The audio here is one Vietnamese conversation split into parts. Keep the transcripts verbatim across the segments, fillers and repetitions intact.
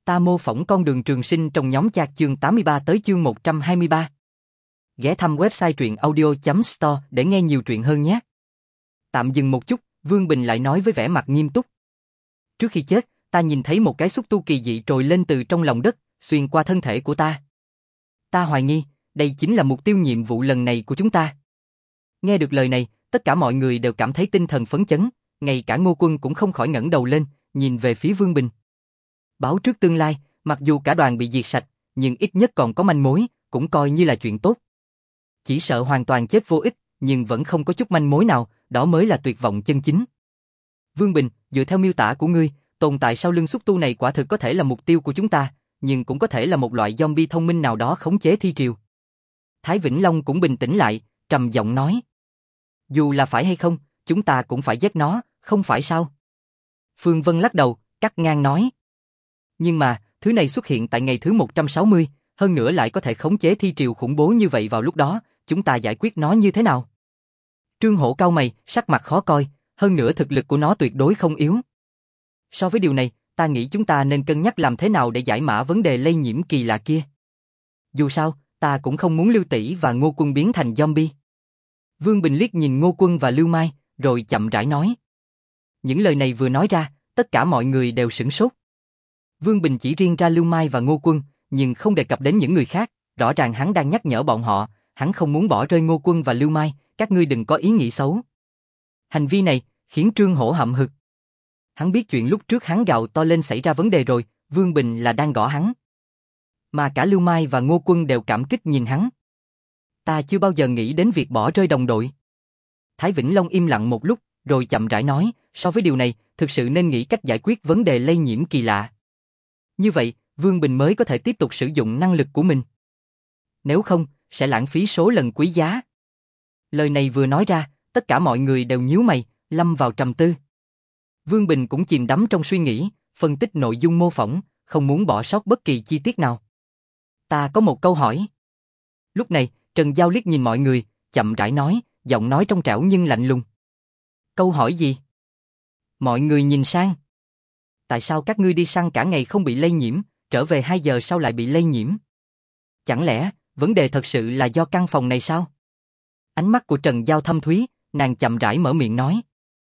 Ta mô phỏng con đường trường sinh trong nhóm chat chương tám mươi ba tới chương một trăm hai mươi ba. Ghé thăm website truyện audio chấm store để nghe nhiều truyện hơn nhé. Tạm dừng một chút, Vương Bình lại nói với vẻ mặt nghiêm túc. Trước khi chết, ta nhìn thấy một cái xúc tu kỳ dị trồi lên từ trong lòng đất, xuyên qua thân thể của ta. Ta hoài nghi, đây chính là mục tiêu nhiệm vụ lần này của chúng ta. Nghe được lời này, tất cả mọi người đều cảm thấy tinh thần phấn chấn, ngay cả Ngô Quân cũng không khỏi ngẩng đầu lên, nhìn về phía Vương Bình. Báo trước tương lai, mặc dù cả đoàn bị diệt sạch, nhưng ít nhất còn có manh mối, cũng coi như là chuyện tốt. Chỉ sợ hoàn toàn chết vô ích, nhưng vẫn không có chút manh mối nào, đó mới là tuyệt vọng chân chính. Vương Bình, dựa theo miêu tả của ngươi, tồn tại sau lưng xúc tu này quả thực có thể là mục tiêu của chúng ta, nhưng cũng có thể là một loại zombie thông minh nào đó khống chế thi triều. Thái Vĩnh Long cũng bình tĩnh lại, trầm giọng nói. Dù là phải hay không, chúng ta cũng phải giết nó, không phải sao? Phương Vân lắc đầu, cắt ngang nói. Nhưng mà, thứ này xuất hiện tại ngày thứ một trăm sáu mươi, hơn nữa lại có thể khống chế thi triều khủng bố như vậy vào lúc đó, chúng ta giải quyết nó như thế nào? Trương Hổ cau mày, sắc mặt khó coi, hơn nữa thực lực của nó tuyệt đối không yếu. So với điều này, ta nghĩ chúng ta nên cân nhắc làm thế nào để giải mã vấn đề lây nhiễm kỳ lạ kia. Dù sao, ta cũng không muốn Lưu Tỷ và Ngô Quân biến thành zombie. Vương Bình liếc nhìn Ngô Quân và Lưu Mai, rồi chậm rãi nói. Những lời này vừa nói ra, tất cả mọi người đều sửng sốt. Vương Bình chỉ riêng ra Lưu Mai và Ngô Quân, nhưng không đề cập đến những người khác, rõ ràng hắn đang nhắc nhở bọn họ, hắn không muốn bỏ rơi Ngô Quân và Lưu Mai, các ngươi đừng có ý nghĩ xấu. Hành vi này khiến Trương Hổ hậm hực. Hắn biết chuyện lúc trước hắn gào to lên xảy ra vấn đề rồi, Vương Bình là đang gõ hắn. Mà cả Lưu Mai và Ngô Quân đều cảm kích nhìn hắn. Ta chưa bao giờ nghĩ đến việc bỏ rơi đồng đội. Thái Vĩnh Long im lặng một lúc, rồi chậm rãi nói, so với điều này, thực sự nên nghĩ cách giải quyết vấn đề lây nhiễm kỳ lạ. Như vậy, Vương Bình mới có thể tiếp tục sử dụng năng lực của mình. Nếu không, sẽ lãng phí số lần quý giá. Lời này vừa nói ra, tất cả mọi người đều nhíu mày, lâm vào trầm tư. Vương Bình cũng chìm đắm trong suy nghĩ, phân tích nội dung mô phỏng, không muốn bỏ sót bất kỳ chi tiết nào. Ta có một câu hỏi. Lúc này, Trần Giao liếc nhìn mọi người, chậm rãi nói, giọng nói trong trẻo nhưng lạnh lùng. Câu hỏi gì? Mọi người nhìn sang. Tại sao các ngươi đi săn cả ngày không bị lây nhiễm, trở về hai giờ sau lại bị lây nhiễm? Chẳng lẽ, vấn đề thật sự là do căn phòng này sao? Ánh mắt của Trần Giao thâm thúy, nàng chậm rãi mở miệng nói.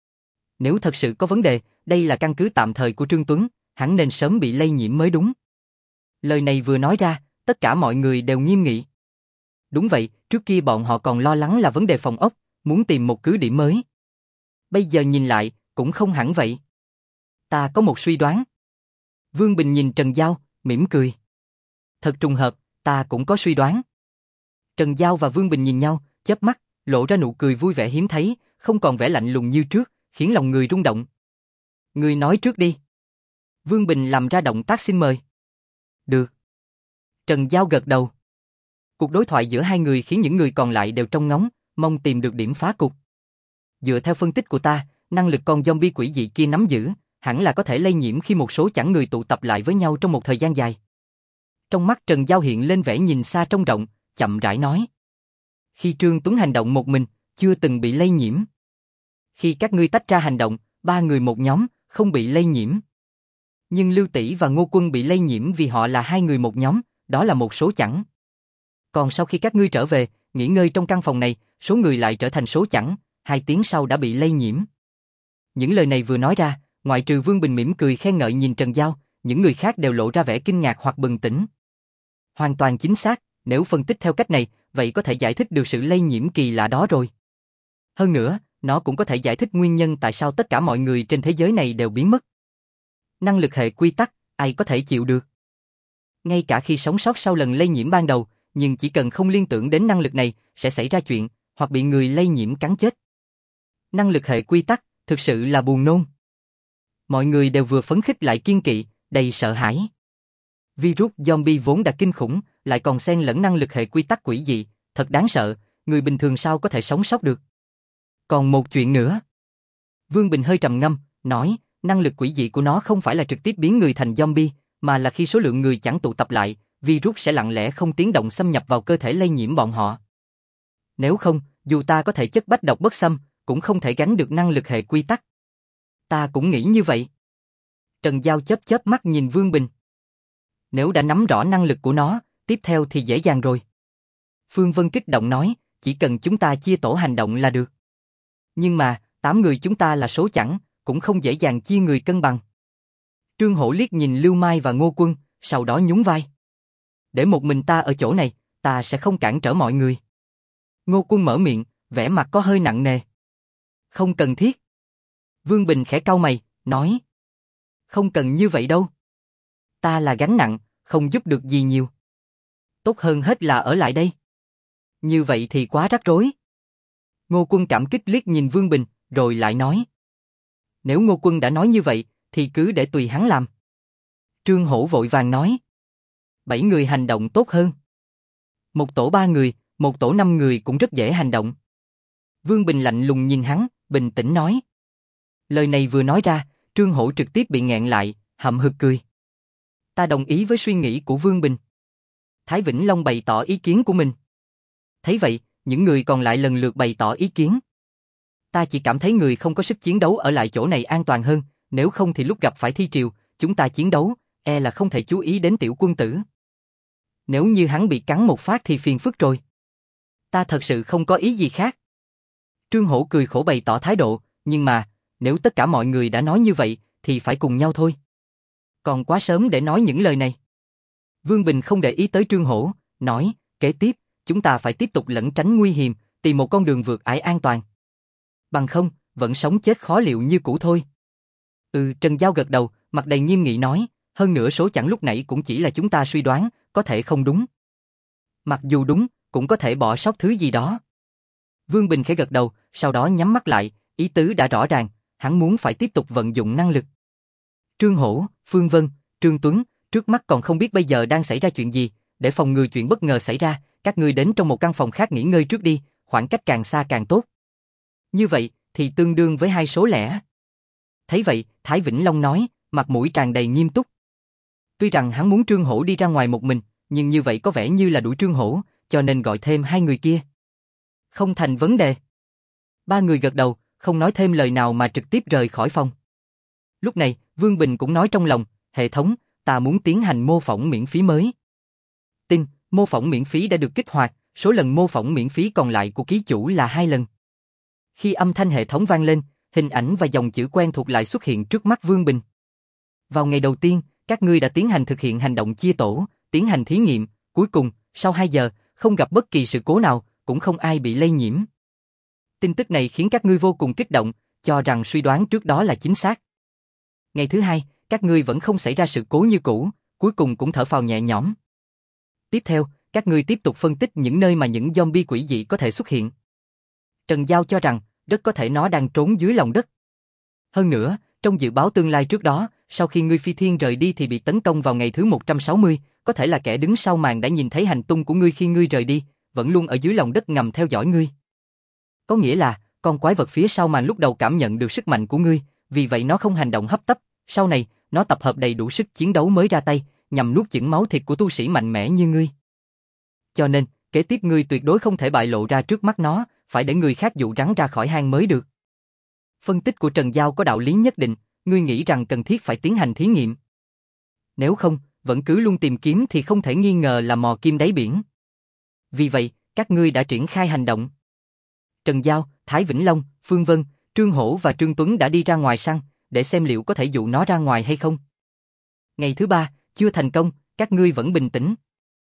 Nếu thật sự có vấn đề, đây là căn cứ tạm thời của Trương Tuấn, hắn nên sớm bị lây nhiễm mới đúng. Lời này vừa nói ra, tất cả mọi người đều nghiêm nghị. Đúng vậy, trước kia bọn họ còn lo lắng là vấn đề phòng ốc, muốn tìm một cứ điểm mới. Bây giờ nhìn lại, cũng không hẳn vậy. Ta có một suy đoán. Vương Bình nhìn Trần Giao, mỉm cười. Thật trùng hợp, ta cũng có suy đoán. Trần Giao và Vương Bình nhìn nhau, chớp mắt, lộ ra nụ cười vui vẻ hiếm thấy, không còn vẻ lạnh lùng như trước, khiến lòng người rung động. Ngươi nói trước đi. Vương Bình làm ra động tác xin mời. Được. Trần Giao gật đầu. Cuộc đối thoại giữa hai người khiến những người còn lại đều trông ngóng, mong tìm được điểm phá cục. Dựa theo phân tích của ta, năng lực con zombie quỷ dị kia nắm giữ, hẳn là có thể lây nhiễm khi một số chẵn người tụ tập lại với nhau trong một thời gian dài. Trong mắt Trần Giao hiện lên vẻ nhìn xa trông rộng, chậm rãi nói. Khi Trương Tuấn hành động một mình, chưa từng bị lây nhiễm. Khi các ngươi tách ra hành động, ba người một nhóm, không bị lây nhiễm. Nhưng Lưu Tỷ và Ngô Quân bị lây nhiễm vì họ là hai người một nhóm, đó là một số chẵn. Còn sau khi các ngươi trở về, nghỉ ngơi trong căn phòng này, số người lại trở thành số chẵn, hai tiếng sau đã bị lây nhiễm. Những lời này vừa nói ra, ngoại trừ Vương Bình mỉm cười khen ngợi nhìn Trần Giao, những người khác đều lộ ra vẻ kinh ngạc hoặc bừng tỉnh. Hoàn toàn chính xác, nếu phân tích theo cách này, vậy có thể giải thích được sự lây nhiễm kỳ lạ đó rồi. Hơn nữa, nó cũng có thể giải thích nguyên nhân tại sao tất cả mọi người trên thế giới này đều biến mất. Năng lực hệ quy tắc, ai có thể chịu được? Ngay cả khi sống sót sau lần lây nhiễm ban đầu, nhưng chỉ cần không liên tưởng đến năng lực này, sẽ xảy ra chuyện, hoặc bị người lây nhiễm cắn chết. Năng lực hệ quy tắc, thực sự là buồn nôn. Mọi người đều vừa phấn khích lại kiên kỵ, đầy sợ hãi. Virus zombie vốn đã kinh khủng, lại còn xen lẫn năng lực hệ quy tắc quỷ dị, thật đáng sợ, người bình thường sao có thể sống sót được. Còn một chuyện nữa. Vương Bình hơi trầm ngâm, nói, năng lực quỷ dị của nó không phải là trực tiếp biến người thành zombie, mà là khi số lượng người chẳng tụ tập lại, virus sẽ lặng lẽ không tiếng động xâm nhập vào cơ thể lây nhiễm bọn họ. Nếu không, dù ta có thể chất bách độc bất xâm, cũng không thể gánh được năng lực hệ quy tắc. Ta cũng nghĩ như vậy. Trần Giao chớp chớp mắt nhìn Vương Bình. Nếu đã nắm rõ năng lực của nó, tiếp theo thì dễ dàng rồi. Phương Vân kích động nói, chỉ cần chúng ta chia tổ hành động là được. Nhưng mà, tám người chúng ta là số chẵn, cũng không dễ dàng chia người cân bằng. Trương Hổ liếc nhìn Lưu Mai và Ngô Quân, sau đó nhún vai. Để một mình ta ở chỗ này, ta sẽ không cản trở mọi người. Ngô Quân mở miệng, vẻ mặt có hơi nặng nề. Không cần thiết. Vương Bình khẽ cau mày, nói. Không cần như vậy đâu. Ta là gánh nặng, không giúp được gì nhiều. Tốt hơn hết là ở lại đây. Như vậy thì quá rắc rối. Ngô Quân cảm kích liếc nhìn Vương Bình, rồi lại nói. Nếu Ngô Quân đã nói như vậy, thì cứ để tùy hắn làm. Trương Hổ vội vàng nói. Bảy người hành động tốt hơn. Một tổ ba người, một tổ năm người cũng rất dễ hành động. Vương Bình lạnh lùng nhìn hắn, bình tĩnh nói. Lời này vừa nói ra, Trương Hổ trực tiếp bị nghẹn lại, hậm hực cười. Ta đồng ý với suy nghĩ của Vương Bình. Thái Vĩnh Long bày tỏ ý kiến của mình. Thấy vậy, những người còn lại lần lượt bày tỏ ý kiến. Ta chỉ cảm thấy người không có sức chiến đấu ở lại chỗ này an toàn hơn, nếu không thì lúc gặp phải thi triều, chúng ta chiến đấu, e là không thể chú ý đến tiểu quân tử. Nếu như hắn bị cắn một phát thì phiền phức rồi. Ta thật sự không có ý gì khác. Trương Hổ cười khổ bày tỏ thái độ, nhưng mà, nếu tất cả mọi người đã nói như vậy, thì phải cùng nhau thôi. Còn quá sớm để nói những lời này. Vương Bình không để ý tới Trương Hổ, nói, kế tiếp, chúng ta phải tiếp tục lẩn tránh nguy hiểm, tìm một con đường vượt ải an toàn. Bằng không, vẫn sống chết khó liệu như cũ thôi. Ừ, Trần Giao gật đầu, mặt đầy nghiêm nghị nói, hơn nữa số chẵn lúc nãy cũng chỉ là chúng ta suy đoán, có thể không đúng. Mặc dù đúng, cũng có thể bỏ sót thứ gì đó. Vương Bình khẽ gật đầu, sau đó nhắm mắt lại, ý tứ đã rõ ràng, hắn muốn phải tiếp tục vận dụng năng lực. Trương Hổ, Phương Vân, Trương Tuấn, trước mắt còn không biết bây giờ đang xảy ra chuyện gì, để phòng ngừa chuyện bất ngờ xảy ra, các ngươi đến trong một căn phòng khác nghỉ ngơi trước đi, khoảng cách càng xa càng tốt. Như vậy, thì tương đương với hai số lẻ. Thấy vậy, Thái Vĩnh Long nói, mặt mũi tràn đầy nghiêm túc. Tuy rằng hắn muốn Trương Hổ đi ra ngoài một mình, nhưng như vậy có vẻ như là đuổi Trương Hổ, cho nên gọi thêm hai người kia. Không thành vấn đề. Ba người gật đầu, không nói thêm lời nào mà trực tiếp rời khỏi phòng. Lúc này, Vương Bình cũng nói trong lòng, hệ thống, ta muốn tiến hành mô phỏng miễn phí mới. Tin, mô phỏng miễn phí đã được kích hoạt, số lần mô phỏng miễn phí còn lại của ký chủ là hai lần. Khi âm thanh hệ thống vang lên, hình ảnh và dòng chữ quen thuộc lại xuất hiện trước mắt Vương Bình. Vào ngày đầu tiên, các ngươi đã tiến hành thực hiện hành động chia tổ, tiến hành thí nghiệm, cuối cùng, sau hai giờ, không gặp bất kỳ sự cố nào, cũng không ai bị lây nhiễm. Tin tức này khiến các ngươi vô cùng kích động, cho rằng suy đoán trước đó là chính xác. Ngày thứ hai, các ngươi vẫn không xảy ra sự cố như cũ, cuối cùng cũng thở phào nhẹ nhõm. Tiếp theo, các ngươi tiếp tục phân tích những nơi mà những zombie quỷ dị có thể xuất hiện. Trần Giao cho rằng, rất có thể nó đang trốn dưới lòng đất. Hơn nữa, trong dự báo tương lai trước đó, sau khi ngươi phi thiên rời đi thì bị tấn công vào ngày thứ một trăm sáu mươi, có thể là kẻ đứng sau màn đã nhìn thấy hành tung của ngươi khi ngươi rời đi, vẫn luôn ở dưới lòng đất ngầm theo dõi ngươi. Có nghĩa là, con quái vật phía sau màn lúc đầu cảm nhận được sức mạnh của ngươi, vì vậy nó không hành động hấp tấp, sau này, nó tập hợp đầy đủ sức chiến đấu mới ra tay, nhằm nuốt chửng máu thịt của tu sĩ mạnh mẽ như ngươi. Cho nên, kế tiếp ngươi tuyệt đối không thể bại lộ ra trước mắt nó, phải để người khác dụ rắn ra khỏi hang mới được. Phân tích của Trần Giao có đạo lý nhất định, ngươi nghĩ rằng cần thiết phải tiến hành thí nghiệm. Nếu không, vẫn cứ luôn tìm kiếm thì không thể nghi ngờ là mò kim đáy biển. Vì vậy, các ngươi đã triển khai hành động. Trần Giao, Thái Vĩnh Long, Phương Vân, Trương Hổ và Trương Tuấn đã đi ra ngoài săn, để xem liệu có thể dụ nó ra ngoài hay không. Ngày thứ ba, chưa thành công, các ngươi vẫn bình tĩnh.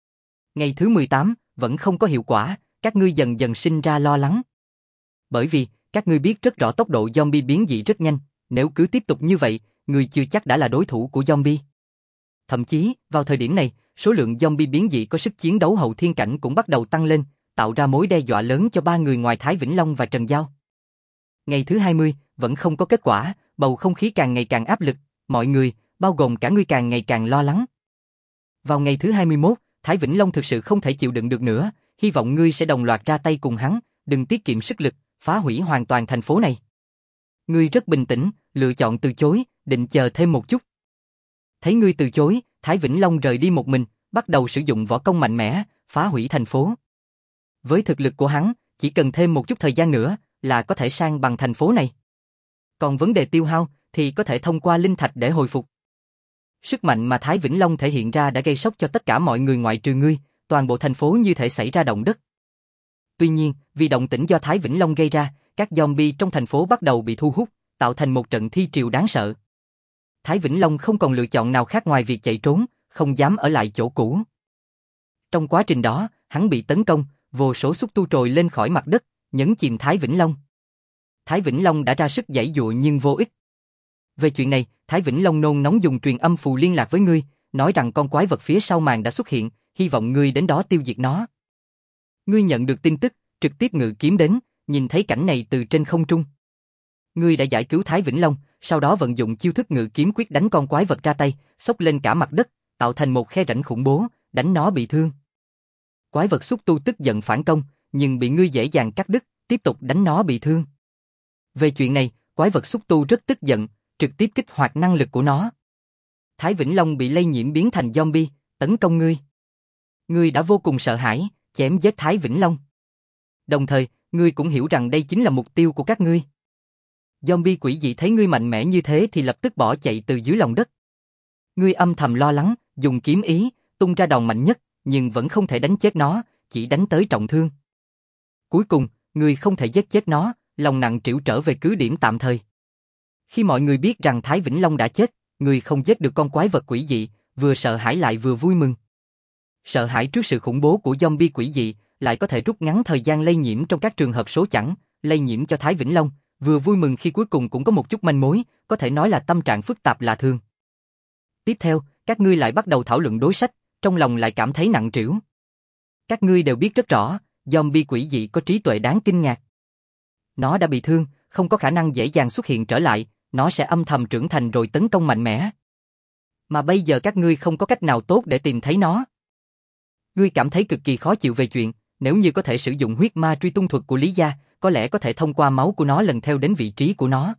Ngày thứ mười tám, vẫn không có hiệu quả, các ngươi dần dần sinh ra lo lắng. Bởi vì, các ngươi biết rất rõ tốc độ zombie biến dị rất nhanh, nếu cứ tiếp tục như vậy, ngươi chưa chắc đã là đối thủ của zombie. Thậm chí, vào thời điểm này, số lượng zombie biến dị có sức chiến đấu hậu thiên cảnh cũng bắt đầu tăng lên, tạo ra mối đe dọa lớn cho ba người ngoài Thái Vĩnh Long và Trần Giao. Ngày thứ hai mươi, vẫn không có kết quả, bầu không khí càng ngày càng áp lực, mọi người, bao gồm cả ngươi càng ngày càng lo lắng. Vào ngày thứ hai mươi mốt, Thái Vĩnh Long thực sự không thể chịu đựng được nữa, hy vọng ngươi sẽ đồng loạt ra tay cùng hắn, đừng tiết kiệm sức lực, phá hủy hoàn toàn thành phố này. Ngươi rất bình tĩnh, lựa chọn từ chối, định chờ thêm một chút. Thấy ngươi từ chối, Thái Vĩnh Long rời đi một mình, bắt đầu sử dụng võ công mạnh mẽ, phá hủy thành phố. Với thực lực của hắn, chỉ cần thêm một chút thời gian nữa, là có thể san bằng thành phố này. Còn vấn đề tiêu hao, thì có thể thông qua linh thạch để hồi phục. Sức mạnh mà Thái Vĩnh Long thể hiện ra đã gây sốc cho tất cả mọi người ngoại trừ ngươi, toàn bộ thành phố như thể xảy ra động đất. Tuy nhiên, vì động tĩnh do Thái Vĩnh Long gây ra, các zombie trong thành phố bắt đầu bị thu hút, tạo thành một trận thi triều đáng sợ. Thái Vĩnh Long không còn lựa chọn nào khác ngoài việc chạy trốn, không dám ở lại chỗ cũ. Trong quá trình đó, hắn bị tấn công, vô số xúc tu trồi lên khỏi mặt đất, nhấn chìm Thái Vĩnh Long. Thái Vĩnh Long đã ra sức giãy giụa nhưng vô ích. Về chuyện này, Thái Vĩnh Long nôn nóng dùng truyền âm phù liên lạc với ngươi, nói rằng con quái vật phía sau màn đã xuất hiện, hy vọng ngươi đến đó tiêu diệt nó. Ngươi nhận được tin tức, trực tiếp ngự kiếm đến, nhìn thấy cảnh này từ trên không trung. Ngươi đã giải cứu Thái Vĩnh Long, sau đó vận dụng chiêu thức ngự kiếm quyết đánh con quái vật ra tay, xốc lên cả mặt đất, tạo thành một khe rãnh khủng bố, đánh nó bị thương. Quái vật xúc tu tức giận phản công, nhưng bị ngươi dễ dàng cắt đứt, tiếp tục đánh nó bị thương. Về chuyện này, quái vật xúc tu rất tức giận, trực tiếp kích hoạt năng lực của nó. Thái Vĩnh Long bị lây nhiễm biến thành zombie, tấn công ngươi. Ngươi đã vô cùng sợ hãi, chém giết Thái Vĩnh Long. Đồng thời, ngươi cũng hiểu rằng đây chính là mục tiêu của các ngươi. Zombie quỷ dị thấy ngươi mạnh mẽ như thế thì lập tức bỏ chạy từ dưới lòng đất. Ngươi âm thầm lo lắng, dùng kiếm ý, tung ra đòn mạnh nhất, nhưng vẫn không thể đánh chết nó, chỉ đánh tới trọng thương. Cuối cùng, ngươi không thể giết chết nó, lòng nặng trĩu trở về cứ điểm tạm thời. Khi mọi người biết rằng Thái Vĩnh Long đã chết, ngươi không giết được con quái vật quỷ dị, vừa sợ hãi lại vừa vui mừng. Sợ hãi trước sự khủng bố của zombie quỷ dị, lại có thể rút ngắn thời gian lây nhiễm trong các trường hợp số chẵn, lây nhiễm cho Thái Vĩnh Long, vừa vui mừng khi cuối cùng cũng có một chút manh mối, có thể nói là tâm trạng phức tạp lạ thường. Tiếp theo, các ngươi lại bắt đầu thảo luận đối sách, trong lòng lại cảm thấy nặng trĩu. Các ngươi đều biết rất rõ, zombie quỷ dị có trí tuệ đáng kinh ngạc. Nó đã bị thương, không có khả năng dễ dàng xuất hiện trở lại, nó sẽ âm thầm trưởng thành rồi tấn công mạnh mẽ. Mà bây giờ các ngươi không có cách nào tốt để tìm thấy nó. Ngươi cảm thấy cực kỳ khó chịu về chuyện, nếu như có thể sử dụng huyết ma truy tung thuật của Lý Gia, có lẽ có thể thông qua máu của nó lần theo đến vị trí của nó.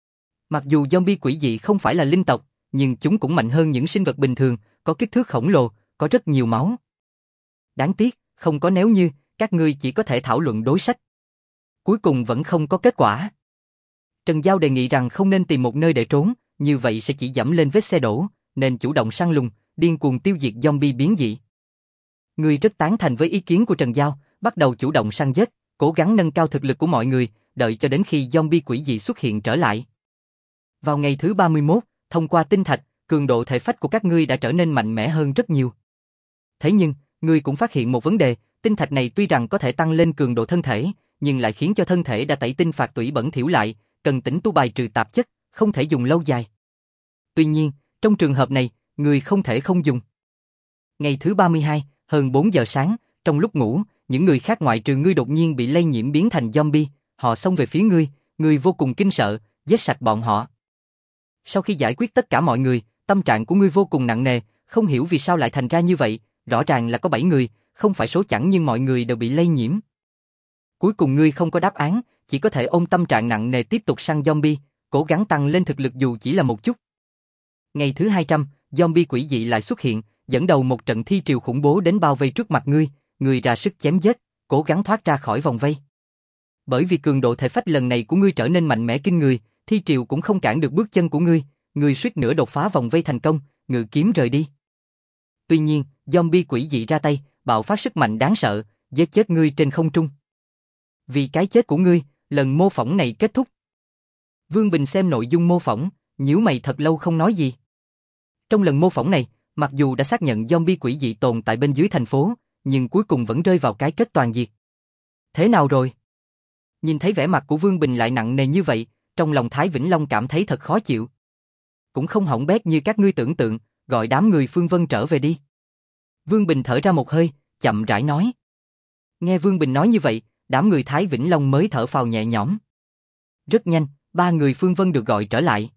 Mặc dù zombie quỷ dị không phải là linh tộc, nhưng chúng cũng mạnh hơn những sinh vật bình thường, có kích thước khổng lồ, có rất nhiều máu. Đáng tiếc, không có nếu như, các ngươi chỉ có thể thảo luận đối sách. Cuối cùng vẫn không có kết quả. Trần Giao đề nghị rằng không nên tìm một nơi để trốn, như vậy sẽ chỉ dẫm lên vết xe đổ, nên chủ động săn lùng, điên cuồng tiêu diệt zombie biến dị. Người rất tán thành với ý kiến của Trần Giao, bắt đầu chủ động săn giết, cố gắng nâng cao thực lực của mọi người, đợi cho đến khi zombie quỷ dị xuất hiện trở lại. Vào ngày thứ ba mươi mốt, thông qua tinh thạch, cường độ thể phách của các ngươi đã trở nên mạnh mẽ hơn rất nhiều. Thế nhưng, ngươi cũng phát hiện một vấn đề, tinh thạch này tuy rằng có thể tăng lên cường độ thân thể, nhưng lại khiến cho thân thể đã tẩy tinh phạt tủy bẩn thỉu lại, cần tĩnh tu bài trừ tạp chất, không thể dùng lâu dài. Tuy nhiên, trong trường hợp này, ngươi không thể không dùng. Ngày thứ ba mươi hai, hơn bốn giờ sáng, trong lúc ngủ, những người khác ngoại trừ ngươi đột nhiên bị lây nhiễm biến thành zombie, họ xông về phía ngươi, ngươi vô cùng kinh sợ, giết sạch bọn họ. Sau khi giải quyết tất cả mọi người, tâm trạng của ngươi vô cùng nặng nề, không hiểu vì sao lại thành ra như vậy, rõ ràng là có bảy người, không phải số chẵn nhưng mọi người đều bị lây nhiễm. Cuối cùng ngươi không có đáp án, chỉ có thể ôm tâm trạng nặng nề tiếp tục săn zombie, cố gắng tăng lên thực lực dù chỉ là một chút. Ngày thứ hai trăm, zombie quỷ dị lại xuất hiện, dẫn đầu một trận thi triều khủng bố đến bao vây trước mặt ngươi, ngươi ra sức chém giết, cố gắng thoát ra khỏi vòng vây. Bởi vì cường độ thể phách lần này của ngươi trở nên mạnh mẽ kinh người, thi triều cũng không cản được bước chân của ngươi, ngươi suýt nữa đột phá vòng vây thành công, ngự kiếm rời đi. Tuy nhiên, zombie quỷ dị ra tay, bạo phát sức mạnh đáng sợ, giết chết ngươi trên không trung. Vì cái chết của ngươi, lần mô phỏng này kết thúc. Vương Bình xem nội dung mô phỏng, nhíu mày thật lâu không nói gì. Trong lần mô phỏng này, mặc dù đã xác nhận zombie quỷ dị tồn tại bên dưới thành phố, nhưng cuối cùng vẫn rơi vào cái kết toàn diệt. Thế nào rồi? Nhìn thấy vẻ mặt của Vương Bình lại nặng nề như vậy, trong lòng Thái Vĩnh Long cảm thấy thật khó chịu. Cũng không hỏng bét như các ngươi tưởng tượng, gọi đám người Phương Vân trở về đi. Vương Bình thở ra một hơi, chậm rãi nói. Nghe Vương Bình nói như vậy, đám người Thái Vĩnh Long mới thở phào nhẹ nhõm. Rất nhanh, ba người Phương Vân được gọi trở lại.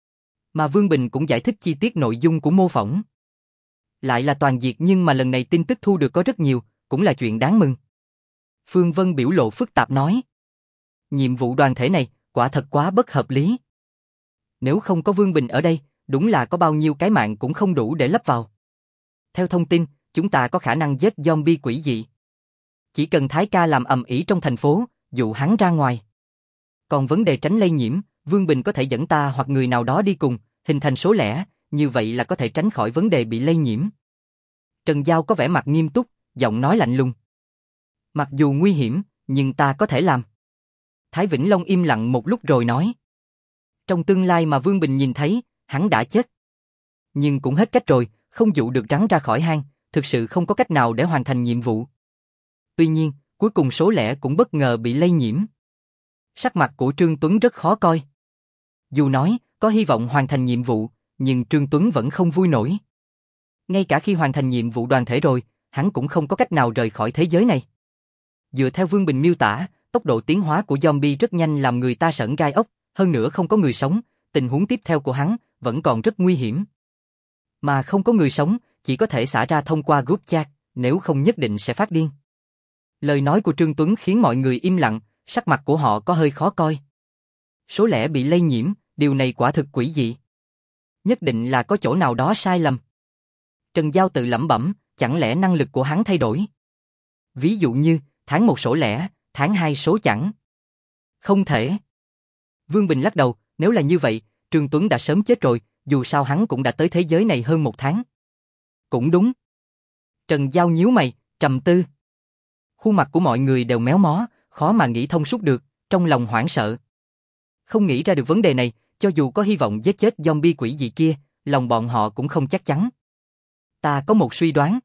Mà Vương Bình cũng giải thích chi tiết nội dung của mô phỏng. Lại là toàn diệt nhưng mà lần này tin tức thu được có rất nhiều, cũng là chuyện đáng mừng. Phương Vân biểu lộ phức tạp nói. Nhiệm vụ đoàn thể này, quả thật quá bất hợp lý. Nếu không có Vương Bình ở đây, đúng là có bao nhiêu cái mạng cũng không đủ để lấp vào. Theo thông tin, chúng ta có khả năng giết zombie quỷ dị. Chỉ cần Thái ca làm ầm ĩ trong thành phố, dụ hắn ra ngoài. Còn vấn đề tránh lây nhiễm, Vương Bình có thể dẫn ta hoặc người nào đó đi cùng, hình thành số lẻ, như vậy là có thể tránh khỏi vấn đề bị lây nhiễm. Trần Giao có vẻ mặt nghiêm túc, giọng nói lạnh lùng. Mặc dù nguy hiểm, nhưng ta có thể làm. Thái Vĩnh Long im lặng một lúc rồi nói. Trong tương lai mà Vương Bình nhìn thấy, hắn đã chết. Nhưng cũng hết cách rồi, không dụ được rắn ra khỏi hang, thực sự không có cách nào để hoàn thành nhiệm vụ. Tuy nhiên, cuối cùng số lẻ cũng bất ngờ bị lây nhiễm. Sắc mặt của Trương Tuấn rất khó coi. Dù nói, có hy vọng hoàn thành nhiệm vụ, nhưng Trương Tuấn vẫn không vui nổi. Ngay cả khi hoàn thành nhiệm vụ đoàn thể rồi, hắn cũng không có cách nào rời khỏi thế giới này. Dựa theo Vương Bình miêu tả, tốc độ tiến hóa của zombie rất nhanh làm người ta sởn gai ốc, hơn nữa không có người sống, tình huống tiếp theo của hắn vẫn còn rất nguy hiểm. Mà không có người sống, chỉ có thể xả ra thông qua group chat, nếu không nhất định sẽ phát điên. Lời nói của Trương Tuấn khiến mọi người im lặng, sắc mặt của họ có hơi khó coi. Số lẻ bị lây nhiễm, điều này quả thực quỷ dị. Nhất định là có chỗ nào đó sai lầm. Trần Giao tự lẩm bẩm, chẳng lẽ năng lực của hắn thay đổi? Ví dụ như, tháng một số lẻ, tháng hai số chẵn. Không thể. Vương Bình lắc đầu, nếu là như vậy, Trương Tuấn đã sớm chết rồi, dù sao hắn cũng đã tới thế giới này hơn một tháng. Cũng đúng. Trần Giao nhíu mày, trầm tư. Khuôn mặt của mọi người đều méo mó, khó mà nghĩ thông suốt được, trong lòng hoảng sợ. Không nghĩ ra được vấn đề này, cho dù có hy vọng giết chết zombie quỷ dị kia, lòng bọn họ cũng không chắc chắn. Ta có một suy đoán.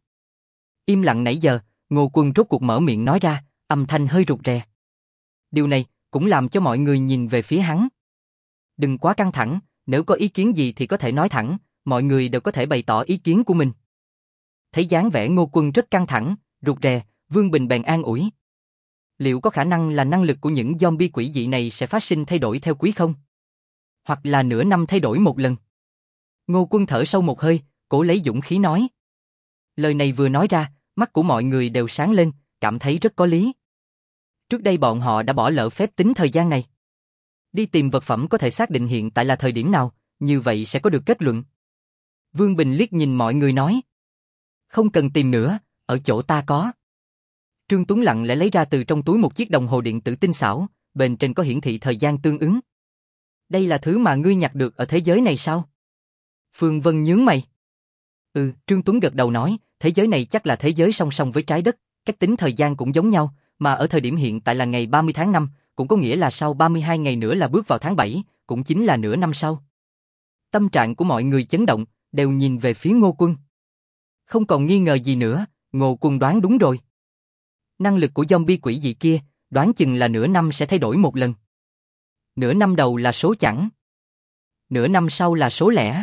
Im lặng nãy giờ, Ngô Quân rốt cuộc mở miệng nói ra, âm thanh hơi rụt rè. Điều này cũng làm cho mọi người nhìn về phía hắn. Đừng quá căng thẳng, nếu có ý kiến gì thì có thể nói thẳng, mọi người đều có thể bày tỏ ý kiến của mình. Thấy dáng vẻ Ngô Quân rất căng thẳng, rụt rè, Vương Bình bèn an ủi. Liệu có khả năng là năng lực của những zombie quỷ dị này sẽ phát sinh thay đổi theo quý không? Hoặc là nửa năm thay đổi một lần? Ngô Quân thở sâu một hơi, cố lấy dũng khí nói. Lời này vừa nói ra, mắt của mọi người đều sáng lên, cảm thấy rất có lý. Trước đây bọn họ đã bỏ lỡ phép tính thời gian này. Đi tìm vật phẩm có thể xác định hiện tại là thời điểm nào, như vậy sẽ có được kết luận. Vương Bình liếc nhìn mọi người nói. Không cần tìm nữa, ở chỗ ta có. Trương Tuấn lặng lẽ lấy ra từ trong túi một chiếc đồng hồ điện tử tinh xảo, bên trên có hiển thị thời gian tương ứng. Đây là thứ mà ngươi nhặt được ở thế giới này sao? Phương Vân nhướng mày. Ừ, Trương Tuấn gật đầu nói, thế giới này chắc là thế giới song song với trái đất, cách tính thời gian cũng giống nhau, mà ở thời điểm hiện tại là ngày ba mươi tháng năm, cũng có nghĩa là sau ba mươi hai ngày nữa là bước vào tháng bảy, cũng chính là nửa năm sau. Tâm trạng của mọi người chấn động, đều nhìn về phía Ngô Quân. Không còn nghi ngờ gì nữa, Ngô Quân đoán đúng rồi. Năng lực của zombie quỷ dị kia, đoán chừng là nửa năm sẽ thay đổi một lần. Nửa năm đầu là số chẵn. Nửa năm sau là số lẻ.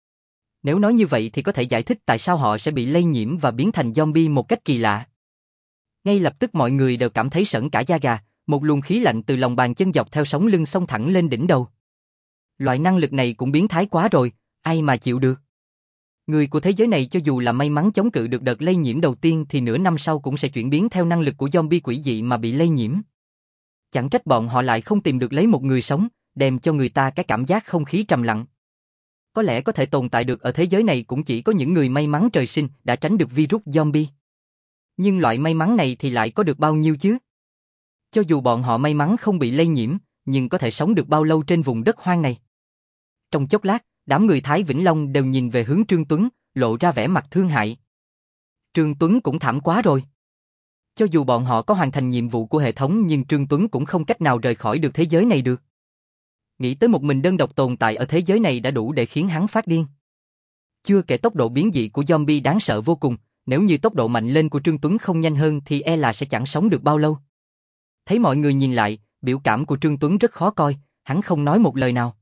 Nếu nói như vậy thì có thể giải thích tại sao họ sẽ bị lây nhiễm và biến thành zombie một cách kỳ lạ. Ngay lập tức mọi người đều cảm thấy sởn cả da gà, một luồng khí lạnh từ lòng bàn chân dọc theo sống lưng xông thẳng lên đỉnh đầu. Loại năng lực này cũng biến thái quá rồi, ai mà chịu được. Người của thế giới này cho dù là may mắn chống cự được đợt lây nhiễm đầu tiên thì nửa năm sau cũng sẽ chuyển biến theo năng lực của zombie quỷ dị mà bị lây nhiễm. Chẳng trách bọn họ lại không tìm được lấy một người sống, đem cho người ta cái cảm giác không khí trầm lặng. Có lẽ có thể tồn tại được ở thế giới này cũng chỉ có những người may mắn trời sinh đã tránh được virus zombie. Nhưng loại may mắn này thì lại có được bao nhiêu chứ? Cho dù bọn họ may mắn không bị lây nhiễm, nhưng có thể sống được bao lâu trên vùng đất hoang này? Trong chốc lát, đám người Thái Vĩnh Long đều nhìn về hướng Trương Tuấn, lộ ra vẻ mặt thương hại. Trương Tuấn cũng thảm quá rồi. Cho dù bọn họ có hoàn thành nhiệm vụ của hệ thống nhưng Trương Tuấn cũng không cách nào rời khỏi được thế giới này được. Nghĩ tới một mình đơn độc tồn tại ở thế giới này đã đủ để khiến hắn phát điên. Chưa kể tốc độ biến dị của zombie đáng sợ vô cùng, nếu như tốc độ mạnh lên của Trương Tuấn không nhanh hơn thì e là sẽ chẳng sống được bao lâu. Thấy mọi người nhìn lại, biểu cảm của Trương Tuấn rất khó coi, hắn không nói một lời nào.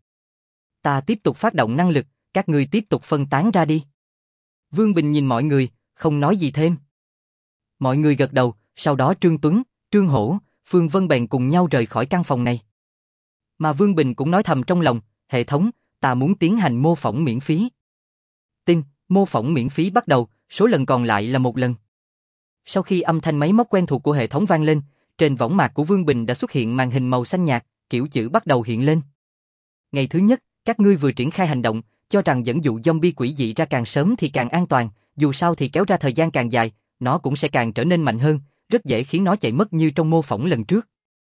Ta tiếp tục phát động năng lực, các ngươi tiếp tục phân tán ra đi. Vương Bình nhìn mọi người, không nói gì thêm. Mọi người gật đầu, sau đó Trương Tuấn, Trương Hổ, Phương Vân bèn cùng nhau rời khỏi căn phòng này. Mà Vương Bình cũng nói thầm trong lòng, hệ thống, ta muốn tiến hành mô phỏng miễn phí. Tin, mô phỏng miễn phí bắt đầu, số lần còn lại là một lần. Sau khi âm thanh máy móc quen thuộc của hệ thống vang lên, trên võng mạc của Vương Bình đã xuất hiện màn hình màu xanh nhạt, kiểu chữ bắt đầu hiện lên. Ngày thứ nhất, các ngươi vừa triển khai hành động, cho rằng dẫn dụ zombie quỷ dị ra càng sớm thì càng an toàn, dù sao thì kéo ra thời gian càng dài, nó cũng sẽ càng trở nên mạnh hơn, rất dễ khiến nó chạy mất như trong mô phỏng lần trước.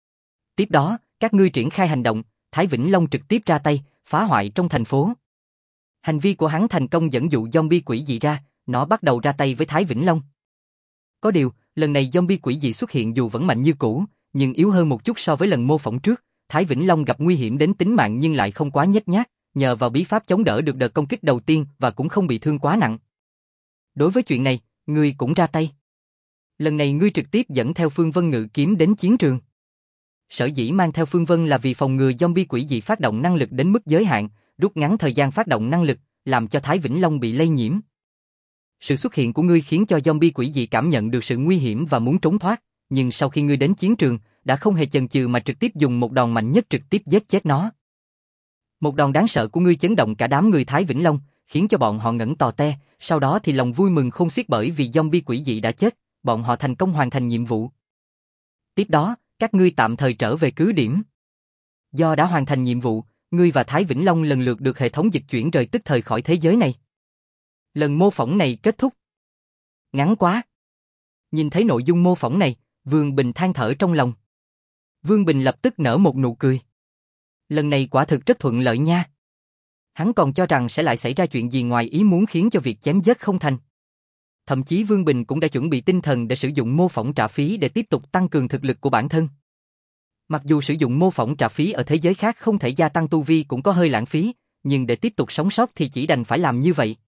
Tiếp đó, các ngươi triển khai hành động, Thái Vĩnh Long trực tiếp ra tay, phá hoại trong thành phố. Hành vi của hắn thành công dẫn dụ zombie quỷ dị ra, nó bắt đầu ra tay với Thái Vĩnh Long. Có điều, lần này zombie quỷ dị xuất hiện dù vẫn mạnh như cũ, nhưng yếu hơn một chút so với lần mô phỏng trước. Thái Vĩnh Long gặp nguy hiểm đến tính mạng nhưng lại không quá nhếch nhác, nhờ vào bí pháp chống đỡ được đợt công kích đầu tiên và cũng không bị thương quá nặng. Đối với chuyện này, ngươi cũng ra tay. Lần này ngươi trực tiếp dẫn theo Phương Vân ngự kiếm đến chiến trường. Sở dĩ mang theo Phương Vân là vì phòng ngừa zombie quỷ dị phát động năng lực đến mức giới hạn, rút ngắn thời gian phát động năng lực, làm cho Thái Vĩnh Long bị lây nhiễm. Sự xuất hiện của ngươi khiến cho zombie quỷ dị cảm nhận được sự nguy hiểm và muốn trốn thoát, nhưng sau khi ngươi đến chiến trường, đã không hề chần chừ mà trực tiếp dùng một đòn mạnh nhất trực tiếp giết chết nó. Một đòn đáng sợ của ngươi chấn động cả đám người Thái Vĩnh Long, khiến cho bọn họ ngẩn tò te, sau đó thì lòng vui mừng khôn xiết bởi vì zombie quỷ dị đã chết, bọn họ thành công hoàn thành nhiệm vụ. Tiếp đó, các ngươi tạm thời trở về cứ điểm. Do đã hoàn thành nhiệm vụ, ngươi và Thái Vĩnh Long lần lượt được hệ thống dịch chuyển rời tức thời khỏi thế giới này. Lần mô phỏng này kết thúc. Ngắn quá. Nhìn thấy nội dung mô phỏng này, Vương Bình than thở trong lòng. Vương Bình lập tức nở một nụ cười. Lần này quả thực rất thuận lợi nha. Hắn còn cho rằng sẽ lại xảy ra chuyện gì ngoài ý muốn khiến cho việc chém giết không thành. Thậm chí Vương Bình cũng đã chuẩn bị tinh thần để sử dụng mô phỏng trả phí để tiếp tục tăng cường thực lực của bản thân. Mặc dù sử dụng mô phỏng trả phí ở thế giới khác không thể gia tăng tu vi cũng có hơi lãng phí, nhưng để tiếp tục sống sót thì chỉ đành phải làm như vậy.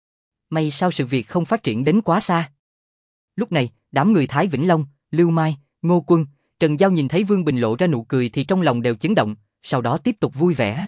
May sao sự việc không phát triển đến quá xa. Lúc này, đám người Thái Vĩnh Long, Lưu Mai, Ngô Quân, Trần Giao nhìn thấy Vương Bình lộ ra nụ cười thì trong lòng đều chấn động, sau đó tiếp tục vui vẻ.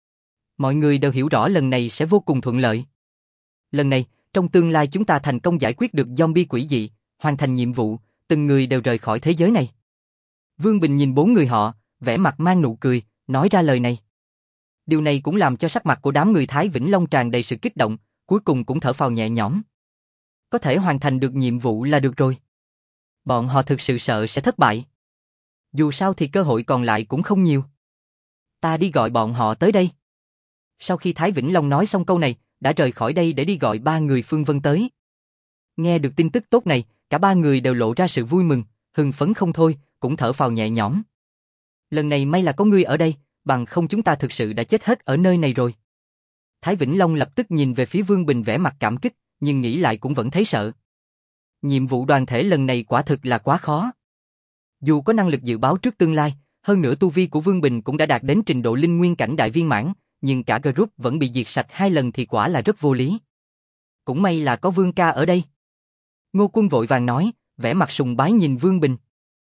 Mọi người đều hiểu rõ lần này sẽ vô cùng thuận lợi. Lần này, trong tương lai chúng ta thành công giải quyết được zombie quỷ dị, hoàn thành nhiệm vụ, từng người đều rời khỏi thế giới này. Vương Bình nhìn bốn người họ, vẻ mặt mang nụ cười, nói ra lời này. Điều này cũng làm cho sắc mặt của đám người Thái Vĩnh Long tràn đầy sự kích động, cuối cùng cũng thở phào nhẹ nhõm. Có thể hoàn thành được nhiệm vụ là được rồi. Bọn họ thực sự sợ sẽ thất bại. Dù sao thì cơ hội còn lại cũng không nhiều. Ta đi gọi bọn họ tới đây. Sau khi Thái Vĩnh Long nói xong câu này, đã rời khỏi đây để đi gọi ba người Phương Vân tới. Nghe được tin tức tốt này, cả ba người đều lộ ra sự vui mừng, hưng phấn không thôi, cũng thở phào nhẹ nhõm. Lần này may là có ngươi ở đây, bằng không chúng ta thực sự đã chết hết ở nơi này rồi. Thái Vĩnh Long lập tức nhìn về phía Vương Bình vẻ mặt cảm kích, nhưng nghĩ lại cũng vẫn thấy sợ. Nhiệm vụ đoàn thể lần này quả thực là quá khó. Dù có năng lực dự báo trước tương lai, hơn nữa tu vi của Vương Bình cũng đã đạt đến trình độ linh nguyên cảnh đại viên mãn, nhưng cả group vẫn bị diệt sạch hai lần thì quả là rất vô lý. Cũng may là có Vương ca ở đây. Ngô Quân vội vàng nói, vẻ mặt sùng bái nhìn Vương Bình.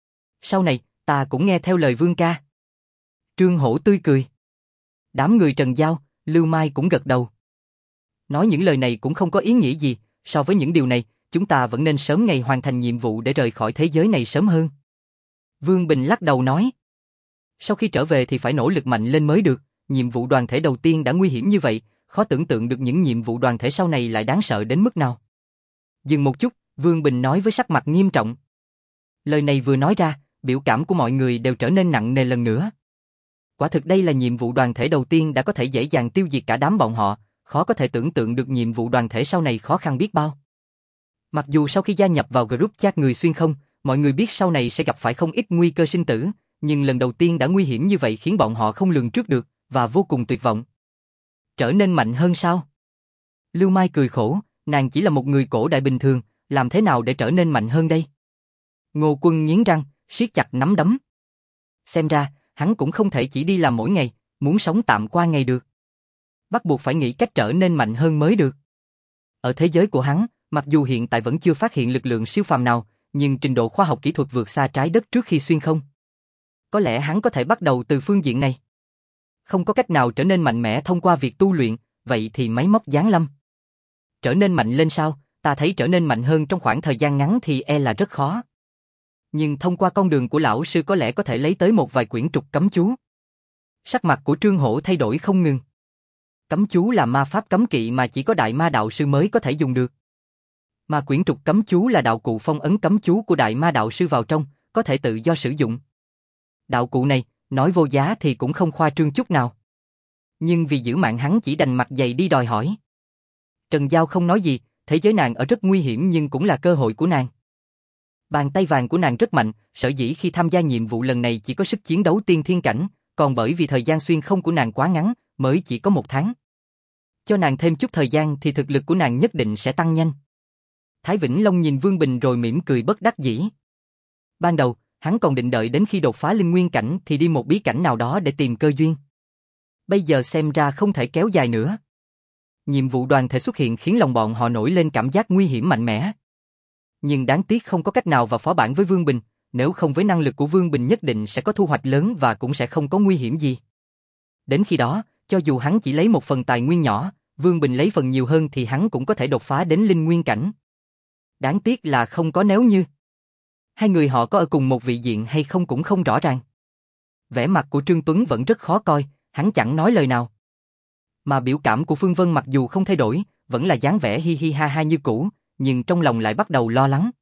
Sau này, ta cũng nghe theo lời Vương ca. Trương Hổ tươi cười. Đám người Trần Giao, Lưu Mai cũng gật đầu. Nói những lời này cũng không có ý nghĩa gì, so với những điều này, chúng ta vẫn nên sớm ngày hoàn thành nhiệm vụ để rời khỏi thế giới này sớm hơn. Vương Bình lắc đầu nói. Sau khi trở về thì phải nỗ lực mạnh lên mới được, nhiệm vụ đoàn thể đầu tiên đã nguy hiểm như vậy, khó tưởng tượng được những nhiệm vụ đoàn thể sau này lại đáng sợ đến mức nào. Dừng một chút, Vương Bình nói với sắc mặt nghiêm trọng. Lời này vừa nói ra, biểu cảm của mọi người đều trở nên nặng nề lần nữa. Quả thực đây là nhiệm vụ đoàn thể đầu tiên đã có thể dễ dàng tiêu diệt cả đám bọn họ, khó có thể tưởng tượng được nhiệm vụ đoàn thể sau này khó khăn biết bao. Mặc dù sau khi gia nhập vào group chat người xuyên không, mọi người biết sau này sẽ gặp phải không ít nguy cơ sinh tử, nhưng lần đầu tiên đã nguy hiểm như vậy khiến bọn họ không lường trước được, và vô cùng tuyệt vọng. Trở nên mạnh hơn sao? Lưu Mai cười khổ, nàng chỉ là một người cổ đại bình thường, làm thế nào để trở nên mạnh hơn đây? Ngô Quân nghiến răng, siết chặt nắm đấm. Xem ra, hắn cũng không thể chỉ đi làm mỗi ngày, muốn sống tạm qua ngày được. Bắt buộc phải nghĩ cách trở nên mạnh hơn mới được. Ở thế giới của hắn, mặc dù hiện tại vẫn chưa phát hiện lực lượng siêu phàm nào, nhưng trình độ khoa học kỹ thuật vượt xa trái đất trước khi xuyên không. Có lẽ hắn có thể bắt đầu từ phương diện này. Không có cách nào trở nên mạnh mẽ thông qua việc tu luyện, vậy thì máy móc giáng lâm. Trở nên mạnh lên sao? Ta thấy trở nên mạnh hơn trong khoảng thời gian ngắn thì e là rất khó. Nhưng thông qua con đường của lão sư có lẽ có thể lấy tới một vài quyển trục cấm chú. Sắc mặt của Trương Hổ thay đổi không ngừng. Cấm chú là ma pháp cấm kỵ mà chỉ có đại ma đạo sư mới có thể dùng được. Mà quyển trục cấm chú là đạo cụ phong ấn cấm chú của đại ma đạo sư vào trong, có thể tự do sử dụng. Đạo cụ này, nói vô giá thì cũng không khoa trương chút nào. Nhưng vì giữ mạng hắn chỉ đành mặt dày đi đòi hỏi. Trần Giao không nói gì, thế giới nàng ở rất nguy hiểm nhưng cũng là cơ hội của nàng. Bàn tay vàng của nàng rất mạnh, sở dĩ khi tham gia nhiệm vụ lần này chỉ có sức chiến đấu tiên thiên cảnh, còn bởi vì thời gian xuyên không của nàng quá ngắn, mới chỉ có một tháng. Cho nàng thêm chút thời gian thì thực lực của nàng nhất định sẽ tăng nhanh. Thái Vĩnh Long nhìn Vương Bình rồi mỉm cười bất đắc dĩ. Ban đầu, hắn còn định đợi đến khi đột phá linh nguyên cảnh thì đi một bí cảnh nào đó để tìm cơ duyên. Bây giờ xem ra không thể kéo dài nữa. Nhiệm vụ đoàn thể xuất hiện khiến lòng bọn họ nổi lên cảm giác nguy hiểm mạnh mẽ. Nhưng đáng tiếc không có cách nào vào phó bản với Vương Bình, nếu không với năng lực của Vương Bình nhất định sẽ có thu hoạch lớn và cũng sẽ không có nguy hiểm gì. Đến khi đó, cho dù hắn chỉ lấy một phần tài nguyên nhỏ, Vương Bình lấy phần nhiều hơn thì hắn cũng có thể đột phá đến linh nguyên cảnh. Đáng tiếc là không có nếu như. Hai người họ có ở cùng một vị diện hay không cũng không rõ ràng. Vẻ mặt của Trương Tuấn vẫn rất khó coi, hắn chẳng nói lời nào. Mà biểu cảm của Phương Vân mặc dù không thay đổi, vẫn là dáng vẻ hi hi ha ha như cũ, nhưng trong lòng lại bắt đầu lo lắng.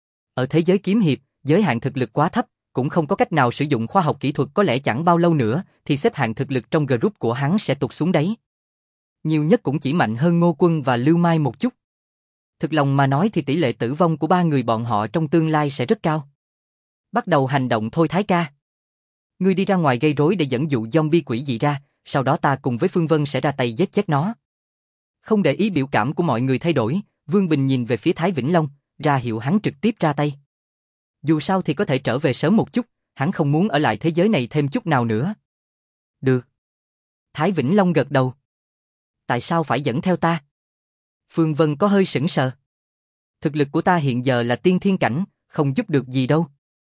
Ở thế giới kiếm hiệp, giới hạn thực lực quá thấp, cũng không có cách nào sử dụng khoa học kỹ thuật, có lẽ chẳng bao lâu nữa thì xếp hạng thực lực trong group của hắn sẽ tụt xuống đấy. Nhiều nhất cũng chỉ mạnh hơn Ngô Quân và Lưu Mai một chút. Thực lòng mà nói thì tỷ lệ tử vong của ba người bọn họ trong tương lai sẽ rất cao. Bắt đầu hành động thôi Thái ca. Ngươi đi ra ngoài gây rối để dẫn dụ zombie quỷ dị ra, sau đó ta cùng với Phương Vân sẽ ra tay giết chết nó. Không để ý biểu cảm của mọi người thay đổi, Vương Bình nhìn về phía Thái Vĩnh Long, ra hiệu hắn trực tiếp ra tay. Dù sao thì có thể trở về sớm một chút, hắn không muốn ở lại thế giới này thêm chút nào nữa. Được. Thái Vĩnh Long gật đầu. Tại sao phải dẫn theo ta? Phương Vân có hơi sững sờ. Thực lực của ta hiện giờ là tiên thiên cảnh, không giúp được gì đâu.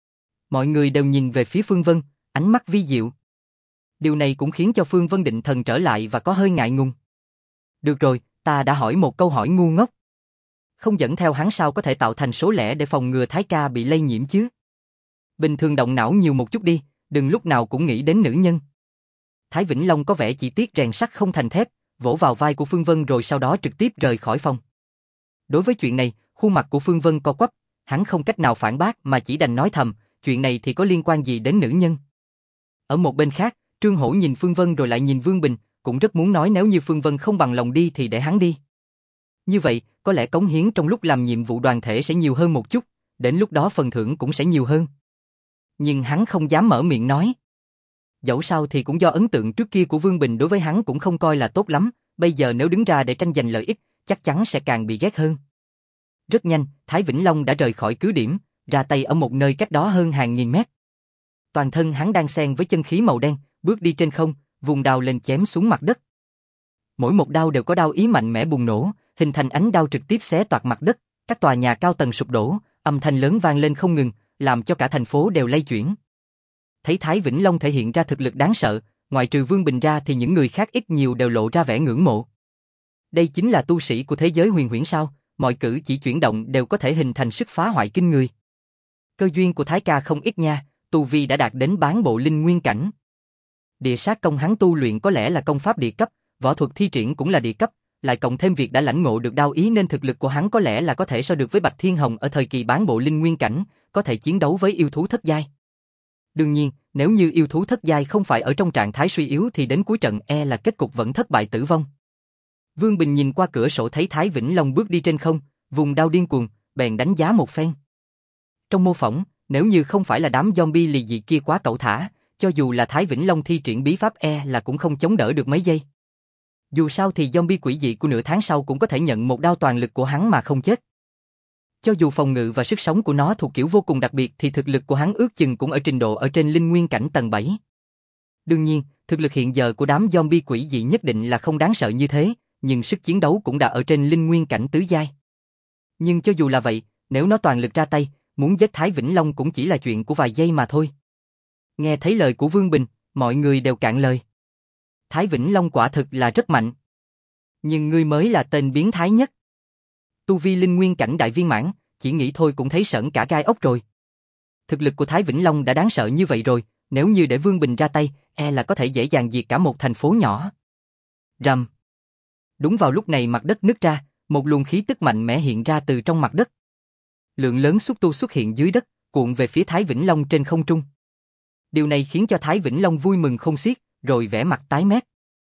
Mọi người đều nhìn về phía Phương Vân, ánh mắt vi diệu. Điều này cũng khiến cho Phương Vân định thần trở lại và có hơi ngại ngùng. Được rồi, ta đã hỏi một câu hỏi ngu ngốc. Không dẫn theo hắn sao có thể tạo thành số lẻ để phòng ngừa Thái ca bị lây nhiễm chứ? Bình thường động não nhiều một chút đi, đừng lúc nào cũng nghĩ đến nữ nhân. Thái Vĩnh Long có vẻ chỉ tiếc rèn sắt không thành thép, vỗ vào vai của Phương Vân rồi sau đó trực tiếp rời khỏi phòng. Đối với chuyện này, khuôn mặt của Phương Vân co quắp, hắn không cách nào phản bác mà chỉ đành nói thầm, chuyện này thì có liên quan gì đến nữ nhân. Ở một bên khác, Trương Hổ nhìn Phương Vân rồi lại nhìn Vương Bình, cũng rất muốn nói nếu như Phương Vân không bằng lòng đi thì để hắn đi. Như vậy, có lẽ cống hiến trong lúc làm nhiệm vụ đoàn thể sẽ nhiều hơn một chút, đến lúc đó phần thưởng cũng sẽ nhiều hơn. Nhưng hắn không dám mở miệng nói. Dẫu sao thì cũng do ấn tượng trước kia của Vương Bình đối với hắn cũng không coi là tốt lắm, bây giờ nếu đứng ra để tranh giành lợi ích, chắc chắn sẽ càng bị ghét hơn. Rất nhanh, Thái Vĩnh Long đã rời khỏi cứ điểm, ra tay ở một nơi cách đó hơn hàng nghìn mét. Toàn thân hắn đang xen với chân khí màu đen, bước đi trên không, vùng đao lên chém xuống mặt đất. Mỗi một đao đều có đao ý mạnh mẽ bùng nổ, hình thành ánh đao trực tiếp xé toạc mặt đất, các tòa nhà cao tầng sụp đổ, âm thanh lớn vang lên không ngừng, làm cho cả thành phố đều lay chuyển. Thấy Thái Vĩnh Long thể hiện ra thực lực đáng sợ, ngoại trừ Vương Bình ra thì những người khác ít nhiều đều lộ ra vẻ ngưỡng mộ. Đây chính là tu sĩ của thế giới huyền huyễn sao, mọi cử chỉ chuyển động đều có thể hình thành sức phá hoại kinh người. Cơ duyên của Thái ca không ít nha, tu vi đã đạt đến bán bộ linh nguyên cảnh. Địa sát công hắn tu luyện có lẽ là công pháp địa cấp, võ thuật thi triển cũng là địa cấp, lại cộng thêm việc đã lãnh ngộ được đao ý nên thực lực của hắn có lẽ là có thể so được với Bạch Thiên Hồng ở thời kỳ bán bộ linh nguyên cảnh, có thể chiến đấu với yêu thú thất giai. Đương nhiên, nếu như yêu thú thất giai không phải ở trong trạng thái suy yếu thì đến cuối trận e là kết cục vẫn thất bại tử vong. Vương Bình nhìn qua cửa sổ thấy Thái Vĩnh Long bước đi trên không, vùng đao điên cuồng, bèn đánh giá một phen. Trong mô phỏng, nếu như không phải là đám zombie lì dị kia quá cẩu thả, cho dù là Thái Vĩnh Long thi triển bí pháp e là cũng không chống đỡ được mấy giây. Dù sao thì zombie quỷ dị của nửa tháng sau cũng có thể nhận một đao toàn lực của hắn mà không chết. Cho dù phòng ngự và sức sống của nó thuộc kiểu vô cùng đặc biệt thì thực lực của hắn ước chừng cũng ở trình độ ở trên linh nguyên cảnh tầng bảy. Đương nhiên, thực lực hiện giờ của đám zombie quỷ dị nhất định là không đáng sợ như thế, nhưng sức chiến đấu cũng đã ở trên linh nguyên cảnh tứ giai. Nhưng cho dù là vậy, nếu nó toàn lực ra tay, muốn giết Thái Vĩnh Long cũng chỉ là chuyện của vài giây mà thôi. Nghe thấy lời của Vương Bình, mọi người đều cạn lời. Thái Vĩnh Long quả thực là rất mạnh. Nhưng ngươi mới là tên biến thái nhất. Tu vi linh nguyên cảnh đại viên mãn, chỉ nghĩ thôi cũng thấy sởn cả gai ốc rồi. Thực lực của Thái Vĩnh Long đã đáng sợ như vậy rồi, nếu như để Vương Bình ra tay, e là có thể dễ dàng diệt cả một thành phố nhỏ. Rầm. Đúng vào lúc này mặt đất nứt ra, một luồng khí tức mạnh mẽ hiện ra từ trong mặt đất. Lượng lớn xúc tu xuất hiện dưới đất, cuộn về phía Thái Vĩnh Long trên không trung. Điều này khiến cho Thái Vĩnh Long vui mừng không xiết, rồi vẻ mặt tái mét.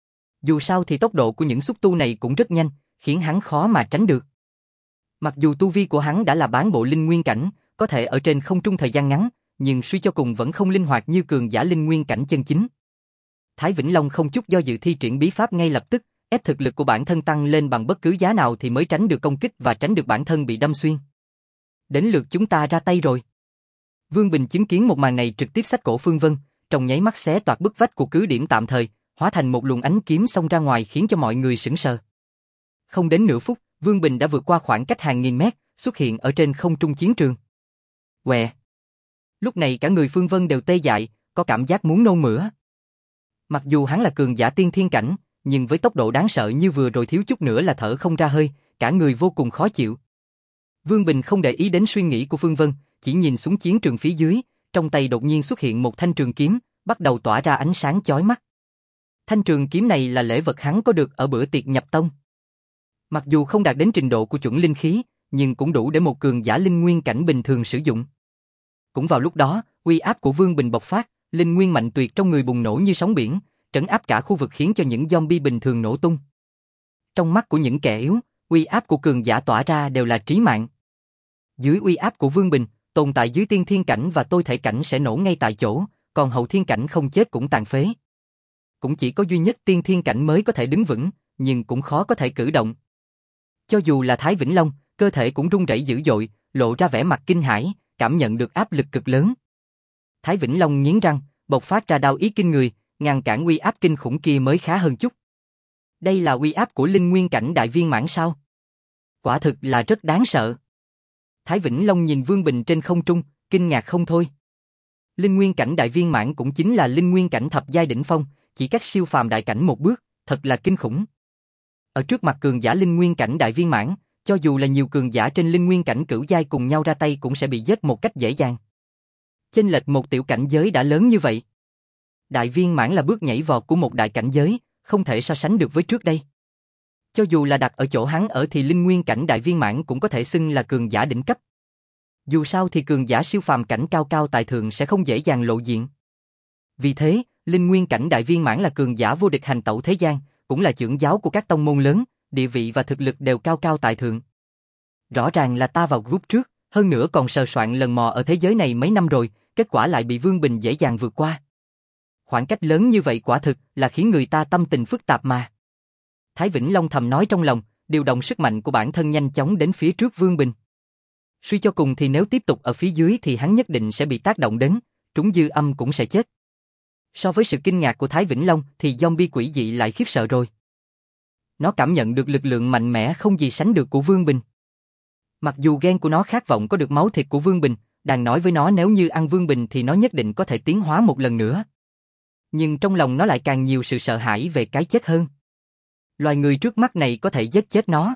Dù sao thì tốc độ của những xúc tu này cũng rất nhanh, khiến hắn khó mà tránh được. Mặc dù tu vi của hắn đã là bán bộ linh nguyên cảnh, có thể ở trên không trung thời gian ngắn, nhưng suy cho cùng vẫn không linh hoạt như cường giả linh nguyên cảnh chân chính. Thái Vĩnh Long không chút do dự thi triển bí pháp ngay lập tức, ép thực lực của bản thân tăng lên bằng bất cứ giá nào thì mới tránh được công kích và tránh được bản thân bị đâm xuyên. Đến lượt chúng ta ra tay rồi. Vương Bình chứng kiến một màn này trực tiếp xách cổ Phương Vân, trong nháy mắt xé toạc bức vách của cứ điểm tạm thời, hóa thành một luồng ánh kiếm xông ra ngoài khiến cho mọi người sững sờ. Không đến nửa phút, Vương Bình đã vượt qua khoảng cách hàng nghìn mét, xuất hiện ở trên không trung chiến trường. Quẹ! Lúc này cả người Phương Vân đều tê dại, có cảm giác muốn nôn mửa. Mặc dù hắn là cường giả tiên thiên cảnh, nhưng với tốc độ đáng sợ như vừa rồi thiếu chút nữa là thở không ra hơi, cả người vô cùng khó chịu. Vương Bình không để ý đến suy nghĩ của Phương Vân, chỉ nhìn xuống chiến trường phía dưới, trong tay đột nhiên xuất hiện một thanh trường kiếm, bắt đầu tỏa ra ánh sáng chói mắt. Thanh trường kiếm này là lễ vật hắn có được ở bữa tiệc nhập tông. Mặc dù không đạt đến trình độ của chuẩn linh khí, nhưng cũng đủ để một cường giả linh nguyên cảnh bình thường sử dụng. Cũng vào lúc đó, uy áp của Vương Bình bộc phát, linh nguyên mạnh tuyệt trong người bùng nổ như sóng biển, trấn áp cả khu vực khiến cho những zombie bình thường nổ tung. Trong mắt của những kẻ yếu, uy áp của cường giả tỏa ra đều là trí mạng. Dưới uy áp của Vương Bình, tồn tại dưới tiên thiên cảnh và tôi thể cảnh sẽ nổ ngay tại chỗ, còn hậu thiên cảnh không chết cũng tàn phế. Cũng chỉ có duy nhất tiên thiên cảnh mới có thể đứng vững, nhưng cũng khó có thể cử động. Cho dù là Thái Vĩnh Long, cơ thể cũng run rẩy dữ dội, lộ ra vẻ mặt kinh hãi, cảm nhận được áp lực cực lớn. Thái Vĩnh Long nghiến răng, bộc phát ra đao ý kinh người, ngăn cản uy áp kinh khủng kia mới khá hơn chút. Đây là uy áp của linh nguyên cảnh đại viên mãn sao? Quả thực là rất đáng sợ. Thái Vĩnh Long nhìn Vương Bình trên không trung, kinh ngạc không thôi. Linh nguyên cảnh đại viên mãn cũng chính là linh nguyên cảnh thập giai đỉnh phong, chỉ cách siêu phàm đại cảnh một bước, thật là kinh khủng. Ở trước mặt cường giả linh nguyên cảnh đại viên mãn, cho dù là nhiều cường giả trên linh nguyên cảnh cửu giai cùng nhau ra tay cũng sẽ bị giết một cách dễ dàng. Chênh lệch một tiểu cảnh giới đã lớn như vậy. Đại viên mãn là bước nhảy vọt của một đại cảnh giới, không thể so sánh được với trước đây. Cho dù là đặt ở chỗ hắn ở thì linh nguyên cảnh đại viên mãn cũng có thể xưng là cường giả đỉnh cấp. Dù sao thì cường giả siêu phàm cảnh cao cao tại thượng sẽ không dễ dàng lộ diện. Vì thế, linh nguyên cảnh đại viên mãn là cường giả vô địch hành tẩu thế gian, cũng là trưởng giáo của các tông môn lớn, địa vị và thực lực đều cao cao tại thượng. Rõ ràng là ta vào group trước, hơn nữa còn sờ soạn lần mò ở thế giới này mấy năm rồi, kết quả lại bị Vương Bình dễ dàng vượt qua. Khoảng cách lớn như vậy quả thực là khiến người ta tâm tình phức tạp mà. Thái Vĩnh Long thầm nói trong lòng, điều động sức mạnh của bản thân nhanh chóng đến phía trước Vương Bình. Suy cho cùng thì nếu tiếp tục ở phía dưới thì hắn nhất định sẽ bị tác động đến, trúng dư âm cũng sẽ chết. So với sự kinh ngạc của Thái Vĩnh Long thì zombie quỷ dị lại khiếp sợ rồi. Nó cảm nhận được lực lượng mạnh mẽ không gì sánh được của Vương Bình. Mặc dù gen của nó khát vọng có được máu thịt của Vương Bình, đang nói với nó nếu như ăn Vương Bình thì nó nhất định có thể tiến hóa một lần nữa. Nhưng trong lòng nó lại càng nhiều sự sợ hãi về cái chết hơn. Loài người trước mắt này có thể giết chết nó.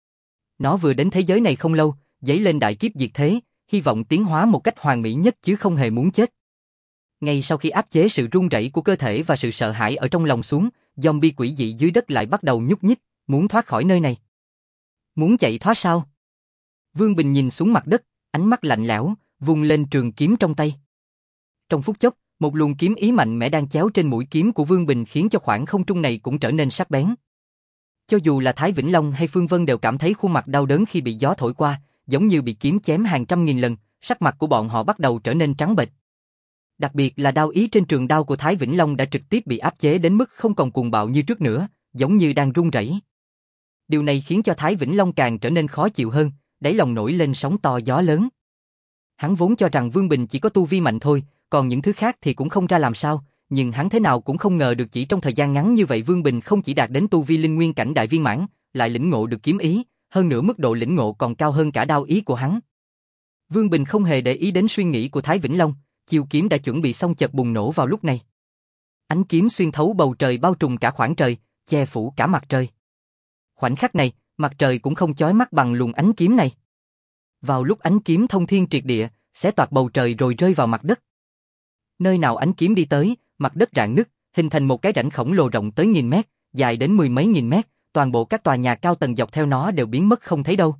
Nó vừa đến thế giới này không lâu, dấy lên đại kiếp diệt thế, hy vọng tiến hóa một cách hoàn mỹ nhất chứ không hề muốn chết. Ngay sau khi áp chế sự run rẩy của cơ thể và sự sợ hãi ở trong lòng xuống, zombie quỷ dị dưới đất lại bắt đầu nhúc nhích, muốn thoát khỏi nơi này. Muốn chạy thoát sao? Vương Bình nhìn xuống mặt đất, ánh mắt lạnh lẽo, vung lên trường kiếm trong tay. Trong phút chốc, một luồng kiếm ý mạnh mẽ đang chéo trên mũi kiếm của Vương Bình khiến cho khoảng không trung này cũng trở nên sắc bén. Cho dù là Thái Vĩnh Long hay Phương Vân đều cảm thấy khuôn mặt đau đớn khi bị gió thổi qua, giống như bị kiếm chém hàng trăm nghìn lần, sắc mặt của bọn họ bắt đầu trở nên trắng bệch. Đặc biệt là đao ý trên trường đao của Thái Vĩnh Long đã trực tiếp bị áp chế đến mức không còn cuồng bạo như trước nữa, giống như đang run rẩy. Điều này khiến cho Thái Vĩnh Long càng trở nên khó chịu hơn, đáy lòng nổi lên sóng to gió lớn. Hắn vốn cho rằng Vương Bình chỉ có tu vi mạnh thôi, còn những thứ khác thì cũng không ra làm sao, nhưng hắn thế nào cũng không ngờ được chỉ trong thời gian ngắn như vậy Vương Bình không chỉ đạt đến tu vi linh nguyên cảnh đại viên mãn, lại lĩnh ngộ được kiếm ý, hơn nữa mức độ lĩnh ngộ còn cao hơn cả đao ý của hắn. Vương Bình không hề để ý đến suy nghĩ của Thái Vĩnh Long, chiêu kiếm đã chuẩn bị xong chợt bùng nổ vào lúc này. Ánh kiếm xuyên thấu bầu trời bao trùm cả khoảng trời, che phủ cả mặt trời. Khoảnh khắc này, mặt trời cũng không chói mắt bằng luồng ánh kiếm này. Vào lúc ánh kiếm thông thiên triệt địa, xé toạc bầu trời rồi rơi vào mặt đất. Nơi nào ánh kiếm đi tới, mặt đất rạn nứt, hình thành một cái rãnh khổng lồ rộng tới nghìn mét, dài đến mười mấy nghìn mét, toàn bộ các tòa nhà cao tầng dọc theo nó đều biến mất không thấy đâu.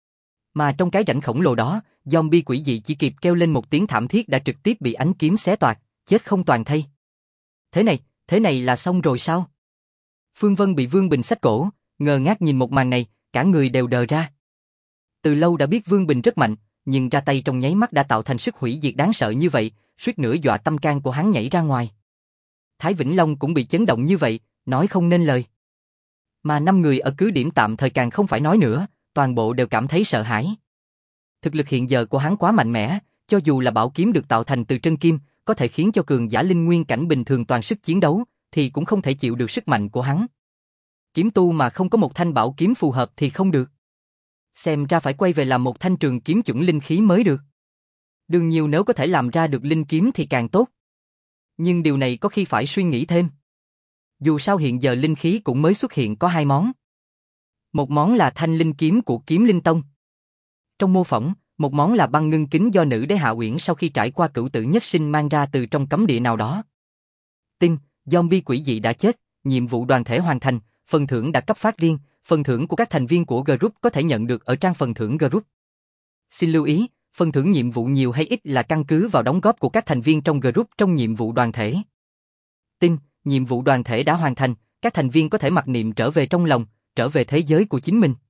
Mà trong cái rãnh khổng lồ đó, zombie quỷ dị chỉ kịp kêu lên một tiếng thảm thiết đã trực tiếp bị ánh kiếm xé toạc, chết không toàn thây. Thế này, thế này là xong rồi sao? Phương Vân bị Vương Bình xách cổ, ngơ ngác nhìn một màn này, cả người đều đờ ra. Từ lâu đã biết Vương Bình rất mạnh, nhưng ra tay trong nháy mắt đã tạo thành sức hủy diệt đáng sợ như vậy, suýt nữa dọa tâm can của hắn nhảy ra ngoài. Thái Vĩnh Long cũng bị chấn động như vậy, nói không nên lời. Mà năm người ở cứ điểm tạm thời càng không phải nói nữa, toàn bộ đều cảm thấy sợ hãi. Thực lực hiện giờ của hắn quá mạnh mẽ, cho dù là bảo kiếm được tạo thành từ chân kim, có thể khiến cho cường giả linh nguyên cảnh bình thường toàn sức chiến đấu, thì cũng không thể chịu được sức mạnh của hắn. Kiếm tu mà không có một thanh bảo kiếm phù hợp thì không được. Xem ra phải quay về làm một thanh trường kiếm chuẩn linh khí mới được. Đương nhiên nếu có thể làm ra được linh kiếm thì càng tốt. Nhưng điều này có khi phải suy nghĩ thêm. Dù sao hiện giờ linh khí cũng mới xuất hiện có hai món. Một món là thanh linh kiếm của Kiếm Linh Tông. Trong mô phỏng, một món là băng ngưng kính do nữ đế Hạ Uyển sau khi trải qua cửu tử nhất sinh mang ra từ trong cấm địa nào đó. Tin, zombie quỷ dị đã chết, nhiệm vụ đoàn thể hoàn thành, phần thưởng đã cấp phát riêng, phần thưởng của các thành viên của group có thể nhận được ở trang phần thưởng group. Xin lưu ý, phần thưởng nhiệm vụ nhiều hay ít là căn cứ vào đóng góp của các thành viên trong group trong nhiệm vụ đoàn thể. Tin, nhiệm vụ đoàn thể đã hoàn thành, các thành viên có thể mặc niệm trở về trong lòng, trở về thế giới của chính mình.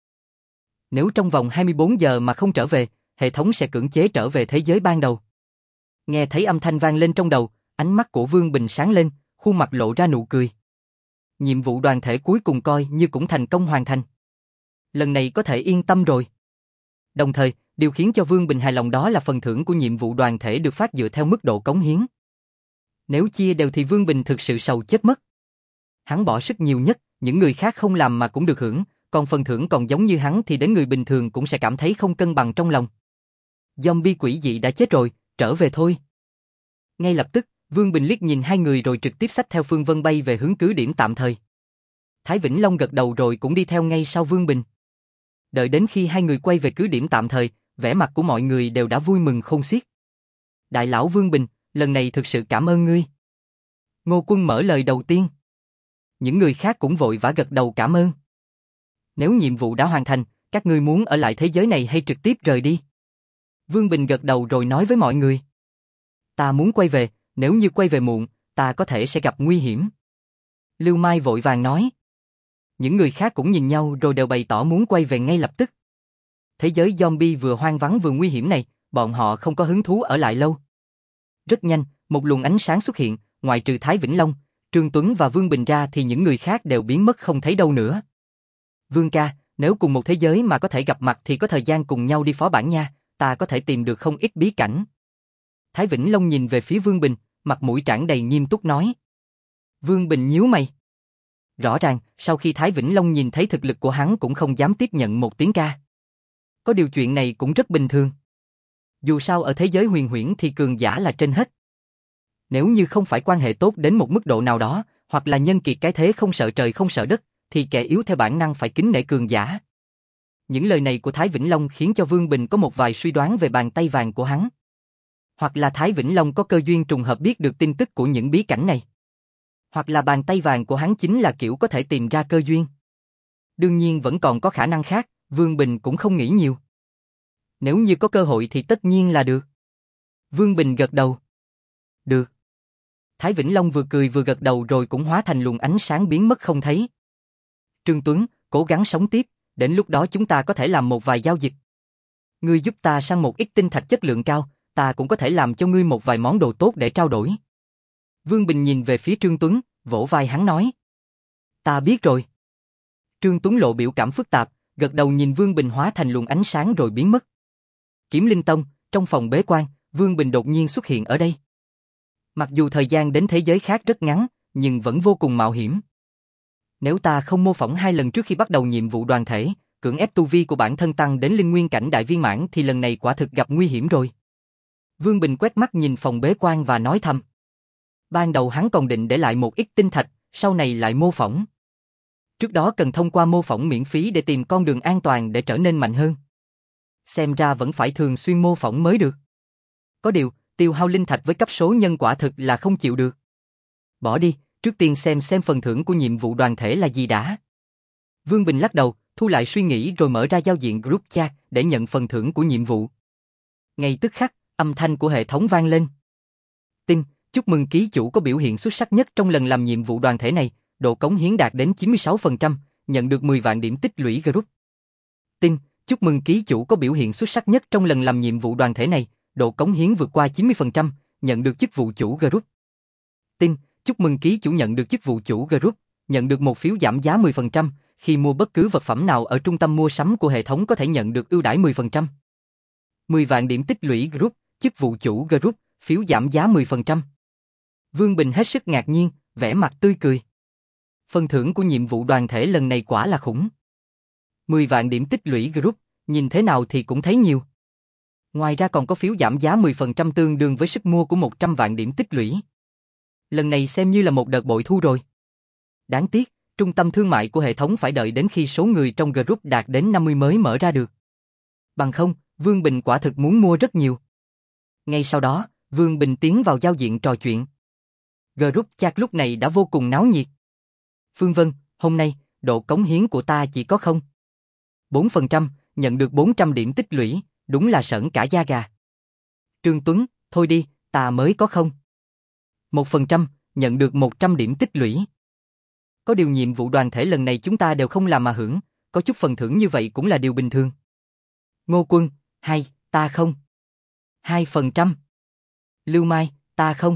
Nếu trong vòng hai mươi bốn giờ mà không trở về, hệ thống sẽ cưỡng chế trở về thế giới ban đầu. Nghe thấy âm thanh vang lên trong đầu, ánh mắt của Vương Bình sáng lên, khuôn mặt lộ ra nụ cười. Nhiệm vụ đoàn thể cuối cùng coi như cũng thành công hoàn thành. Lần này có thể yên tâm rồi. Đồng thời, điều khiến cho Vương Bình hài lòng đó là phần thưởng của nhiệm vụ đoàn thể được phát dựa theo mức độ cống hiến. Nếu chia đều thì Vương Bình thực sự sầu chết mất. Hắn bỏ sức nhiều nhất, những người khác không làm mà cũng được hưởng, còn phần thưởng còn giống như hắn thì đến người bình thường cũng sẽ cảm thấy không cân bằng trong lòng. Zombie quỷ dị đã chết rồi, trở về thôi. Ngay lập tức, Vương Bình liếc nhìn hai người rồi trực tiếp xách theo Phương Vân bay về hướng cứ điểm tạm thời. Thái Vĩnh Long gật đầu rồi cũng đi theo ngay sau Vương Bình. Đợi đến khi hai người quay về cứ điểm tạm thời, vẻ mặt của mọi người đều đã vui mừng khôn xiết. Đại lão Vương Bình, lần này thực sự cảm ơn ngươi. Ngô Quân mở lời đầu tiên. Những người khác cũng vội vã gật đầu cảm ơn. Nếu nhiệm vụ đã hoàn thành, các ngươi muốn ở lại thế giới này hay trực tiếp rời đi? Vương Bình gật đầu rồi nói với mọi người. Ta muốn quay về, nếu như quay về muộn, ta có thể sẽ gặp nguy hiểm. Lưu Mai vội vàng nói. Những người khác cũng nhìn nhau rồi đều bày tỏ muốn quay về ngay lập tức. Thế giới zombie vừa hoang vắng vừa nguy hiểm này, bọn họ không có hứng thú ở lại lâu. Rất nhanh, một luồng ánh sáng xuất hiện, ngoại trừ Thái Vĩnh Long, Trương Tuấn và Vương Bình ra thì những người khác đều biến mất không thấy đâu nữa. Vương ca, nếu cùng một thế giới mà có thể gặp mặt thì có thời gian cùng nhau đi phó bản nha, ta có thể tìm được không ít bí cảnh. Thái Vĩnh Long nhìn về phía Vương Bình, mặt mũi tràn đầy nghiêm túc nói. Vương Bình nhíu mày. Rõ ràng, sau khi Thái Vĩnh Long nhìn thấy thực lực của hắn cũng không dám tiếp nhận một tiếng ca. Có điều chuyện này cũng rất bình thường. Dù sao ở thế giới huyền huyễn thì cường giả là trên hết. Nếu như không phải quan hệ tốt đến một mức độ nào đó, hoặc là nhân kiệt cái thế không sợ trời không sợ đất, thì kẻ yếu theo bản năng phải kính nể cường giả. Những lời này của Thái Vĩnh Long khiến cho Vương Bình có một vài suy đoán về bàn tay vàng của hắn. Hoặc là Thái Vĩnh Long có cơ duyên trùng hợp biết được tin tức của những bí cảnh này. Hoặc là bàn tay vàng của hắn chính là kiểu có thể tìm ra cơ duyên. Đương nhiên vẫn còn có khả năng khác, Vương Bình cũng không nghĩ nhiều. Nếu như có cơ hội thì tất nhiên là được. Vương Bình gật đầu. Được. Thái Vĩnh Long vừa cười vừa gật đầu rồi cũng hóa thành luồng ánh sáng biến mất không thấy. Trương Tuấn, cố gắng sống tiếp, đến lúc đó chúng ta có thể làm một vài giao dịch. Ngươi giúp ta săn một ít tinh thạch chất lượng cao, ta cũng có thể làm cho ngươi một vài món đồ tốt để trao đổi. Vương Bình nhìn về phía Trương Tuấn, vỗ vai hắn nói. Ta biết rồi. Trương Tuấn lộ biểu cảm phức tạp, gật đầu nhìn Vương Bình hóa thành luồng ánh sáng rồi biến mất. Kiếm Linh Tông, trong phòng bế quan, Vương Bình đột nhiên xuất hiện ở đây. Mặc dù thời gian đến thế giới khác rất ngắn, nhưng vẫn vô cùng mạo hiểm. Nếu ta không mô phỏng hai lần trước khi bắt đầu nhiệm vụ đoàn thể, cưỡng ép tu vi của bản thân tăng đến linh nguyên cảnh đại viên mãn thì lần này quả thực gặp nguy hiểm rồi. Vương Bình quét mắt nhìn phòng bế quan và nói thầm. Ban đầu hắn còn định để lại một ít tinh thạch, sau này lại mô phỏng. Trước đó cần thông qua mô phỏng miễn phí để tìm con đường an toàn để trở nên mạnh hơn. Xem ra vẫn phải thường xuyên mô phỏng mới được. Có điều, tiêu hao linh thạch với cấp số nhân quả thực là không chịu được. Bỏ đi, trước tiên xem xem phần thưởng của nhiệm vụ đoàn thể là gì đã. Vương Bình lắc đầu, thu lại suy nghĩ rồi mở ra giao diện group chat để nhận phần thưởng của nhiệm vụ. Ngay tức khắc, âm thanh của hệ thống vang lên. Tin, chúc mừng ký chủ có biểu hiện xuất sắc nhất trong lần làm nhiệm vụ đoàn thể này, độ cống hiến đạt đến chín mươi sáu phần trăm, nhận được mười vạn điểm tích lũy group. Tin, chúc mừng ký chủ có biểu hiện xuất sắc nhất trong lần làm nhiệm vụ đoàn thể này, độ cống hiến vượt qua chín mươi phần trăm, nhận được chức vụ chủ group. Tin, chúc mừng ký chủ nhận được chức vụ chủ group, nhận được một phiếu giảm giá mười phần trăm, khi mua bất cứ vật phẩm nào ở trung tâm mua sắm của hệ thống có thể nhận được ưu đãi mười phần trăm. mười vạn điểm tích lũy group, chức vụ chủ group, phiếu giảm giá mười phần trăm. Vương Bình hết sức ngạc nhiên, vẻ mặt tươi cười. Phần thưởng của nhiệm vụ đoàn thể lần này quả là khủng. mười vạn điểm tích lũy group, nhìn thế nào thì cũng thấy nhiều. Ngoài ra còn có phiếu giảm giá mười phần trăm tương đương với sức mua của một trăm vạn điểm tích lũy. Lần này xem như là một đợt bội thu rồi. Đáng tiếc, trung tâm thương mại của hệ thống phải đợi đến khi số người trong group đạt đến năm mươi mới mở ra được. Bằng không, Vương Bình quả thực muốn mua rất nhiều. Ngay sau đó, Vương Bình tiến vào giao diện trò chuyện. Group chat lúc này đã vô cùng náo nhiệt. Phương Vân, hôm nay, độ cống hiến của ta chỉ có không bốn phần trăm, nhận được bốn trăm điểm tích lũy, đúng là sởn cả da gà. Trương Tuấn, thôi đi, ta mới có không một phần trăm, nhận được một trăm điểm tích lũy. Có điều nhiệm vụ đoàn thể lần này chúng ta đều không làm mà hưởng, có chút phần thưởng như vậy cũng là điều bình thường. Ngô Quân, hai, ta không hai phần trăm. Lưu Mai, ta không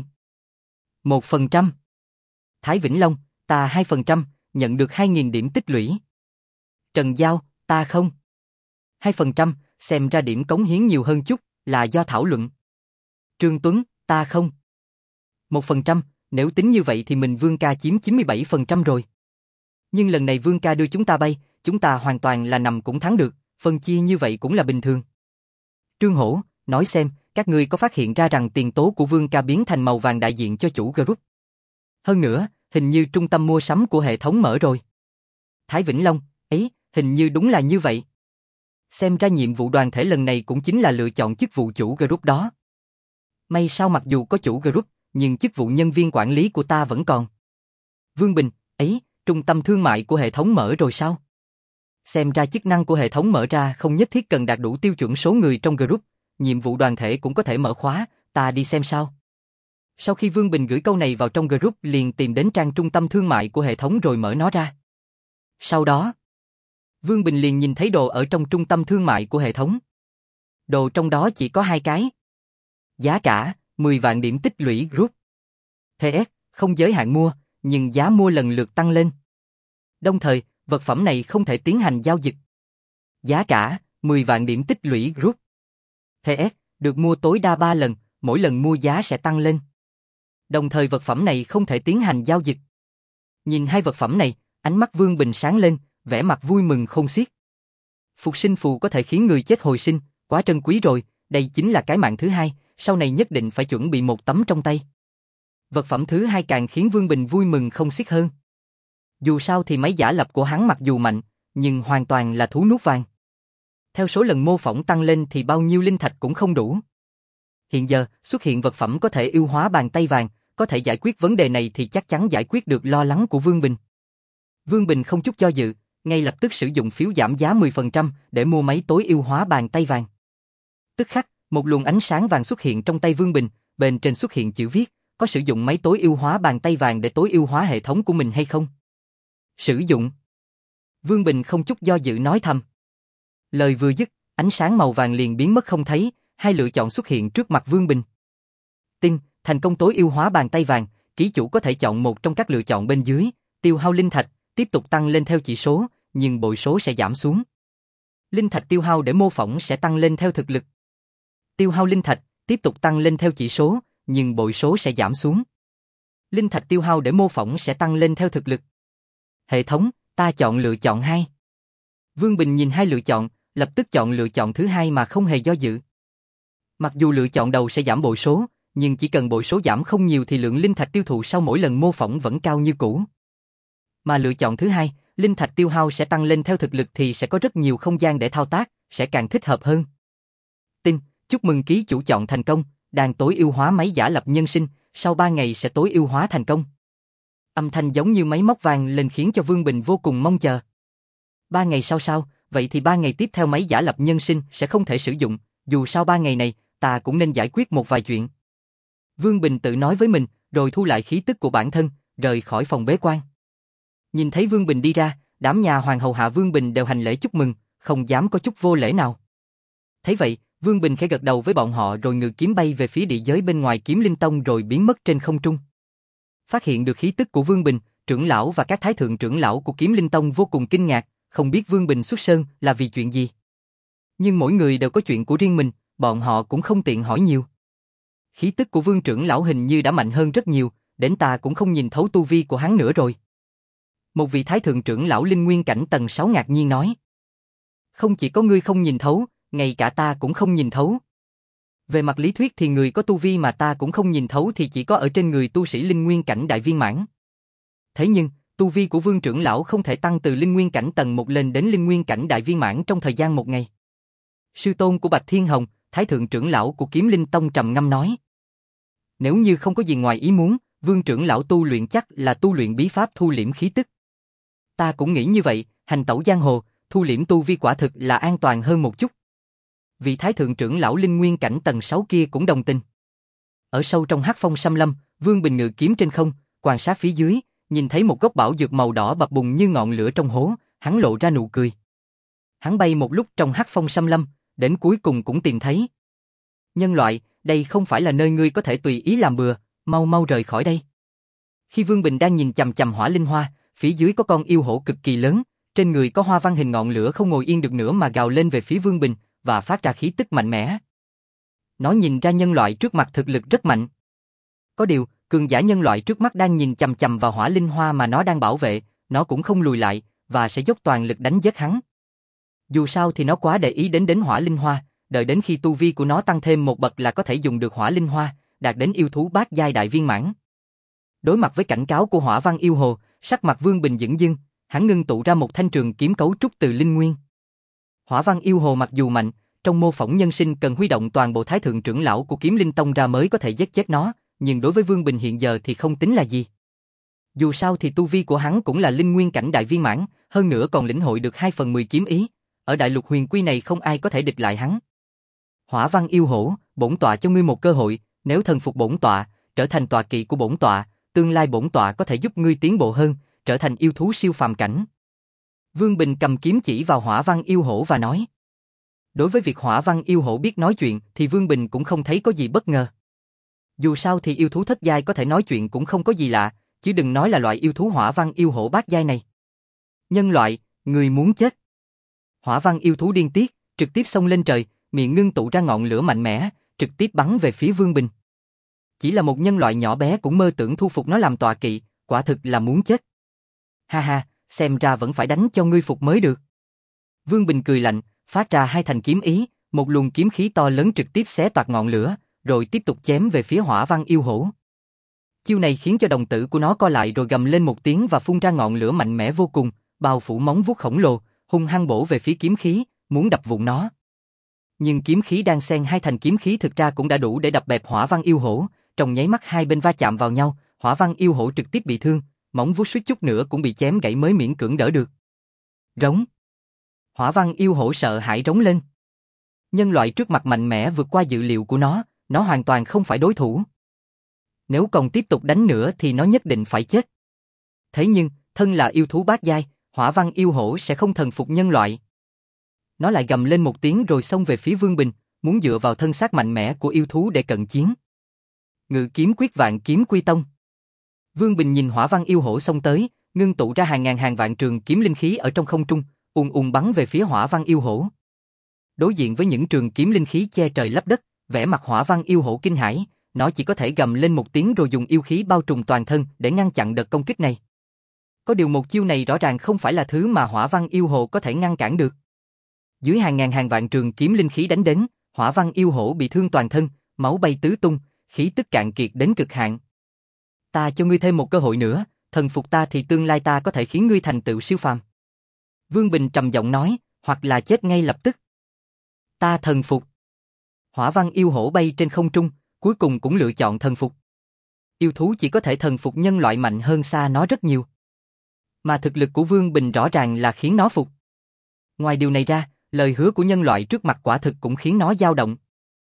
một phần trăm. Thái Vĩnh Long, ta hai phần trăm, nhận được hai nghìn điểm tích lũy. Trần Giao, ta không hai phần trăm, xem ra điểm cống hiến nhiều hơn chút, là do thảo luận. Trương Tuấn, ta không một phần trăm, nếu tính như vậy thì mình Vương ca chiếm chín mươi bảy phần trăm rồi. Nhưng lần này Vương ca đưa chúng ta bay, chúng ta hoàn toàn là nằm cũng thắng được, phân chia như vậy cũng là bình thường. Trương Hổ, nói xem, các ngươi có phát hiện ra rằng tiền tố của Vương ca biến thành màu vàng đại diện cho chủ group. Hơn nữa, hình như trung tâm mua sắm của hệ thống mở rồi. Thái Vĩnh Long, ấy, hình như đúng là như vậy. Xem ra nhiệm vụ đoàn thể lần này cũng chính là lựa chọn chức vụ chủ group đó. May sao mặc dù có chủ group, nhưng chức vụ nhân viên quản lý của ta vẫn còn. Vương Bình, ấy, trung tâm thương mại của hệ thống mở rồi sao? Xem ra chức năng của hệ thống mở ra không nhất thiết cần đạt đủ tiêu chuẩn số người trong group, nhiệm vụ đoàn thể cũng có thể mở khóa, ta đi xem sao. Sau khi Vương Bình gửi câu này vào trong group liền tìm đến trang trung tâm thương mại của hệ thống rồi mở nó ra. Sau đó, Vương Bình liền nhìn thấy đồ ở trong trung tâm thương mại của hệ thống. Đồ trong đó chỉ có hai cái. Giá cả, mười vạn điểm tích lũy group. pê ét, không giới hạn mua, nhưng giá mua lần lượt tăng lên. Đồng thời, vật phẩm này không thể tiến hành giao dịch. Giá cả, mười vạn điểm tích lũy group. pê ét, được mua tối đa ba lần, mỗi lần mua giá sẽ tăng lên. Đồng thời vật phẩm này không thể tiến hành giao dịch. Nhìn hai vật phẩm này, ánh mắt Vương Bình sáng lên, vẻ mặt vui mừng khôn xiết. Phục sinh phù có thể khiến người chết hồi sinh, quá trân quý rồi, đây chính là cái mạng thứ hai, sau này nhất định phải chuẩn bị một tấm trong tay. Vật phẩm thứ hai càng khiến Vương Bình vui mừng không xiết hơn. Dù sao thì máy giả lập của hắn mặc dù mạnh, nhưng hoàn toàn là thú nuốt vàng. Theo số lần mô phỏng tăng lên thì bao nhiêu linh thạch cũng không đủ. Hiện giờ, xuất hiện vật phẩm có thể ưu hóa bàn tay vàng, có thể giải quyết vấn đề này thì chắc chắn giải quyết được lo lắng của Vương Bình. Vương Bình không chút do dự, ngay lập tức sử dụng phiếu giảm giá mười phần trăm để mua máy tối ưu hóa bàn tay vàng. Tức khắc, một luồng ánh sáng vàng xuất hiện trong tay Vương Bình, bên trên xuất hiện chữ viết, có sử dụng máy tối ưu hóa bàn tay vàng để tối ưu hóa hệ thống của mình hay không? Sử dụng. Vương Bình không chút do dự nói thầm. Lời vừa dứt, ánh sáng màu vàng liền biến mất không thấy, hai lựa chọn xuất hiện trước mặt Vương Bình. Tin, thành công tối ưu hóa bàn tay vàng, ký chủ có thể chọn một trong các lựa chọn bên dưới, tiêu hao linh thạch, tiếp tục tăng lên theo chỉ số, nhưng bội số sẽ giảm xuống. Linh thạch tiêu hao để mô phỏng sẽ tăng lên theo thực lực. Tiêu hao linh thạch, tiếp tục tăng lên theo chỉ số, nhưng bội số sẽ giảm xuống. Linh thạch tiêu hao để mô phỏng sẽ tăng lên theo thực lực. Hệ thống, ta chọn lựa chọn hai. Vương Bình nhìn hai lựa chọn, lập tức chọn lựa chọn thứ hai mà không hề do dự. Mặc dù lựa chọn đầu sẽ giảm bội số, nhưng chỉ cần bội số giảm không nhiều thì lượng linh thạch tiêu thụ sau mỗi lần mô phỏng vẫn cao như cũ. Mà lựa chọn thứ hai, linh thạch tiêu hao sẽ tăng lên theo thực lực thì sẽ có rất nhiều không gian để thao tác, sẽ càng thích hợp hơn. Tin, chúc mừng ký chủ chọn thành công, đang tối ưu hóa máy giả lập nhân sinh, sau ba ngày sẽ tối ưu hóa thành công. Âm thanh giống như máy móc vang lên khiến cho Vương Bình vô cùng mong chờ. Ba ngày sau sao, vậy thì ba ngày tiếp theo máy giả lập nhân sinh sẽ không thể sử dụng, dù sau ba ngày này, ta cũng nên giải quyết một vài chuyện. Vương Bình tự nói với mình, rồi thu lại khí tức của bản thân, rời khỏi phòng bế quan. Nhìn thấy Vương Bình đi ra, đám nhà hoàng hầu hạ Vương Bình đều hành lễ chúc mừng, không dám có chút vô lễ nào. Thấy vậy, Vương Bình khẽ gật đầu với bọn họ rồi ngự kiếm bay về phía địa giới bên ngoài Kiếm Linh Tông rồi biến mất trên không trung. Phát hiện được khí tức của Vương Bình, trưởng lão và các thái thượng trưởng lão của Kiếm Linh Tông vô cùng kinh ngạc, không biết Vương Bình xuất sơn là vì chuyện gì. Nhưng mỗi người đều có chuyện của riêng mình, bọn họ cũng không tiện hỏi nhiều. Khí tức của Vương trưởng lão hình như đã mạnh hơn rất nhiều, đến ta cũng không nhìn thấu tu vi của hắn nữa rồi. Một vị thái thượng trưởng lão linh nguyên cảnh tầng sáu ngạc nhiên nói. Không chỉ có ngươi không nhìn thấu, ngay cả ta cũng không nhìn thấu. Về mặt lý thuyết thì người có tu vi mà ta cũng không nhìn thấu thì chỉ có ở trên người tu sĩ linh nguyên cảnh đại viên mãn. Thế nhưng, tu vi của Vương trưởng lão không thể tăng từ linh nguyên cảnh tầng một lên đến linh nguyên cảnh đại viên mãn trong thời gian một ngày. Sư tôn của Bạch Thiên Hồng, thái thượng trưởng lão của Kiếm Linh Tông trầm ngâm nói. Nếu như không có gì ngoài ý muốn, Vương trưởng lão tu luyện chắc là tu luyện bí pháp thu liễm khí tức. Ta cũng nghĩ như vậy, hành tẩu giang hồ, thu liễm tu vi quả thực là an toàn hơn một chút. Vị thái thượng trưởng lão linh nguyên cảnh tầng sáu kia cũng đồng tình. Ở sâu trong hắc phong xâm lâm, Vương Bình ngự kiếm trên không, quan sát phía dưới, nhìn thấy một gốc bảo dược màu đỏ bập bùng như ngọn lửa trong hố, hắn lộ ra nụ cười. Hắn bay một lúc trong hắc phong xâm lâm, đến cuối cùng cũng tìm thấy. Nhân loại, đây không phải là nơi ngươi có thể tùy ý làm bừa, mau mau rời khỏi đây. Khi Vương Bình đang nhìn chằm chằm hỏa linh hoa, phía dưới có con yêu hổ cực kỳ lớn, trên người có hoa văn hình ngọn lửa không ngồi yên được nữa mà gào lên về phía Vương Bình và phát ra khí tức mạnh mẽ. Nó nhìn ra nhân loại trước mặt thực lực rất mạnh. Có điều, cường giả nhân loại trước mắt đang nhìn chằm chằm vào hỏa linh hoa mà nó đang bảo vệ, nó cũng không lùi lại và sẽ dốc toàn lực đánh giết hắn. Dù sao thì nó quá để ý đến đến hỏa linh hoa, đợi đến khi tu vi của nó tăng thêm một bậc là có thể dùng được hỏa linh hoa, đạt đến yêu thú bát giai đại viên mãn. Đối mặt với cảnh cáo của Hỏa Văn yêu hồ, sắc mặt Vương Bình dửng dưng, hắn ngưng tụ ra một thanh trường kiếm cấu trúc từ linh nguyên. Hỏa Văn yêu hồ mặc dù mạnh, trong mô phỏng nhân sinh cần huy động toàn bộ thái thượng trưởng lão của Kiếm Linh Tông ra mới có thể giết chết nó, nhưng đối với Vương Bình hiện giờ thì không tính là gì. Dù sao thì tu vi của hắn cũng là linh nguyên cảnh đại viên mãn, hơn nữa còn lĩnh hội được hai phần mười kiếm ý, ở đại lục huyền quy này không ai có thể địch lại hắn. Hỏa Văn yêu hổ, bổn tọa cho ngươi một cơ hội, nếu thần phục bổn tọa, trở thành tọa kỵ của bổn tọa, tương lai bổn tọa có thể giúp ngươi tiến bộ hơn, trở thành yêu thú siêu phàm cảnh. Vương Bình cầm kiếm chỉ vào Hỏa Văn yêu hổ và nói. Đối với việc Hỏa Văn yêu hổ biết nói chuyện thì Vương Bình cũng không thấy có gì bất ngờ. Dù sao thì yêu thú thất giai có thể nói chuyện cũng không có gì lạ, chứ đừng nói là loại yêu thú Hỏa Văn yêu hổ bát giai này. Nhân loại, người muốn chết. Hỏa Văn yêu thú điên tiết, trực tiếp xông lên trời, miệng ngưng tụ ra ngọn lửa mạnh mẽ, trực tiếp bắn về phía Vương Bình. Chỉ là một nhân loại nhỏ bé cũng mơ tưởng thu phục nó làm tọa kỵ, quả thực là muốn chết. Ha ha, xem ra vẫn phải đánh cho ngươi phục mới được. Vương Bình cười lạnh, phát ra hai thành kiếm ý, một luồng kiếm khí to lớn trực tiếp xé toạc ngọn lửa, rồi tiếp tục chém về phía Hỏa Văn yêu hổ. Chiêu này khiến cho đồng tử của nó co lại rồi gầm lên một tiếng và phun ra ngọn lửa mạnh mẽ vô cùng, bao phủ móng vuốt khổng lồ, hung hăng bổ về phía kiếm khí, muốn đập vụn nó. Nhưng kiếm khí đang xen hai thành kiếm khí thực ra cũng đã đủ để đập bẹp Hỏa Văn yêu hổ, trong nháy mắt hai bên va chạm vào nhau, Hỏa Văn yêu hổ trực tiếp bị thương, móng vuốt suýt chút nữa cũng bị chém gãy mới miễn cưỡng đỡ được. Rống. Hỏa Văn yêu hổ sợ hãi rống lên. Nhân loại trước mặt mạnh mẽ vượt qua dự liệu của nó, nó hoàn toàn không phải đối thủ. Nếu còn tiếp tục đánh nữa thì nó nhất định phải chết. Thế nhưng, thân là yêu thú bát giai, Hỏa Văn yêu hổ sẽ không thần phục nhân loại. Nó lại gầm lên một tiếng rồi xông về phía Vương Bình, muốn dựa vào thân xác mạnh mẽ của yêu thú để cận chiến. Ngự kiếm quyết vạn kiếm quy tông. Vương Bình nhìn Hỏa Văn yêu hổ xông tới, ngưng tụ ra hàng ngàn hàng vạn trường kiếm linh khí ở trong không trung, ùng ùng bắn về phía Hỏa Văn yêu hổ. Đối diện với những trường kiếm linh khí che trời lấp đất, vẻ mặt Hỏa Văn yêu hổ kinh hãi, nó chỉ có thể gầm lên một tiếng rồi dùng yêu khí bao trùm toàn thân để ngăn chặn đợt công kích này. Có điều một chiêu này rõ ràng không phải là thứ mà Hỏa Văn yêu hổ có thể ngăn cản được. Dưới hàng ngàn hàng vạn trường kiếm linh khí đánh đến, Hỏa Văn yêu hổ bị thương toàn thân, máu bay tứ tung, khí tức cạn kiệt đến cực hạn. Ta cho ngươi thêm một cơ hội nữa, thần phục ta thì tương lai ta có thể khiến ngươi thành tựu siêu phàm. Vương Bình trầm giọng nói, hoặc là chết ngay lập tức. Ta thần phục. Hỏa Văn yêu hổ bay trên không trung, cuối cùng cũng lựa chọn thần phục. Yêu thú chỉ có thể thần phục nhân loại mạnh hơn xa nó rất nhiều. Mà thực lực của Vương Bình rõ ràng là khiến nó phục. Ngoài điều này ra, lời hứa của nhân loại trước mặt quả thực cũng khiến nó dao động.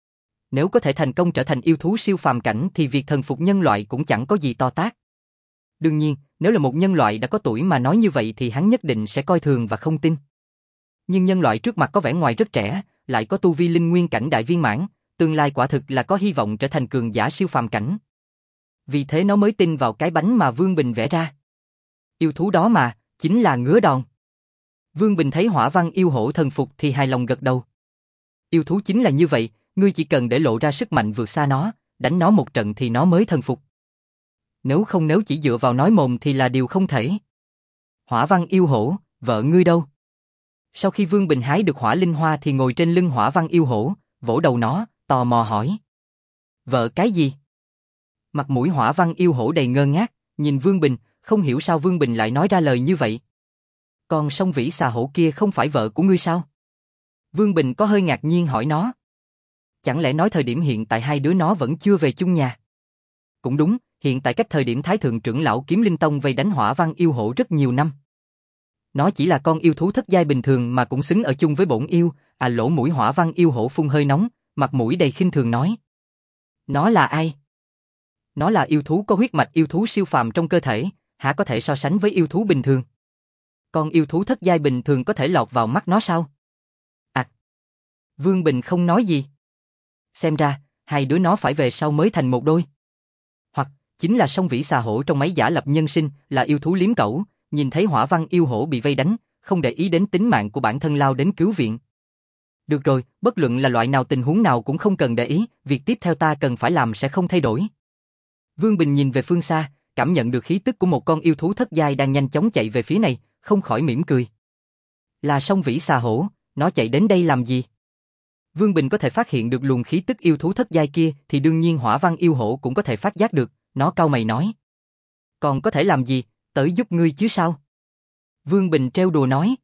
Nếu có thể thành công trở thành yêu thú siêu phàm cảnh thì việc thần phục nhân loại cũng chẳng có gì to tát. Đương nhiên, nếu là một nhân loại đã có tuổi mà nói như vậy thì hắn nhất định sẽ coi thường và không tin. Nhưng nhân loại trước mặt có vẻ ngoài rất trẻ, lại có tu vi linh nguyên cảnh đại viên mãn, tương lai quả thực là có hy vọng trở thành cường giả siêu phàm cảnh. Vì thế nó mới tin vào cái bánh mà Vương Bình vẽ ra. Yêu thú đó mà, chính là ngứa đòn. Vương Bình thấy Hỏa Văn yêu hổ thần phục thì hài lòng gật đầu. Yêu thú chính là như vậy, ngươi chỉ cần để lộ ra sức mạnh vượt xa nó, đánh nó một trận thì nó mới thần phục. Nếu không nếu chỉ dựa vào nói mồm thì là điều không thể. Hỏa Văn yêu hổ, vợ ngươi đâu? Sau khi Vương Bình hái được hỏa linh hoa thì ngồi trên lưng Hỏa Văn yêu hổ, vỗ đầu nó, tò mò hỏi. Vợ cái gì? Mặt mũi Hỏa Văn yêu hổ đầy ngơ ngác, nhìn Vương Bình, không hiểu sao Vương Bình lại nói ra lời như vậy. Còn song vĩ xà hổ kia không phải vợ của ngươi sao? Vương Bình có hơi ngạc nhiên hỏi nó. Chẳng lẽ nói thời điểm hiện tại hai đứa nó vẫn chưa về chung nhà? Cũng đúng, hiện tại cách thời điểm Thái Thượng trưởng lão Kiếm Linh Tông vây đánh Hỏa Văn yêu hổ rất nhiều năm. Nó chỉ là con yêu thú thất giai bình thường mà cũng xứng ở chung với bổn yêu. À, lỗ mũi Hỏa Văn yêu hổ phun hơi nóng, mặt mũi đầy khinh thường nói. Nó là ai? Nó là yêu thú có huyết mạch yêu thú siêu phàm trong cơ thể, hả có thể so sánh với yêu thú bình thường? Con yêu thú thất giai bình thường có thể lọt vào mắt nó sao? À, Vương Bình không nói gì. Xem ra, hai đứa nó phải về sau mới thành một đôi. Hoặc, chính là song vĩ xà hổ trong máy giả lập nhân sinh, là yêu thú liếm cẩu, nhìn thấy Hỏa Văn yêu hổ bị vây đánh, không để ý đến tính mạng của bản thân lao đến cứu viện. Được rồi, bất luận là loại nào tình huống nào cũng không cần để ý, việc tiếp theo ta cần phải làm sẽ không thay đổi. Vương Bình nhìn về phương xa, cảm nhận được khí tức của một con yêu thú thất giai đang nhanh chóng chạy về phía này, không khỏi mỉm cười. Là song vĩ xà hổ, nó chạy đến đây làm gì? Vương Bình có thể phát hiện được luồng khí tức yêu thú thất giai kia thì đương nhiên Hỏa Văn yêu hổ cũng có thể phát giác được, nó cau mày nói. Còn có thể làm gì, tới giúp ngươi chứ sao? Vương Bình trêu đùa nói.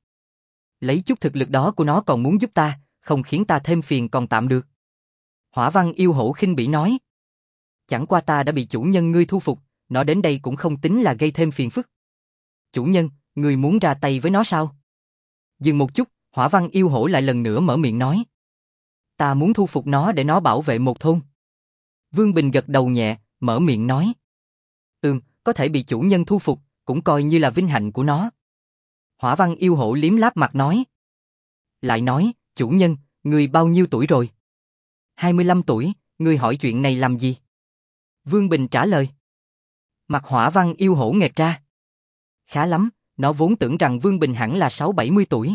Lấy chút thực lực đó của nó còn muốn giúp ta, không khiến ta thêm phiền còn tạm được. Hỏa Văn yêu hổ khinh bỉ nói. Chẳng qua ta đã bị chủ nhân ngươi thu phục, nó đến đây cũng không tính là gây thêm phiền phức. Chủ nhân, ngươi muốn ra tay với nó sao? Dừng một chút, Hỏa Văn yêu hổ lại lần nữa mở miệng nói. Ta muốn thu phục nó để nó bảo vệ một thôn. Vương Bình gật đầu nhẹ, mở miệng nói. Ừm, có thể bị chủ nhân thu phục, cũng coi như là vinh hạnh của nó. Hỏa Văn yêu hổ liếm láp mặt nói. Lại nói, chủ nhân, ngươi bao nhiêu tuổi rồi? hai mươi lăm tuổi, ngươi hỏi chuyện này làm gì? Vương Bình trả lời. Mặt Hỏa Văn yêu hổ nghẹt ra. Khá lắm, nó vốn tưởng rằng Vương Bình hẳn là sáu bảy mươi tuổi.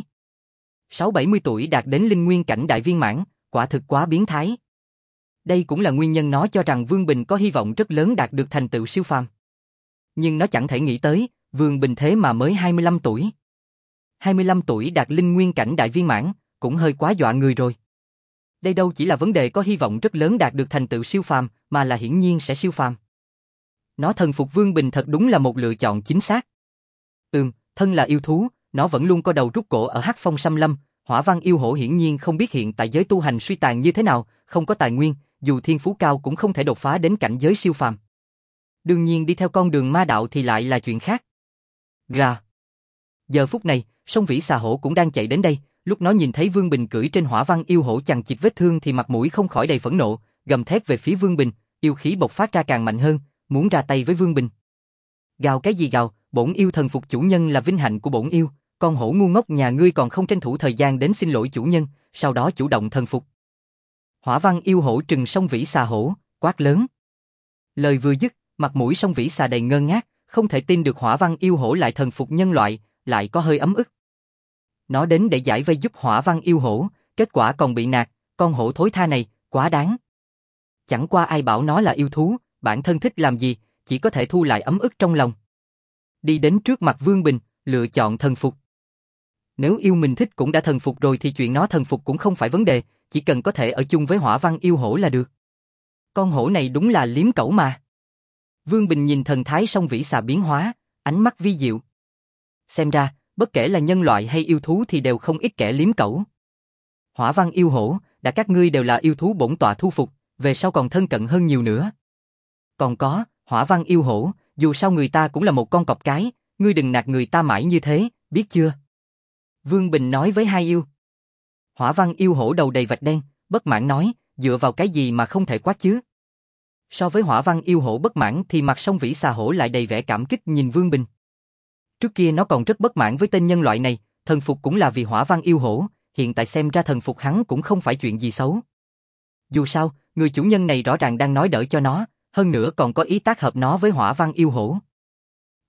sáu bảy mươi tuổi đạt đến linh nguyên cảnh đại viên mãn, quả thực quá biến thái. Đây cũng là nguyên nhân nó cho rằng Vương Bình có hy vọng rất lớn đạt được thành tựu siêu phàm. Nhưng nó chẳng thể nghĩ tới, Vương Bình thế mà mới hai mươi lăm tuổi. hai mươi lăm tuổi đạt linh nguyên cảnh đại viên mãn, cũng hơi quá dọa người rồi. Đây đâu chỉ là vấn đề có hy vọng rất lớn đạt được thành tựu siêu phàm, mà là hiển nhiên sẽ siêu phàm. Nó thần phục Vương Bình thật đúng là một lựa chọn chính xác. Ừm, thân là yêu thú, nó vẫn luôn co đầu rút cổ ở Hắc Phong Xâm Lâm. Hỏa Văn yêu hổ hiển nhiên không biết hiện tại giới tu hành suy tàn như thế nào, không có tài nguyên, dù thiên phú cao cũng không thể đột phá đến cảnh giới siêu phàm. Đương nhiên đi theo con đường ma đạo thì lại là chuyện khác. Ra. Giờ phút này, song vĩ xà hổ cũng đang chạy đến đây, lúc nó nhìn thấy Vương Bình cưỡi trên Hỏa Văn yêu hổ chằng chịt vết thương thì mặt mũi không khỏi đầy phẫn nộ, gầm thét về phía Vương Bình, yêu khí bộc phát ra càng mạnh hơn, muốn ra tay với Vương Bình. Gào cái gì gào, bổn yêu thần phục chủ nhân là vinh hạnh của bổn yêu, con hổ ngu ngốc nhà ngươi còn không tranh thủ thời gian đến xin lỗi chủ nhân, sau đó chủ động thần phục. Hỏa Văn yêu hổ trừng song vĩ xà hổ, quát lớn. Lời vừa dứt, mặt mũi song vĩ xà đầy ngơ ngác, không thể tin được Hỏa Văn yêu hổ lại thần phục nhân loại, lại có hơi ấm ức. Nó đến để giải vây giúp Hỏa Văn yêu hổ, kết quả còn bị nạt, con hổ thối tha này, quá đáng. Chẳng qua ai bảo nó là yêu thú, bản thân thích làm gì, chỉ có thể thu lại ấm ức trong lòng. Đi đến trước mặt Vương Bình, lựa chọn thần phục. Nếu yêu mình thích cũng đã thần phục rồi thì chuyện nó thần phục cũng không phải vấn đề, chỉ cần có thể ở chung với Hỏa Văn yêu hổ là được. Con hổ này đúng là liếm cẩu mà. Vương Bình nhìn thần thái song vĩ xà biến hóa, ánh mắt vi diệu. Xem ra, bất kể là nhân loại hay yêu thú thì đều không ít kẻ liếm cẩu. Hỏa Văn yêu hổ, đã các ngươi đều là yêu thú bổn tọa thu phục, về sau còn thân cận hơn nhiều nữa. Còn có, Hỏa Văn yêu hổ, dù sao người ta cũng là một con cọp cái, ngươi đừng nạt người ta mãi như thế, biết chưa? Vương Bình nói với hai yêu. Hỏa Văn yêu hổ đầu đầy vạch đen, bất mãn nói, dựa vào cái gì mà không thể quát chứ? So với Hỏa Văn yêu hổ bất mãn thì mặt song vĩ xà hổ lại đầy vẻ cảm kích nhìn Vương Bình. Trước kia nó còn rất bất mãn với tên nhân loại này, thần phục cũng là vì Hỏa Văn yêu hổ, hiện tại xem ra thần phục hắn cũng không phải chuyện gì xấu. Dù sao, người chủ nhân này rõ ràng đang nói đỡ cho nó, hơn nữa còn có ý tác hợp nó với Hỏa Văn yêu hổ.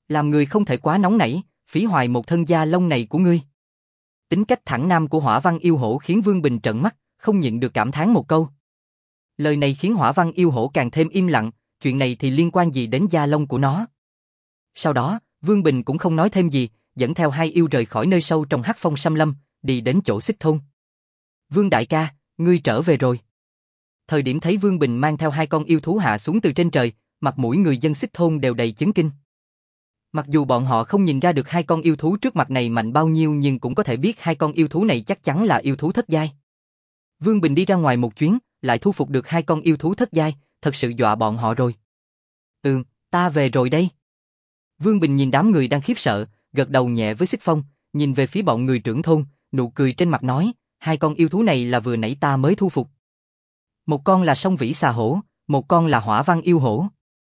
Làm người không thể quá nóng nảy, phí hoài một thân da lông này của ngươi. Tính cách thẳng nam của Hỏa Văn Yêu Hổ khiến Vương Bình trợn mắt, không nhịn được cảm thán một câu. Lời này khiến Hỏa Văn Yêu Hổ càng thêm im lặng, chuyện này thì liên quan gì đến da lông của nó. Sau đó, Vương Bình cũng không nói thêm gì, dẫn theo hai yêu rời khỏi nơi sâu trong hắc phong xâm lâm, đi đến chỗ Xích thôn. Vương đại ca, ngươi trở về rồi. Thời điểm thấy Vương Bình mang theo hai con yêu thú hạ xuống từ trên trời, mặt mũi người dân Xích thôn đều đầy chấn kinh. Mặc dù bọn họ không nhìn ra được hai con yêu thú trước mặt này mạnh bao nhiêu nhưng cũng có thể biết hai con yêu thú này chắc chắn là yêu thú thất giai. Vương Bình đi ra ngoài một chuyến, lại thu phục được hai con yêu thú thất giai, thật sự dọa bọn họ rồi. Ừm, ta về rồi đây. Vương Bình nhìn đám người đang khiếp sợ, gật đầu nhẹ với Xích Phong, nhìn về phía bọn người trưởng thôn, nụ cười trên mặt nói, hai con yêu thú này là vừa nãy ta mới thu phục. Một con là sông vĩ xà hổ, một con là hỏa văn yêu hổ.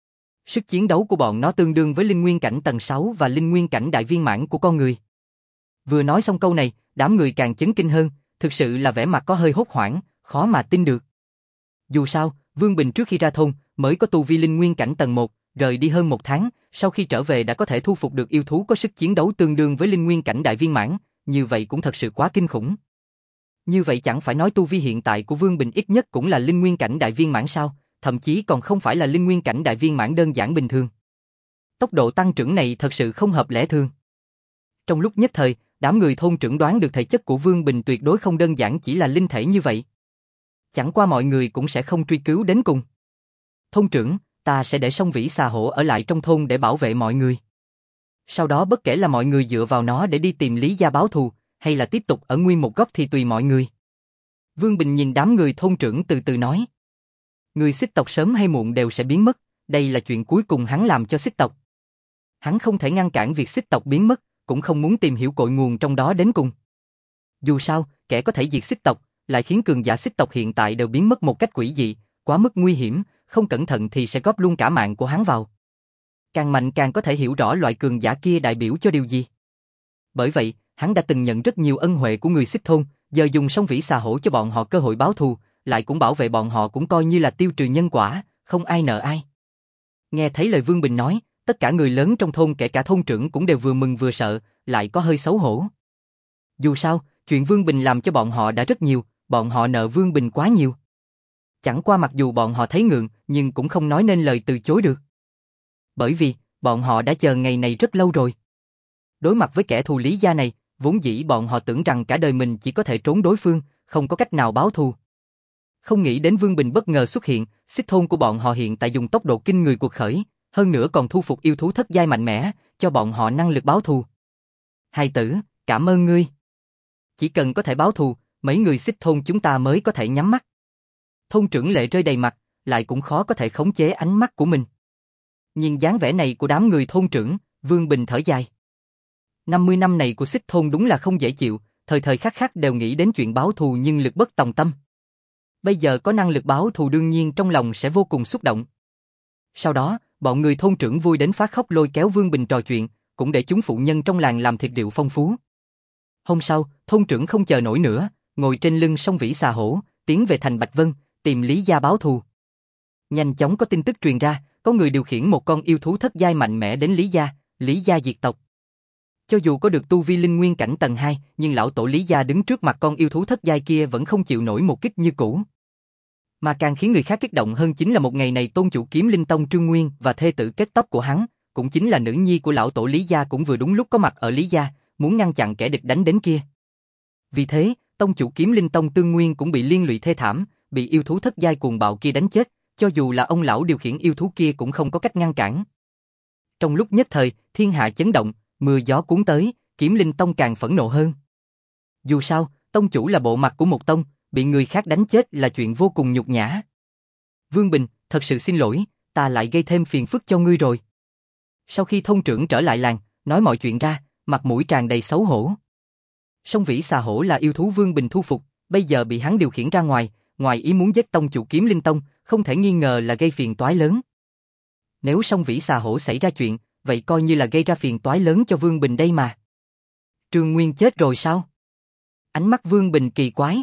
Sức chiến đấu của bọn nó tương đương với linh nguyên cảnh tầng sáu và linh nguyên cảnh đại viên mãn của con người. Vừa nói xong câu này, đám người càng chấn kinh hơn, thực sự là vẻ mặt có hơi hốt hoảng, khó mà tin được. Dù sao, Vương Bình trước khi ra thôn mới có tu vi linh nguyên cảnh tầng một, rời đi hơn một tháng, sau khi trở về đã có thể thu phục được yêu thú có sức chiến đấu tương đương với linh nguyên cảnh đại viên mãn, như vậy cũng thật sự quá kinh khủng. Như vậy chẳng phải nói tu vi hiện tại của Vương Bình ít nhất cũng là linh nguyên cảnh đại viên mãn sao, thậm chí còn không phải là linh nguyên cảnh đại viên mãn đơn giản bình thường. Tốc độ tăng trưởng này thật sự không hợp lẽ thường. Trong lúc nhất thời, đám người thôn trưởng đoán được thể chất của Vương Bình tuyệt đối không đơn giản chỉ là linh thể như vậy. Chẳng qua mọi người cũng sẽ không truy cứu đến cùng. Thôn trưởng, ta sẽ để sông vĩ xà hổ ở lại trong thôn để bảo vệ mọi người. Sau đó bất kể là mọi người dựa vào nó để đi tìm Lý gia báo thù, hay là tiếp tục ở nguyên một góc thì tùy mọi người. Vương Bình nhìn đám người thôn trưởng từ từ nói. Người Xích tộc sớm hay muộn đều sẽ biến mất, đây là chuyện cuối cùng hắn làm cho Xích tộc. Hắn không thể ngăn cản việc Xích tộc biến mất, cũng không muốn tìm hiểu cội nguồn trong đó đến cùng. Dù sao, kẻ có thể diệt Xích tộc, lại khiến cường giả Xích tộc hiện tại đều biến mất một cách quỷ dị, quá mức nguy hiểm, không cẩn thận thì sẽ góp luôn cả mạng của hắn vào. Càng mạnh càng có thể hiểu rõ loại cường giả kia đại biểu cho điều gì. Bởi vậy, hắn đã từng nhận rất nhiều ân huệ của người Xích thôn, giờ dùng sông vĩ xà hổ cho bọn họ cơ hội báo thù, lại cũng bảo vệ bọn họ cũng coi như là tiêu trừ nhân quả, không ai nợ ai. Nghe thấy lời Vương Bình nói, tất cả người lớn trong thôn kể cả thôn trưởng cũng đều vừa mừng vừa sợ, lại có hơi xấu hổ. Dù sao, chuyện Vương Bình làm cho bọn họ đã rất nhiều, bọn họ nợ Vương Bình quá nhiều. Chẳng qua mặc dù bọn họ thấy ngượng, nhưng cũng không nói nên lời từ chối được. Bởi vì, bọn họ đã chờ ngày này rất lâu rồi. Đối mặt với kẻ thù Lý gia này, vốn dĩ bọn họ tưởng rằng cả đời mình chỉ có thể trốn đối phương, không có cách nào báo thù. Không nghĩ đến Vương Bình bất ngờ xuất hiện, Xích thôn của bọn họ hiện tại dùng tốc độ kinh người cuộc khởi, hơn nữa còn thu phục yêu thú thất giai mạnh mẽ, cho bọn họ năng lực báo thù. Hai tử, cảm ơn ngươi. Chỉ cần có thể báo thù, mấy người Xích thôn chúng ta mới có thể nhắm mắt. Thôn trưởng lệ rơi đầy mặt, lại cũng khó có thể khống chế ánh mắt của mình. Nhìn dáng vẻ này của đám người thôn trưởng, Vương Bình thở dài. năm mươi năm này của Xích thôn đúng là không dễ chịu, thời thời khắc khắc đều nghĩ đến chuyện báo thù nhưng lực bất tòng tâm. Bây giờ có năng lực báo thù đương nhiên trong lòng sẽ vô cùng xúc động. Sau đó, bọn người thôn trưởng vui đến phát khóc lôi kéo Vương Bình trò chuyện, cũng để chúng phụ nhân trong làng làm thiệt rượu phong phú. Hôm sau, thôn trưởng không chờ nổi nữa, ngồi trên lưng sông vĩ xà hổ, tiến về thành Bạch Vân, tìm Lý gia báo thù. Nhanh chóng có tin tức truyền ra, có người điều khiển một con yêu thú thất giai mạnh mẽ đến Lý gia, Lý gia diệt tộc. Cho dù có được tu vi linh nguyên cảnh tầng hai, nhưng lão tổ Lý gia đứng trước mặt con yêu thú thất giai kia vẫn không chịu nổi một kích như cũ. Mà càng khiến người khác kích động hơn chính là một ngày này tôn chủ Kiếm Linh Tông Trương Nguyên và thê tử kết tóc của hắn, cũng chính là nữ nhi của lão tổ Lý gia cũng vừa đúng lúc có mặt ở Lý gia, muốn ngăn chặn kẻ địch đánh đến kia. Vì thế, tông chủ Kiếm Linh Tông Tương Nguyên cũng bị liên lụy thê thảm, bị yêu thú thất giai cuồng bạo kia đánh chết, cho dù là ông lão điều khiển yêu thú kia cũng không có cách ngăn cản. Trong lúc nhất thời, thiên hạ chấn động, mưa gió cuốn tới, Kiếm Linh Tông càng phẫn nộ hơn. Dù sao, tông chủ là bộ mặt của một tông, bị người khác đánh chết là chuyện vô cùng nhục nhã. Vương Bình, thật sự xin lỗi, ta lại gây thêm phiền phức cho ngươi rồi. Sau khi thôn trưởng trở lại làng, nói mọi chuyện ra, mặt mũi tràn đầy xấu hổ. Sông vĩ xà hổ là yêu thú Vương Bình thu phục, bây giờ bị hắn điều khiển ra ngoài, ngoài ý muốn giết tông chủ Kiếm Linh Tông, không thể nghi ngờ là gây phiền toái lớn. Nếu sông vĩ xà hổ xảy ra chuyện, vậy coi như là gây ra phiền toái lớn cho Vương Bình đây mà. Trương Nguyên chết rồi sao? Ánh mắt Vương Bình kỳ quái.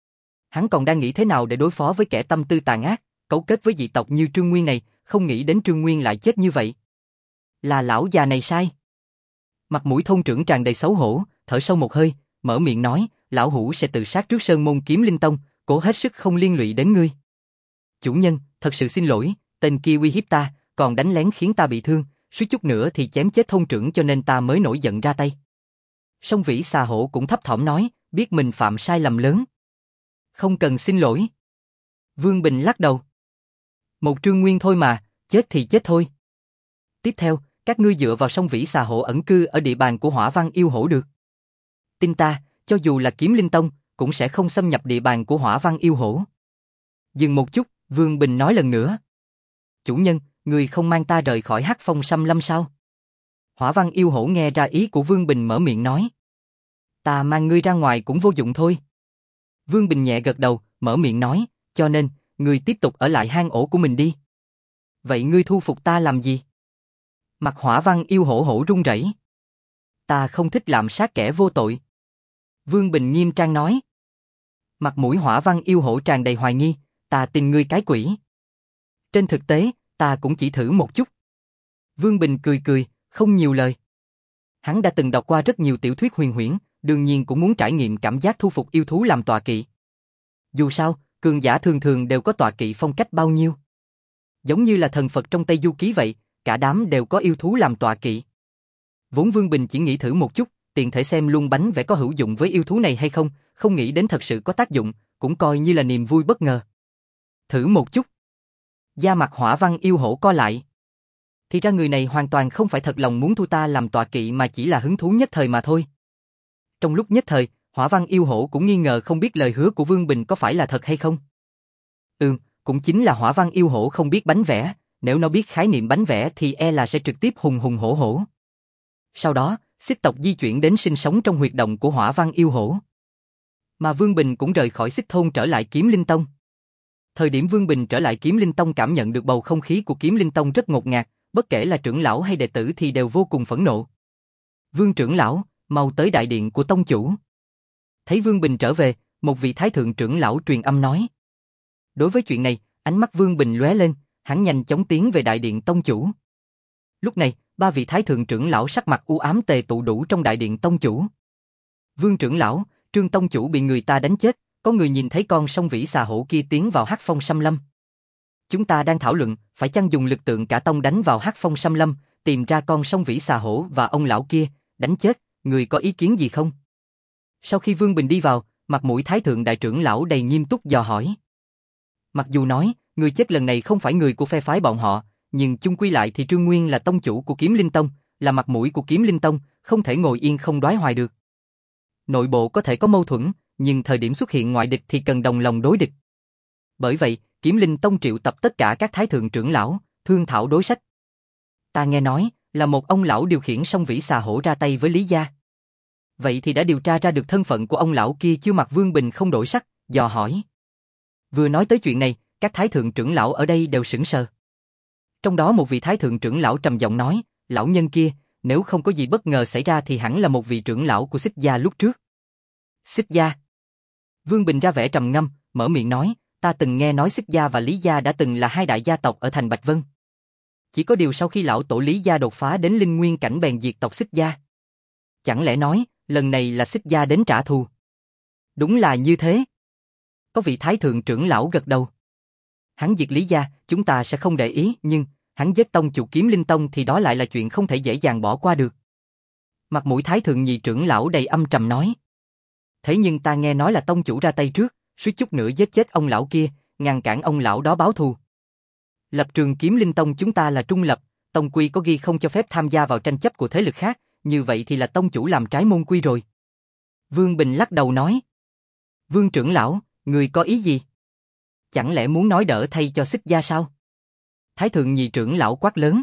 Hắn còn đang nghĩ thế nào để đối phó với kẻ tâm tư tàn ác, cấu kết với dị tộc như Trương Nguyên này, không nghĩ đến Trương Nguyên lại chết như vậy. Là lão già này sai. Mặt mũi thôn trưởng tràn đầy xấu hổ, thở sâu một hơi, mở miệng nói, lão hủ sẽ tự sát trước sơn môn Kiếm Linh Tông, cố hết sức không liên lụy đến ngươi. Chủ nhân, thật sự xin lỗi, tên kia uy hiếp ta, còn đánh lén khiến ta bị thương, suýt chút nữa thì chém chết thôn trưởng cho nên ta mới nổi giận ra tay. Song Vĩ Xà Hổ cũng thấp thỏm nói, biết mình phạm sai lầm lớn. Không cần xin lỗi. Vương Bình lắc đầu. Một trương nguyên thôi mà, chết thì chết thôi. Tiếp theo, các ngươi dựa vào Song Vĩ Xà Hổ ẩn cư ở địa bàn của Hỏa Văn Yêu Hổ được. Tin ta, cho dù là Kiếm Linh Tông, cũng sẽ không xâm nhập địa bàn của Hỏa Văn Yêu Hổ. Dừng một chút, Vương Bình nói lần nữa. Chủ nhân, người không mang ta rời khỏi Hắc Phong Xâm Lâm sao? Hỏa Văn Yêu Hổ nghe ra ý của Vương Bình mở miệng nói. Ta mang ngươi ra ngoài cũng vô dụng thôi. Vương Bình nhẹ gật đầu, mở miệng nói, cho nên, ngươi tiếp tục ở lại hang ổ của mình đi. Vậy ngươi thu phục ta làm gì? Mặt Hỏa Văn Yêu Hổ hổ run rẩy. Ta không thích lạm sát kẻ vô tội. Vương Bình nghiêm trang nói. Mặt mũi Hỏa Văn Yêu Hổ tràn đầy hoài nghi, ta tin ngươi cái quỷ. Trên thực tế, ta cũng chỉ thử một chút. Vương Bình cười cười, không nhiều lời. Hắn đã từng đọc qua rất nhiều tiểu thuyết huyền huyễn, đương nhiên cũng muốn trải nghiệm cảm giác thu phục yêu thú làm tọa kỵ. Dù sao, cường giả thường thường đều có tọa kỵ phong cách bao nhiêu. Giống như là thần Phật trong Tây Du Ký vậy, cả đám đều có yêu thú làm tọa kỵ. Vốn Vương Bình chỉ nghĩ thử một chút, tiện thể xem luôn bánh vẽ có hữu dụng với yêu thú này hay không, không nghĩ đến thật sự có tác dụng, cũng coi như là niềm vui bất ngờ. Thử một chút. Da mặt Hỏa Văn Yêu Hổ co lại. Thì ra người này hoàn toàn không phải thật lòng muốn thu ta làm tọa kỵ mà chỉ là hứng thú nhất thời mà thôi. Trong lúc nhất thời, Hỏa Văn Yêu Hổ cũng nghi ngờ không biết lời hứa của Vương Bình có phải là thật hay không. Ừm, cũng chính là Hỏa Văn Yêu Hổ không biết bánh vẽ, nếu nó biết khái niệm bánh vẽ thì e là sẽ trực tiếp hùng hùng hổ hổ. Sau đó, Xích tộc di chuyển đến sinh sống trong huyệt động của Hỏa Văn Yêu Hổ. Mà Vương Bình cũng rời khỏi Xích thôn trở lại Kiếm Linh Tông. Thời điểm Vương Bình trở lại Kiếm Linh Tông cảm nhận được bầu không khí của Kiếm Linh Tông rất ngột ngạt, bất kể là trưởng lão hay đệ tử thì đều vô cùng phẫn nộ. Vương trưởng lão, mau tới đại điện của tông chủ. Thấy Vương Bình trở về, một vị thái thượng trưởng lão truyền âm nói. Đối với chuyện này, ánh mắt Vương Bình lóe lên, hắn nhanh chóng tiến về đại điện tông chủ. Lúc này, ba vị thái thượng trưởng lão sắc mặt u ám tề tụ đủ trong đại điện tông chủ. Vương trưởng lão, Trương tông chủ bị người ta đánh chết, có người nhìn thấy con Song Vĩ Xà Hổ kia tiến vào Hắc Phong Xâm Lâm. Chúng ta đang thảo luận, phải chăng dùng lực tượng cả tông đánh vào Hắc Phong Xâm Lâm, tìm ra con Song Vĩ Xà Hổ và ông lão kia, đánh chết, người có ý kiến gì không? Sau khi Vương Bình đi vào, mặt mũi thái thượng đại trưởng lão đầy nghiêm túc dò hỏi. Mặc dù nói, người chết lần này không phải người của phe phái bọn họ, nhưng chung quy lại thì Trương Nguyên là tông chủ của Kiếm Linh Tông, là mặt mũi của Kiếm Linh Tông, không thể ngồi yên không đoái hoài được. Nội bộ có thể có mâu thuẫn, nhưng thời điểm xuất hiện ngoại địch thì cần đồng lòng đối địch. Bởi vậy, Kiếm Linh Tông triệu tập tất cả các thái thượng trưởng lão, thương thảo đối sách. Ta nghe nói, là một ông lão điều khiển Song Vĩ Xà Hổ ra tay với Lý gia. Vậy thì đã điều tra ra được thân phận của ông lão kia chưa? Mặt Vương Bình không đổi sắc, dò hỏi. Vừa nói tới chuyện này, các thái thượng trưởng lão ở đây đều sững sờ. Trong đó một vị thái thượng trưởng lão trầm giọng nói, lão nhân kia, nếu không có gì bất ngờ xảy ra thì hẳn là một vị trưởng lão của Xích gia lúc trước. Xích gia? Vương Bình ra vẻ trầm ngâm, mở miệng nói, ta từng nghe nói Xích gia và Lý gia đã từng là hai đại gia tộc ở thành Bạch Vân. Chỉ có điều sau khi lão tổ Lý gia đột phá đến linh nguyên cảnh bèn diệt tộc Xích gia. Chẳng lẽ nói, lần này là Xích gia đến trả thù? Đúng là như thế. Có vị thái thượng trưởng lão gật đầu. Hắn diệt Lý gia, chúng ta sẽ không để ý, nhưng hắn giết tông chủ Kiếm Linh Tông thì đó lại là chuyện không thể dễ dàng bỏ qua được. Mặt mũi thái thượng nhị trưởng lão đầy âm trầm nói. Thế nhưng ta nghe nói là tông chủ ra tay trước, suýt chút nữa giết chết ông lão kia, ngăn cản ông lão đó báo thù. Lập trường Kiếm Linh Tông chúng ta là trung lập, tông quy có ghi không cho phép tham gia vào tranh chấp của thế lực khác, như vậy thì là tông chủ làm trái môn quy rồi. Vương Bình lắc đầu nói. Vương trưởng lão, người có ý gì? Chẳng lẽ muốn nói đỡ thay cho Xích gia sao? Thái thượng nhị trưởng lão quát lớn.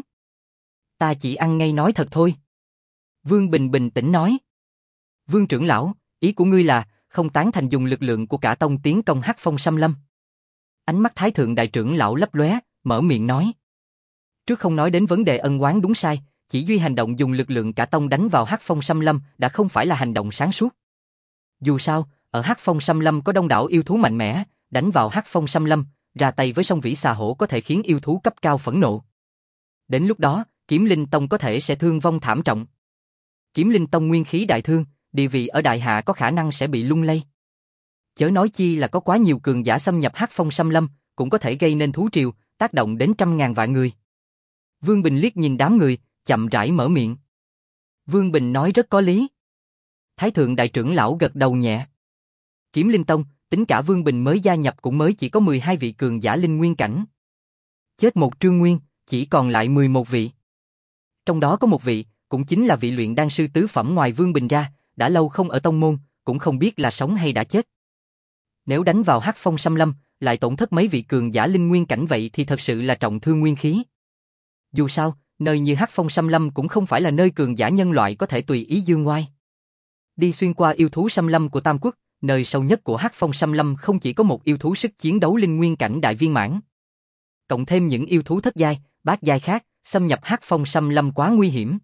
Ta chỉ ăn ngay nói thật thôi. Vương Bình bình tĩnh nói. Vương trưởng lão, ý của ngươi là không tán thành dùng lực lượng của cả tông tiến công Hắc Phong Xâm Lâm. Ánh mắt thái thượng đại trưởng lão lấp lóe, mở miệng nói. Trước không nói đến vấn đề ân oán đúng sai, chỉ duy hành động dùng lực lượng cả tông đánh vào Hắc Phong Xâm Lâm đã không phải là hành động sáng suốt. Dù sao, ở Hắc Phong Xâm Lâm có đông đảo yêu thú mạnh mẽ, đánh vào Hắc Phong Xâm Lâm, ra tay với Song Vĩ Xà Hổ có thể khiến yêu thú cấp cao phẫn nộ. Đến lúc đó, Kiếm Linh Tông có thể sẽ thương vong thảm trọng. Kiếm Linh Tông nguyên khí đại thương, địa vị ở Đại Hạ có khả năng sẽ bị lung lay. Chớ nói chi là có quá nhiều cường giả xâm nhập Hắc Phong Xâm Lâm, cũng có thể gây nên thú triều, tác động đến trăm ngàn vạn người. Vương Bình liếc nhìn đám người, chậm rãi mở miệng. Vương Bình nói rất có lý. Thái thượng đại trưởng lão gật đầu nhẹ. Kiếm Linh Tông, tính cả Vương Bình mới gia nhập cũng mới chỉ có mười hai vị cường giả linh nguyên cảnh. Chết một Trương Nguyên, chỉ còn lại mười một vị. Trong đó có một vị, cũng chính là vị luyện đan sư tứ phẩm ngoài Vương Bình ra, đã lâu không ở tông môn, cũng không biết là sống hay đã chết. Nếu đánh vào Hắc Phong Xâm Lâm, lại tổn thất mấy vị cường giả linh nguyên cảnh vậy thì thật sự là trọng thương nguyên khí. Dù sao, nơi như Hắc Phong Xâm Lâm cũng không phải là nơi cường giả nhân loại có thể tùy ý dương ngoai. Đi xuyên qua yêu thú xâm lâm của Tam Quốc, nơi sâu nhất của Hắc Phong Xâm Lâm không chỉ có một yêu thú sức chiến đấu linh nguyên cảnh đại viên mãn. Cộng thêm những yêu thú thất giai, bát giai khác, xâm nhập Hắc Phong Xâm Lâm quá nguy hiểm.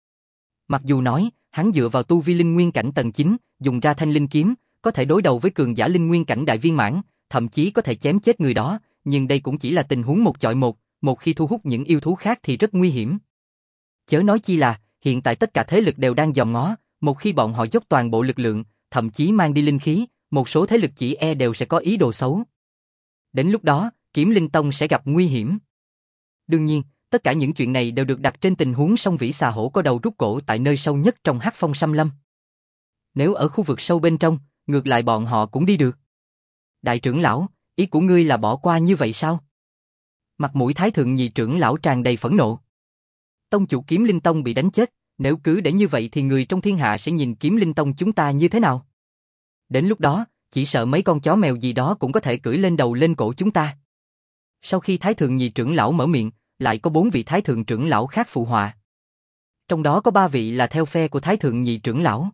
Mặc dù nói, hắn dựa vào tu vi linh nguyên cảnh tầng chín, dùng ra thanh linh kiếm, có thể đối đầu với cường giả linh nguyên cảnh đại viên mãn, thậm chí có thể chém chết người đó, nhưng đây cũng chỉ là tình huống một chọi một, một khi thu hút những yêu thú khác thì rất nguy hiểm. Chớ nói chi là, hiện tại tất cả thế lực đều đang dòm ngó, một khi bọn họ dốc toàn bộ lực lượng, thậm chí mang đi linh khí, một số thế lực chỉ e đều sẽ có ý đồ xấu. Đến lúc đó, Kiếm Linh Tông sẽ gặp nguy hiểm. Đương nhiên, tất cả những chuyện này đều được đặt trên tình huống song vĩ xà hổ có đầu rút cổ tại nơi sâu nhất trong Hắc Phong Xâm Lâm. Nếu ở khu vực sâu bên trong, ngược lại bọn họ cũng đi được. Đại trưởng lão, ý của ngươi là bỏ qua như vậy sao? Mặt mũi Thái thượng nhị trưởng lão tràn đầy phẫn nộ. Tông chủ Kiếm Linh Tông bị đánh chết, nếu cứ để như vậy thì người trong thiên hạ sẽ nhìn Kiếm Linh Tông chúng ta như thế nào? Đến lúc đó, chỉ sợ mấy con chó mèo gì đó cũng có thể cưỡi lên đầu lên cổ chúng ta. Sau khi Thái thượng nhị trưởng lão mở miệng, lại có bốn vị Thái thượng trưởng lão khác phụ họa. Trong đó có ba vị là theo phe của Thái thượng nhị trưởng lão.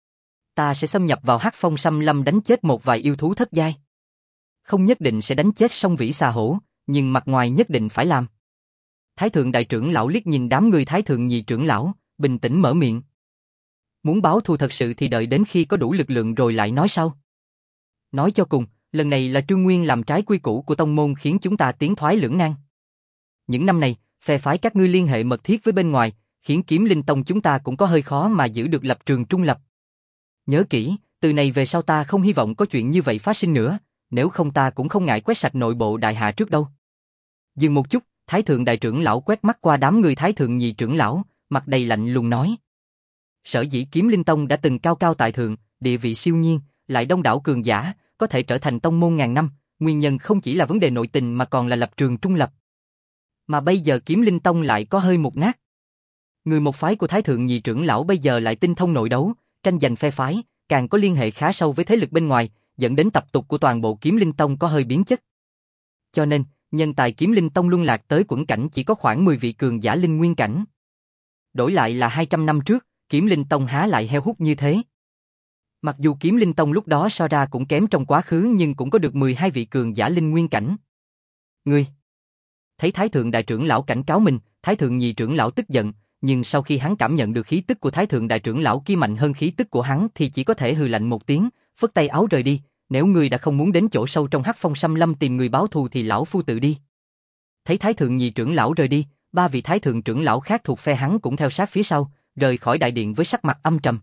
Ta sẽ xâm nhập vào Hắc Phong Xâm Lâm đánh chết một vài yêu thú thất giai. Không nhất định sẽ đánh chết song vĩ xà hổ, nhưng mặt ngoài nhất định phải làm. Thái thượng đại trưởng lão liếc nhìn đám người Thái thượng nhị trưởng lão, bình tĩnh mở miệng. Muốn báo thù thật sự thì đợi đến khi có đủ lực lượng rồi lại nói sau. Nói cho cùng, lần này là Trương Nguyên làm trái quy củ của tông môn khiến chúng ta tiến thoái lưỡng nan. Những năm này, phe phái các ngươi liên hệ mật thiết với bên ngoài, khiến Kiếm Linh Tông chúng ta cũng có hơi khó mà giữ được lập trường trung lập. Nhớ kỹ, từ này về sau ta không hy vọng có chuyện như vậy phát sinh nữa, nếu không ta cũng không ngại quét sạch nội bộ Đại Hạ trước đâu. Dừng một chút, Thái thượng đại trưởng lão quét mắt qua đám người Thái thượng nhị trưởng lão, mặt đầy lạnh lùng nói. Sở dĩ Kiếm Linh Tông đã từng cao cao tại thượng, địa vị siêu nhiên, lại đông đảo cường giả, có thể trở thành tông môn ngàn năm, nguyên nhân không chỉ là vấn đề nội tình mà còn là lập trường trung lập. Mà bây giờ Kiếm Linh Tông lại có hơi mục nát. Người một phái của Thái thượng nhị trưởng lão bây giờ lại tinh thông nội đấu, tranh giành phe phái, càng có liên hệ khá sâu với thế lực bên ngoài, dẫn đến tập tục của toàn bộ Kiếm Linh Tông có hơi biến chất. Cho nên, nhân tài Kiếm Linh Tông luân lạc tới quẫn cảnh chỉ có khoảng mười vị cường giả linh nguyên cảnh. Đổi lại là hai trăm năm trước, Kiếm Linh Tông há lại heo hút như thế. Mặc dù Kiếm Linh Tông lúc đó so ra cũng kém trong quá khứ nhưng cũng có được mười hai vị cường giả linh nguyên cảnh. Ngươi! Thấy Thái thượng đại trưởng lão cảnh cáo mình, Thái thượng nhị trưởng lão tức giận, nhưng sau khi hắn cảm nhận được khí tức của Thái thượng đại trưởng lão kia mạnh hơn khí tức của hắn thì chỉ có thể hừ lạnh một tiếng, phất tay áo rời đi, nếu ngươi đã không muốn đến chỗ sâu trong Hắc Phong Xâm Lâm tìm người báo thù thì lão phu tự đi. Thấy Thái thượng nhị trưởng lão rời đi, ba vị Thái thượng trưởng lão khác thuộc phe hắn cũng theo sát phía sau, rời khỏi đại điện với sắc mặt âm trầm.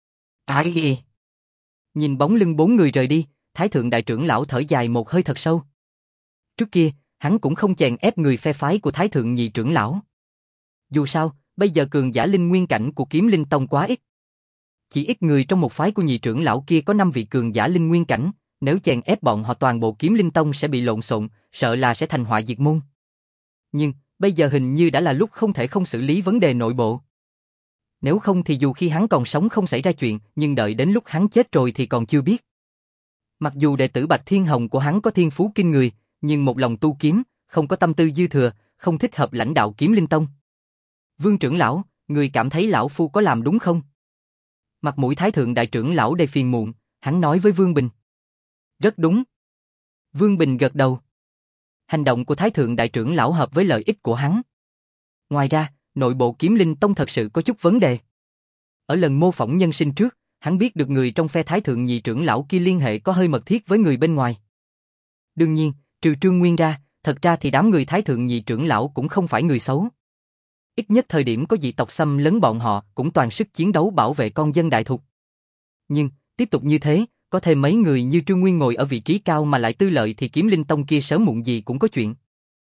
Ai à, nhìn bóng lưng bốn người rời đi, Thái thượng đại trưởng lão thở dài một hơi thật sâu. Trước kia, hắn cũng không chèn ép người phe phái của Thái thượng nhị trưởng lão. Dù sao, bây giờ cường giả linh nguyên cảnh của Kiếm Linh Tông quá ít. Chỉ ít người trong một phái của nhị trưởng lão kia có năm vị cường giả linh nguyên cảnh, nếu chèn ép bọn họ toàn bộ Kiếm Linh Tông sẽ bị lộn xộn, sợ là sẽ thành họa diệt môn. Nhưng, bây giờ hình như đã là lúc không thể không xử lý vấn đề nội bộ. Nếu không thì dù khi hắn còn sống không xảy ra chuyện, nhưng đợi đến lúc hắn chết rồi thì còn chưa biết. Mặc dù đệ tử Bạch Thiên Hồng của hắn có thiên phú kinh người, nhưng một lòng tu kiếm, không có tâm tư dư thừa, không thích hợp lãnh đạo Kiếm Linh Tông. Vương trưởng lão, người cảm thấy lão phu có làm đúng không? Mặt mũi Thái thượng đại trưởng lão đầy phiền muộn, hắn nói với Vương Bình. Rất đúng. Vương Bình gật đầu. Hành động của Thái thượng đại trưởng lão hợp với lợi ích của hắn. Ngoài ra, nội bộ Kiếm Linh Tông thật sự có chút vấn đề. Ở lần mô phỏng nhân sinh trước, hắn biết được người trong phe Thái thượng nhị trưởng lão kia liên hệ có hơi mật thiết với người bên ngoài. Đương nhiên, trừ Trương Nguyên ra, thật ra thì đám người Thái thượng nhị trưởng lão cũng không phải người xấu. Ít nhất thời điểm có dị tộc xâm lấn bọn họ cũng toàn sức chiến đấu bảo vệ con dân Đại Thục. Nhưng, tiếp tục như thế, có thêm mấy người như Trương Nguyên ngồi ở vị trí cao mà lại tư lợi thì Kiếm Linh Tông kia sớm muộn gì cũng có chuyện.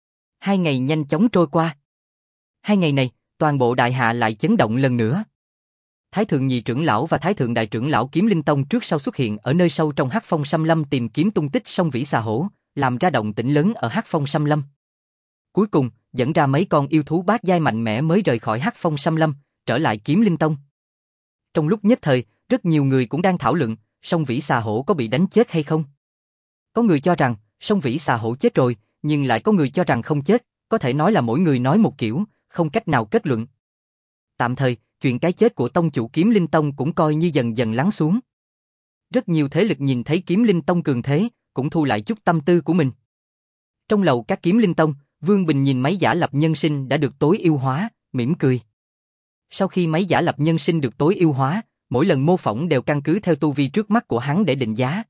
Hai ngày nhanh chóng trôi qua. Hai ngày này, toàn bộ đại hạ lại chấn động lần nữa. Thái thượng nhị trưởng lão và thái thượng đại trưởng lão Kiếm Linh Tông trước sau xuất hiện ở nơi sâu trong Hắc Phong Xâm Lâm tìm kiếm tung tích sông Vĩ Xà Hổ, làm ra động tĩnh lớn ở Hắc Phong Xâm Lâm. Cuối cùng, dẫn ra mấy con yêu thú bát giai mạnh mẽ mới rời khỏi Hắc Phong Xâm Lâm, trở lại Kiếm Linh Tông. Trong lúc nhất thời, rất nhiều người cũng đang thảo luận, sông Vĩ Xà Hổ có bị đánh chết hay không. Có người cho rằng, sông Vĩ Xà Hổ chết rồi, nhưng lại có người cho rằng không chết, có thể nói là mỗi người nói một kiểu, không cách nào kết luận. Tạm thời, chuyện cái chết của tông chủ Kiếm Linh Tông cũng coi như dần dần lắng xuống. Rất nhiều thế lực nhìn thấy Kiếm Linh Tông cường thế, cũng thu lại chút tâm tư của mình. Trong lầu các Kiếm Linh Tông, Vương Bình nhìn máy giả lập nhân sinh đã được tối ưu hóa, mỉm cười. Sau khi máy giả lập nhân sinh được tối ưu hóa, mỗi lần mô phỏng đều căn cứ theo tu vi trước mắt của hắn để định giá.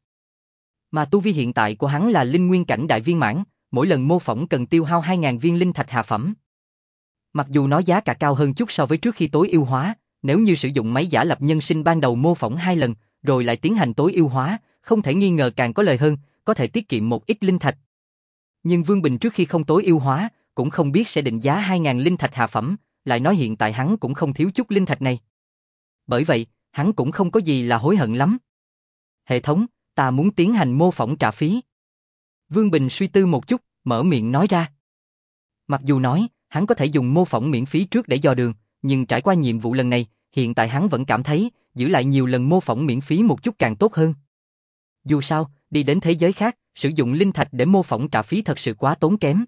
Mà tu vi hiện tại của hắn là linh nguyên cảnh đại viên mãn, mỗi lần mô phỏng cần tiêu hao hai nghìn viên linh thạch hạ phẩm. Mặc dù nó giá cả cao hơn chút so với trước khi tối ưu hóa, nếu như sử dụng máy giả lập nhân sinh ban đầu mô phỏng hai lần, rồi lại tiến hành tối ưu hóa, không thể nghi ngờ càng có lời hơn, có thể tiết kiệm một ít linh thạch. Nhưng Vương Bình trước khi không tối ưu hóa, cũng không biết sẽ định giá hai nghìn linh thạch hạ phẩm, lại nói hiện tại hắn cũng không thiếu chút linh thạch này. Bởi vậy, hắn cũng không có gì là hối hận lắm. Hệ thống, ta muốn tiến hành mô phỏng trả phí. Vương Bình suy tư một chút, mở miệng nói ra. Mặc dù nói, hắn có thể dùng mô phỏng miễn phí trước để dò đường, nhưng trải qua nhiệm vụ lần này, hiện tại hắn vẫn cảm thấy, giữ lại nhiều lần mô phỏng miễn phí một chút càng tốt hơn. Dù sao, đi đến thế giới khác, sử dụng linh thạch để mô phỏng trả phí thật sự quá tốn kém.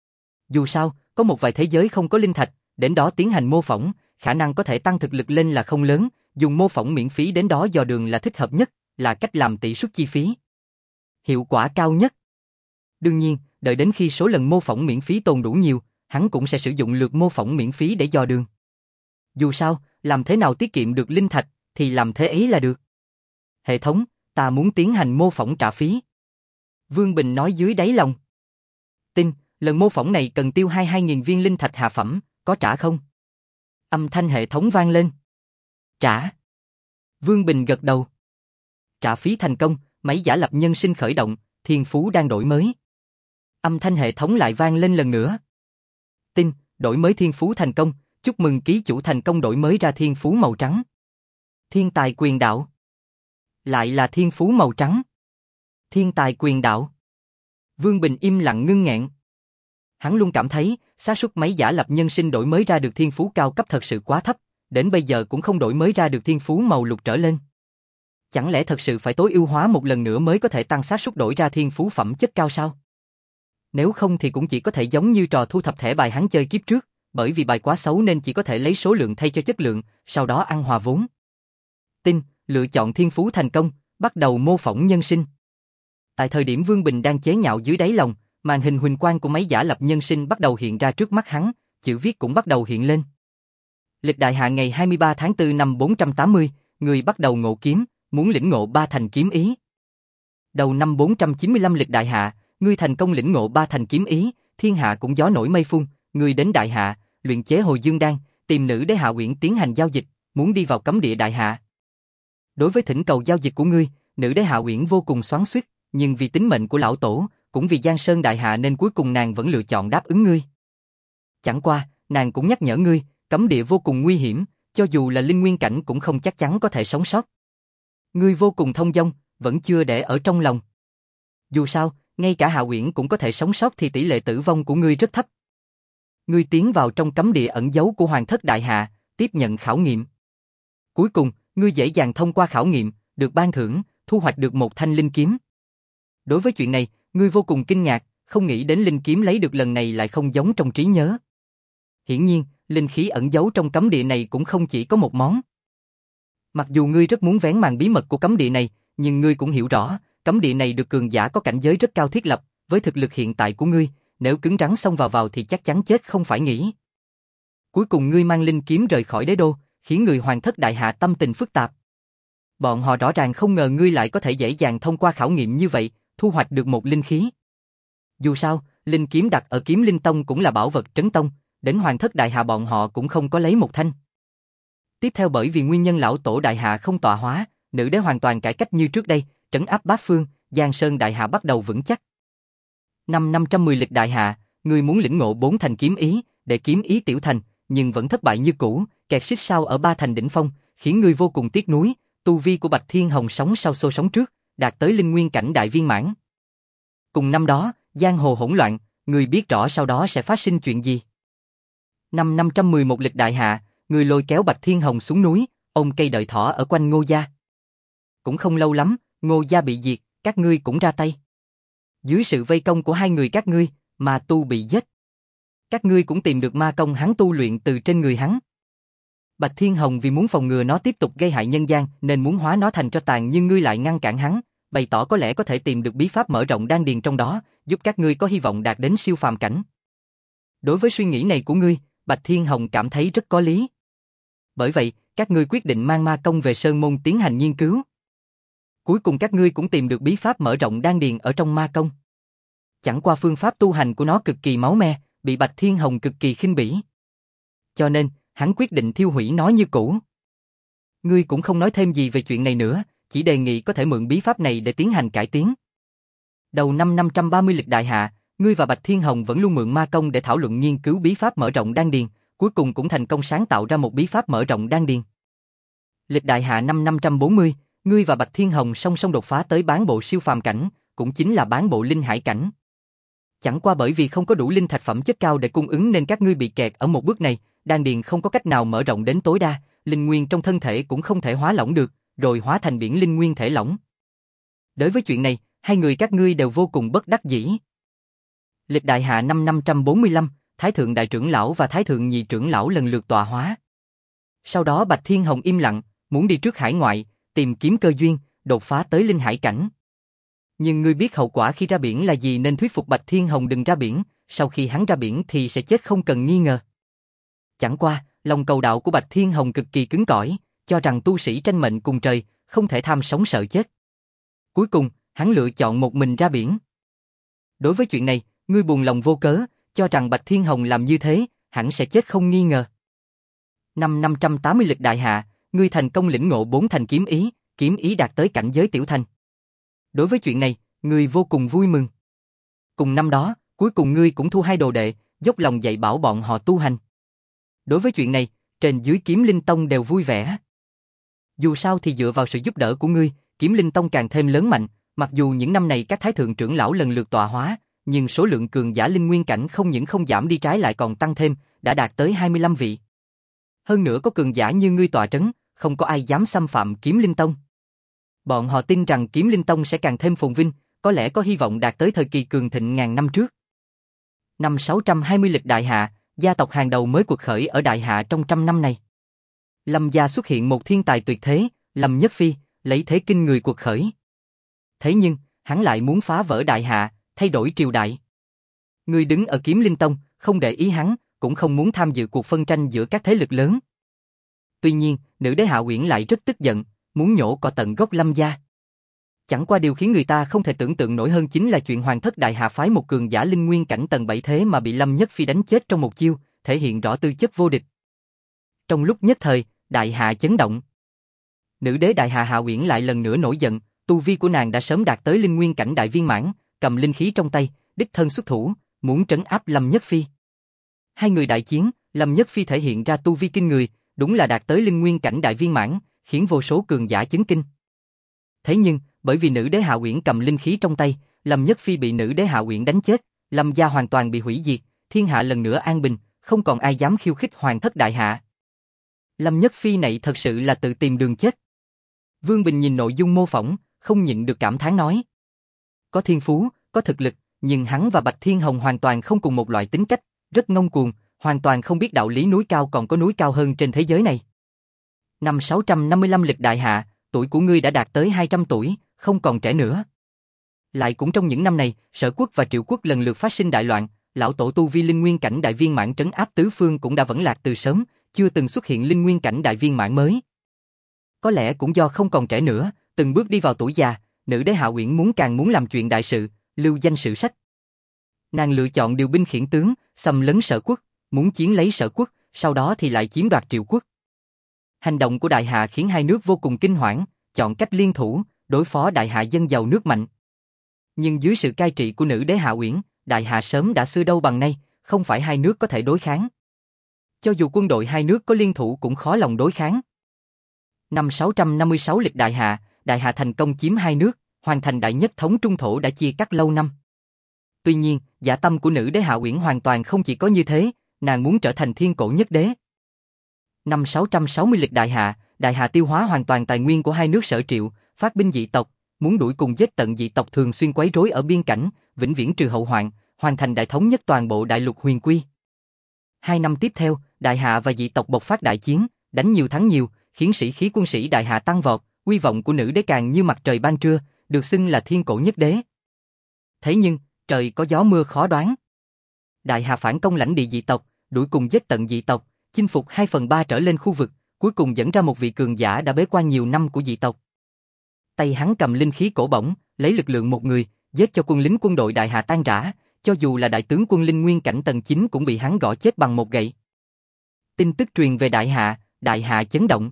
Dù sao, có một vài thế giới không có linh thạch, đến đó tiến hành mô phỏng, khả năng có thể tăng thực lực lên là không lớn, dùng mô phỏng miễn phí đến đó dò đường là thích hợp nhất, là cách làm tỷ suất chi phí. Hiệu quả cao nhất. Đương nhiên, đợi đến khi số lần mô phỏng miễn phí tồn đủ nhiều, hắn cũng sẽ sử dụng lượt mô phỏng miễn phí để dò đường. Dù sao, làm thế nào tiết kiệm được linh thạch, thì làm thế ấy là được. Hệ thống, ta muốn tiến hành mô phỏng trả phí. Vương Bình nói dưới đáy lòng. Tin, lần mô phỏng này cần tiêu hai nghìn viên linh thạch hạ phẩm, có trả không? Âm thanh hệ thống vang lên. Trả. Vương Bình gật đầu. Trả phí thành công, máy giả lập nhân sinh khởi động, thiên phú đang đổi mới. Âm thanh hệ thống lại vang lên lần nữa. Tin, đổi mới thiên phú thành công, chúc mừng ký chủ thành công đổi mới ra thiên phú màu trắng. Thiên tài quyền đạo. Lại là thiên phú màu trắng. Thiên tài quyền đạo. Vương Bình im lặng ngưng nghẹn. Hắn luôn cảm thấy, xác suất máy giả lập nhân sinh đổi mới ra được thiên phú cao cấp thật sự quá thấp, đến bây giờ cũng không đổi mới ra được thiên phú màu lục trở lên. Chẳng lẽ thật sự phải tối ưu hóa một lần nữa mới có thể tăng xác suất đổi ra thiên phú phẩm chất cao sao? Nếu không thì cũng chỉ có thể giống như trò thu thập thẻ bài hắn chơi kiếp trước, bởi vì bài quá xấu nên chỉ có thể lấy số lượng thay cho chất lượng, sau đó ăn hòa vốn. Tin, lựa chọn thiên phú thành công, bắt đầu mô phỏng nhân sinh. Tại thời điểm Vương Bình đang chế nhạo dưới đáy lòng, màn hình huỳnh quang của máy giả lập nhân sinh bắt đầu hiện ra trước mắt hắn, chữ viết cũng bắt đầu hiện lên. Lịch đại hạ ngày hai mươi ba tháng tư năm bốn trăm tám mươi, người bắt đầu ngộ kiếm, muốn lĩnh ngộ ba thành kiếm ý. Đầu năm bốn trăm chín mươi lăm lịch đại hạ, ngươi thành công lĩnh ngộ ba thành kiếm ý, thiên hạ cũng gió nổi mây phun, ngươi đến đại hạ, luyện chế hồi dương đan, tìm nữ đế Hạ Uyển tiến hành giao dịch, muốn đi vào cấm địa đại hạ. Đối với thỉnh cầu giao dịch của ngươi, nữ đế Hạ Uyển vô cùng xoắn xuýt, nhưng vì tính mệnh của lão tổ, cũng vì Giang Sơn đại hạ nên cuối cùng nàng vẫn lựa chọn đáp ứng ngươi. Chẳng qua, nàng cũng nhắc nhở ngươi, cấm địa vô cùng nguy hiểm, cho dù là linh nguyên cảnh cũng không chắc chắn có thể sống sót. Ngươi vô cùng thông dong, vẫn chưa để ở trong lòng. Dù sao, ngay cả Hạ Uyển cũng có thể sống sót thì tỷ lệ tử vong của ngươi rất thấp. Ngươi tiến vào trong cấm địa ẩn giấu của Hoàng thất đại hạ, tiếp nhận khảo nghiệm. Cuối cùng, ngươi dễ dàng thông qua khảo nghiệm, được ban thưởng, thu hoạch được một thanh linh kiếm. Đối với chuyện này, ngươi vô cùng kinh ngạc, không nghĩ đến linh kiếm lấy được lần này lại không giống trong trí nhớ. Hiển nhiên, linh khí ẩn giấu trong cấm địa này cũng không chỉ có một món. Mặc dù ngươi rất muốn vén màn bí mật của cấm địa này, nhưng ngươi cũng hiểu rõ, cấm địa này được cường giả có cảnh giới rất cao thiết lập, với thực lực hiện tại của ngươi, nếu cứng rắn xông vào vào thì chắc chắn chết không phải nghĩ. Cuối cùng ngươi mang linh kiếm rời khỏi đế đô, khiến người Hoàng thất đại hạ tâm tình phức tạp. Bọn họ rõ ràng không ngờ ngươi lại có thể dễ dàng thông qua khảo nghiệm như vậy, thu hoạch được một linh khí. Dù sao, linh kiếm đặt ở Kiếm Linh Tông cũng là bảo vật trấn tông, đến Hoàng thất đại hạ bọn họ cũng không có lấy một thanh. Tiếp theo bởi vì nguyên nhân lão tổ đại hạ không tọa hóa, nữ đế hoàn toàn cải cách như trước đây, trấn áp bát phương, Giang Sơn đại hạ bắt đầu vững chắc. Năm năm trăm mười lịch đại hạ, ngươi muốn lĩnh ngộ bốn thành kiếm ý, để kiếm ý tiểu thành, nhưng vẫn thất bại như cũ, kẹt xích sao ở ba thành đỉnh phong, khiến ngươi vô cùng tiếc nuối. Tu vi của Bạch Thiên Hồng sóng sau xô sóng trước, đạt tới linh nguyên cảnh đại viên mãn. Cùng năm đó, giang hồ hỗn loạn, ngươi biết rõ sau đó sẽ phát sinh chuyện gì. Năm năm trăm mười một lịch đại hạ, ngươi lôi kéo Bạch Thiên Hồng xuống núi, ôm cây đợi thỏ ở quanh Ngô gia. Cũng không lâu lắm, Ngô gia bị diệt, các ngươi cũng ra tay. Dưới sự vây công của hai người các ngươi, Ma Tu bị giết. Các ngươi cũng tìm được ma công hắn tu luyện từ trên người hắn. Bạch Thiên Hồng vì muốn phòng ngừa nó tiếp tục gây hại nhân gian nên muốn hóa nó thành tro tàn, nhưng ngươi lại ngăn cản hắn, bày tỏ có lẽ có thể tìm được bí pháp mở rộng đan điền trong đó, giúp các ngươi có hy vọng đạt đến siêu phàm cảnh. Đối với suy nghĩ này của ngươi, Bạch Thiên Hồng cảm thấy rất có lý. Bởi vậy, các ngươi quyết định mang ma công về Sơn Môn tiến hành nghiên cứu. Cuối cùng các ngươi cũng tìm được bí pháp mở rộng đan điền ở trong ma công. Chẳng qua phương pháp tu hành của nó cực kỳ máu me, bị Bạch Thiên Hồng cực kỳ khinh bỉ. Cho nên, hắn quyết định thiêu hủy nó như cũ. Ngươi cũng không nói thêm gì về chuyện này nữa, chỉ đề nghị có thể mượn bí pháp này để tiến hành cải tiến. Đầu năm năm trăm ba mươi lịch đại hạ, ngươi và Bạch Thiên Hồng vẫn luôn mượn ma công để thảo luận nghiên cứu bí pháp mở rộng đan điền, cuối cùng cũng thành công sáng tạo ra một bí pháp mở rộng đan điền. Lịch đại hạ năm năm trăm bốn mươi, ngươi và Bạch Thiên Hồng song song đột phá tới bán bộ siêu phàm cảnh, cũng chính là bán bộ linh hải cảnh. Chẳng qua bởi vì không có đủ linh thạch phẩm chất cao để cung ứng nên các ngươi bị kẹt ở một bước này, đan điền không có cách nào mở rộng đến tối đa, linh nguyên trong thân thể cũng không thể hóa lỏng được, rồi hóa thành biển linh nguyên thể lỏng. Đối với chuyện này, hai người các ngươi đều vô cùng bất đắc dĩ. Lịch đại hạ năm năm trăm bốn mươi lăm, Thái thượng đại trưởng lão và Thái thượng nhị trưởng lão lần lượt tọa hóa. Sau đó Bạch Thiên Hồng im lặng, muốn đi trước hải ngoại, tìm kiếm cơ duyên, đột phá tới linh hải cảnh. Nhưng ngươi biết hậu quả khi ra biển là gì nên thuyết phục Bạch Thiên Hồng đừng ra biển, sau khi hắn ra biển thì sẽ chết không cần nghi ngờ. Chẳng qua, lòng cầu đạo của Bạch Thiên Hồng cực kỳ cứng cỏi, cho rằng tu sĩ tranh mệnh cùng trời, không thể tham sống sợ chết. Cuối cùng, hắn lựa chọn một mình ra biển. Đối với chuyện này, ngươi buồn lòng vô cớ, cho rằng Bạch Thiên Hồng làm như thế, hẳn sẽ chết không nghi ngờ. Năm năm trăm tám mươi lịch đại hạ, ngươi thành công lĩnh ngộ bốn thành kiếm ý, kiếm ý đạt tới cảnh giới tiểu thành. Đối với chuyện này, ngươi vô cùng vui mừng. Cùng năm đó, cuối cùng ngươi cũng thu hai đồ đệ, dốc lòng dạy bảo bọn họ tu hành. Đối với chuyện này, trên dưới Kiếm Linh Tông đều vui vẻ. Dù sao thì dựa vào sự giúp đỡ của ngươi, Kiếm Linh Tông càng thêm lớn mạnh, mặc dù những năm này các thái thượng trưởng lão lần lượt tọa hóa, nhưng số lượng cường giả linh nguyên cảnh không những không giảm đi trái lại còn tăng thêm, đã đạt tới hai mươi lăm vị. Hơn nữa có cường giả như ngươi tọa trấn, không có ai dám xâm phạm Kiếm Linh Tông. Bọn họ tin rằng Kiếm Linh Tông sẽ càng thêm phồn vinh, có lẽ có hy vọng đạt tới thời kỳ cường thịnh ngàn năm trước. Năm sáu trăm hai mươi lịch đại hạ, gia tộc hàng đầu mới cuộc khởi ở đại hạ trong trăm năm này. Lâm gia xuất hiện một thiên tài tuyệt thế, Lâm Nhất Phi, lấy thế kinh người cuộc khởi. Thế nhưng, hắn lại muốn phá vỡ đại hạ, thay đổi triều đại. Ngươi đứng ở Kiếm Linh Tông, không để ý hắn, cũng không muốn tham dự cuộc phân tranh giữa các thế lực lớn. Tuy nhiên, nữ đế Hạ Uyển lại rất tức giận, muốn nhổ cỏ tận gốc Lâm gia. Chẳng qua điều khiến người ta không thể tưởng tượng nổi hơn chính là chuyện Hoàng thất đại hạ phái một cường giả linh nguyên cảnh tầng bảy thế mà bị Lâm Nhất Phi đánh chết trong một chiêu, thể hiện rõ tư chất vô địch. Trong lúc nhất thời, đại hạ chấn động. Nữ đế đại hạ Hạ Uyển lại lần nữa nổi giận, tu vi của nàng đã sớm đạt tới linh nguyên cảnh đại viên mãn, cầm linh khí trong tay, đích thân xuất thủ, muốn trấn áp Lâm Nhất Phi. Hai người đại chiến, Lâm Nhất Phi thể hiện ra tu vi kinh người, đúng là đạt tới linh nguyên cảnh đại viên mãn, khiến vô số cường giả chấn kinh. Thế nhưng, bởi vì nữ đế Hạ Uyển cầm linh khí trong tay, Lâm Nhất Phi bị nữ đế Hạ Uyển đánh chết, Lâm gia hoàn toàn bị hủy diệt, thiên hạ lần nữa an bình, không còn ai dám khiêu khích Hoàng thất đại hạ. Lâm Nhất Phi này thật sự là tự tìm đường chết. Vương Bình nhìn nội dung mô phỏng, không nhịn được cảm thán nói. Có thiên phú, có thực lực, nhưng hắn và Bạch Thiên Hồng hoàn toàn không cùng một loại tính cách, rất ngông cuồng, hoàn toàn không biết đạo lý núi cao còn có núi cao hơn trên thế giới này. Năm sáu trăm năm mươi lăm lịch đại hạ, tuổi của ngươi đã đạt tới hai trăm tuổi, không còn trẻ nữa. Lại cũng trong những năm này, Sở quốc và Triệu quốc lần lượt phát sinh đại loạn, lão tổ tu vi linh nguyên cảnh đại viên mãn trấn áp tứ phương cũng đã vẫn lạc từ sớm, chưa từng xuất hiện linh nguyên cảnh đại viên mãn mới. Có lẽ cũng do không còn trẻ nữa, từng bước đi vào tuổi già, nữ đế Hạ Uyển muốn càng muốn làm chuyện đại sự, lưu danh sử sách. Nàng lựa chọn điều binh khiển tướng, xâm lấn Sở quốc, muốn chiến lấy Sở quốc, sau đó thì lại chiếm đoạt Triệu quốc. Hành động của Đại Hạ khiến hai nước vô cùng kinh hoảng, chọn cách liên thủ, đối phó Đại Hạ dân giàu nước mạnh. Nhưng dưới sự cai trị của nữ đế Hạ Uyển, Đại Hạ sớm đã xưa đâu bằng nay, không phải hai nước có thể đối kháng. Cho dù quân đội hai nước có liên thủ cũng khó lòng đối kháng. Năm sáu trăm năm mươi sáu lịch Đại Hạ, Đại Hạ thành công chiếm hai nước, hoàn thành đại nhất thống trung thổ đã chia cắt lâu năm. Tuy nhiên, dạ tâm của nữ đế Hạ Uyển hoàn toàn không chỉ có như thế, nàng muốn trở thành thiên cổ nhất đế. Năm sáu trăm sáu mươi lịch Đại Hạ, Đại Hạ tiêu hóa hoàn toàn tài nguyên của hai nước Sở Triệu, phát binh dị tộc, muốn đuổi cùng giết tận dị tộc thường xuyên quấy rối ở biên cảnh, vĩnh viễn trừ hậu hoạn, hoàn thành đại thống nhất toàn bộ đại lục huyền quy. Hai năm tiếp theo, Đại Hạ và dị tộc bộc phát đại chiến, đánh nhiều thắng nhiều, khiến sĩ khí quân sĩ Đại Hạ tăng vọt, uy vọng của nữ đế càng như mặt trời ban trưa, được xưng là thiên cổ nhất đế. Thế nhưng, trời có gió mưa khó đoán. Đại Hạ phản công lãnh địa dị tộc, đuổi cùng giết tận dị tộc, chinh phục hai phần ba trở lên khu vực, cuối cùng dẫn ra một vị cường giả đã bế quan nhiều năm của dị tộc. Tay hắn cầm linh khí cổ bổng, lấy lực lượng một người, giết cho quân lính quân đội Đại Hạ tan rã, cho dù là đại tướng quân linh nguyên cảnh tầng chín cũng bị hắn gõ chết bằng một gậy. Tin tức truyền về Đại Hạ, Đại Hạ chấn động.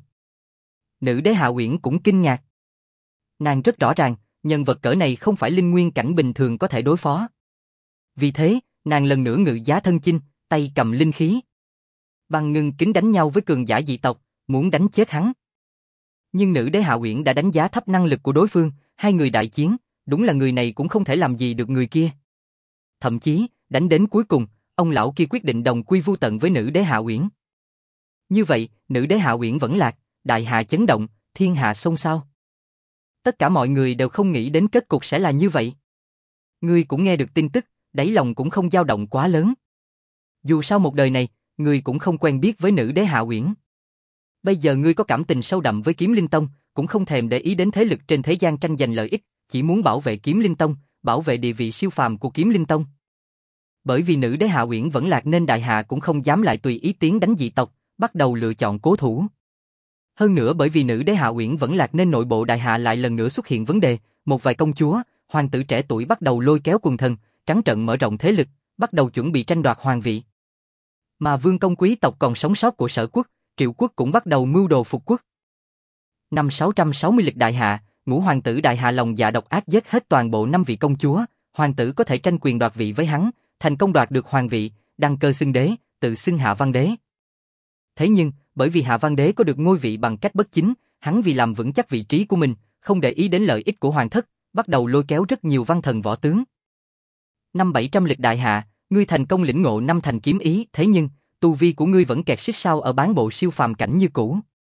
Nữ đế Hạ Uyển cũng kinh ngạc. Nàng rất rõ ràng, nhân vật cỡ này không phải linh nguyên cảnh bình thường có thể đối phó. Vì thế, nàng lần nữa ngự giá thân chinh, tay cầm linh khí. Bằng ngưng kính đánh nhau với cường giả dị tộc, muốn đánh chết hắn. Nhưng nữ đế Hạ Uyển đã đánh giá thấp năng lực của đối phương, hai người đại chiến, đúng là người này cũng không thể làm gì được người kia. Thậm chí, đánh đến cuối cùng, ông lão kia quyết định đồng quy vu tận với nữ đế Hạ Uyển. Như vậy, nữ đế Hạ Uyển vẫn lạc, Đại Hạ chấn động, thiên hạ xôn xao. Tất cả mọi người đều không nghĩ đến kết cục sẽ là như vậy. Ngươi cũng nghe được tin tức, đáy lòng cũng không dao động quá lớn. Dù sao một đời này, ngươi cũng không quen biết với nữ đế Hạ Uyển. Bây giờ ngươi có cảm tình sâu đậm với Kiếm Linh Tông, cũng không thèm để ý đến thế lực trên thế gian tranh giành lợi ích, chỉ muốn bảo vệ Kiếm Linh Tông, bảo vệ địa vị siêu phàm của Kiếm Linh Tông. Bởi vì nữ đế Hạ Uyển vẫn lạc nên Đại Hạ cũng không dám lại tùy ý tiến đánh dị tộc, bắt đầu lựa chọn cố thủ. Hơn nữa bởi vì nữ đế Hạ Uyển vẫn lạc nên nội bộ Đại Hạ lại lần nữa xuất hiện vấn đề, một vài công chúa, hoàng tử trẻ tuổi bắt đầu lôi kéo quần thần, trắng trợn mở rộng thế lực, bắt đầu chuẩn bị tranh đoạt hoàng vị. Mà vương công quý tộc còn sống sót của Sở quốc, Triệu quốc cũng bắt đầu mưu đồ phục quốc. Năm sáu trăm sáu mươi lịch Đại Hạ, ngũ hoàng tử Đại Hạ lòng dạ độc ác giết hết toàn bộ năm vị công chúa, hoàng tử có thể tranh quyền đoạt vị với hắn, thành công đoạt được hoàng vị, đăng cơ xưng đế, tự xưng Hạ Văn Đế. Thế nhưng, bởi vì Hạ Văn Đế có được ngôi vị bằng cách bất chính, hắn vì làm vững chắc vị trí của mình, không để ý đến lợi ích của hoàng thất, bắt đầu lôi kéo rất nhiều văn thần võ tướng. Năm bảy trăm lịch Đại Hạ, ngươi thành công lĩnh ngộ năm thành kiếm ý, thế nhưng, tu vi của ngươi vẫn kẹt xích sao ở bán bộ siêu phàm cảnh như cũ.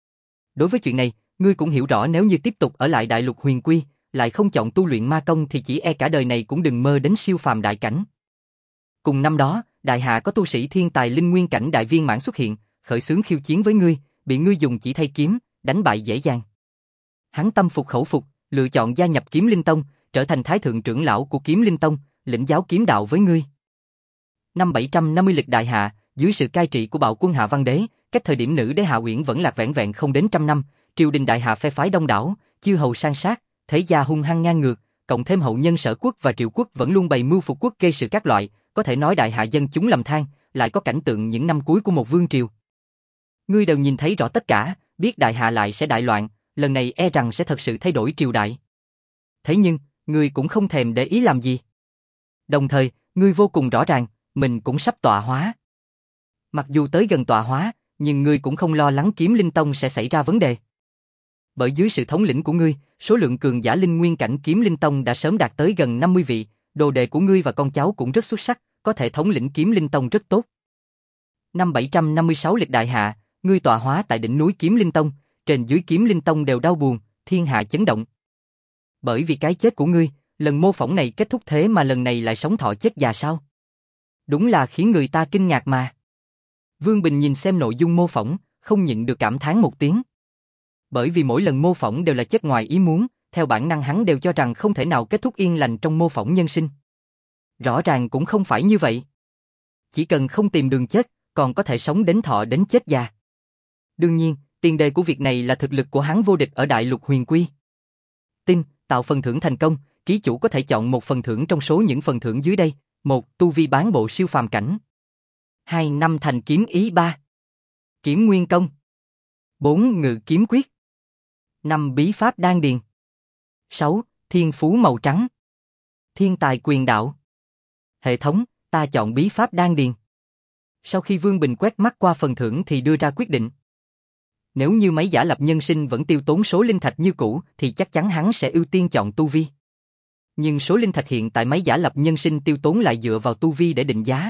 Đối với chuyện này, ngươi cũng hiểu rõ nếu như tiếp tục ở lại đại lục huyền quy, lại không chọn tu luyện ma công thì chỉ e cả đời này cũng đừng mơ đến siêu phàm đại cảnh. Cùng năm đó, Đại Hạ có tu sĩ thiên tài linh nguyên cảnh đại viên mãn xuất hiện, khởi xướng khiêu chiến với ngươi, bị ngươi dùng chỉ thay kiếm, đánh bại dễ dàng. Hắn tâm phục khẩu phục, lựa chọn gia nhập Kiếm Linh Tông, trở thành thái thượng trưởng lão của Kiếm Linh Tông, lĩnh giáo kiếm đạo với ngươi. Năm bảy trăm năm mươi lịch Đại Hạ, dưới sự cai trị của bạo quân Hạ Văn Đế, cách thời điểm nữ đế Hạ Uyển vẫn lạc vẻn vẹn không đến trăm năm, triều đình Đại Hạ phe phái đông đảo, chư hầu san sát, thế gia hung hăng ngang ngược, cộng thêm hậu nhân Sở quốc và Triệu quốc vẫn luôn bày mưu phục quốc gây sự các loại, có thể nói Đại Hạ dân chúng lầm than, lại có cảnh tượng những năm cuối của một vương triều. Ngươi đều nhìn thấy rõ tất cả, biết Đại Hạ lại sẽ đại loạn, lần này e rằng sẽ thật sự thay đổi triều đại. Thế nhưng, ngươi cũng không thèm để ý làm gì. Đồng thời, ngươi vô cùng rõ ràng, mình cũng sắp tọa hóa. Mặc dù tới gần tọa hóa, nhưng ngươi cũng không lo lắng Kiếm Linh Tông sẽ xảy ra vấn đề. Bởi dưới sự thống lĩnh của ngươi, số lượng cường giả linh nguyên cảnh Kiếm Linh Tông đã sớm đạt tới gần năm mươi vị, đồ đệ của ngươi và con cháu cũng rất xuất sắc, có thể thống lĩnh Kiếm Linh Tông rất tốt. Năm bảy trăm năm mươi sáu lịch Đại Hạ, ngươi tọa hóa tại đỉnh núi Kiếm Linh Tông, trên dưới Kiếm Linh Tông đều đau buồn, thiên hạ chấn động. Bởi vì cái chết của ngươi, lần mô phỏng này kết thúc thế mà lần này lại sống thọ chết già sao? Đúng là khiến người ta kinh ngạc mà. Vương Bình nhìn xem nội dung mô phỏng, không nhịn được cảm thán một tiếng. Bởi vì mỗi lần mô phỏng đều là chết ngoài ý muốn, theo bản năng hắn đều cho rằng không thể nào kết thúc yên lành trong mô phỏng nhân sinh. Rõ ràng cũng không phải như vậy. Chỉ cần không tìm đường chết, còn có thể sống đến thọ đến chết già. Đương nhiên, tiền đề của việc này là thực lực của hắn vô địch ở đại lục huyền quy. Tin, tạo phần thưởng thành công, ký chủ có thể chọn một phần thưởng trong số những phần thưởng dưới đây. Một, tu vi bán bộ siêu phàm cảnh. hai năm thành kiếm ý ba. Kiếm nguyên công. bốn ngự kiếm quyết. năm bí pháp đan điền. sáu thiên phú màu trắng. Thiên tài quyền đạo. Hệ thống, ta chọn bí pháp đan điền. Sau khi Vương Bình quét mắt qua phần thưởng thì đưa ra quyết định. Nếu như máy giả lập nhân sinh vẫn tiêu tốn số linh thạch như cũ thì chắc chắn hắn sẽ ưu tiên chọn tu vi. Nhưng số linh thạch hiện tại máy giả lập nhân sinh tiêu tốn lại dựa vào tu vi để định giá.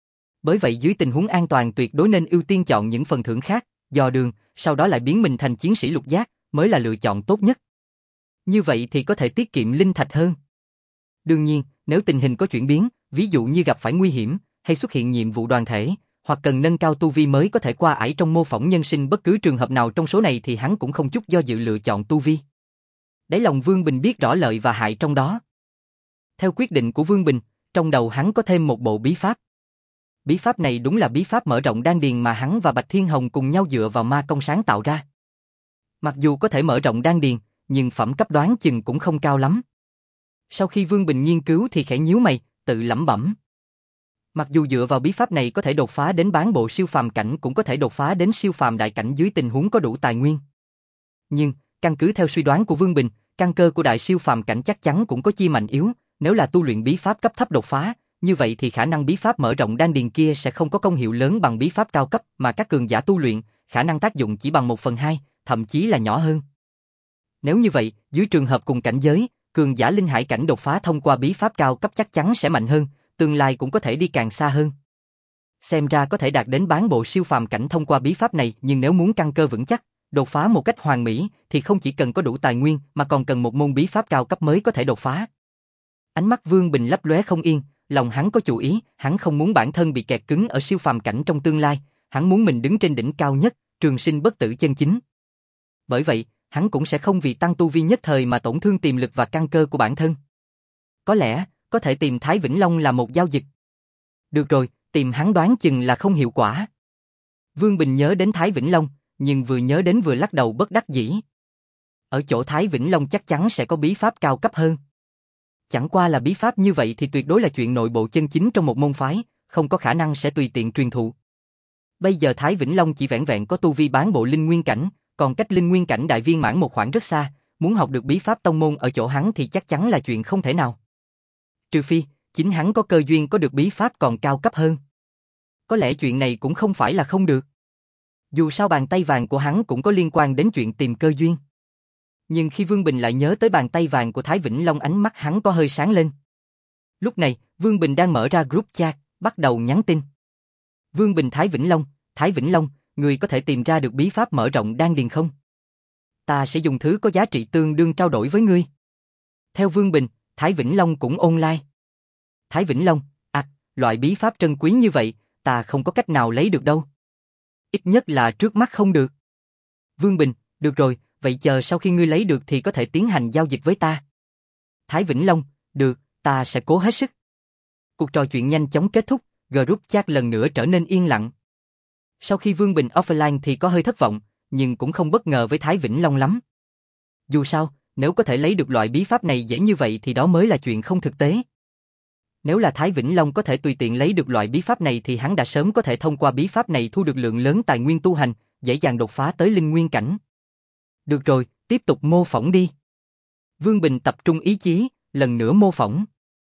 Bởi vậy dưới tình huống an toàn tuyệt đối nên ưu tiên chọn những phần thưởng khác, dò đường, sau đó lại biến mình thành chiến sĩ lục giác, mới là lựa chọn tốt nhất. Như vậy thì có thể tiết kiệm linh thạch hơn. Đương nhiên, nếu tình hình có chuyển biến, ví dụ như gặp phải nguy hiểm, hay xuất hiện nhiệm vụ đoàn thể, hoặc cần nâng cao tu vi mới có thể qua ải trong mô phỏng nhân sinh bất cứ trường hợp nào trong số này thì hắn cũng không chút do dự lựa chọn tu vi. Đáy lòng Vương Bình biết rõ lợi và hại trong đó. Theo quyết định của Vương Bình, trong đầu hắn có thêm một bộ bí pháp. Bí pháp này đúng là bí pháp mở rộng đan điền mà hắn và Bạch Thiên Hồng cùng nhau dựa vào ma công sáng tạo ra. Mặc dù có thể mở rộng đan điền, nhưng phẩm cấp đoán chừng cũng không cao lắm. Sau khi Vương Bình nghiên cứu thì khẽ nhíu mày, tự lẩm bẩm. Mặc dù dựa vào bí pháp này có thể đột phá đến bán bộ siêu phàm cảnh cũng có thể đột phá đến siêu phàm đại cảnh dưới tình huống có đủ tài nguyên. Nhưng, căn cứ theo suy đoán của Vương Bình, căn cơ của đại siêu phàm cảnh chắc chắn cũng có chia mạnh yếu, nếu là tu luyện bí pháp cấp thấp đột phá, như vậy thì khả năng bí pháp mở rộng đan điền kia sẽ không có công hiệu lớn bằng bí pháp cao cấp mà các cường giả tu luyện, khả năng tác dụng chỉ bằng một phần hai, thậm chí là nhỏ hơn. Nếu như vậy, dưới trường hợp cùng cảnh giới, cường giả linh hải cảnh đột phá thông qua bí pháp cao cấp chắc chắn sẽ mạnh hơn, tương lai cũng có thể đi càng xa hơn. Xem ra có thể đạt đến bán bộ siêu phàm cảnh thông qua bí pháp này, nhưng nếu muốn căn cơ vững chắc, đột phá một cách hoàn mỹ thì không chỉ cần có đủ tài nguyên mà còn cần một môn bí pháp cao cấp mới có thể đột phá. Ánh mắt Vương Bình lấp lóe không yên, lòng hắn có chủ ý, hắn không muốn bản thân bị kẹt cứng ở siêu phàm cảnh trong tương lai, hắn muốn mình đứng trên đỉnh cao nhất, trường sinh bất tử chân chính. Bởi vậy, hắn cũng sẽ không vì tăng tu vi nhất thời mà tổn thương tiềm lực và căn cơ của bản thân. Có lẽ, có thể tìm Thái Vĩnh Long là một giao dịch. Được rồi, tìm hắn đoán chừng là không hiệu quả. Vương Bình nhớ đến Thái Vĩnh Long, nhưng vừa nhớ đến vừa lắc đầu bất đắc dĩ. Ở chỗ Thái Vĩnh Long chắc chắn sẽ có bí pháp cao cấp hơn. Chẳng qua là bí pháp như vậy thì tuyệt đối là chuyện nội bộ chân chính trong một môn phái, không có khả năng sẽ tùy tiện truyền thụ. Bây giờ Thái Vĩnh Long chỉ vẻn vẹn có tu vi bán bộ linh nguyên cảnh, còn cách linh nguyên cảnh đại viên mãn một khoảng rất xa, muốn học được bí pháp tông môn ở chỗ hắn thì chắc chắn là chuyện không thể nào. Trừ phi, chính hắn có cơ duyên có được bí pháp còn cao cấp hơn. Có lẽ chuyện này cũng không phải là không được. Dù sao bàn tay vàng của hắn cũng có liên quan đến chuyện tìm cơ duyên. Nhưng khi Vương Bình lại nhớ tới bàn tay vàng của Thái Vĩnh Long, ánh mắt hắn có hơi sáng lên. Lúc này, Vương Bình đang mở ra group chat, bắt đầu nhắn tin. Vương Bình Thái Vĩnh Long, Thái Vĩnh Long, người có thể tìm ra được bí pháp mở rộng đan điền không? Ta sẽ dùng thứ có giá trị tương đương trao đổi với ngươi. Theo Vương Bình, Thái Vĩnh Long cũng online. Thái Vĩnh Long, à, loại bí pháp trân quý như vậy, ta không có cách nào lấy được đâu. Ít nhất là trước mắt không được. Vương Bình, được rồi, vậy chờ sau khi ngươi lấy được thì có thể tiến hành giao dịch với ta. Thái Vĩnh Long, được, ta sẽ cố hết sức. Cuộc trò chuyện nhanh chóng kết thúc, group chat lần nữa trở nên yên lặng. Sau khi Vương Bình offline thì có hơi thất vọng, nhưng cũng không bất ngờ với Thái Vĩnh Long lắm. Dù sao, nếu có thể lấy được loại bí pháp này dễ như vậy thì đó mới là chuyện không thực tế. Nếu là Thái Vĩnh Long có thể tùy tiện lấy được loại bí pháp này thì hắn đã sớm có thể thông qua bí pháp này thu được lượng lớn tài nguyên tu hành, dễ dàng đột phá tới linh nguyên cảnh. Được rồi, tiếp tục mô phỏng đi. Vương Bình tập trung ý chí, lần nữa mô phỏng.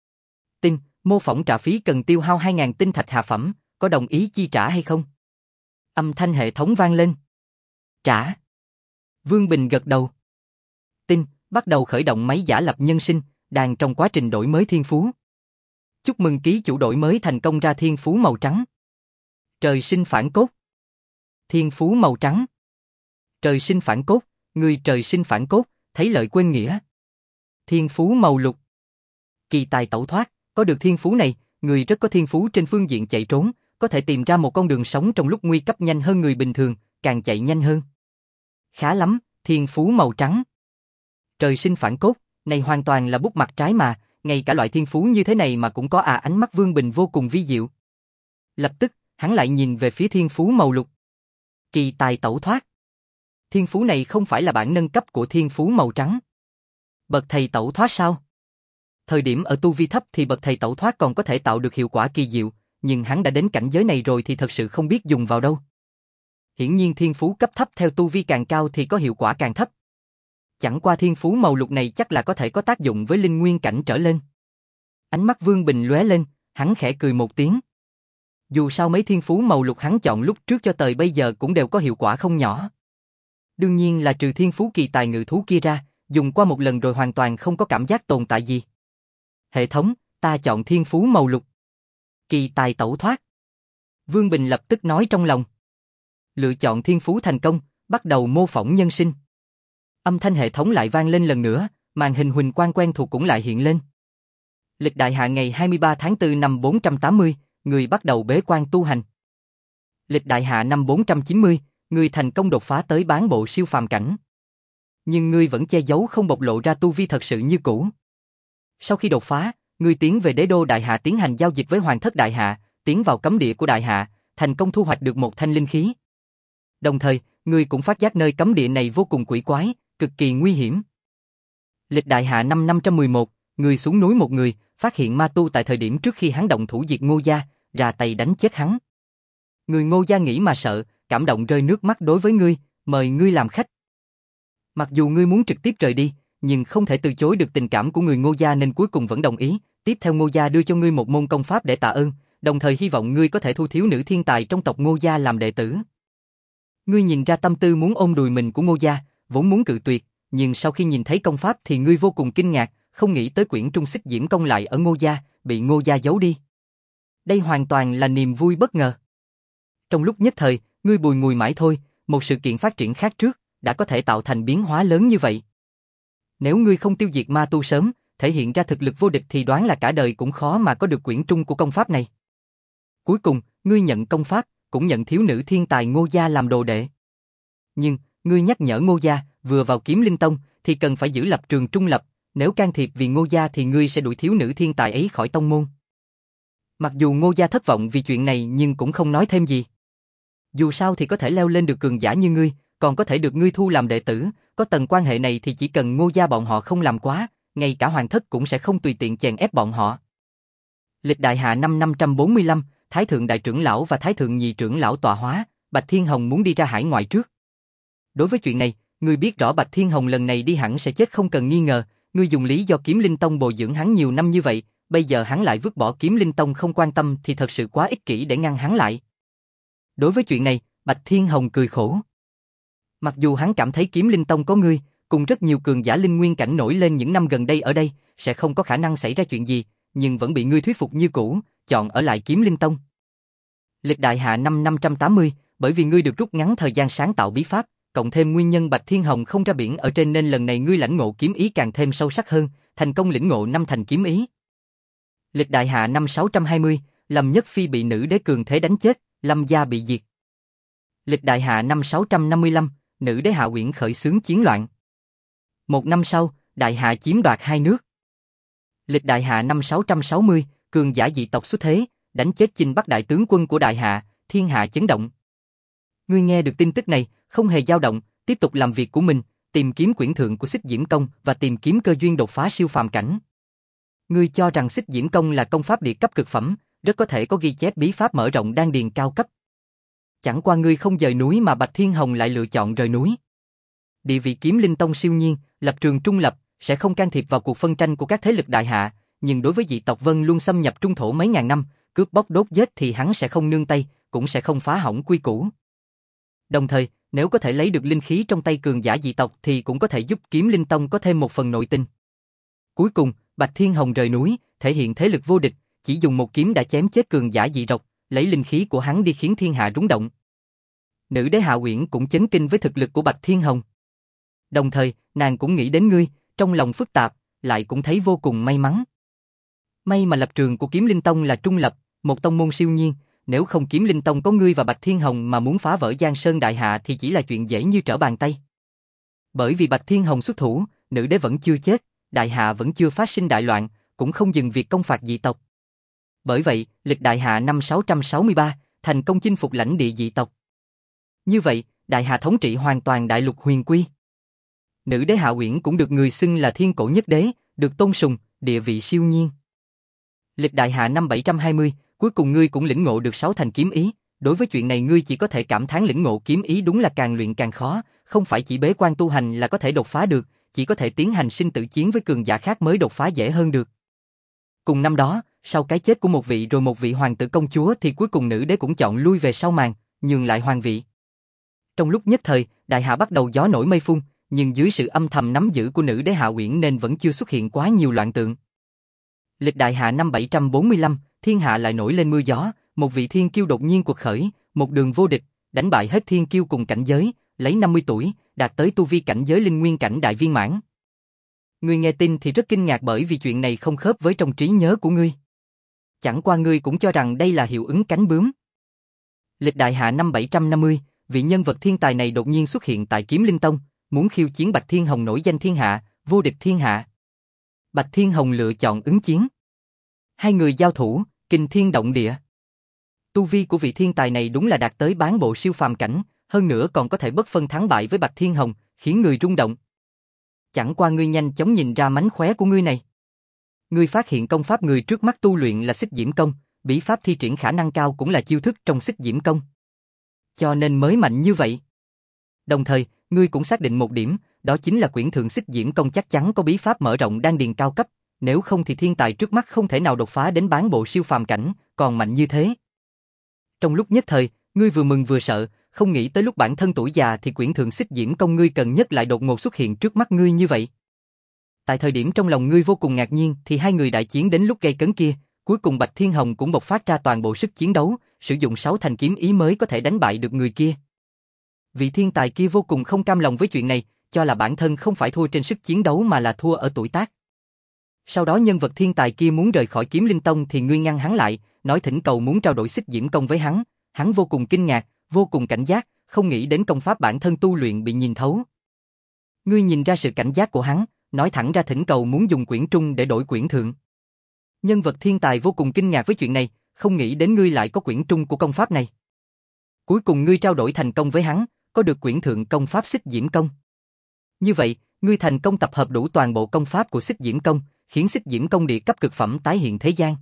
Tin, mô phỏng trả phí cần tiêu hao hai nghìn tinh thạch hạ phẩm, có đồng ý chi trả hay không? Âm thanh hệ thống vang lên. Trả. Vương Bình gật đầu. Tin, bắt đầu khởi động máy giả lập nhân sinh, đang trong quá trình đổi mới thiên phú. Chúc mừng ký chủ đổi mới thành công ra thiên phú màu trắng. Trời sinh phản cốt. Thiên phú màu trắng. Trời sinh phản cốt, người trời sinh phản cốt, thấy lợi quên nghĩa. Thiên phú màu lục. Kỳ tài tẩu thoát, có được thiên phú này, người rất có thiên phú trên phương diện chạy trốn, có thể tìm ra một con đường sống trong lúc nguy cấp nhanh hơn người bình thường, càng chạy nhanh hơn. Khá lắm, thiên phú màu trắng. Trời sinh phản cốt, này hoàn toàn là bút mặt trái mà, ngay cả loại thiên phú như thế này mà cũng có à. Ánh mắt Vương Bình vô cùng vi diệu. Lập tức, hắn lại nhìn về phía thiên phú màu lục. Kỳ tài tẩu thoát. Thiên phú này không phải là bản nâng cấp của thiên phú màu trắng. Bậc thầy tẩu thoát sao? Thời điểm ở tu vi thấp thì bậc thầy tẩu thoát còn có thể tạo được hiệu quả kỳ diệu, nhưng hắn đã đến cảnh giới này rồi thì thật sự không biết dùng vào đâu. Hiển nhiên thiên phú cấp thấp theo tu vi càng cao thì có hiệu quả càng thấp. Chẳng qua thiên phú màu lục này chắc là có thể có tác dụng với linh nguyên cảnh trở lên. Ánh mắt Vương Bình lóe lên, hắn khẽ cười một tiếng. Dù sao mấy thiên phú màu lục hắn chọn lúc trước cho tới bây giờ cũng đều có hiệu quả không nhỏ. Đương nhiên là trừ thiên phú kỳ tài ngự thú kia ra, dùng qua một lần rồi hoàn toàn không có cảm giác tồn tại gì. Hệ thống, ta chọn thiên phú màu lục. Kỳ tài tẩu thoát. Vương Bình lập tức nói trong lòng. Lựa chọn thiên phú thành công, bắt đầu mô phỏng nhân sinh. Âm thanh hệ thống lại vang lên lần nữa, màn hình huỳnh quang quen thuộc cũng lại hiện lên. Lịch đại hạ ngày hai mươi ba tháng tư năm bốn trăm tám mươi, người bắt đầu bế quan tu hành. Lịch đại hạ năm bốn trăm chín mươi, người thành công đột phá tới bán bộ siêu phàm cảnh. Nhưng ngươi vẫn che giấu không bộc lộ ra tu vi thật sự như cũ. Sau khi đột phá, ngươi tiến về đế đô đại hạ tiến hành giao dịch với hoàng thất đại hạ, tiến vào cấm địa của đại hạ, thành công thu hoạch được một thanh linh khí. Đồng thời, ngươi cũng phát giác nơi cấm địa này vô cùng quỷ quái, cực kỳ nguy hiểm. Lịch đại hạ năm năm trăm mười một, ngươi xuống núi một người, phát hiện ma tu tại thời điểm trước khi hắn động thủ diệt Ngô gia, ra tay đánh chết hắn. Người Ngô gia nghĩ mà sợ, cảm động rơi nước mắt đối với ngươi, mời ngươi làm khách. Mặc dù ngươi muốn trực tiếp rời đi, nhưng không thể từ chối được tình cảm của người Ngô gia nên cuối cùng vẫn đồng ý. Tiếp theo Ngô gia đưa cho ngươi một môn công pháp để tạ ơn, đồng thời hy vọng ngươi có thể thu thiếu nữ thiên tài trong tộc Ngô gia làm đệ tử. Ngươi nhìn ra tâm tư muốn ôm đùi mình của Ngô gia, vốn muốn cự tuyệt, nhưng sau khi nhìn thấy công pháp thì ngươi vô cùng kinh ngạc, không nghĩ tới quyển trung xích diễm công lại ở Ngô gia, bị Ngô gia giấu đi. Đây hoàn toàn là niềm vui bất ngờ. Trong lúc nhất thời, ngươi bùi ngùi mãi thôi, một sự kiện phát triển khác trước, đã có thể tạo thành biến hóa lớn như vậy. Nếu ngươi không tiêu diệt ma tu sớm, thể hiện ra thực lực vô địch thì đoán là cả đời cũng khó mà có được quyển trung của công pháp này. Cuối cùng, ngươi nhận công pháp, cũng nhận thiếu nữ thiên tài Ngô gia làm đồ đệ. Nhưng, ngươi nhắc nhở Ngô gia, vừa vào Kiếm Linh Tông, thì cần phải giữ lập trường trung lập, nếu can thiệp vì Ngô gia thì ngươi sẽ đuổi thiếu nữ thiên tài ấy khỏi tông môn. Mặc dù Ngô gia thất vọng vì chuyện này nhưng cũng không nói thêm gì. Dù sao thì có thể leo lên được cường giả như ngươi, còn có thể được ngươi thu làm đệ tử, có tầng quan hệ này thì chỉ cần Ngô gia bọn họ không làm quá, ngay cả hoàng thất cũng sẽ không tùy tiện chèn ép bọn họ. Lịch đại hạ năm năm trăm bốn mươi lăm, Thái thượng đại trưởng lão và Thái thượng nhị trưởng lão tọa hóa, Bạch Thiên Hồng muốn đi ra hải ngoại trước. Đối với chuyện này, ngươi biết rõ Bạch Thiên Hồng lần này đi hẳn sẽ chết không cần nghi ngờ, ngươi dùng lý do Kiếm Linh Tông bồi dưỡng hắn nhiều năm như vậy, bây giờ hắn lại vứt bỏ Kiếm Linh Tông không quan tâm thì thật sự quá ích kỷ để ngăn hắn lại. Đối với chuyện này, Bạch Thiên Hồng cười khổ. Mặc dù hắn cảm thấy Kiếm Linh Tông có ngươi, cùng rất nhiều cường giả linh nguyên cảnh nổi lên những năm gần đây ở đây, sẽ không có khả năng xảy ra chuyện gì, nhưng vẫn bị ngươi thuyết phục như cũ, chọn ở lại Kiếm Linh Tông. Lịch đại hạ năm năm trăm tám mươi, bởi vì ngươi được rút ngắn thời gian sáng tạo bí pháp, cộng thêm nguyên nhân Bạch Thiên Hồng không ra biển ở trên nên lần này ngươi lãnh ngộ kiếm ý càng thêm sâu sắc hơn, thành công lĩnh ngộ năm thành kiếm ý. Lịch đại hạ năm sáu trăm hai mươi, Lâm Nhất Phi bị nữ đế cường thế đánh chết, Lâm gia bị diệt. Lịch đại hạ năm sáu trăm năm mươi lăm, nữ đế Hạ Uyển khởi xướng chiến loạn. Một năm sau, đại hạ chiếm đoạt hai nước. Lịch đại hạ năm sáu trăm sáu mươi, cường giả dị tộc xuất thế, đánh chết Chinh Bắc đại tướng quân của đại hạ, thiên hạ chấn động. Ngươi nghe được tin tức này, không hề dao động, tiếp tục làm việc của mình, tìm kiếm quyển thượng của Xích Diễm Công và tìm kiếm cơ duyên đột phá siêu phàm cảnh. Ngươi cho rằng Xích Diễm Công là công pháp địa cấp cực phẩm, rất có thể có ghi chép bí pháp mở rộng đan điền cao cấp. Chẳng qua ngươi không dời núi mà Bạch Thiên Hồng lại lựa chọn rời núi. Địa vị Kiếm Linh Tông siêu nhiên, lập trường trung lập, sẽ không can thiệp vào cuộc phân tranh của các thế lực đại hạ, nhưng đối với dị tộc Vân luôn xâm nhập trung thổ mấy ngàn năm, cướp bóc đốt giết thì hắn sẽ không nương tay, cũng sẽ không phá hỏng quy củ. Đồng thời, nếu có thể lấy được linh khí trong tay cường giả dị tộc thì cũng có thể giúp Kiếm Linh Tông có thêm một phần nội tình. Cuối cùng, Bạch Thiên Hồng rời núi, thể hiện thế lực vô địch, chỉ dùng một kiếm đã chém chết cường giả dị tộc, lấy linh khí của hắn đi khiến thiên hạ rúng động. Nữ đế Hạ Uyển cũng chấn kinh với thực lực của Bạch Thiên Hồng. Đồng thời, nàng cũng nghĩ đến ngươi, trong lòng phức tạp, lại cũng thấy vô cùng may mắn. May mà lập trường của Kiếm Linh Tông là trung lập, một tông môn siêu nhiên, nếu không Kiếm Linh Tông có ngươi và Bạch Thiên Hồng mà muốn phá vỡ Giang Sơn đại hạ thì chỉ là chuyện dễ như trở bàn tay. Bởi vì Bạch Thiên Hồng xuất thủ, nữ đế vẫn chưa chết, đại hạ vẫn chưa phát sinh đại loạn, cũng không dừng việc công phạt dị tộc. Bởi vậy, lịch đại hạ năm sáu trăm sáu mươi ba, thành công chinh phục lãnh địa dị tộc. Như vậy, đại hạ thống trị hoàn toàn đại lục huyền quy. Nữ đế Hạ Uyển cũng được người xưng là thiên cổ nhất đế, được tôn sùng, địa vị siêu nhiên. Lịch đại hạ năm bảy trăm hai mươi, cuối cùng ngươi cũng lĩnh ngộ được sáu thành kiếm ý, đối với chuyện này ngươi chỉ có thể cảm thán lĩnh ngộ kiếm ý đúng là càng luyện càng khó, không phải chỉ bế quan tu hành là có thể đột phá được, chỉ có thể tiến hành sinh tử chiến với cường giả khác mới đột phá dễ hơn được. Cùng năm đó, sau cái chết của một vị rồi một vị hoàng tử công chúa thì cuối cùng nữ đế cũng chọn lui về sau màn, nhường lại hoàng vị. Trong lúc nhất thời, đại hạ bắt đầu gió nổi mây phun, nhưng dưới sự âm thầm nắm giữ của nữ đế Hạ Uyển nên vẫn chưa xuất hiện quá nhiều loạn tượng. Lịch đại hạ năm bảy trăm bốn mươi lăm, thiên hạ lại nổi lên mưa gió, một vị thiên kiêu đột nhiên quật khởi, một đường vô địch, đánh bại hết thiên kiêu cùng cảnh giới, lấy năm mươi tuổi, đạt tới tu vi cảnh giới linh nguyên cảnh đại viên mãn. Ngươi nghe tin thì rất kinh ngạc bởi vì chuyện này không khớp với trong trí nhớ của ngươi. Chẳng qua ngươi cũng cho rằng đây là hiệu ứng cánh bướm. Lịch đại hạ năm bảy trăm năm mươi, vị nhân vật thiên tài này đột nhiên xuất hiện tại Kiếm Linh Tông, muốn khiêu chiến Bạch Thiên Hồng nổi danh thiên hạ, vô địch thiên hạ. Bạch Thiên Hồng lựa chọn ứng chiến. Hai người giao thủ, kinh thiên động địa. Tu vi của vị thiên tài này đúng là đạt tới bán bộ siêu phàm cảnh, hơn nữa còn có thể bất phân thắng bại với Bạch Thiên Hồng, khiến người rung động. Chẳng qua ngươi nhanh chóng nhìn ra mánh khóe của ngươi này. Ngươi phát hiện công pháp người trước mắt tu luyện là Xích Diễm Công, bí pháp thi triển khả năng cao cũng là chiêu thức trong Xích Diễm Công. Cho nên mới mạnh như vậy. Đồng thời, ngươi cũng xác định một điểm, đó chính là quyển thượng Xích Diễm Công chắc chắn có bí pháp mở rộng đan điền cao cấp, nếu không thì thiên tài trước mắt không thể nào đột phá đến bán bộ siêu phàm cảnh, còn mạnh như thế. Trong lúc nhất thời, ngươi vừa mừng vừa sợ, không nghĩ tới lúc bản thân tuổi già thì quyển thượng Xích Diễm Công ngươi cần nhất lại đột ngột xuất hiện trước mắt ngươi như vậy. Tại thời điểm trong lòng ngươi vô cùng ngạc nhiên thì hai người đại chiến đến lúc gây cấn kia, cuối cùng Bạch Thiên Hồng cũng bộc phát ra toàn bộ sức chiến đấu, sử dụng sáu thành kiếm ý mới có thể đánh bại được người kia. Vị thiên tài kia vô cùng không cam lòng với chuyện này, cho là bản thân không phải thua trên sức chiến đấu mà là thua ở tuổi tác. Sau đó nhân vật thiên tài kia muốn rời khỏi Kiếm Linh Tông thì ngươi ngăn hắn lại, nói thỉnh cầu muốn trao đổi Xích Diễm Công với hắn, hắn vô cùng kinh ngạc, vô cùng cảnh giác, không nghĩ đến công pháp bản thân tu luyện bị nhìn thấu. Ngươi nhìn ra sự cảnh giác của hắn, nói thẳng ra thỉnh cầu muốn dùng quyển trung để đổi quyển thượng. Nhân vật thiên tài vô cùng kinh ngạc với chuyện này, không nghĩ đến ngươi lại có quyển trung của công pháp này. Cuối cùng ngươi trao đổi thành công với hắn, có được quyển thượng công pháp Xích Diễm Công. Như vậy, ngươi thành công tập hợp đủ toàn bộ công pháp của Xích Diễm Công, khiến Xích Diễm Công địa cấp cực phẩm tái hiện thế gian.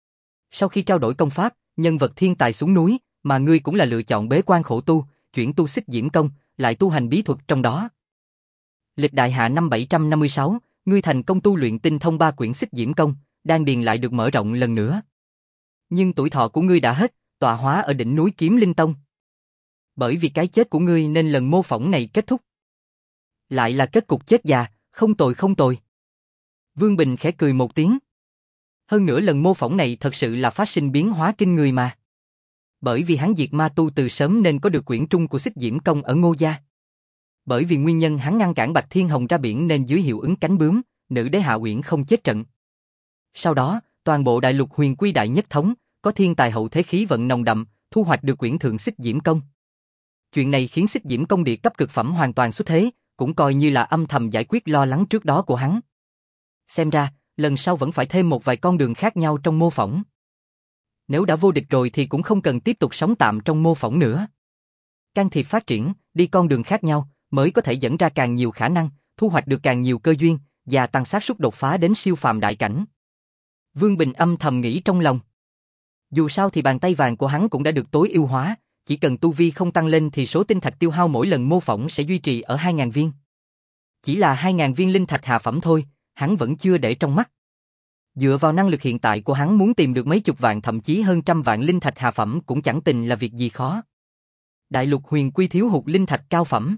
Sau khi trao đổi công pháp, nhân vật thiên tài xuống núi, mà ngươi cũng là lựa chọn bế quan khổ tu, chuyển tu Xích Diễm Công, lại tu hành bí thuật trong đó. Lịch đại hạ năm bảy trăm năm mươi sáu, ngươi thành công tu luyện tinh thông ba quyển Xích Diễm Công, đan điền lại được mở rộng lần nữa. Nhưng tuổi thọ của ngươi đã hết, tọa hóa ở đỉnh núi Kiếm Linh Tông. Bởi vì cái chết của ngươi nên lần mô phỏng này kết thúc. Lại là kết cục chết già, không tồi không tồi. Vương Bình khẽ cười một tiếng. Hơn nữa lần mô phỏng này thật sự là phát sinh biến hóa kinh người mà. Bởi vì hắn diệt ma tu từ sớm nên có được quyển trung của Xích Diễm Công ở Ngô Gia. Bởi vì nguyên nhân hắn ngăn cản Bạch Thiên Hồng ra biển nên dưới hiệu ứng cánh bướm, nữ đế Hạ Uyển không chết trận. Sau đó, toàn bộ đại lục huyền quy đại nhất thống, có thiên tài hậu thế khí vận nồng đậm, thu hoạch được quyển thượng Xích Diễm Công. Chuyện này khiến Xích Diễm Công địa cấp cực phẩm hoàn toàn xuất thế, cũng coi như là âm thầm giải quyết lo lắng trước đó của hắn. Xem ra, lần sau vẫn phải thêm một vài con đường khác nhau trong mô phỏng. Nếu đã vô địch rồi thì cũng không cần tiếp tục sống tạm trong mô phỏng nữa. Can thiệp phát triển, đi con đường khác nhau, mới có thể dẫn ra càng nhiều khả năng, thu hoạch được càng nhiều cơ duyên, và tăng xác suất đột phá đến siêu phàm đại cảnh. Vương Bình âm thầm nghĩ trong lòng. Dù sao thì bàn tay vàng của hắn cũng đã được tối ưu hóa, chỉ cần tu vi không tăng lên thì số tinh thạch tiêu hao mỗi lần mô phỏng sẽ duy trì ở hai nghìn viên. Chỉ là hai nghìn viên linh thạch hạ phẩm thôi, hắn vẫn chưa để trong mắt. Dựa vào năng lực hiện tại của hắn muốn tìm được mấy chục vạn thậm chí hơn trăm vạn linh thạch hạ phẩm cũng chẳng tình là việc gì khó. Đại lục huyền quy thiếu hụt linh thạch cao phẩm.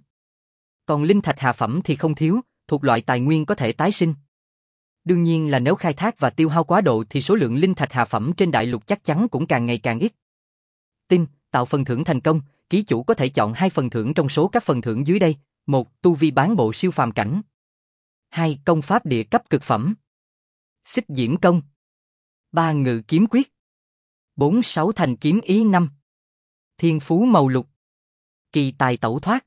Còn linh thạch hạ phẩm thì không thiếu, thuộc loại tài nguyên có thể tái sinh. Đương nhiên là nếu khai thác và tiêu hao quá độ thì số lượng linh thạch hạ phẩm trên đại lục chắc chắn cũng càng ngày càng ít. Tin, tạo phần thưởng thành công, ký chủ có thể chọn hai phần thưởng trong số các phần thưởng dưới đây. Một, tu vi bán bộ siêu phàm cảnh. Hai, công pháp địa cấp cực phẩm. Xích Diễm Công. Ba, ngự kiếm quyết. Bốn, sáu thành kiếm ý. Năm, thiên phú màu lục. Kỳ tài tẩu thoát.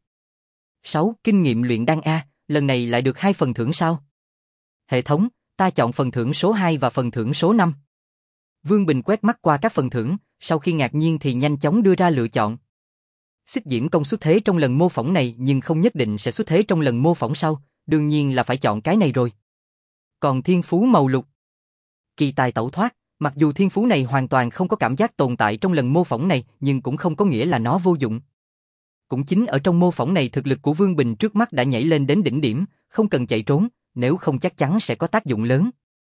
Sáu, kinh nghiệm luyện đan. A, lần này lại được hai phần thưởng sao? Hệ thống, ta chọn phần thưởng số hai và phần thưởng số năm. Vương Bình quét mắt qua các phần thưởng, sau khi ngạc nhiên thì nhanh chóng đưa ra lựa chọn. Xích Diễm Công xuất thế trong lần mô phỏng này nhưng không nhất định sẽ xuất thế trong lần mô phỏng sau, đương nhiên là phải chọn cái này rồi. Còn thiên phú màu lục, kỳ tài tẩu thoát, Mặc dù thiên phú này hoàn toàn không có cảm giác tồn tại trong lần mô phỏng này, nhưng cũng không có nghĩa là nó vô dụng. Cũng chính ở trong mô phỏng này thực lực của Vương Bình trước mắt đã nhảy lên đến đỉnh điểm, không cần chạy trốn, nếu không chắc chắn sẽ có tác dụng lớn.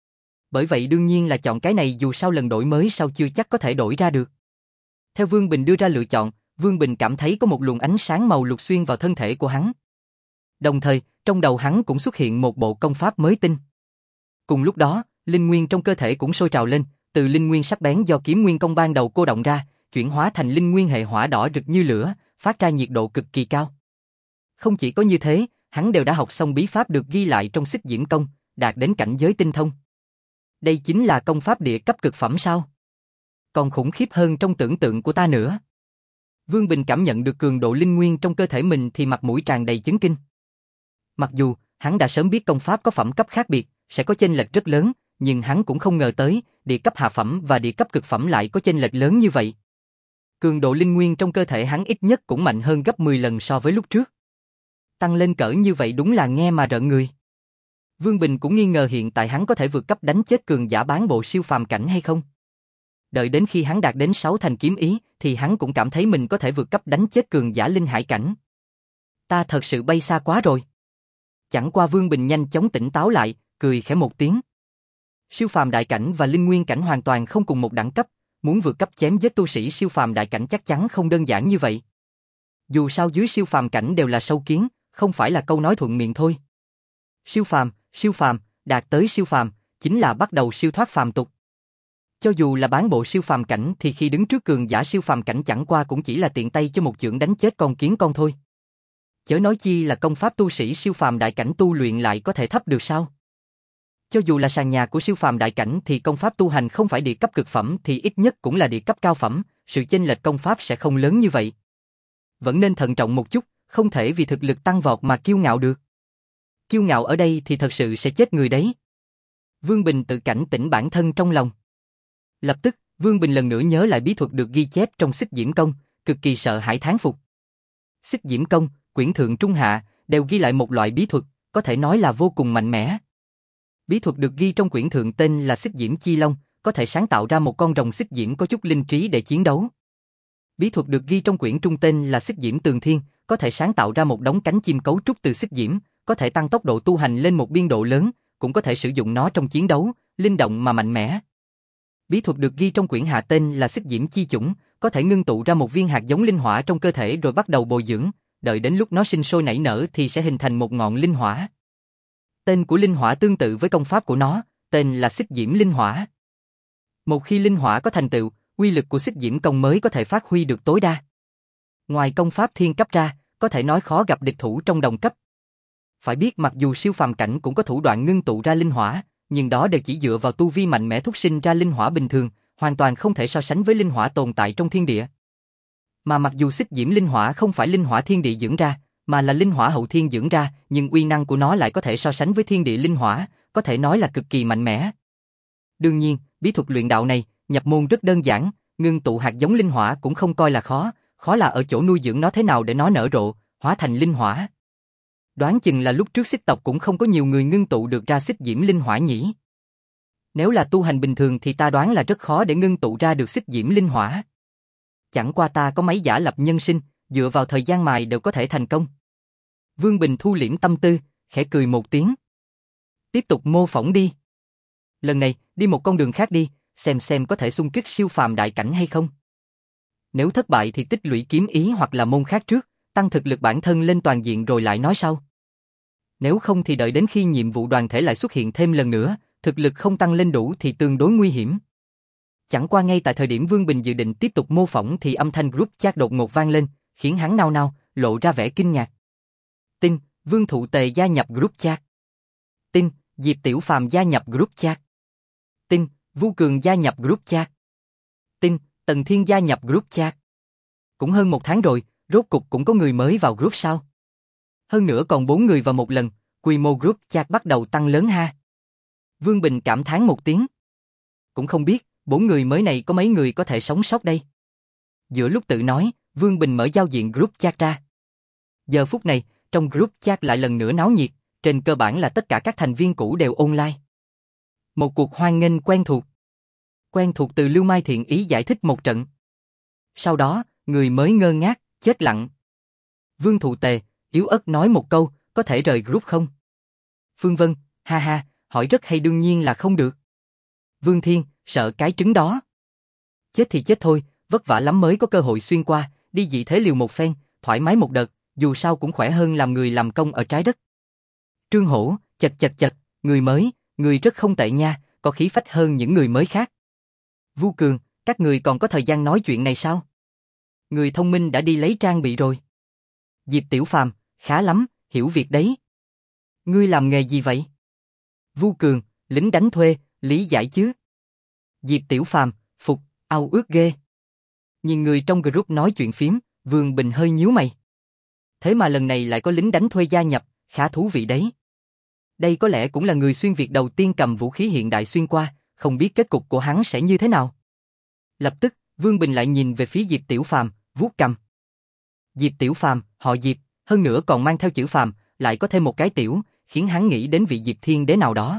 Bởi vậy đương nhiên là chọn cái này, dù sau lần đổi mới sau chưa chắc có thể đổi ra được. Theo Vương Bình đưa ra lựa chọn, Vương Bình cảm thấy có một luồng ánh sáng màu lục xuyên vào thân thể của hắn. Đồng thời, trong đầu hắn cũng xuất hiện một bộ công pháp mới tinh. Cùng lúc đó, linh nguyên trong cơ thể cũng sôi trào lên, từ linh nguyên sắc bén do kiếm nguyên công ban đầu cô động ra, chuyển hóa thành linh nguyên hệ hỏa đỏ rực như lửa, phát ra nhiệt độ cực kỳ cao. Không chỉ có như thế, hắn đều đã học xong bí pháp được ghi lại trong Xích Diễm Công, đạt đến cảnh giới tinh thông. Đây chính là công pháp địa cấp cực phẩm sao? Còn khủng khiếp hơn trong tưởng tượng của ta nữa. Vương Bình cảm nhận được cường độ linh nguyên trong cơ thể mình thì mặt mũi tràn đầy chấn kinh. Mặc dù, hắn đã sớm biết công pháp có phẩm cấp khác biệt, sẽ có chênh lệch rất lớn, nhưng hắn cũng không ngờ tới, địa cấp hạ phẩm và địa cấp cực phẩm lại có chênh lệch lớn như vậy. Cường độ linh nguyên trong cơ thể hắn ít nhất cũng mạnh hơn gấp mười lần so với lúc trước. Tăng lên cỡ như vậy đúng là nghe mà rợn người. Vương Bình cũng nghi ngờ hiện tại hắn có thể vượt cấp đánh chết cường giả bán bộ siêu phàm cảnh hay không. Đợi đến khi hắn đạt đến sáu thành kiếm ý, thì hắn cũng cảm thấy mình có thể vượt cấp đánh chết cường giả linh hải cảnh. Ta thật sự bay xa quá rồi. Chẳng qua Vương Bình nhanh chóng tỉnh táo lại, cười khẽ một tiếng. Siêu phàm đại cảnh và linh nguyên cảnh hoàn toàn không cùng một đẳng cấp, muốn vượt cấp chém giết tu sĩ siêu phàm đại cảnh chắc chắn không đơn giản như vậy. Dù sao dưới siêu phàm cảnh đều là sâu kiến, không phải là câu nói thuận miệng thôi. Siêu phàm, siêu phàm, đạt tới siêu phàm, chính là bắt đầu siêu thoát phàm tục. Cho dù là bán bộ siêu phàm cảnh thì khi đứng trước cường giả siêu phàm cảnh chẳng qua cũng chỉ là tiện tay cho một chưởng đánh chết con kiến con thôi. Chớ nói chi là công pháp tu sĩ siêu phàm đại cảnh tu luyện lại có thể thấp được sao? Cho dù là sàn nhà của siêu phàm đại cảnh thì công pháp tu hành không phải địa cấp cực phẩm thì ít nhất cũng là địa cấp cao phẩm, sự chênh lệch công pháp sẽ không lớn như vậy. Vẫn nên thận trọng một chút, không thể vì thực lực tăng vọt mà kiêu ngạo được. Kiêu ngạo ở đây thì thật sự sẽ chết người đấy. Vương Bình tự cảnh tỉnh bản thân trong lòng. Lập tức, Vương Bình lần nữa nhớ lại bí thuật được ghi chép trong Xích Diễm Công, cực kỳ sợ hãi thán phục. Xích Diễm Công, quyển thượng trung hạ, đều ghi lại một loại bí thuật, có thể nói là vô cùng mạnh mẽ. Bí thuật được ghi trong quyển thượng tên là Xích Diễm Chi Long, có thể sáng tạo ra một con rồng xích diễm có chút linh trí để chiến đấu. Bí thuật được ghi trong quyển trung tên là Xích Diễm Tường Thiên, có thể sáng tạo ra một đống cánh chim cấu trúc từ xích diễm, có thể tăng tốc độ tu hành lên một biên độ lớn, cũng có thể sử dụng nó trong chiến đấu, linh động mà mạnh mẽ. Bí thuật được ghi trong quyển hạ tên là Xích Diễm Chi Chủng, có thể ngưng tụ ra một viên hạt giống linh hỏa trong cơ thể rồi bắt đầu bồi dưỡng, đợi đến lúc nó sinh sôi nảy nở thì sẽ hình thành một ngọn linh hỏa. Tên của linh hỏa tương tự với công pháp của nó, tên là Xích Diễm Linh Hỏa. Một khi linh hỏa có thành tựu, uy lực của Xích Diễm Công mới có thể phát huy được tối đa. Ngoài công pháp thiên cấp ra, có thể nói khó gặp địch thủ trong đồng cấp. Phải biết mặc dù siêu phàm cảnh cũng có thủ đoạn ngưng tụ ra linh hỏa, nhưng đó đều chỉ dựa vào tu vi mạnh mẽ thúc sinh ra linh hỏa bình thường, hoàn toàn không thể so sánh với linh hỏa tồn tại trong thiên địa. Mà mặc dù Xích Diễm Linh Hỏa không phải linh hỏa thiên địa dưỡng ra, mà là linh hỏa hậu thiên dưỡng ra, nhưng uy năng của nó lại có thể so sánh với thiên địa linh hỏa, có thể nói là cực kỳ mạnh mẽ. Đương nhiên, bí thuật luyện đạo này, nhập môn rất đơn giản, ngưng tụ hạt giống linh hỏa cũng không coi là khó, khó là ở chỗ nuôi dưỡng nó thế nào để nó nở rộ, hóa thành linh hỏa. Đoán chừng là lúc trước Xích tộc cũng không có nhiều người ngưng tụ được ra Xích Diễm Linh Hỏa nhỉ. Nếu là tu hành bình thường thì ta đoán là rất khó để ngưng tụ ra được Xích Diễm Linh Hỏa. Chẳng qua ta có mấy giả lập nhân sinh, dựa vào thời gian mài đều có thể thành công. Vương Bình thu liễm tâm tư, khẽ cười một tiếng. Tiếp tục mô phỏng đi. Lần này, đi một con đường khác đi, xem xem có thể xung kích siêu phàm đại cảnh hay không. Nếu thất bại thì tích lũy kiếm ý hoặc là môn khác trước, tăng thực lực bản thân lên toàn diện rồi lại nói sau. Nếu không thì đợi đến khi nhiệm vụ đoàn thể lại xuất hiện thêm lần nữa, thực lực không tăng lên đủ thì tương đối nguy hiểm. Chẳng qua ngay tại thời điểm Vương Bình dự định tiếp tục mô phỏng thì âm thanh group chat đột ngột vang lên, khiến hắn nao nao, lộ ra vẻ kinh ngạc. Tin, Vương Thụ Tề gia nhập group chat. Tin, Diệp Tiểu Phàm gia nhập group chat. Tin, Vu Cường gia nhập group chat. Tin, Tần Thiên gia nhập group chat. Cũng hơn một tháng rồi, rốt cục cũng có người mới vào group sao? Hơn nữa còn bốn người vào một lần, quy mô group chat bắt đầu tăng lớn ha. Vương Bình cảm thán một tiếng. Cũng không biết, bốn người mới này có mấy người có thể sống sót đây. Giữa lúc tự nói, Vương Bình mở giao diện group chat ra. Giờ phút này, trong group chat lại lần nữa náo nhiệt, trên cơ bản là tất cả các thành viên cũ đều online. Một cuộc hoan nghênh quen thuộc. quen thuộc từ Lưu Mai Thiện ý giải thích một trận. Sau đó, người mới ngơ ngác, chết lặng. Vương Thụ Tề, yếu ớt nói một câu, có thể rời group không? Phương Vân, ha ha, hỏi rất hay đương nhiên là không được. Vương Thiên, sợ cái trứng đó. Chết thì chết thôi, vất vả lắm mới có cơ hội xuyên qua, đi dị thế liều một phen, thoải mái một đợt, dù sao cũng khỏe hơn làm người làm công ở trái đất. Trương Hổ, chật chật chật, người mới, người rất không tệ nha, có khí phách hơn những người mới khác. Vu Cường, các người còn có thời gian nói chuyện này sao? Người thông minh đã đi lấy trang bị rồi. Diệp Tiểu Phàm, khá lắm, hiểu việc đấy. Ngươi làm nghề gì vậy? Vu Cường, lính đánh thuê, lý giải chứ. Diệp Tiểu Phàm, phục, ao ước ghê. Nhìn người trong group nói chuyện phím, Vương Bình hơi nhíu mày. Thế mà lần này lại có lính đánh thuê gia nhập, khá thú vị đấy. Đây có lẽ cũng là người xuyên Việt đầu tiên cầm vũ khí hiện đại xuyên qua, không biết kết cục của hắn sẽ như thế nào. Lập tức, Vương Bình lại nhìn về phía Diệp Tiểu Phàm, vuốt cằm. Diệp Tiểu Phàm, họ Diệp, hơn nữa còn mang theo chữ Phàm, lại có thêm một cái tiểu, khiến hắn nghĩ đến vị Diệp Thiên Đế nào đó.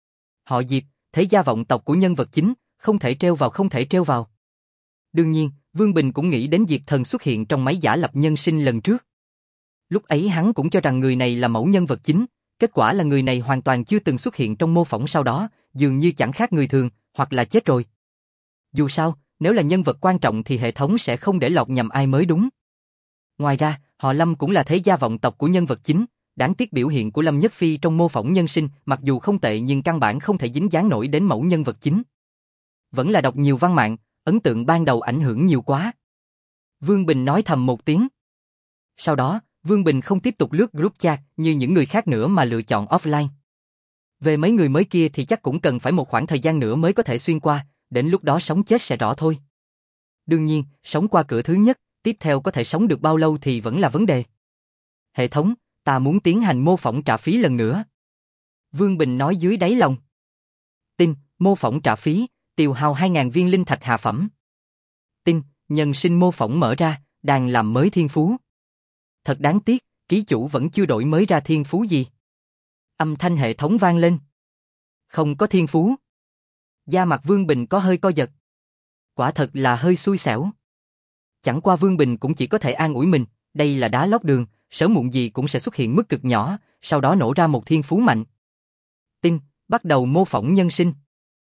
Họ Diệp, thế gia vọng tộc của nhân vật chính, không thể treo vào không thể treo vào. Đương nhiên, Vương Bình cũng nghĩ đến Diệp Thần xuất hiện trong máy giả lập nhân sinh lần trước. Lúc ấy hắn cũng cho rằng người này là mẫu nhân vật chính, kết quả là người này hoàn toàn chưa từng xuất hiện trong mô phỏng sau đó, dường như chẳng khác người thường, hoặc là chết rồi. Dù sao, nếu là nhân vật quan trọng thì hệ thống sẽ không để lọt nhầm ai mới đúng. Ngoài ra, họ Lâm cũng là thế gia vọng tộc của nhân vật chính, đáng tiếc biểu hiện của Lâm Nhất Phi trong mô phỏng nhân sinh mặc dù không tệ nhưng căn bản không thể dính dáng nổi đến mẫu nhân vật chính. Vẫn là đọc nhiều văn mạng, ấn tượng ban đầu ảnh hưởng nhiều quá. Vương Bình nói thầm một tiếng. Sau đó, Vương Bình không tiếp tục lướt group chat như những người khác nữa mà lựa chọn offline. Về mấy người mới kia thì chắc cũng cần phải một khoảng thời gian nữa mới có thể xuyên qua, đến lúc đó sống chết sẽ rõ thôi. Đương nhiên, sống qua cửa thứ nhất, tiếp theo có thể sống được bao lâu thì vẫn là vấn đề. Hệ thống, ta muốn tiến hành mô phỏng trả phí lần nữa. Vương Bình nói dưới đáy lòng. Tin, mô phỏng trả phí, tiêu hao hai nghìn viên linh thạch hạ phẩm. Tin, nhân sinh mô phỏng mở ra, đang làm mới thiên phú. Thật đáng tiếc, ký chủ vẫn chưa đổi mới ra thiên phú gì. Âm thanh hệ thống vang lên. Không có thiên phú. Da mặt Vương Bình có hơi co giật. Quả thật là hơi xui xẻo. Chẳng qua Vương Bình cũng chỉ có thể an ủi mình, đây là đá lót đường, sớm muộn gì cũng sẽ xuất hiện mức cực nhỏ, sau đó nổ ra một thiên phú mạnh. Tin, bắt đầu mô phỏng nhân sinh.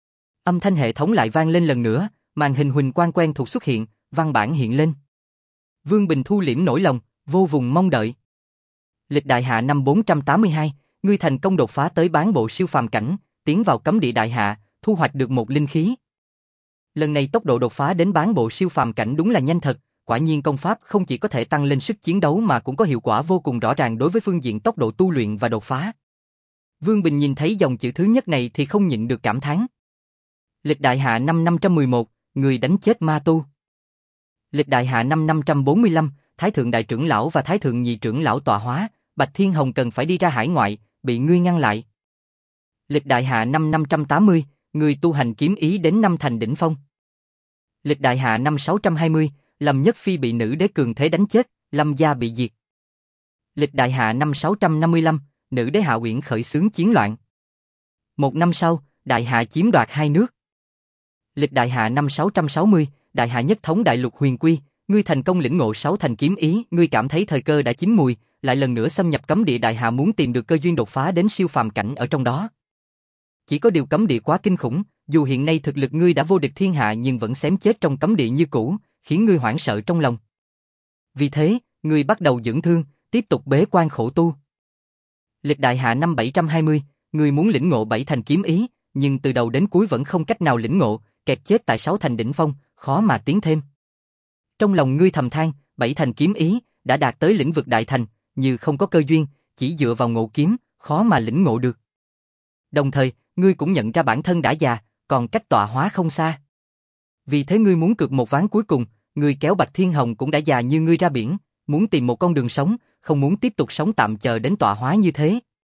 Âm thanh hệ thống lại vang lên lần nữa, màn hình huỳnh quang quen thuộc xuất hiện, văn bản hiện lên. Vương Bình thu liễm nỗi lòng, vô vùng mong đợi. Lịch đại hạ năm bốn trăm tám mươi hai, ngươi thành công đột phá tới bán bộ siêu phàm cảnh, tiến vào cấm địa đại hạ, thu hoạch được một linh khí. Lần này tốc độ đột phá đến bán bộ siêu phàm cảnh đúng là nhanh thật, quả nhiên công pháp không chỉ có thể tăng lên sức chiến đấu mà cũng có hiệu quả vô cùng rõ ràng đối với phương diện tốc độ tu luyện và đột phá. Vương Bình nhìn thấy dòng chữ thứ nhất này thì không nhịn được cảm thán. Lịch đại hạ năm năm trăm mười một, người đánh chết ma tu. Lịch đại hạ năm năm trăm bốn mươi lăm, Thái thượng đại trưởng lão và Thái thượng nhị trưởng lão tọa hóa, Bạch Thiên Hồng cần phải đi ra hải ngoại, bị ngươi ngăn lại. Lịch đại hạ năm năm trăm tám mươi, người tu hành kiếm ý đến năm thành đỉnh phong. Lịch đại hạ năm sáu trăm hai mươi, Lâm Nhất Phi bị nữ đế cường thế đánh chết, Lâm gia bị diệt. Lịch đại hạ năm sáu trăm năm mươi lăm, nữ đế Hạ Uyển khởi xướng chiến loạn. Một năm sau, đại hạ chiếm đoạt hai nước. Lịch đại hạ năm sáu trăm sáu mươi, đại hạ nhất thống đại lục huyền quy, ngươi thành công lĩnh ngộ sáu thành kiếm ý, ngươi cảm thấy thời cơ đã chín mùi, lại lần nữa xâm nhập cấm địa đại hạ muốn tìm được cơ duyên đột phá đến siêu phàm cảnh ở trong đó. Chỉ có điều cấm địa quá kinh khủng, dù hiện nay thực lực ngươi đã vô địch thiên hạ nhưng vẫn xém chết trong cấm địa như cũ, khiến ngươi hoảng sợ trong lòng. Vì thế, ngươi bắt đầu dưỡng thương, tiếp tục bế quan khổ tu. Lịch đại hạ năm bảy trăm hai mươi, ngươi muốn lĩnh ngộ bảy thành kiếm ý, nhưng từ đầu đến cuối vẫn không cách nào lĩnh ngộ, kẹt chết tại sáu thành đỉnh phong, khó mà tiến thêm. Trong lòng ngươi thầm than, bảy thành kiếm ý đã đạt tới lĩnh vực đại thành, như không có cơ duyên, chỉ dựa vào ngộ kiếm, khó mà lĩnh ngộ được. Đồng thời, ngươi cũng nhận ra bản thân đã già, còn cách tọa hóa không xa. Vì thế ngươi muốn cược một ván cuối cùng, ngươi kéo Bạch Thiên Hồng cũng đã già như ngươi ra biển, muốn tìm một con đường sống, không muốn tiếp tục sống tạm chờ đến tọa hóa như thế.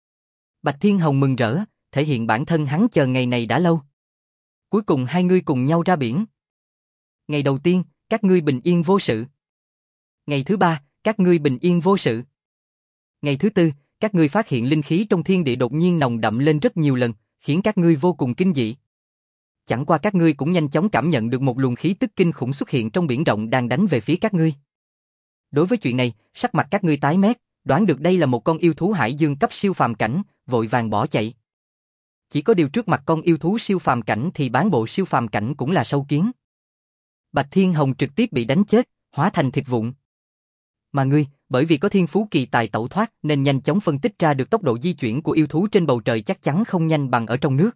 Bạch Thiên Hồng mừng rỡ, thể hiện bản thân hắn chờ ngày này đã lâu. Cuối cùng hai ngươi cùng nhau ra biển. Ngày đầu tiên, các ngươi bình yên vô sự. Ngày thứ ba, các ngươi bình yên vô sự. Ngày thứ tư, các ngươi phát hiện linh khí trong thiên địa đột nhiên nồng đậm lên rất nhiều lần, khiến các ngươi vô cùng kinh dị. Chẳng qua các ngươi cũng nhanh chóng cảm nhận được một luồng khí tức kinh khủng xuất hiện trong biển rộng đang đánh về phía các ngươi. Đối với chuyện này, sắc mặt các ngươi tái mét, đoán được đây là một con yêu thú hải dương cấp siêu phàm cảnh, vội vàng bỏ chạy. Chỉ có điều trước mặt con yêu thú siêu phàm cảnh thì bán bộ siêu phàm cảnh cũng là sâu kiến. Bạch Thiên Hồng trực tiếp bị đánh chết, hóa thành thịt vụn. Mà ngươi, bởi vì có thiên phú kỳ tài tẩu thoát nên nhanh chóng phân tích ra được tốc độ di chuyển của yêu thú trên bầu trời chắc chắn không nhanh bằng ở trong nước.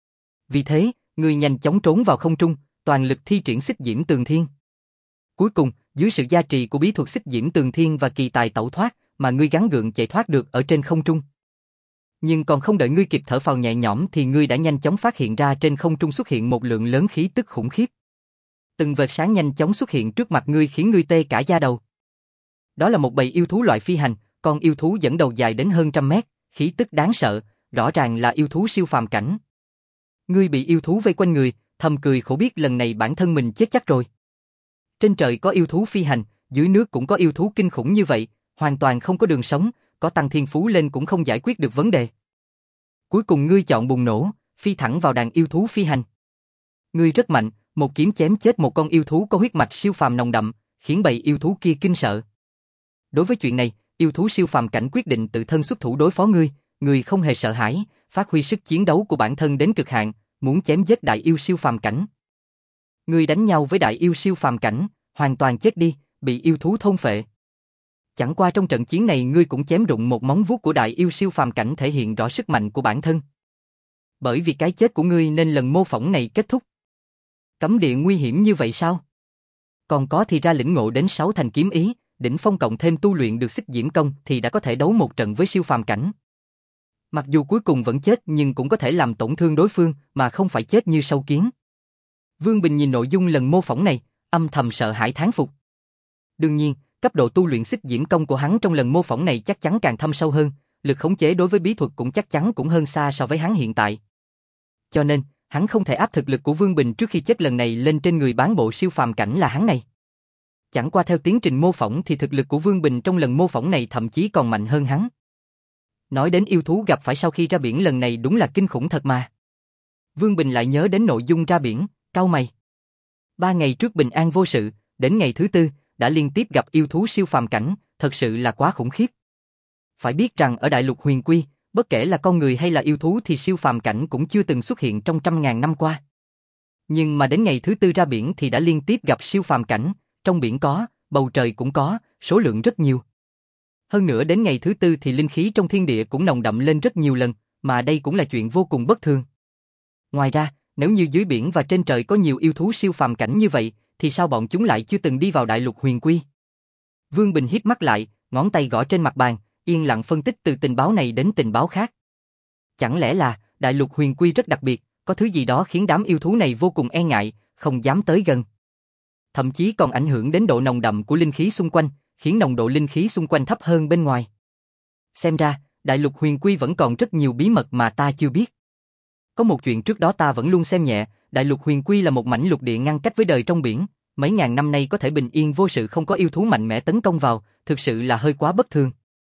Vì thế, ngươi nhanh chóng trốn vào không trung, toàn lực thi triển xích diễm tường thiên. Cuối cùng, dưới sự gia trì của bí thuật xích diễm tường thiên và kỳ tài tẩu thoát, mà ngươi gắng gượng chạy thoát được ở trên không trung. Nhưng còn không đợi ngươi kịp thở phào nhẹ nhõm thì ngươi đã nhanh chóng phát hiện ra trên không trung xuất hiện một lượng lớn khí tức khủng khiếp. Từng vệt sáng nhanh chóng xuất hiện trước mặt ngươi khiến ngươi tê cả da đầu. Đó là một bầy yêu thú loại phi hành, con yêu thú dẫn đầu dài đến hơn trăm mét, khí tức đáng sợ, rõ ràng là yêu thú siêu phàm cảnh. Ngươi bị yêu thú vây quanh người, thầm cười khổ biết lần này bản thân mình chết chắc rồi. Trên trời có yêu thú phi hành, dưới nước cũng có yêu thú kinh khủng như vậy, hoàn toàn không có đường sống, có tăng thiên phú lên cũng không giải quyết được vấn đề. Cuối cùng ngươi chọn bùng nổ, phi thẳng vào đàn yêu thú phi hành. Ngươi rất mạnh, một kiếm chém chết một con yêu thú có huyết mạch siêu phàm nồng đậm, khiến bầy yêu thú kia kinh sợ. Đối với chuyện này, yêu thú siêu phàm cảnh quyết định tự thân xuất thủ đối phó ngươi, ngươi không hề sợ hãi, phát huy sức chiến đấu của bản thân đến cực hạn, muốn chém giết đại yêu siêu phàm cảnh. Ngươi đánh nhau với đại yêu siêu phàm cảnh, hoàn toàn chết đi, bị yêu thú thôn phệ. Chẳng qua trong trận chiến này ngươi cũng chém rụng một móng vuốt của đại yêu siêu phàm cảnh thể hiện rõ sức mạnh của bản thân. Bởi vì cái chết của ngươi nên lần mô phỏng này kết thúc. Cấm địa nguy hiểm như vậy sao? Còn có thì ra lĩnh ngộ đến sáu thành kiếm ý, đỉnh phong cộng thêm tu luyện được xích diễm công thì đã có thể đấu một trận với siêu phàm cảnh. Mặc dù cuối cùng vẫn chết nhưng cũng có thể làm tổn thương đối phương mà không phải chết như sâu kiến. Vương Bình nhìn nội dung lần mô phỏng này, âm thầm sợ hãi thán phục. Đương nhiên, cấp độ tu luyện xích diễm công của hắn trong lần mô phỏng này chắc chắn càng thâm sâu hơn, lực khống chế đối với bí thuật cũng chắc chắn cũng hơn xa so với hắn hiện tại. Cho nên, hắn không thể áp thực lực của Vương Bình trước khi chết lần này lên trên người bán bộ siêu phàm cảnh là hắn này. Chẳng qua theo tiến trình mô phỏng thì thực lực của Vương Bình trong lần mô phỏng này thậm chí còn mạnh hơn hắn. Nói đến yêu thú gặp phải sau khi ra biển lần này đúng là kinh khủng thật mà. Vương Bình lại nhớ đến nội dung ra biển, cau mày. Ba ngày trước bình an vô sự, đến ngày thứ tư, đã liên tiếp gặp yêu thú siêu phàm cảnh, thật sự là quá khủng khiếp. Phải biết rằng ở đại lục huyền quy, bất kể là con người hay là yêu thú thì siêu phàm cảnh cũng chưa từng xuất hiện trong trăm ngàn năm qua. Nhưng mà đến ngày thứ tư ra biển thì đã liên tiếp gặp siêu phàm cảnh, trong biển có, bầu trời cũng có, số lượng rất nhiều. Hơn nữa đến ngày thứ tư thì linh khí trong thiên địa cũng nồng đậm lên rất nhiều lần, mà đây cũng là chuyện vô cùng bất thường. Ngoài ra, nếu như dưới biển và trên trời có nhiều yêu thú siêu phàm cảnh như vậy, thì sao bọn chúng lại chưa từng đi vào đại lục huyền quy? Vương Bình híp mắt lại, ngón tay gõ trên mặt bàn, yên lặng phân tích từ tình báo này đến tình báo khác. Chẳng lẽ là, đại lục huyền quy rất đặc biệt, có thứ gì đó khiến đám yêu thú này vô cùng e ngại, không dám tới gần. Thậm chí còn ảnh hưởng đến độ nồng đậm của linh khí xung quanh, khiến nồng độ linh khí xung quanh thấp hơn bên ngoài. Xem ra, đại lục huyền quy vẫn còn rất nhiều bí mật mà ta chưa biết. Có một chuyện trước đó ta vẫn luôn xem nhẹ, đại lục huyền quy là một mảnh lục địa ngăn cách với đời trong biển, mấy ngàn năm nay có thể bình yên vô sự không có yêu thú mạnh mẽ tấn công vào, thực sự là hơi quá bất thường.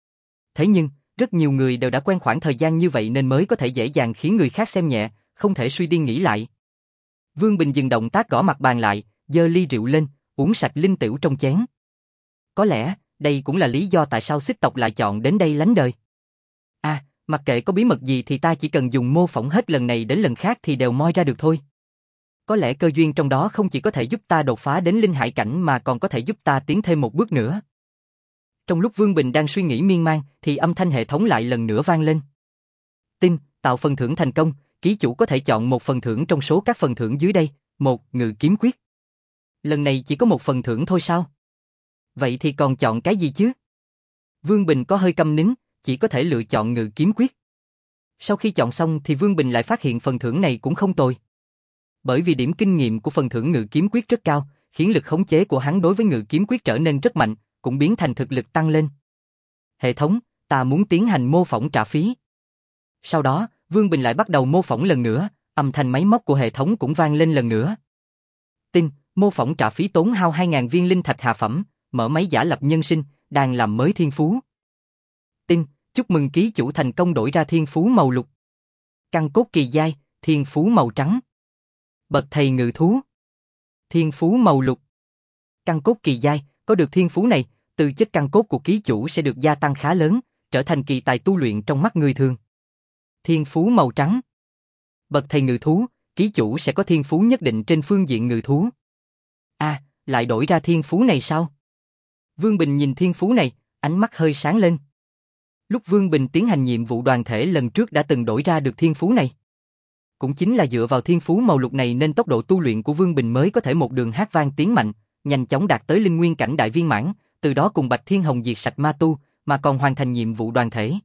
Thế nhưng, rất nhiều người đều đã quen khoảng thời gian như vậy nên mới có thể dễ dàng khiến người khác xem nhẹ, không thể suy đi nghĩ lại. Vương Bình dừng động tác gõ mặt bàn lại, giơ ly rượu lên, uống sạch linh tửu trong chén. Có lẽ, đây cũng là lý do tại sao xích tộc lại chọn đến đây lánh đời. À, mặc kệ có bí mật gì thì ta chỉ cần dùng mô phỏng hết lần này đến lần khác thì đều moi ra được thôi. Có lẽ cơ duyên trong đó không chỉ có thể giúp ta đột phá đến linh hải cảnh mà còn có thể giúp ta tiến thêm một bước nữa. Trong lúc Vương Bình đang suy nghĩ miên man thì âm thanh hệ thống lại lần nữa vang lên. Tin, tạo phần thưởng thành công, ký chủ có thể chọn một phần thưởng trong số các phần thưởng dưới đây. Một, Ngự kiếm quyết. Lần này chỉ có một phần thưởng thôi sao? Vậy thì còn chọn cái gì chứ? Vương Bình có hơi câm nín, chỉ có thể lựa chọn Ngự kiếm quyết. Sau khi chọn xong thì Vương Bình lại phát hiện phần thưởng này cũng không tồi. Bởi vì điểm kinh nghiệm của phần thưởng Ngự kiếm quyết rất cao, khiến lực khống chế của hắn đối với Ngự kiếm quyết trở nên rất mạnh, cũng biến thành thực lực tăng lên. Hệ thống, ta muốn tiến hành mô phỏng trả phí. Sau đó, Vương Bình lại bắt đầu mô phỏng lần nữa, âm thanh máy móc của hệ thống cũng vang lên lần nữa. Tin, mô phỏng trả phí tốn hao hai nghìn viên linh thạch hạ phẩm, mở máy giả lập nhân sinh, đang làm mới thiên phú. Tin, chúc mừng ký chủ thành công đổi ra thiên phú màu lục. Căn cốt kỳ giai, thiên phú màu trắng. Bậc thầy ngự thú. Thiên phú màu lục. Căn cốt kỳ giai, có được thiên phú này, tư chất căn cốt của ký chủ sẽ được gia tăng khá lớn, trở thành kỳ tài tu luyện trong mắt người thường. Thiên phú màu trắng. Bậc thầy ngự thú, ký chủ sẽ có thiên phú nhất định trên phương diện ngự thú. A, à, lại đổi ra thiên phú này sao? Vương Bình nhìn thiên phú này, ánh mắt hơi sáng lên. Lúc Vương Bình tiến hành nhiệm vụ đoàn thể lần trước đã từng đổi ra được thiên phú này. Cũng chính là dựa vào thiên phú màu lục này nên tốc độ tu luyện của Vương Bình mới có thể một đường hát vang tiến mạnh, nhanh chóng đạt tới linh nguyên cảnh đại viên mãn, từ đó cùng Bạch Thiên Hồng diệt sạch ma tu, mà còn hoàn thành nhiệm vụ đoàn thể.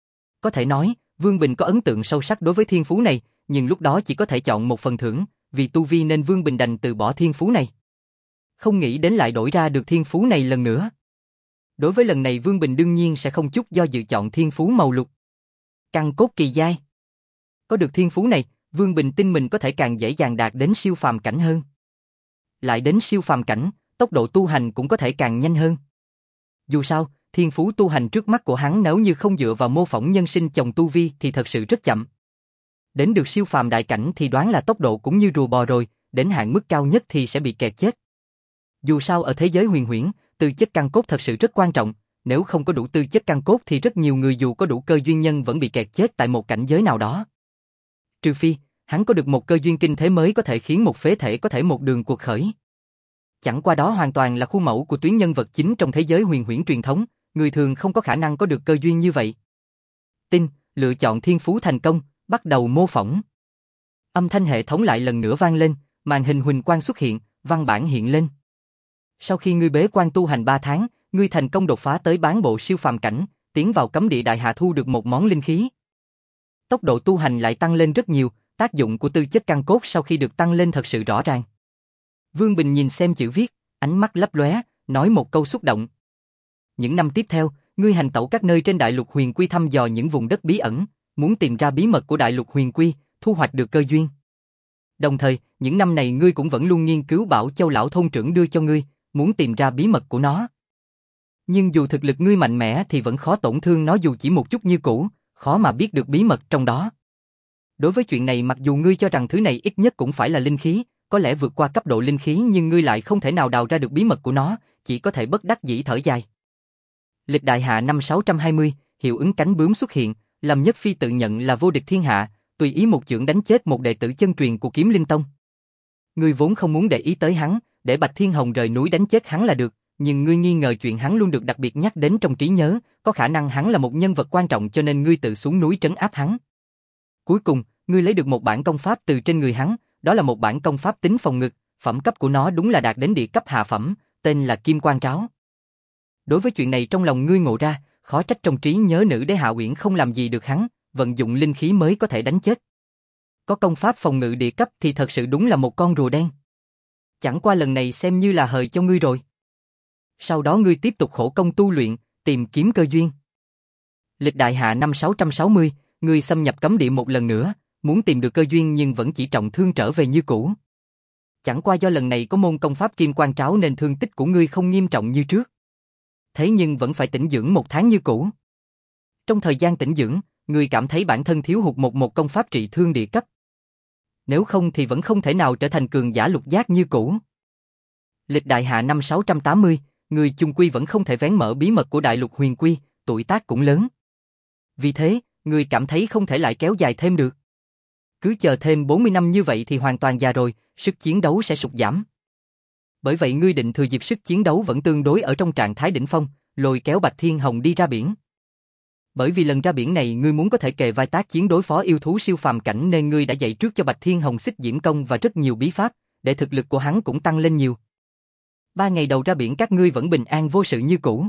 Có thể nói, Vương Bình có ấn tượng sâu sắc đối với thiên phú này, nhưng lúc đó chỉ có thể chọn một phần thưởng, vì tu vi nên Vương Bình đành từ bỏ thiên phú này. Không nghĩ đến lại đổi ra được thiên phú này lần nữa. Đối với lần này Vương Bình đương nhiên sẽ không chút do dự chọn thiên phú màu lục. Căn cốt kỳ giai. Có được thiên phú này, Vương Bình tin mình có thể càng dễ dàng đạt đến siêu phàm cảnh hơn. Lại đến siêu phàm cảnh, tốc độ tu hành cũng có thể càng nhanh hơn. Dù sao, thiên phú tu hành trước mắt của hắn nếu như không dựa vào mô phỏng nhân sinh chồng tu vi thì thật sự rất chậm. Đến được siêu phàm đại cảnh thì đoán là tốc độ cũng như rùa bò rồi, đến hạn mức cao nhất thì sẽ bị kẹt chết. Dù sao ở thế giới huyền huyễn, tư chất căn cốt thật sự rất quan trọng, nếu không có đủ tư chất căn cốt thì rất nhiều người dù có đủ cơ duyên nhân vẫn bị kẹt chết tại một cảnh giới nào đó. Trừ phi, hắn có được một cơ duyên kinh thế mới có thể khiến một phế thể có thể một đường cuộc khởi. Chẳng qua đó hoàn toàn là khuôn mẫu của tuyến nhân vật chính trong thế giới huyền huyễn truyền thống, người thường không có khả năng có được cơ duyên như vậy. Tin, lựa chọn thiên phú thành công, bắt đầu mô phỏng. Âm thanh hệ thống lại lần nữa vang lên, màn hình huỳnh quang xuất hiện, văn bản hiện lên. Sau khi ngươi bế quan tu hành ba tháng, ngươi thành công đột phá tới bán bộ siêu phàm cảnh, tiến vào cấm địa đại hạ thu được một món linh khí. Tốc độ tu hành lại tăng lên rất nhiều, tác dụng của tư chất căn cốt sau khi được tăng lên thật sự rõ ràng. Vương Bình nhìn xem chữ viết, ánh mắt lấp lóe, nói một câu xúc động. Những năm tiếp theo, ngươi hành tẩu các nơi trên đại lục huyền quy thăm dò những vùng đất bí ẩn, muốn tìm ra bí mật của đại lục huyền quy, thu hoạch được cơ duyên. Đồng thời, những năm này ngươi cũng vẫn luôn nghiên cứu Bảo Châu lão thôn trưởng đưa cho ngươi, muốn tìm ra bí mật của nó. Nhưng dù thực lực ngươi mạnh mẽ thì vẫn khó tổn thương nó dù chỉ một chút như cũ, khó mà biết được bí mật trong đó. Đối với chuyện này mặc dù ngươi cho rằng thứ này ít nhất cũng phải là linh khí, có lẽ vượt qua cấp độ linh khí nhưng ngươi lại không thể nào đào ra được bí mật của nó, chỉ có thể bất đắc dĩ thở dài. Lịch đại hạ năm sáu trăm hai mươi, hiệu ứng cánh bướm xuất hiện, Lâm Nhất Phi tự nhận là vô địch thiên hạ, tùy ý một chưởng đánh chết một đệ tử chân truyền của Kiếm Linh Tông. Ngươi vốn không muốn để ý tới hắn, để Bạch Thiên Hồng rời núi đánh chết hắn là được, nhưng ngươi nghi ngờ chuyện hắn luôn được đặc biệt nhắc đến trong trí nhớ, có khả năng hắn là một nhân vật quan trọng cho nên ngươi tự xuống núi trấn áp hắn. Cuối cùng, ngươi lấy được một bản công pháp từ trên người hắn, đó là một bản công pháp tính phòng ngự, phẩm cấp của nó đúng là đạt đến địa cấp hạ phẩm, tên là Kim Quang Tráo. Đối với chuyện này trong lòng ngươi ngộ ra, khó trách trong trí nhớ nữ đế Hạ Uyển không làm gì được hắn, vận dụng linh khí mới có thể đánh chết. Có công pháp phòng ngự địa cấp thì thật sự đúng là một con rùa đen. Chẳng qua lần này xem như là hời cho ngươi rồi. Sau đó ngươi tiếp tục khổ công tu luyện, tìm kiếm cơ duyên. Lịch đại hạ năm sáu trăm sáu mươi, ngươi xâm nhập cấm địa một lần nữa, muốn tìm được cơ duyên nhưng vẫn chỉ trọng thương trở về như cũ. Chẳng qua do lần này có môn công pháp Kim Quang Tráo nên thương tích của ngươi không nghiêm trọng như trước. Thế nhưng vẫn phải tĩnh dưỡng một tháng như cũ. Trong thời gian tĩnh dưỡng, ngươi cảm thấy bản thân thiếu hụt một một công pháp trị thương địa cấp. Nếu không thì vẫn không thể nào trở thành cường giả lục giác như cũ. Lịch đại hạ năm sáu trăm tám mươi, ngươi chung quy vẫn không thể vén mở bí mật của đại lục huyền quy, tuổi tác cũng lớn. Vì thế, ngươi cảm thấy không thể lại kéo dài thêm được. Cứ chờ thêm bốn mươi năm như vậy thì hoàn toàn già rồi, sức chiến đấu sẽ sụt giảm. Bởi vậy ngươi định thừa dịp sức chiến đấu vẫn tương đối ở trong trạng thái đỉnh phong, lôi kéo Bạch Thiên Hồng đi ra biển. Bởi vì lần ra biển này ngươi muốn có thể kề vai tác chiến đối phó yêu thú siêu phàm cảnh nên ngươi đã dạy trước cho Bạch Thiên Hồng Xích Diễm Công và rất nhiều bí pháp, để thực lực của hắn cũng tăng lên nhiều. Ba ngày đầu ra biển các ngươi vẫn bình an vô sự như cũ.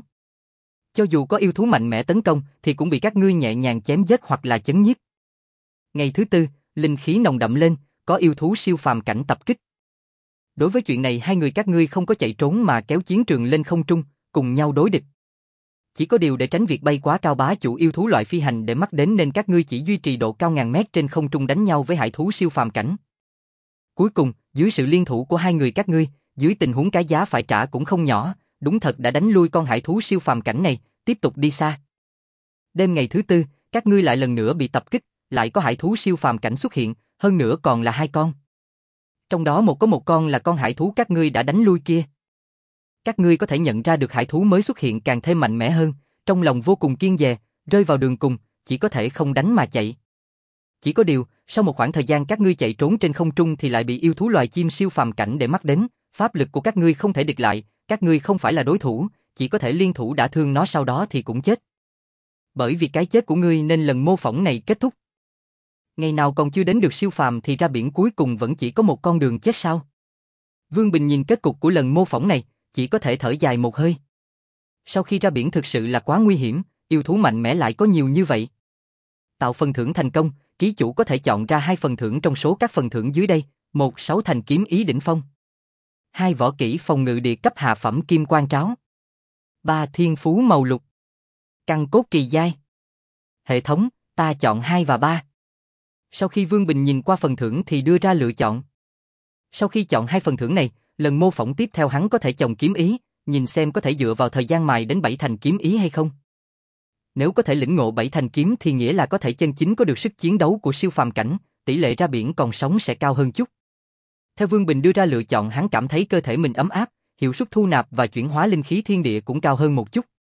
Cho dù có yêu thú mạnh mẽ tấn công thì cũng bị các ngươi nhẹ nhàng chém giết hoặc là chấn nhiếp. Ngày thứ tư, linh khí nồng đậm lên, có yêu thú siêu phàm cảnh tập kích. Đối với chuyện này hai người các ngươi không có chạy trốn mà kéo chiến trường lên không trung, cùng nhau đối địch. Chỉ có điều để tránh việc bay quá cao bá chủ yêu thú loại phi hành để mắt đến nên các ngươi chỉ duy trì độ cao ngàn mét trên không trung đánh nhau với hải thú siêu phàm cảnh. Cuối cùng, dưới sự liên thủ của hai người các ngươi, dưới tình huống cái giá phải trả cũng không nhỏ, đúng thật đã đánh lui con hải thú siêu phàm cảnh này, tiếp tục đi xa. Đêm ngày thứ tư, các ngươi lại lần nữa bị tập kích, lại có hải thú siêu phàm cảnh xuất hiện, hơn nữa còn là hai con. Trong đó một có một con là con hải thú các ngươi đã đánh lui kia. Các ngươi có thể nhận ra được hải thú mới xuất hiện càng thêm mạnh mẽ hơn, trong lòng vô cùng kiêng dè, rơi vào đường cùng, chỉ có thể không đánh mà chạy. Chỉ có điều, sau một khoảng thời gian các ngươi chạy trốn trên không trung thì lại bị yêu thú loài chim siêu phàm cảnh để mắt đến, pháp lực của các ngươi không thể địch lại, các ngươi không phải là đối thủ, chỉ có thể liên thủ đả thương nó sau đó thì cũng chết. Bởi vì cái chết của ngươi nên lần mô phỏng này kết thúc. Ngày nào còn chưa đến được siêu phàm thì ra biển cuối cùng vẫn chỉ có một con đường chết sao? Vương Bình nhìn kết cục của lần mô phỏng này, chỉ có thể thở dài một hơi. Sau khi ra biển thực sự là quá nguy hiểm, yêu thú mạnh mẽ lại có nhiều như vậy. Tạo phần thưởng thành công, ký chủ có thể chọn ra hai phần thưởng trong số các phần thưởng dưới đây, một sáu thành kiếm ý đỉnh phong, hai võ kỹ phòng ngự địa cấp hạ phẩm kim quang tráo, ba thiên phú màu lục, căn cốt kỳ giai. Hệ thống, ta chọn hai và ba. Sau khi Vương Bình nhìn qua phần thưởng thì đưa ra lựa chọn. Sau khi chọn hai phần thưởng này, lần mô phỏng tiếp theo hắn có thể chồng kiếm ý, nhìn xem có thể dựa vào thời gian mài đến bảy thành kiếm ý hay không. Nếu có thể lĩnh ngộ bảy thành kiếm thì nghĩa là có thể chân chính có được sức chiến đấu của siêu phàm cảnh, tỷ lệ ra biển còn sống sẽ cao hơn chút. Theo Vương Bình đưa ra lựa chọn, hắn cảm thấy cơ thể mình ấm áp, hiệu suất thu nạp và chuyển hóa linh khí thiên địa cũng cao hơn một chút.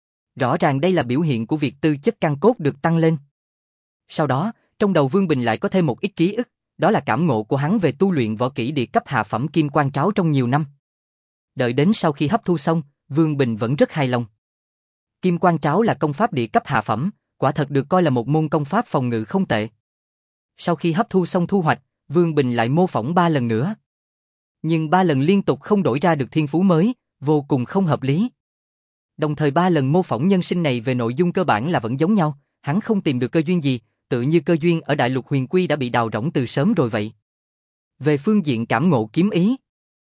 Rõ ràng đây là biểu hiện của việc tư chất căn cốt được tăng lên. Sau đó, trong đầu Vương Bình lại có thêm một ít ký ức, đó là cảm ngộ của hắn về tu luyện võ kỹ địa cấp hạ phẩm kim quang tráo trong nhiều năm. Đợi đến sau khi hấp thu xong, Vương Bình vẫn rất hài lòng. Kim quang tráo là công pháp địa cấp hạ phẩm, quả thật được coi là một môn công pháp phòng ngự không tệ. Sau khi hấp thu xong thu hoạch, Vương Bình lại mô phỏng ba lần nữa. Nhưng ba lần liên tục không đổi ra được thiên phú mới, vô cùng không hợp lý. Đồng thời ba lần mô phỏng nhân sinh này về nội dung cơ bản là vẫn giống nhau, hắn không tìm được cơ duyên gì, tự như cơ duyên ở Đại Lục Huyền Quy đã bị đào rỗng từ sớm rồi vậy. Về phương diện cảm ngộ kiếm ý,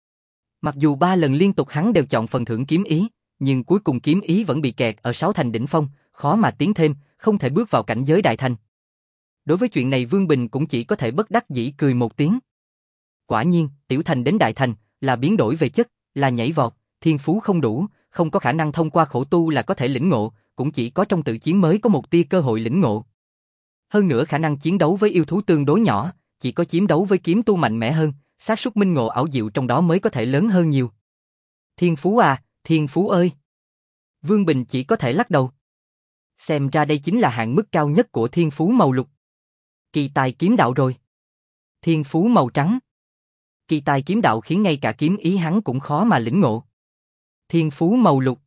mặc dù ba lần liên tục hắn đều chọn phần thưởng kiếm ý, nhưng cuối cùng kiếm ý vẫn bị kẹt ở sáu thành đỉnh phong, khó mà tiến thêm, không thể bước vào cảnh giới đại thành. Đối với chuyện này Vương Bình cũng chỉ có thể bất đắc dĩ cười một tiếng. Quả nhiên, tiểu thành đến đại thành là biến đổi về chất, là nhảy vọt, thiên phú không đủ, không có khả năng thông qua khổ tu là có thể lĩnh ngộ, cũng chỉ có trong tự chiến mới có một tia cơ hội lĩnh ngộ. Hơn nữa khả năng chiến đấu với yêu thú tương đối nhỏ, chỉ có chiến đấu với kiếm tu mạnh mẽ hơn, xác suất minh ngộ ảo diệu trong đó mới có thể lớn hơn nhiều. Thiên phú à, thiên phú ơi! Vương Bình chỉ có thể lắc đầu. Xem ra đây chính là hạn mức cao nhất của thiên phú màu lục. Kỳ tài kiếm đạo rồi. Thiên phú màu trắng. Kỳ tài kiếm đạo khiến ngay cả kiếm ý hắn cũng khó mà lĩnh ngộ. Thiên phú màu lục.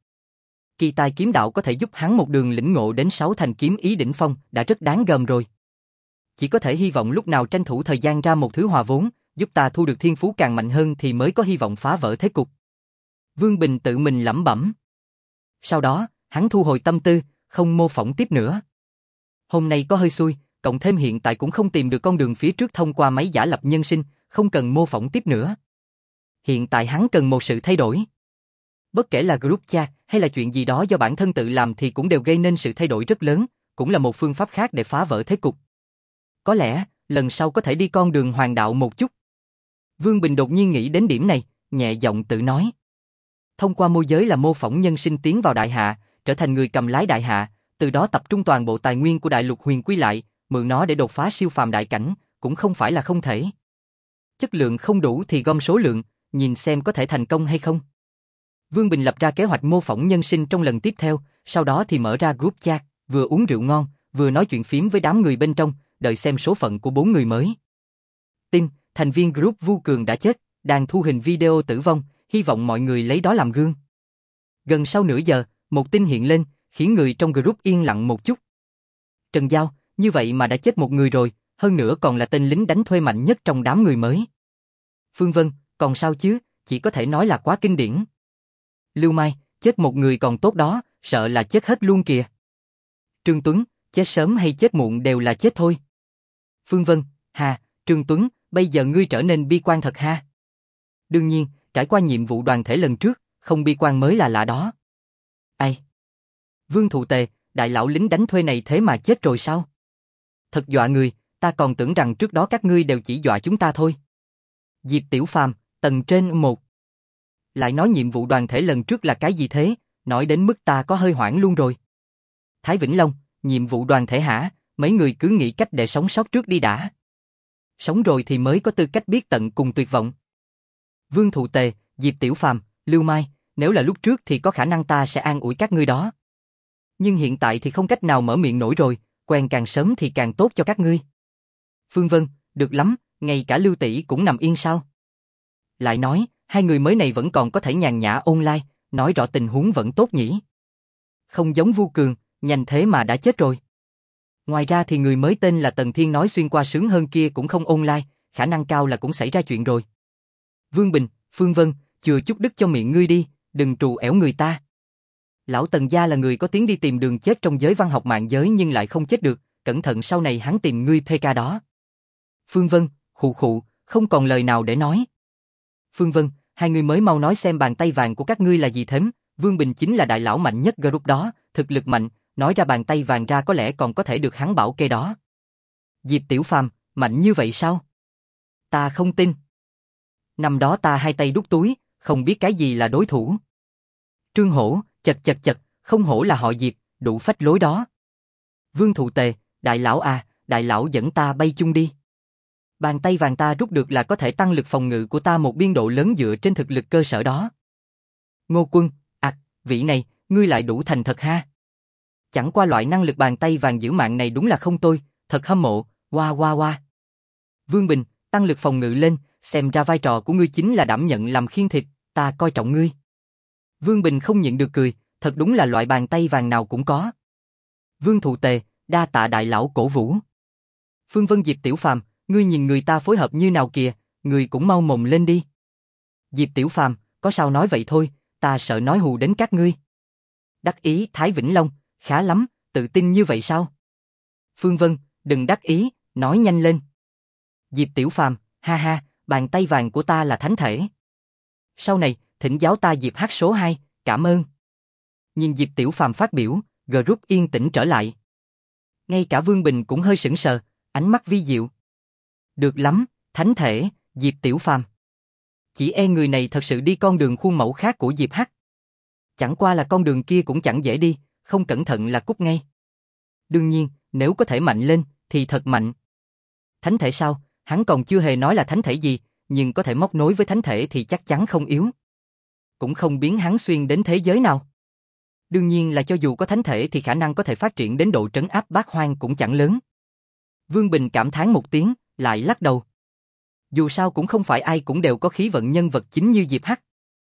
Kỳ tài kiếm đạo có thể giúp hắn một đường lĩnh ngộ đến sáu thành kiếm ý đỉnh phong, đã rất đáng gờm rồi. Chỉ có thể hy vọng lúc nào tranh thủ thời gian ra một thứ hòa vốn, giúp ta thu được thiên phú càng mạnh hơn thì mới có hy vọng phá vỡ thế cục. Vương Bình tự mình lẩm bẩm. Sau đó, hắn thu hồi tâm tư, không mô phỏng tiếp nữa. Hôm nay có hơi xui, cộng thêm hiện tại cũng không tìm được con đường phía trước thông qua máy giả lập nhân sinh, không cần mô phỏng tiếp nữa. Hiện tại hắn cần một sự thay đổi. Bất kể là group chat hay là chuyện gì đó do bản thân tự làm thì cũng đều gây nên sự thay đổi rất lớn, cũng là một phương pháp khác để phá vỡ thế cục. Có lẽ, lần sau có thể đi con đường hoàng đạo một chút. Vương Bình đột nhiên nghĩ đến điểm này, nhẹ giọng tự nói. Thông qua môi giới là mô phỏng nhân sinh tiến vào đại hạ, trở thành người cầm lái đại hạ, từ đó tập trung toàn bộ tài nguyên của Đại Lục Huyền Quy lại, mượn nó để đột phá siêu phàm đại cảnh, cũng không phải là không thể. Chất lượng không đủ thì gom số lượng, nhìn xem có thể thành công hay không. Vương Bình lập ra kế hoạch mô phỏng nhân sinh trong lần tiếp theo, sau đó thì mở ra group chat, vừa uống rượu ngon, vừa nói chuyện phím với đám người bên trong, đợi xem số phận của bốn người mới. Tin, thành viên group Vu Cường đã chết, đang thu hình video tử vong, hy vọng mọi người lấy đó làm gương. Gần sau nửa giờ, một tin hiện lên, khiến người trong group yên lặng một chút. Trần Giao, như vậy mà đã chết một người rồi, hơn nữa còn là tên lính đánh thuê mạnh nhất trong đám người mới. Phương Vân, còn sao chứ, chỉ có thể nói là quá kinh điển. Lưu Mai, chết một người còn tốt đó, sợ là chết hết luôn kìa. Trương Tuấn, chết sớm hay chết muộn đều là chết thôi. Phương Vân, hà, Trương Tuấn, bây giờ ngươi trở nên bi quan thật ha. Đương nhiên, trải qua nhiệm vụ đoàn thể lần trước, không bi quan mới là lạ đó. Ai? Vương Thụ Tề, đại lão lính đánh thuê này thế mà chết rồi sao? Thật dọa người, ta còn tưởng rằng trước đó các ngươi đều chỉ dọa chúng ta thôi. Diệp Tiểu Phàm, tầng trên một. Lại nói nhiệm vụ đoàn thể lần trước là cái gì thế, nói đến mức ta có hơi hoảng luôn rồi. Thái Vĩnh Long, nhiệm vụ đoàn thể hả, mấy người cứ nghĩ cách để sống sót trước đi đã. Sống rồi thì mới có tư cách biết tận cùng tuyệt vọng. Vương Thụ Tề, Diệp Tiểu Phàm, Lưu Mai, nếu là lúc trước thì có khả năng ta sẽ an ủi các ngươi đó. Nhưng hiện tại thì không cách nào mở miệng nổi rồi, quen càng sớm thì càng tốt cho các ngươi. Phương Vân, được lắm, ngay cả Lưu tỷ cũng nằm yên sao? Lại nói, hai người mới này vẫn còn có thể nhàn nhã online, nói rõ tình huống vẫn tốt nhỉ. Không giống Vu Cường, nhanh thế mà đã chết rồi. Ngoài ra thì người mới tên là Tần Thiên nói xuyên qua sướng hơn kia cũng không online, khả năng cao là cũng xảy ra chuyện rồi. Vương Bình, Phương Vân, chừa chút đức cho miệng ngươi đi, đừng trù ẻo người ta. Lão Tần gia là người có tiếng đi tìm đường chết trong giới văn học mạng giới nhưng lại không chết được, cẩn thận sau này hắn tìm ngươi pê ca đó. Phương Vân, khụ khụ, không còn lời nào để nói. Phương Vân, hai người mới mau nói xem bàn tay vàng của các ngươi là gì thếm, Vương Bình chính là đại lão mạnh nhất group đó, thực lực mạnh, nói ra bàn tay vàng ra có lẽ còn có thể được hắn bảo kê đó. Diệp Tiểu Phàm, mạnh như vậy sao? Ta không tin. Năm đó ta hai tay đút túi, không biết cái gì là đối thủ. Trương Hổ, chật chật chật, không hổ là họ Diệp, đủ phách lối đó. Vương Thụ Tề, đại lão à, đại lão dẫn ta bay chung đi. Bàn tay vàng ta rút được là có thể tăng lực phòng ngự của ta một biên độ lớn dựa trên thực lực cơ sở đó. Ngô Quân, ặc, à, vị này, ngươi lại đủ thành thật ha. Chẳng qua loại năng lực bàn tay vàng giữ mạng này đúng là không tôi, thật hâm mộ, hoa hoa hoa. Vương Bình, tăng lực phòng ngự lên, xem ra vai trò của ngươi chính là đảm nhận làm khiên thịt, ta coi trọng ngươi. Vương Bình không nhịn được cười, thật đúng là loại bàn tay vàng nào cũng có. Vương Thụ Tề, đa tạ đại lão cổ vũ. Phương Vân, Diệp Tiểu Phàm, ngươi nhìn người ta phối hợp như nào kìa, ngươi cũng mau mồm lên đi. Diệp Tiểu Phàm, có sao nói vậy thôi, ta sợ nói hù đến các ngươi. Đắc ý Thái Vĩnh Long, khá lắm, tự tin như vậy sao? Phương Vân, đừng đắc ý, nói nhanh lên. Diệp Tiểu Phàm, ha ha, bàn tay vàng của ta là thánh thể. Sau này, thỉnh giáo ta Diệp H số hai, cảm ơn. Nhìn Diệp Tiểu Phàm phát biểu, group yên tĩnh trở lại. Ngay cả Vương Bình cũng hơi sững sờ, ánh mắt vi diệu. Được lắm, thánh thể, Diệp Tiểu Phàm. Chỉ e người này thật sự đi con đường khuôn mẫu khác của Diệp H. Chẳng qua là con đường kia cũng chẳng dễ đi, không cẩn thận là cút ngay. Đương nhiên, nếu có thể mạnh lên, thì thật mạnh. Thánh thể sao, hắn còn chưa hề nói là thánh thể gì, nhưng có thể móc nối với thánh thể thì chắc chắn không yếu. Cũng không biến hắn xuyên đến thế giới nào. Đương nhiên là cho dù có thánh thể thì khả năng có thể phát triển đến độ trấn áp bát hoang cũng chẳng lớn. Vương Bình cảm thán một tiếng, lại lắc đầu. Dù sao cũng không phải ai cũng đều có khí vận nhân vật chính như Diệp H.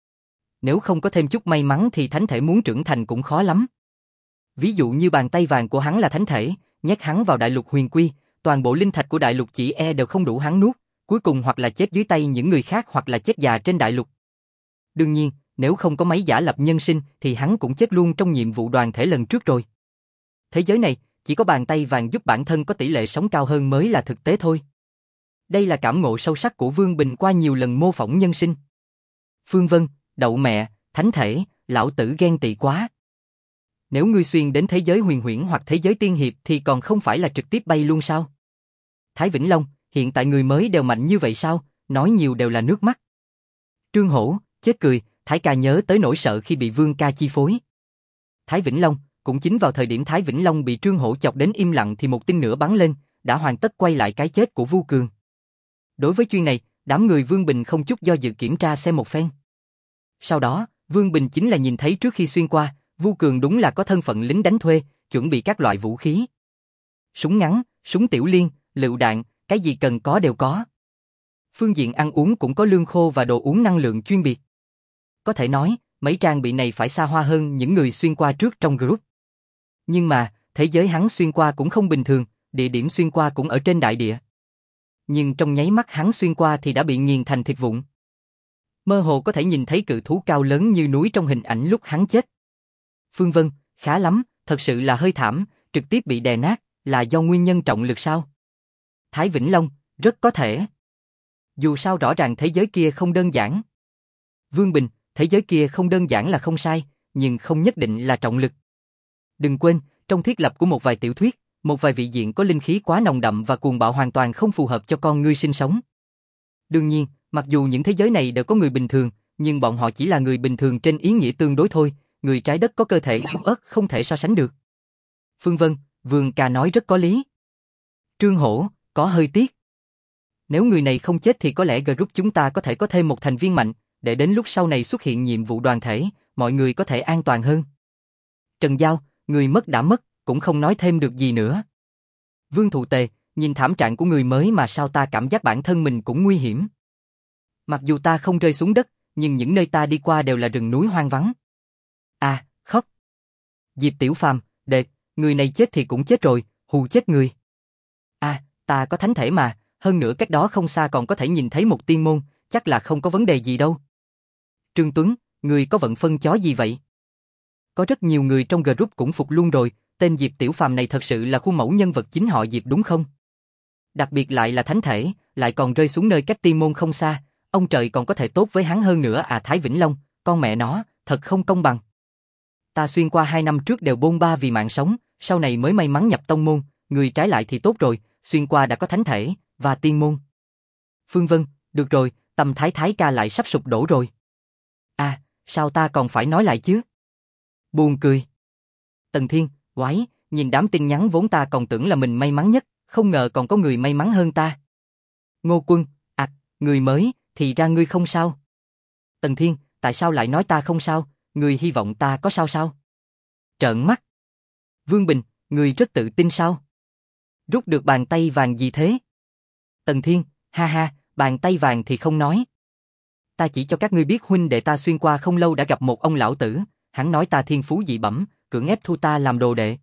Nếu không có thêm chút may mắn thì thánh thể muốn trưởng thành cũng khó lắm. Ví dụ như bàn tay vàng của hắn là thánh thể, nhét hắn vào đại lục huyền quy, toàn bộ linh thạch của đại lục chỉ e đều không đủ hắn nuốt, cuối cùng hoặc là chết dưới tay những người khác hoặc là chết già trên đại lục. Đương nhiên, nếu không có máy giả lập nhân sinh thì hắn cũng chết luôn trong nhiệm vụ đoàn thể lần trước rồi. Thế giới này, chỉ có bàn tay vàng giúp bản thân có tỷ lệ sống cao hơn mới là thực tế thôi. Đây là cảm ngộ sâu sắc của Vương Bình qua nhiều lần mô phỏng nhân sinh. Phương Vân, đậu mẹ, thánh thể, lão tử ghen tị quá. Nếu ngươi xuyên đến thế giới huyền huyễn hoặc thế giới tiên hiệp thì còn không phải là trực tiếp bay luôn sao? Thái Vĩnh Long, hiện tại người mới đều mạnh như vậy sao? Nói nhiều đều là nước mắt. Trương Hổ, chết cười, Thái ca nhớ tới nỗi sợ khi bị Vương ca chi phối. Thái Vĩnh Long, cũng chính vào thời điểm Thái Vĩnh Long bị Trương Hổ chọc đến im lặng thì một tin nữa bắn lên, đã hoàn tất quay lại cái chết của Vu Cường. Đối với chuyện này, đám người Vương Bình không chút do dự kiểm tra xem một phen. Sau đó, Vương Bình chính là nhìn thấy trước khi xuyên qua, Vu Cường đúng là có thân phận lính đánh thuê, chuẩn bị các loại vũ khí. Súng ngắn, súng tiểu liên, lựu đạn, cái gì cần có đều có. Phương diện ăn uống cũng có lương khô và đồ uống năng lượng chuyên biệt. Có thể nói, mấy trang bị này phải xa hoa hơn những người xuyên qua trước trong group. Nhưng mà, thế giới hắn xuyên qua cũng không bình thường, địa điểm xuyên qua cũng ở trên đại địa. Nhưng trong nháy mắt hắn xuyên qua thì đã bị nghiền thành thịt vụn. Mơ hồ có thể nhìn thấy cự thú cao lớn như núi trong hình ảnh lúc hắn chết. Phương Vân, khá lắm, thật sự là hơi thảm, trực tiếp bị đè nát, là do nguyên nhân trọng lực sao? Thái Vĩnh Long, rất có thể. Dù sao rõ ràng thế giới kia không đơn giản. Vương Bình, thế giới kia không đơn giản là không sai, nhưng không nhất định là trọng lực. Đừng quên, trong thiết lập của một vài tiểu thuyết, một vài vị diện có linh khí quá nồng đậm và cuồng bạo hoàn toàn không phù hợp cho con ngươi sinh sống. Đương nhiên, mặc dù những thế giới này đều có người bình thường, nhưng bọn họ chỉ là người bình thường trên ý nghĩa tương đối thôi, người trái đất có cơ thể yếu ớt không thể so sánh được. Phương Vân, Vương ca nói rất có lý. Trương Hổ, có hơi tiếc. Nếu người này không chết thì có lẽ group chúng ta có thể có thêm một thành viên mạnh, để đến lúc sau này xuất hiện nhiệm vụ đoàn thể, mọi người có thể an toàn hơn. Trần Giao, người mất đã mất, cũng không nói thêm được gì nữa. Vương Thụ Tề, nhìn thảm trạng của người mới mà sao ta cảm giác bản thân mình cũng nguy hiểm. Mặc dù ta không rơi xuống đất, nhưng những nơi ta đi qua đều là rừng núi hoang vắng. À, khóc. Diệp Tiểu Phàm, đệ, người này chết thì cũng chết rồi, hù chết người. À, ta có thánh thể mà, hơn nữa cách đó không xa còn có thể nhìn thấy một tiên môn, chắc là không có vấn đề gì đâu. Trương Tuấn, người có vận phân chó gì vậy? Có rất nhiều người trong group cũng phục luôn rồi, tên Diệp Tiểu Phàm này thật sự là khuôn mẫu nhân vật chính họ Diệp đúng không? Đặc biệt lại là thánh thể, lại còn rơi xuống nơi cách tiên môn không xa, ông trời còn có thể tốt với hắn hơn nữa à. Thái Vĩnh Long, con mẹ nó, thật không công bằng. Ta xuyên qua hai năm trước đều bôn ba vì mạng sống, sau này mới may mắn nhập tông môn, người trái lại thì tốt rồi, xuyên qua đã có thánh thể, và tiên môn. Phương Vân, được rồi, tâm thái thái ca lại sắp sụp đổ rồi. À, sao ta còn phải nói lại chứ? Buồn cười. Tần Thiên, quái, nhìn đám tin nhắn vốn ta còn tưởng là mình may mắn nhất, không ngờ còn có người may mắn hơn ta. Ngô Quân, ạc, à, người mới, thì ra ngươi không sao. Tần Thiên, tại sao lại nói ta không sao, người hy vọng ta có sao sao? Trợn mắt. Vương Bình, người rất tự tin sao? Rút được bàn tay vàng gì thế? Tần Thiên, ha ha, bàn tay vàng thì không nói. Ta chỉ cho các ngươi biết huynh đệ ta xuyên qua không lâu đã gặp một ông lão tử, hắn nói ta thiên phú dị bẩm, cưỡng ép thu ta làm đồ đệ.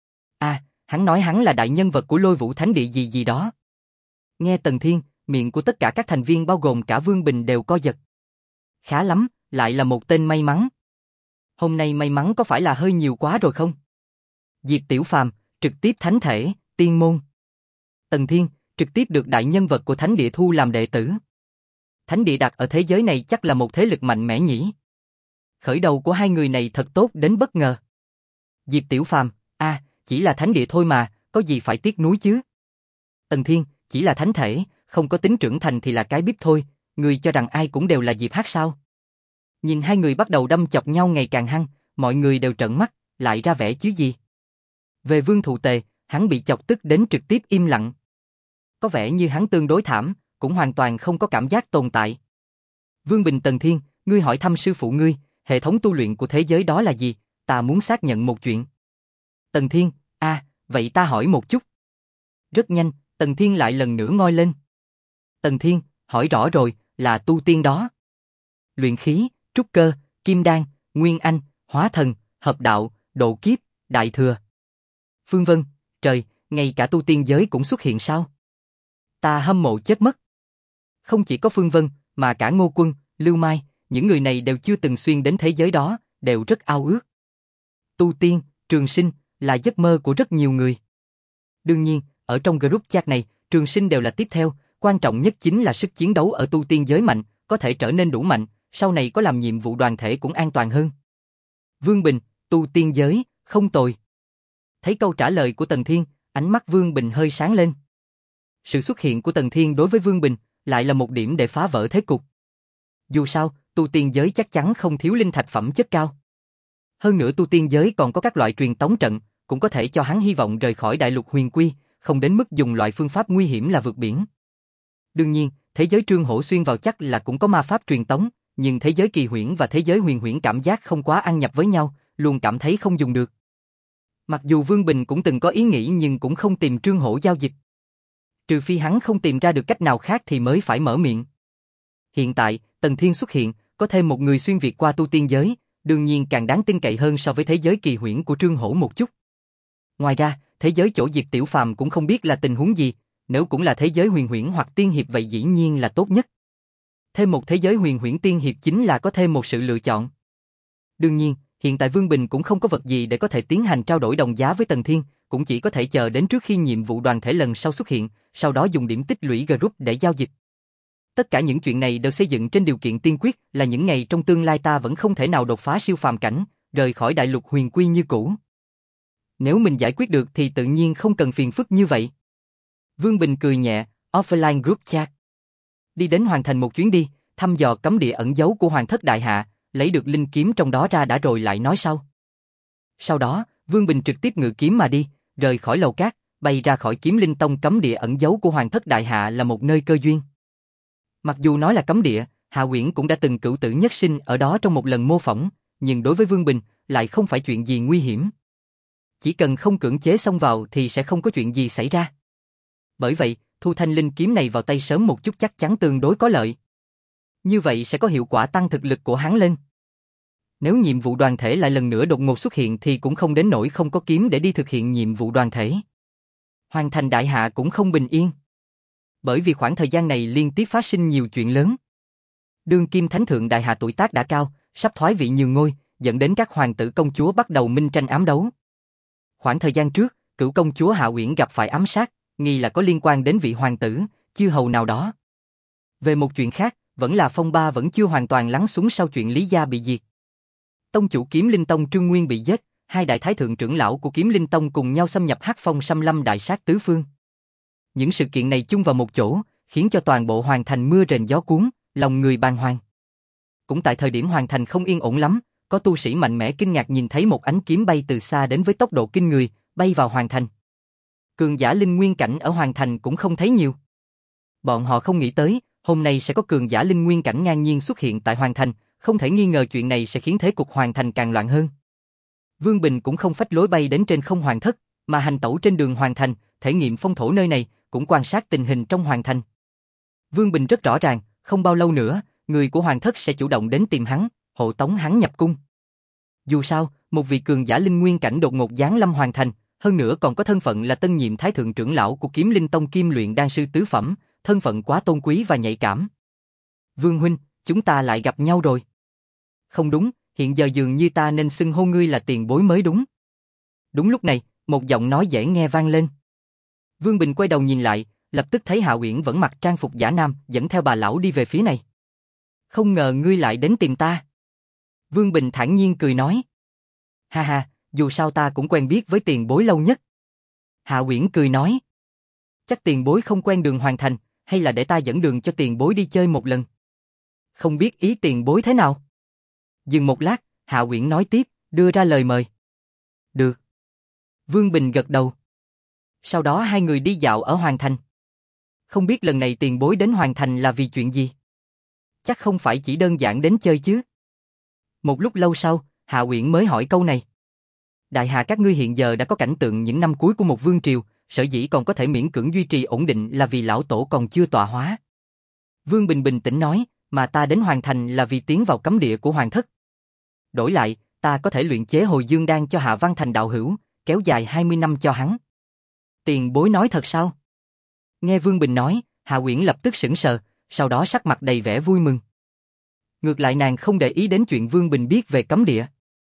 À, hắn nói hắn là đại nhân vật của Lôi Vũ Thánh Địa gì gì đó. Nghe Tần Thiên, miệng của tất cả các thành viên bao gồm cả Vương Bình đều co giật. Khá lắm, lại là một tên may mắn. Hôm nay may mắn có phải là hơi nhiều quá rồi không? Diệp Tiểu Phàm, trực tiếp thánh thể, tiên môn. Tần Thiên, trực tiếp được đại nhân vật của Thánh Địa thu làm đệ tử. Thánh Địa đặt ở thế giới này chắc là một thế lực mạnh mẽ nhỉ. Khởi đầu của hai người này thật tốt đến bất ngờ. Diệp Tiểu Phàm, a, à, chỉ là Thánh Địa thôi mà, có gì phải tiếc nuối chứ? Tần Thiên, chỉ là thánh thể, không có tính trưởng thành thì là cái bíp thôi, người cho rằng ai cũng đều là Diệp Hát sao? Nhìn hai người bắt đầu đâm chọc nhau ngày càng hăng, mọi người đều trợn mắt, lại ra vẻ chứ gì. Về Vương Thụ Tề, hắn bị chọc tức đến trực tiếp im lặng. Có vẻ như hắn tương đối thảm, cũng hoàn toàn không có cảm giác tồn tại. Vương Bình, Tần Thiên, ngươi hỏi thăm sư phụ ngươi, hệ thống tu luyện của thế giới đó là gì? Ta muốn xác nhận một chuyện. Tần Thiên, a, à, vậy ta hỏi một chút. Rất nhanh, Tần Thiên lại lần nữa ngoi lên. Tần Thiên, hỏi rõ rồi, là tu tiên đó. Luyện khí, trúc cơ, kim đan, nguyên anh, hóa thần, hợp đạo, độ kiếp, đại thừa. Phương Vân, trời, ngay cả tu tiên giới cũng xuất hiện sao? Ta hâm mộ chết mất. Không chỉ có Phương Vân, mà cả Ngô Quân, Lưu Mai, những người này đều chưa từng xuyên đến thế giới đó, đều rất ao ước. Tu tiên, trường sinh, là giấc mơ của rất nhiều người. Đương nhiên, ở trong group chat này, trường sinh đều là tiếp theo, quan trọng nhất chính là sức chiến đấu ở tu tiên giới mạnh, có thể trở nên đủ mạnh, sau này có làm nhiệm vụ đoàn thể cũng an toàn hơn. Vương Bình, tu tiên giới, không tồi. Thấy câu trả lời của Tần Thiên, ánh mắt Vương Bình hơi sáng lên. Sự xuất hiện của Tần Thiên đối với Vương Bình lại là một điểm để phá vỡ thế cục. Dù sao, tu tiên giới chắc chắn không thiếu linh thạch phẩm chất cao. Hơn nữa tu tiên giới còn có các loại truyền tống trận, cũng có thể cho hắn hy vọng rời khỏi đại lục huyền quy, không đến mức dùng loại phương pháp nguy hiểm là vượt biển. Đương nhiên, thế giới Trương Hổ xuyên vào chắc là cũng có ma pháp truyền tống, nhưng thế giới kỳ huyễn và thế giới huyền huyễn cảm giác không quá ăn nhập với nhau, luôn cảm thấy không dùng được. Mặc dù Vương Bình cũng từng có ý nghĩ nhưng cũng không tìm Trương Hổ giao dịch. Trừ phi hắn không tìm ra được cách nào khác thì mới phải mở miệng. Hiện tại, Tần Thiên xuất hiện, có thêm một người xuyên việt qua tu tiên giới, đương nhiên càng đáng tin cậy hơn so với thế giới kỳ huyễn của Trương Hổ một chút. Ngoài ra, thế giới chỗ Diệp Tiểu Phàm cũng không biết là tình huống gì, nếu cũng là thế giới huyền huyễn hoặc tiên hiệp vậy dĩ nhiên là tốt nhất. Thêm một thế giới huyền huyễn tiên hiệp chính là có thêm một sự lựa chọn. Đương nhiên, hiện tại Vương Bình cũng không có vật gì để có thể tiến hành trao đổi đồng giá với Tần Thiên, cũng chỉ có thể chờ đến trước khi nhiệm vụ đoàn thể lần sau xuất hiện, sau đó dùng điểm tích lũy group để giao dịch. Tất cả những chuyện này đều xây dựng trên điều kiện tiên quyết là những ngày trong tương lai ta vẫn không thể nào đột phá siêu phàm cảnh, rời khỏi đại lục huyền quy như cũ. Nếu mình giải quyết được thì tự nhiên không cần phiền phức như vậy. Vương Bình cười nhẹ, offline group chat. Đi đến hoàn thành một chuyến đi, thăm dò cấm địa ẩn giấu của Hoàng Thất Đại Hạ, lấy được linh kiếm trong đó ra đã rồi lại nói sau. Sau đó, Vương Bình trực tiếp ngự kiếm mà đi, rời khỏi lầu cát, bay ra khỏi Kiếm Linh Tông cấm địa ẩn giấu của Hoàng Thất Đại Hạ là một nơi cơ duyên. Mặc dù nói là cấm địa, Hạ Uyển cũng đã từng cửu tử nhất sinh ở đó trong một lần mô phỏng, nhưng đối với Vương Bình lại không phải chuyện gì nguy hiểm. Chỉ cần không cưỡng chế xông vào thì sẽ không có chuyện gì xảy ra. Bởi vậy, thu thanh linh kiếm này vào tay sớm một chút chắc chắn tương đối có lợi. Như vậy sẽ có hiệu quả tăng thực lực của hắn lên. Nếu nhiệm vụ đoàn thể lại lần nữa đột ngột xuất hiện thì cũng không đến nỗi không có kiếm để đi thực hiện nhiệm vụ đoàn thể. Hoàng thành Đại Hạ cũng không bình yên. Bởi vì khoảng thời gian này liên tiếp phát sinh nhiều chuyện lớn. Đương kim thánh thượng Đại Hạ tuổi tác đã cao, sắp thoái vị nhường ngôi, dẫn đến các hoàng tử công chúa bắt đầu minh tranh ám đấu. Khoảng thời gian trước, cửu công chúa Hạ Uyển gặp phải ám sát, nghi là có liên quan đến vị hoàng tử, chư hầu nào đó. Về một chuyện khác, vẫn là phong ba vẫn chưa hoàn toàn lắng xuống sau chuyện Lý Gia bị diệt. Tông chủ Kiếm Linh Tông Trương Nguyên bị giết, hai đại thái thượng trưởng lão của Kiếm Linh Tông cùng nhau xâm nhập Hắc Phong xâm lâm đại sát tứ phương. Những sự kiện này chung vào một chỗ, khiến cho toàn bộ hoàng thành mưa rền gió cuốn, lòng người bàng hoàng. Cũng tại thời điểm hoàng thành không yên ổn lắm, có tu sĩ mạnh mẽ kinh ngạc nhìn thấy một ánh kiếm bay từ xa đến với tốc độ kinh người, bay vào hoàng thành. Cường giả linh nguyên cảnh ở hoàng thành cũng không thấy nhiều. Bọn họ không nghĩ tới, hôm nay sẽ có cường giả linh nguyên cảnh ngang nhiên xuất hiện tại hoàng thành, không thể nghi ngờ chuyện này sẽ khiến thế cục hoàng thành càng loạn hơn. Vương Bình cũng không phách lối bay đến trên không hoàng thất, mà hành tẩu trên đường hoàng thành, thể nghiệm phong thổ nơi này, cũng quan sát tình hình trong hoàng thành. Vương Bình rất rõ ràng, không bao lâu nữa, người của hoàng thất sẽ chủ động đến tìm hắn, hộ tống hắn nhập cung. Dù sao, một vị cường giả linh nguyên cảnh đột ngột giáng lâm hoàng thành, hơn nữa còn có thân phận là tân nhiệm thái thượng trưởng lão của Kiếm Linh Tông Kim Luyện Đan sư tứ phẩm, thân phận quá tôn quý và nhạy cảm. Vương huynh, chúng ta lại gặp nhau rồi. Không đúng, hiện giờ dường như ta nên xưng hô ngươi là tiền bối mới đúng. Đúng lúc này, một giọng nói dễ nghe vang lên. Vương Bình quay đầu nhìn lại, lập tức thấy Hạ Uyển vẫn mặc trang phục giả nam, dẫn theo bà lão đi về phía này. Không ngờ ngươi lại đến tìm ta. Vương Bình thản nhiên cười nói. Ha ha, dù sao ta cũng quen biết với tiền bối lâu nhất. Hạ Uyển cười nói. Chắc tiền bối không quen đường hoàng thành, hay là để ta dẫn đường cho tiền bối đi chơi một lần. Không biết ý tiền bối thế nào? Dừng một lát, Hạ Uyển nói tiếp, đưa ra lời mời. Được. Vương Bình gật đầu. Sau đó hai người đi dạo ở hoàng thành. Không biết lần này tiền bối đến hoàng thành là vì chuyện gì? Chắc không phải chỉ đơn giản đến chơi chứ. Một lúc lâu sau, Hạ Uyển mới hỏi câu này. Đại Hạ các ngươi hiện giờ đã có cảnh tượng những năm cuối của một vương triều, sở dĩ còn có thể miễn cưỡng duy trì ổn định là vì lão tổ còn chưa tọa hóa. Vương Bình bình tĩnh nói, mà ta đến hoàng thành là vì tiến vào cấm địa của hoàng thất. Đổi lại, ta có thể luyện chế hồi dương đan cho Hạ Văn Thành đạo hữu, kéo dài hai mươi năm cho hắn. Tiền bối nói thật sao? Nghe Vương Bình nói, Hạ Uyển lập tức sững sờ, sau đó sắc mặt đầy vẻ vui mừng. Ngược lại nàng không để ý đến chuyện Vương Bình biết về cấm địa.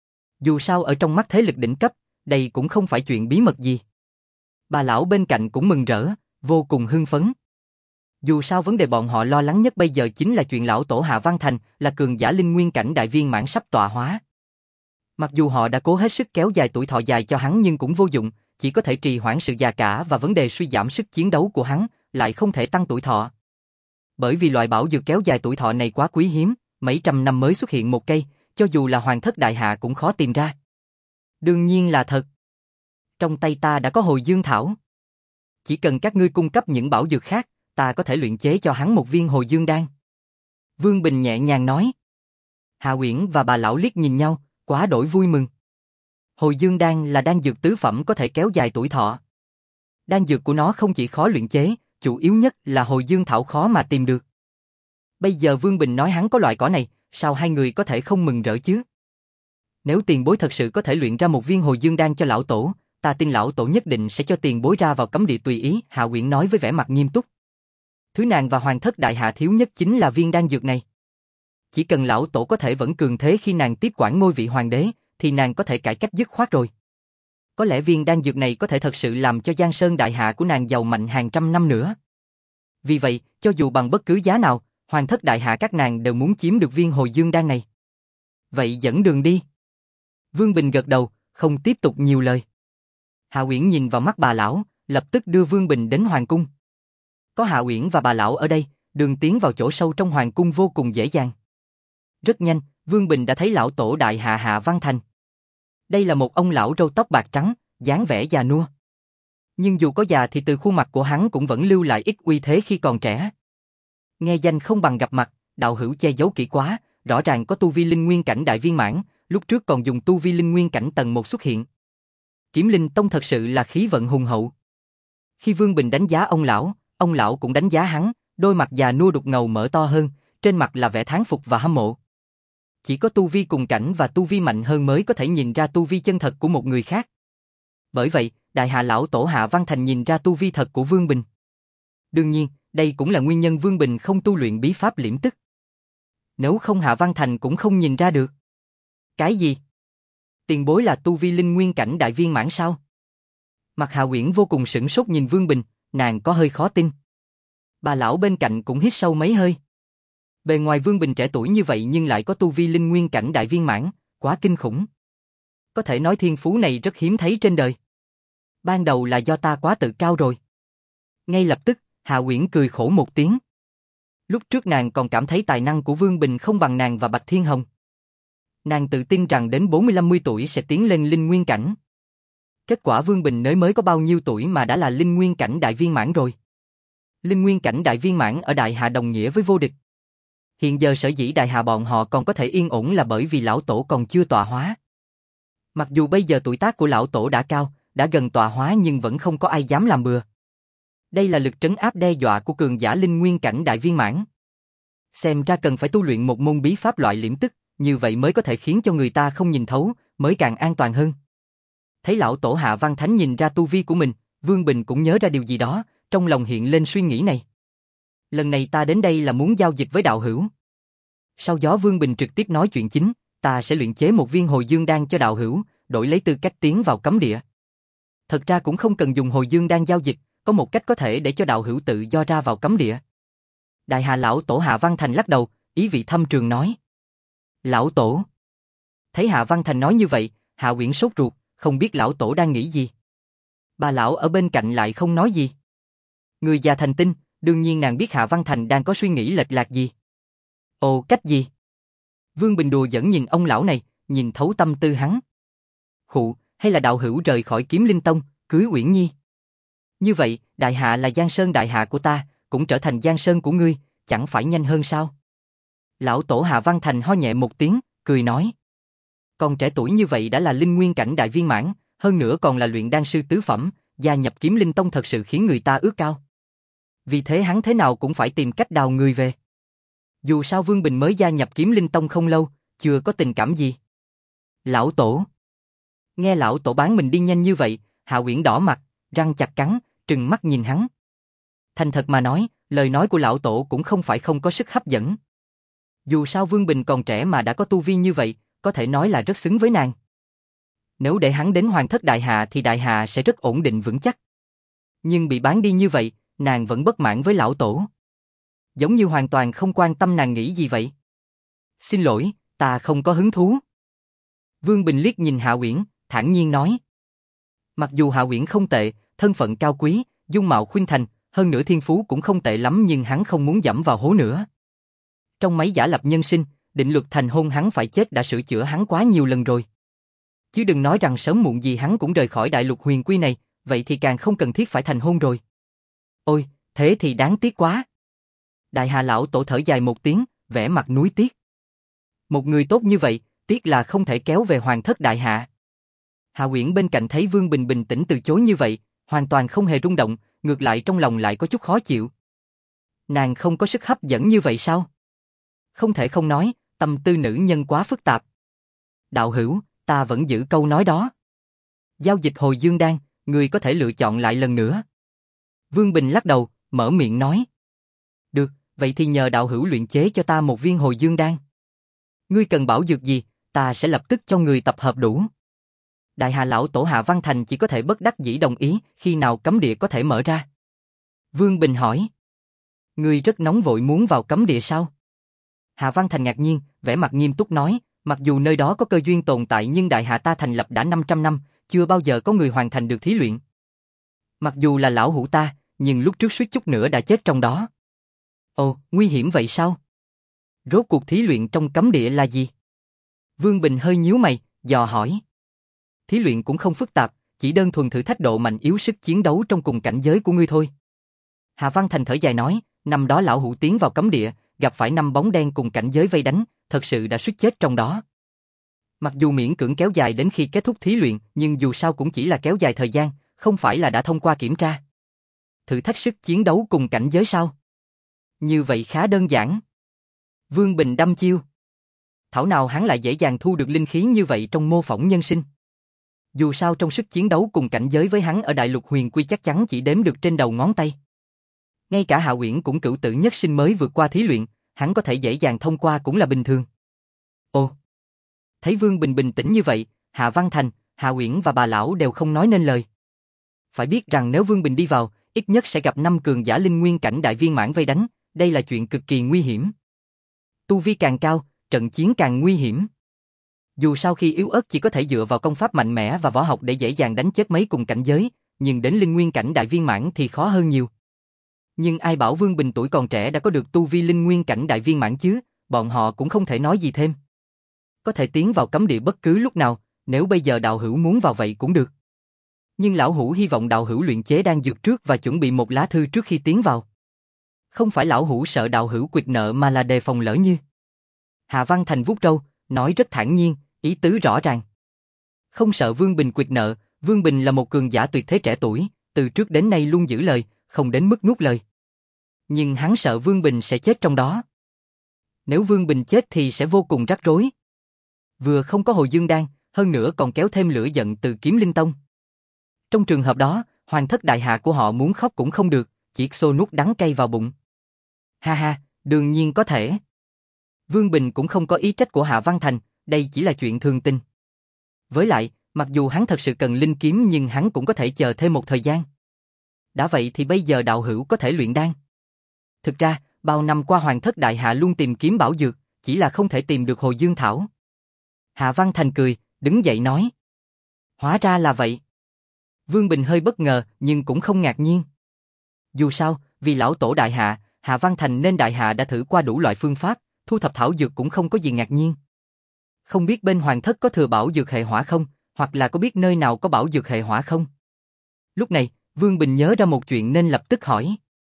Dù sao ở trong mắt thế lực đỉnh cấp, đây cũng không phải chuyện bí mật gì. Bà lão bên cạnh cũng mừng rỡ, vô cùng hưng phấn. Dù sao vấn đề bọn họ lo lắng nhất bây giờ chính là chuyện lão tổ Hạ Văn Thành là cường giả linh nguyên cảnh đại viên mãn sắp tọa hóa. Mặc dù họ đã cố hết sức kéo dài tuổi thọ dài cho hắn nhưng cũng vô dụng, chỉ có thể trì hoãn sự già cả và vấn đề suy giảm sức chiến đấu của hắn, lại không thể tăng tuổi thọ. Bởi vì loại bảo dược kéo dài tuổi thọ này quá quý hiếm, mấy trăm năm mới xuất hiện một cây, cho dù là hoàng thất đại hạ cũng khó tìm ra. Đương nhiên là thật. Trong tay ta đã có hồi dương thảo. Chỉ cần các ngươi cung cấp những bảo dược khác, ta có thể luyện chế cho hắn một viên hồi dương đan. Vương Bình nhẹ nhàng nói. Hạ Uyển và bà lão liếc nhìn nhau, quá đổi vui mừng. Hồi dương đan là đan dược tứ phẩm có thể kéo dài tuổi thọ. Đan dược của nó không chỉ khó luyện chế, chủ yếu nhất là hồi dương thảo khó mà tìm được. Bây giờ Vương Bình nói hắn có loại cỏ này, sao hai người có thể không mừng rỡ chứ? Nếu tiền bối thật sự có thể luyện ra một viên hồi dương đan cho lão tổ, ta tin lão tổ nhất định sẽ cho tiền bối ra vào cấm địa tùy ý, Hạ Uyển nói với vẻ mặt nghiêm túc. Thứ nàng và hoàng thất đại hạ thiếu nhất chính là viên đan dược này. Chỉ cần lão tổ có thể vẫn cường thế khi nàng tiếp quản ngôi vị hoàng đế, thì nàng có thể cải cách dứt khoát rồi. Có lẽ viên đan dược này có thể thật sự làm cho Giang Sơn đại hạ của nàng giàu mạnh hàng trăm năm nữa. Vì vậy, cho dù bằng bất cứ giá nào, hoàng thất đại hạ các nàng đều muốn chiếm được viên hồi dương đan này. Vậy dẫn đường đi. Vương Bình gật đầu, không tiếp tục nhiều lời. Hạ Uyển nhìn vào mắt bà lão, lập tức đưa Vương Bình đến hoàng cung. Có Hạ Uyển và bà lão ở đây, đường tiến vào chỗ sâu trong hoàng cung vô cùng dễ dàng. Rất nhanh, Vương Bình đã thấy lão tổ đại hạ Hạ Văn Thành. Đây là một ông lão râu tóc bạc trắng, dáng vẻ già nua. Nhưng dù có già thì từ khuôn mặt của hắn cũng vẫn lưu lại ít uy thế khi còn trẻ. Nghe danh không bằng gặp mặt, đạo hữu che giấu kỹ quá, rõ ràng có tu vi linh nguyên cảnh đại viên mãn, lúc trước còn dùng tu vi linh nguyên cảnh tầng một xuất hiện. Kiếm Linh Tông thật sự là khí vận hùng hậu. Khi Vương Bình đánh giá ông lão, ông lão cũng đánh giá hắn, đôi mặt già nua đục ngầu mở to hơn, trên mặt là vẻ thán phục và hâm mộ. Chỉ có tu vi cùng cảnh và tu vi mạnh hơn mới có thể nhìn ra tu vi chân thật của một người khác. Bởi vậy, Đại Hạ lão tổ Hạ Văn Thành nhìn ra tu vi thật của Vương Bình. Đương nhiên, đây cũng là nguyên nhân Vương Bình không tu luyện bí pháp liễm tức. Nếu không Hạ Văn Thành cũng không nhìn ra được. Cái gì? Tiền bối là tu vi linh nguyên cảnh đại viên mãn sao? Mặt Hạ Uyển vô cùng sửng sốt nhìn Vương Bình, nàng có hơi khó tin. Bà lão bên cạnh cũng hít sâu mấy hơi. Bề ngoài Vương Bình trẻ tuổi như vậy nhưng lại có tu vi linh nguyên cảnh đại viên mãn, quá kinh khủng. Có thể nói thiên phú này rất hiếm thấy trên đời. Ban đầu là do ta quá tự cao rồi. Ngay lập tức, Hạ Uyển cười khổ một tiếng. Lúc trước nàng còn cảm thấy tài năng của Vương Bình không bằng nàng và Bạch Thiên Hồng. Nàng tự tin rằng đến bốn mươi lăm mươi tuổi sẽ tiến lên linh nguyên cảnh. Kết quả Vương Bình nới mới có bao nhiêu tuổi mà đã là linh nguyên cảnh đại viên mãn rồi. Linh nguyên cảnh đại viên mãn ở Đại Hạ đồng nghĩa với vô địch. Hiện giờ sở dĩ Đại Hạ bọn họ còn có thể yên ổn là bởi vì lão tổ còn chưa tọa hóa. Mặc dù bây giờ tuổi tác của lão tổ đã cao, đã gần tọa hóa nhưng vẫn không có ai dám làm bừa. Đây là lực trấn áp đe dọa của cường giả linh nguyên cảnh đại viên mãn. Xem ra cần phải tu luyện một môn bí pháp loại liễm tức, như vậy mới có thể khiến cho người ta không nhìn thấu, mới càng an toàn hơn. Thấy lão tổ Hạ Văn Thánh nhìn ra tu vi của mình, Vương Bình cũng nhớ ra điều gì đó, trong lòng hiện lên suy nghĩ này. Lần này ta đến đây là muốn giao dịch với đạo hữu. Sau gió Vương Bình trực tiếp nói chuyện chính, ta sẽ luyện chế một viên hồi dương đan cho đạo hữu, đổi lấy tư cách tiến vào cấm địa. Thật ra cũng không cần dùng hồi dương đan giao dịch, có một cách có thể để cho đạo hữu tự do ra vào cấm địa. Đại Hạ lão tổ Hạ Văn Thành lắc đầu, ý vị thâm trường nói. Lão tổ. Thấy Hạ Văn Thành nói như vậy, Hạ Uyển sốt ruột, không biết lão tổ đang nghĩ gì. Bà lão ở bên cạnh lại không nói gì. Người già thành tinh, đương nhiên nàng biết Hạ Văn Thành đang có suy nghĩ lệch lạc gì. Ồ, cách gì? Vương Bình đùa giỡn nhìn ông lão này, nhìn thấu tâm tư hắn. Khụ, hay là đạo hữu rời khỏi Kiếm Linh Tông, cưới Uyển Nhi. Như vậy, Đại Hạ là Giang Sơn Đại Hạ của ta, cũng trở thành Giang Sơn của ngươi, chẳng phải nhanh hơn sao? Lão tổ Hạ Văn Thành ho nhẹ một tiếng, cười nói. Còn trẻ tuổi như vậy đã là linh nguyên cảnh đại viên mãn, hơn nữa còn là luyện đan sư tứ phẩm, gia nhập Kiếm Linh Tông thật sự khiến người ta ước ao. Vì thế hắn thế nào cũng phải tìm cách đào người về. Dù sao Vương Bình mới gia nhập Kiếm Linh Tông không lâu, chưa có tình cảm gì. Lão tổ. Nghe lão tổ bán mình đi nhanh như vậy, Hạ Uyển đỏ mặt, răng chặt cắn, trừng mắt nhìn hắn. Thành thật mà nói, lời nói của lão tổ cũng không phải không có sức hấp dẫn. Dù sao Vương Bình còn trẻ mà đã có tu vi như vậy, có thể nói là rất xứng với nàng. Nếu để hắn đến Hoàng thất Đại Hạ thì Đại Hạ sẽ rất ổn định vững chắc. Nhưng bị bán đi như vậy, nàng vẫn bất mãn với lão tổ. Giống như hoàn toàn không quan tâm nàng nghĩ gì vậy. Xin lỗi, ta không có hứng thú. Vương Bình liếc nhìn Hạ Uyển, thản nhiên nói. Mặc dù Hạ Uyển không tệ, thân phận cao quý, dung mạo khuynh thành, hơn nữa thiên phú cũng không tệ lắm nhưng hắn không muốn dẫm vào hố nữa. Trong mấy giả lập nhân sinh, định luật thành hôn hắn phải chết đã sửa chữa hắn quá nhiều lần rồi. Chứ đừng nói rằng sớm muộn gì hắn cũng rời khỏi đại lục huyền quy này, vậy thì càng không cần thiết phải thành hôn rồi. Ôi, thế thì đáng tiếc quá. Đại Hạ lão tổ thở dài một tiếng, vẻ mặt nuối tiếc. Một người tốt như vậy, tiếc là không thể kéo về Hoàng thất Đại Hạ. Hạ Uyển bên cạnh thấy Vương Bình bình tĩnh từ chối như vậy, hoàn toàn không hề rung động, ngược lại trong lòng lại có chút khó chịu. Nàng không có sức hấp dẫn như vậy sao? Không thể không nói, tâm tư nữ nhân quá phức tạp. Đạo hữu, ta vẫn giữ câu nói đó. Giao dịch hồi dương đan, người có thể lựa chọn lại lần nữa. Vương Bình lắc đầu, mở miệng nói. Được, vậy thì nhờ đạo hữu luyện chế cho ta một viên hồi dương đan. Ngươi cần bảo dược gì, ta sẽ lập tức cho người tập hợp đủ. Đại Hạ lão tổ Hạ Văn Thành chỉ có thể bất đắc dĩ đồng ý, khi nào cấm địa có thể mở ra. Vương Bình hỏi. Ngươi rất nóng vội muốn vào cấm địa sao? Hạ Văn Thành ngạc nhiên, vẻ mặt nghiêm túc nói, mặc dù nơi đó có cơ duyên tồn tại nhưng Đại Hạ ta thành lập đã năm trăm năm, chưa bao giờ có người hoàn thành được thí luyện. Mặc dù là lão hữu ta, nhưng lúc trước suýt chút nữa đã chết trong đó. Ồ, nguy hiểm vậy sao? Rốt cuộc thí luyện trong cấm địa là gì? Vương Bình hơi nhíu mày, dò hỏi. Thí luyện cũng không phức tạp, chỉ đơn thuần thử thách độ mạnh yếu sức chiến đấu trong cùng cảnh giới của ngươi thôi. Hạ Văn Thành thở dài nói, năm đó lão hủ tiến vào cấm địa, gặp phải năm bóng đen cùng cảnh giới vây đánh, thật sự đã suýt chết trong đó. Mặc dù miễn cưỡng kéo dài đến khi kết thúc thí luyện, nhưng dù sao cũng chỉ là kéo dài thời gian, không phải là đã thông qua kiểm tra. Thử thách sức chiến đấu cùng cảnh giới sao? Như vậy khá đơn giản. Vương Bình đăm chiêu. Thảo nào hắn lại dễ dàng thu được linh khí như vậy trong mô phỏng nhân sinh. Dù sao trong sức chiến đấu cùng cảnh giới với hắn ở Đại Lục Huyền Quy chắc chắn chỉ đếm được trên đầu ngón tay. Ngay cả Hạ Uyển cũng cửu tử nhất sinh mới vượt qua thí luyện, hắn có thể dễ dàng thông qua cũng là bình thường. Ồ! Thấy Vương Bình bình tĩnh như vậy, Hạ Văn Thành, Hạ Uyển và bà lão đều không nói nên lời. Phải biết rằng nếu Vương Bình đi vào, ít nhất sẽ gặp năm cường giả linh nguyên cảnh đại viên mãn vây đánh, đây là chuyện cực kỳ nguy hiểm. Tu vi càng cao, trận chiến càng nguy hiểm. Dù sau khi yếu ớt chỉ có thể dựa vào công pháp mạnh mẽ và võ học để dễ dàng đánh chết mấy cùng cảnh giới, nhưng đến linh nguyên cảnh đại viên mãn thì khó hơn nhiều. Nhưng ai bảo Vương Bình tuổi còn trẻ đã có được tu vi linh nguyên cảnh đại viên mãn chứ, bọn họ cũng không thể nói gì thêm. Có thể tiến vào cấm địa bất cứ lúc nào, nếu bây giờ đạo hữu muốn vào vậy cũng được. Nhưng lão hữu hy vọng đạo hữu luyện chế đan dược trước và chuẩn bị một lá thư trước khi tiến vào. Không phải lão hữu sợ đạo hữu quyệt nợ mà là đề phòng lỡ như. Hạ Văn Thành vuốt râu, nói rất thản nhiên, ý tứ rõ ràng. Không sợ Vương Bình quyệt nợ, Vương Bình là một cường giả tuyệt thế trẻ tuổi, từ trước đến nay luôn giữ lời, không đến mức nuốt lời. Nhưng hắn sợ Vương Bình sẽ chết trong đó. Nếu Vương Bình chết thì sẽ vô cùng rắc rối. Vừa không có hồi dương đan, hơn nữa còn kéo thêm lửa giận từ Kiếm Linh Tông. Trong trường hợp đó, hoàng thất đại hạ của họ muốn khóc cũng không được, chỉ xô nuốt đắng cay vào bụng. Ha ha, đương nhiên có thể. Vương Bình cũng không có ý trách của Hạ Văn Thành, đây chỉ là chuyện thường tình. Với lại, mặc dù hắn thật sự cần linh kiếm nhưng hắn cũng có thể chờ thêm một thời gian. Đã vậy thì bây giờ đạo hữu có thể luyện đan. Thực ra, bao năm qua hoàng thất đại hạ luôn tìm kiếm bảo dược, chỉ là không thể tìm được hồi dương thảo. Hạ Văn Thành cười, đứng dậy nói. Hóa ra là vậy. Vương Bình hơi bất ngờ nhưng cũng không ngạc nhiên. Dù sao, vì lão tổ đại hạ, Hạ Văn Thành nên đại hạ đã thử qua đủ loại phương pháp, thu thập thảo dược cũng không có gì ngạc nhiên. Không biết bên hoàng thất có thừa bảo dược hệ hỏa không, hoặc là có biết nơi nào có bảo dược hệ hỏa không? Lúc này, Vương Bình nhớ ra một chuyện nên lập tức hỏi.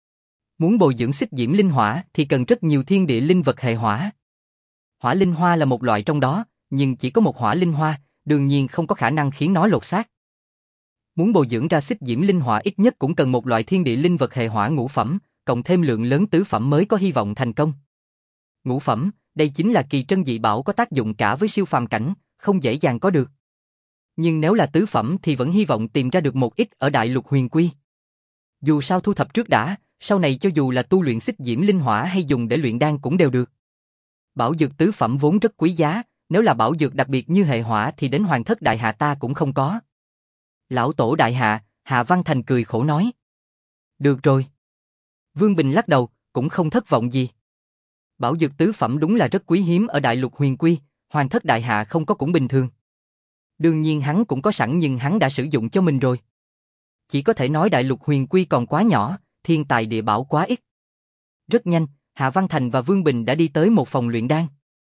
Muốn bồi dưỡng xích diễm linh hỏa thì cần rất nhiều thiên địa linh vật hệ hỏa. Hỏa linh hoa là một loại trong đó, nhưng chỉ có một hỏa linh hoa, đương nhiên không có khả năng khiến nó lột xác. Muốn bồi dưỡng ra xích diễm linh hỏa ít nhất cũng cần một loại thiên địa linh vật hệ hỏa ngũ phẩm, cộng thêm lượng lớn tứ phẩm mới có hy vọng thành công. Ngũ phẩm, đây chính là kỳ trân dị bảo có tác dụng cả với siêu phàm cảnh, không dễ dàng có được. Nhưng nếu là tứ phẩm thì vẫn hy vọng tìm ra được một ít ở Đại Lục Huyền Quy. Dù sao thu thập trước đã, sau này cho dù là tu luyện xích diễm linh hỏa hay dùng để luyện đan cũng đều được. Bảo dược tứ phẩm vốn rất quý giá, nếu là bảo dược đặc biệt như hệ hỏa thì đến hoàng thất đại hạ ta cũng không có. Lão tổ đại hạ, Hạ Văn Thành cười khổ nói. Được rồi. Vương Bình lắc đầu, cũng không thất vọng gì. Bảo dược tứ phẩm đúng là rất quý hiếm ở Đại Lục Huyền Quy, hoàng thất đại hạ không có cũng bình thường. Đương nhiên hắn cũng có sẵn nhưng hắn đã sử dụng cho mình rồi. Chỉ có thể nói Đại Lục Huyền Quy còn quá nhỏ, thiên tài địa bảo quá ít. Rất nhanh, Hạ Văn Thành và Vương Bình đã đi tới một phòng luyện đan.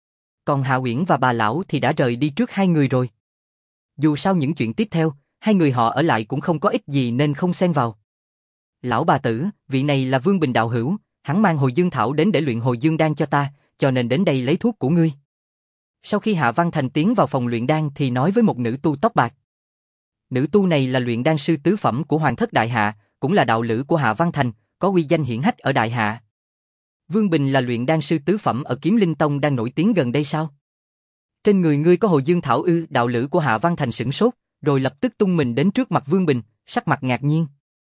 Còn Hạ Uyển và bà lão thì đã rời đi trước hai người rồi. Dù sao những chuyện tiếp theo, hai người họ ở lại cũng không có ích gì nên không xen vào. Lão bà tử, vị này là Vương Bình đạo hữu, hắn mang hồi dương thảo đến để luyện hồi dương đan cho ta, cho nên đến đây lấy thuốc của ngươi. Sau khi Hạ Văn Thành tiến vào phòng luyện đan thì nói với một nữ tu tóc bạc. Nữ tu này là luyện đan sư tứ phẩm của hoàng thất đại hạ, cũng là đạo lữ của Hạ Văn Thành, có uy danh hiển hách ở đại hạ. Vương Bình là luyện đan sư tứ phẩm ở Kiếm Linh Tông đang nổi tiếng gần đây sao? Trên người ngươi có hồi dương thảo ư? Đạo lữ của Hạ Văn Thành sửng sốt, rồi lập tức tung mình đến trước mặt Vương Bình, sắc mặt ngạc nhiên.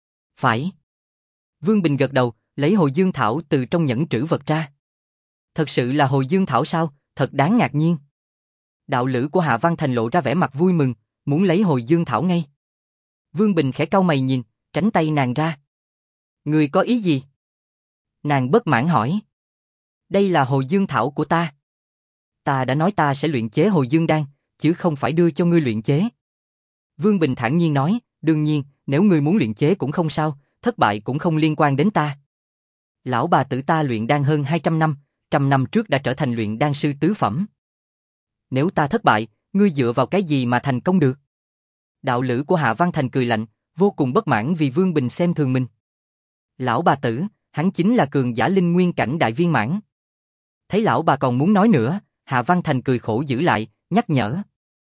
Phải. Vương Bình gật đầu, lấy hồi dương thảo từ trong nhẫn trữ vật ra. Thật sự là hồi dương thảo sao? Thật đáng ngạc nhiên. Đạo lữ của Hạ Văn Thành lộ ra vẻ mặt vui mừng, muốn lấy hồi dương thảo ngay. Vương Bình khẽ cau mày nhìn, tránh tay nàng ra. Ngươi có ý gì? Nàng bất mãn hỏi. Đây là hồi dương thảo của ta. Ta đã nói ta sẽ luyện chế hồi dương đan, chứ không phải đưa cho ngươi luyện chế. Vương Bình thản nhiên nói, đương nhiên, nếu ngươi muốn luyện chế cũng không sao, thất bại cũng không liên quan đến ta. Lão bà tử ta luyện đan hơn hai trăm năm, trăm năm trước đã trở thành luyện đan sư tứ phẩm. Nếu ta thất bại, ngươi dựa vào cái gì mà thành công được? Đạo lữ của Hạ Văn Thành cười lạnh, vô cùng bất mãn vì Vương Bình xem thường mình. Lão bà tử, hắn chính là cường giả linh nguyên cảnh đại viên mãn. Thấy lão bà còn muốn nói nữa, Hạ Văn Thành cười khổ giữ lại, nhắc nhở.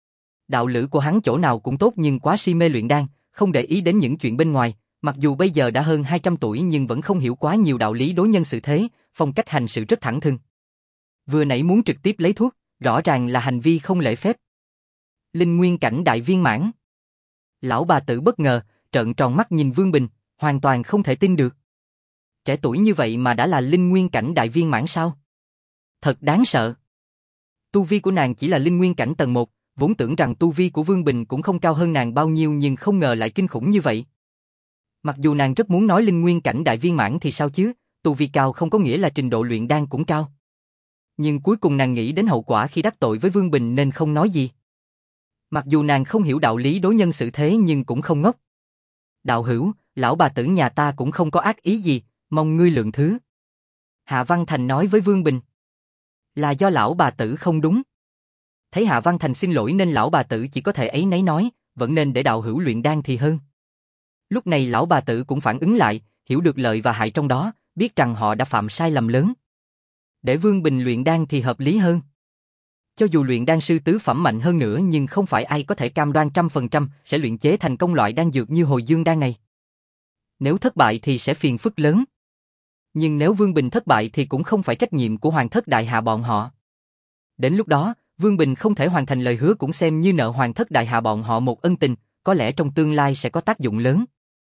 Đạo lữ của hắn chỗ nào cũng tốt nhưng quá si mê luyện đan, không để ý đến những chuyện bên ngoài, mặc dù bây giờ đã hơn hai trăm tuổi nhưng vẫn không hiểu quá nhiều đạo lý đối nhân xử thế, phong cách hành sự rất thẳng thừng. Vừa nãy muốn trực tiếp lấy thuốc, rõ ràng là hành vi không lễ phép. Linh nguyên cảnh đại viên mãn. Lão bà tử bất ngờ, trợn tròn mắt nhìn Vương Bình, hoàn toàn không thể tin được. Trẻ tuổi như vậy mà đã là linh nguyên cảnh đại viên mãn sao? Thật đáng sợ. Tu vi của nàng chỉ là linh nguyên cảnh tầng một, vốn tưởng rằng tu vi của Vương Bình cũng không cao hơn nàng bao nhiêu nhưng không ngờ lại kinh khủng như vậy. Mặc dù nàng rất muốn nói linh nguyên cảnh đại viên mãn thì sao chứ, tu vi cao không có nghĩa là trình độ luyện đan cũng cao. Nhưng cuối cùng nàng nghĩ đến hậu quả khi đắc tội với Vương Bình nên không nói gì. Mặc dù nàng không hiểu đạo lý đối nhân xử thế nhưng cũng không ngốc. Đạo hữu, lão bà tử nhà ta cũng không có ác ý gì, mong ngươi lượng thứ. Hạ Văn Thành nói với Vương Bình. Là do lão bà tử không đúng. Thấy Hạ Văn Thành xin lỗi nên lão bà tử chỉ có thể áy náy nói, vẫn nên để đạo hữu luyện đan thì hơn. Lúc này lão bà tử cũng phản ứng lại, hiểu được lợi và hại trong đó, biết rằng họ đã phạm sai lầm lớn. Để Vương Bình luyện đan thì hợp lý hơn. Cho dù luyện đan sư tứ phẩm mạnh hơn nữa nhưng không phải ai có thể cam đoan trăm phần trăm sẽ luyện chế thành công loại đan dược như hồi dương đan này. Nếu thất bại thì sẽ phiền phức lớn. Nhưng nếu Vương Bình thất bại thì cũng không phải trách nhiệm của Hoàng thất đại hạ bọn họ. Đến lúc đó, Vương Bình không thể hoàn thành lời hứa cũng xem như nợ Hoàng thất đại hạ bọn họ một ân tình, có lẽ trong tương lai sẽ có tác dụng lớn.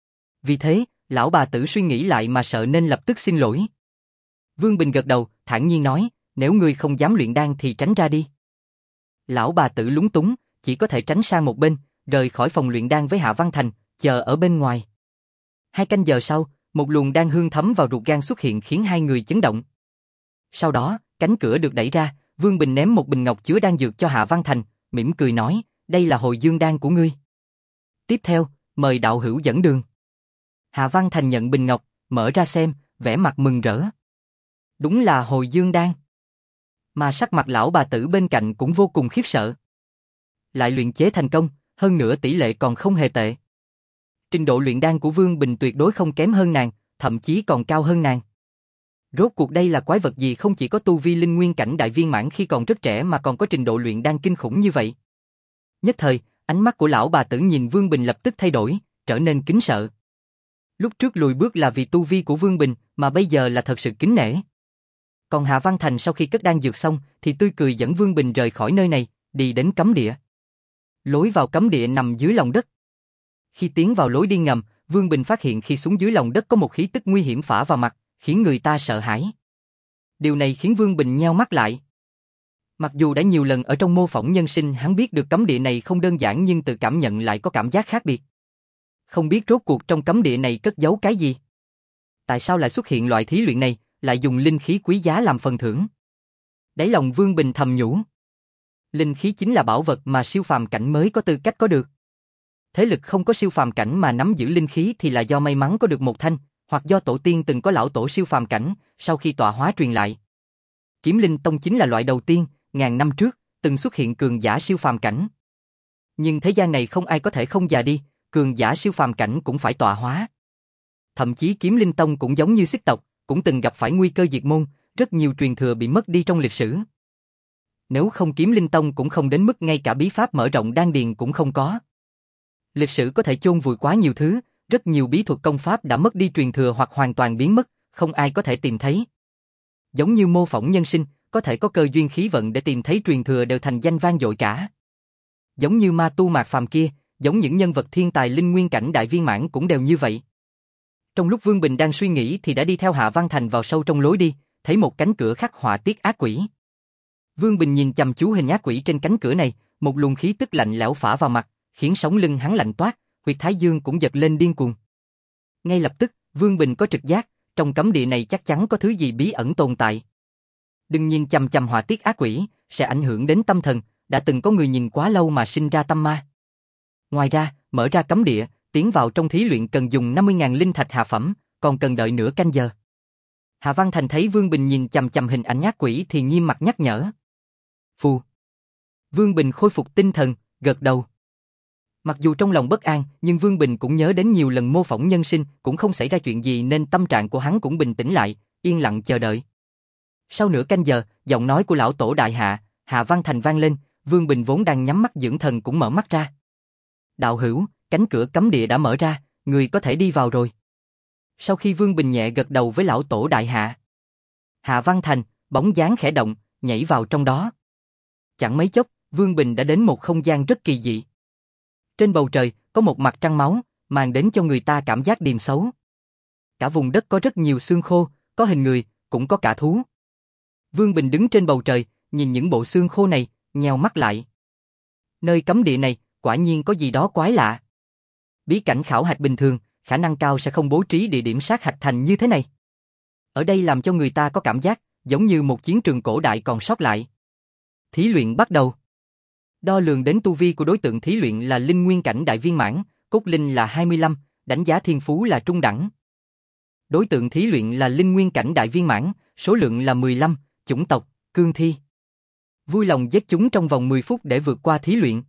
Vì thế, lão bà tử suy nghĩ lại mà sợ nên lập tức xin lỗi. Vương Bình gật đầu, thản nhiên nói, nếu ngươi không dám luyện đan thì tránh ra đi. Lão bà tử lúng túng, chỉ có thể tránh sang một bên, rời khỏi phòng luyện đan với Hạ Văn Thành, chờ ở bên ngoài. Hai canh giờ sau, một luồng đan hương thấm vào ruột gan xuất hiện khiến hai người chấn động. Sau đó, cánh cửa được đẩy ra, Vương Bình ném một bình ngọc chứa đan dược cho Hạ Văn Thành, mỉm cười nói, đây là hồi dương đan của ngươi. Tiếp theo, mời đạo hữu dẫn đường. Hạ Văn Thành nhận bình ngọc, mở ra xem, vẻ mặt mừng rỡ. Đúng là hồi dương đan. Mà sắc mặt lão bà tử bên cạnh cũng vô cùng khiếp sợ. Lại luyện chế thành công, hơn nữa tỷ lệ còn không hề tệ. Trình độ luyện đan của Vương Bình tuyệt đối không kém hơn nàng, thậm chí còn cao hơn nàng. Rốt cuộc đây là quái vật gì không chỉ có tu vi linh nguyên cảnh đại viên mãn khi còn rất trẻ mà còn có trình độ luyện đan kinh khủng như vậy. Nhất thời, ánh mắt của lão bà tử nhìn Vương Bình lập tức thay đổi, trở nên kính sợ. Lúc trước lùi bước là vì tu vi của Vương Bình, mà bây giờ là thật sự kính nể. Còn Hạ Văn Thành sau khi cất đan dược xong thì tươi cười dẫn Vương Bình rời khỏi nơi này, đi đến cấm địa. Lối vào cấm địa nằm dưới lòng đất. Khi tiến vào lối đi ngầm, Vương Bình phát hiện khi xuống dưới lòng đất có một khí tức nguy hiểm phả vào mặt, khiến người ta sợ hãi. Điều này khiến Vương Bình nheo mắt lại. Mặc dù đã nhiều lần ở trong mô phỏng nhân sinh hắn biết được cấm địa này không đơn giản nhưng tự cảm nhận lại có cảm giác khác biệt. Không biết rốt cuộc trong cấm địa này cất giấu cái gì? Tại sao lại xuất hiện loại thí luyện này, lại dùng linh khí quý giá làm phần thưởng? Đáy lòng Vương Bình thầm nhủ. Linh khí chính là bảo vật mà siêu phàm cảnh mới có tư cách có được. Thế lực không có siêu phàm cảnh mà nắm giữ linh khí thì là do may mắn có được một thanh, hoặc do tổ tiên từng có lão tổ siêu phàm cảnh, sau khi tọa hóa truyền lại. Kiếm Linh Tông chính là loại đầu tiên, ngàn năm trước, từng xuất hiện cường giả siêu phàm cảnh. Nhưng thế gian này không ai có thể không già đi, cường giả siêu phàm cảnh cũng phải tọa hóa. Thậm chí Kiếm Linh Tông cũng giống như Xích tộc, cũng từng gặp phải nguy cơ diệt môn, rất nhiều truyền thừa bị mất đi trong lịch sử. Nếu không Kiếm Linh Tông cũng không đến mức ngay cả bí pháp mở rộng đan điền cũng không có. Lịch sử có thể chôn vùi quá nhiều thứ, rất nhiều bí thuật công pháp đã mất đi truyền thừa hoặc hoàn toàn biến mất, không ai có thể tìm thấy. Giống như mô phỏng nhân sinh, có thể có cơ duyên khí vận để tìm thấy truyền thừa đều thành danh vang dội cả. Giống như ma tu Mạc Phàm kia, giống những nhân vật thiên tài linh nguyên cảnh đại viên mãn cũng đều như vậy. Trong lúc Vương Bình đang suy nghĩ thì đã đi theo Hạ Văn Thành vào sâu trong lối đi, thấy một cánh cửa khắc họa tiết ác quỷ. Vương Bình nhìn chăm chú hình ác quỷ trên cánh cửa này, một luồng khí tức lạnh lẽo phả vào mặt, khiến sống lưng hắn lạnh toát, huyệt thái dương cũng giật lên điên cuồng. Ngay lập tức, Vương Bình có trực giác, trong cấm địa này chắc chắn có thứ gì bí ẩn tồn tại. Đừng nhìn chằm chằm họa tiết ác quỷ, sẽ ảnh hưởng đến tâm thần, đã từng có người nhìn quá lâu mà sinh ra tâm ma. Ngoài ra, mở ra cấm địa, tiến vào trong thí luyện cần dùng năm mươi nghìn linh thạch hạ phẩm, còn cần đợi nửa canh giờ. Hạ Văn Thành thấy Vương Bình nhìn chằm chằm hình ảnh ác quỷ thì nghiêm mặt nhắc nhở. Phù. Vương Bình khôi phục tinh thần, gật đầu. Mặc dù trong lòng bất an, nhưng Vương Bình cũng nhớ đến nhiều lần mô phỏng nhân sinh cũng không xảy ra chuyện gì nên tâm trạng của hắn cũng bình tĩnh lại, yên lặng chờ đợi. Sau nửa canh giờ, giọng nói của lão tổ đại hạ, Hạ Văn Thành vang lên, Vương Bình vốn đang nhắm mắt dưỡng thần cũng mở mắt ra. Đạo hữu, cánh cửa cấm địa đã mở ra, người có thể đi vào rồi. Sau khi Vương Bình nhẹ gật đầu với lão tổ đại hạ, Hạ Văn Thành, bóng dáng khẽ động, nhảy vào trong đó. Chẳng mấy chốc, Vương Bình đã đến một không gian rất kỳ dị. Trên bầu trời, có một mặt trăng máu, mang đến cho người ta cảm giác điềm xấu. Cả vùng đất có rất nhiều xương khô, có hình người, cũng có cả thú. Vương Bình đứng trên bầu trời, nhìn những bộ xương khô này, nheo mắt lại. Nơi cấm địa này, quả nhiên có gì đó quái lạ. Bí cảnh khảo hạch bình thường, khả năng cao sẽ không bố trí địa điểm sát hạch thành như thế này. Ở đây làm cho người ta có cảm giác, giống như một chiến trường cổ đại còn sót lại. Thí luyện bắt đầu. Đo lường đến tu vi của đối tượng thí luyện là linh nguyên cảnh đại viên mãn, cốt linh là hai mươi lăm, đánh giá thiên phú là trung đẳng. Đối tượng thí luyện là linh nguyên cảnh đại viên mãn, số lượng là mười lăm, chủng tộc, cương thi. Vui lòng giết chúng trong vòng mười phút để vượt qua thí luyện.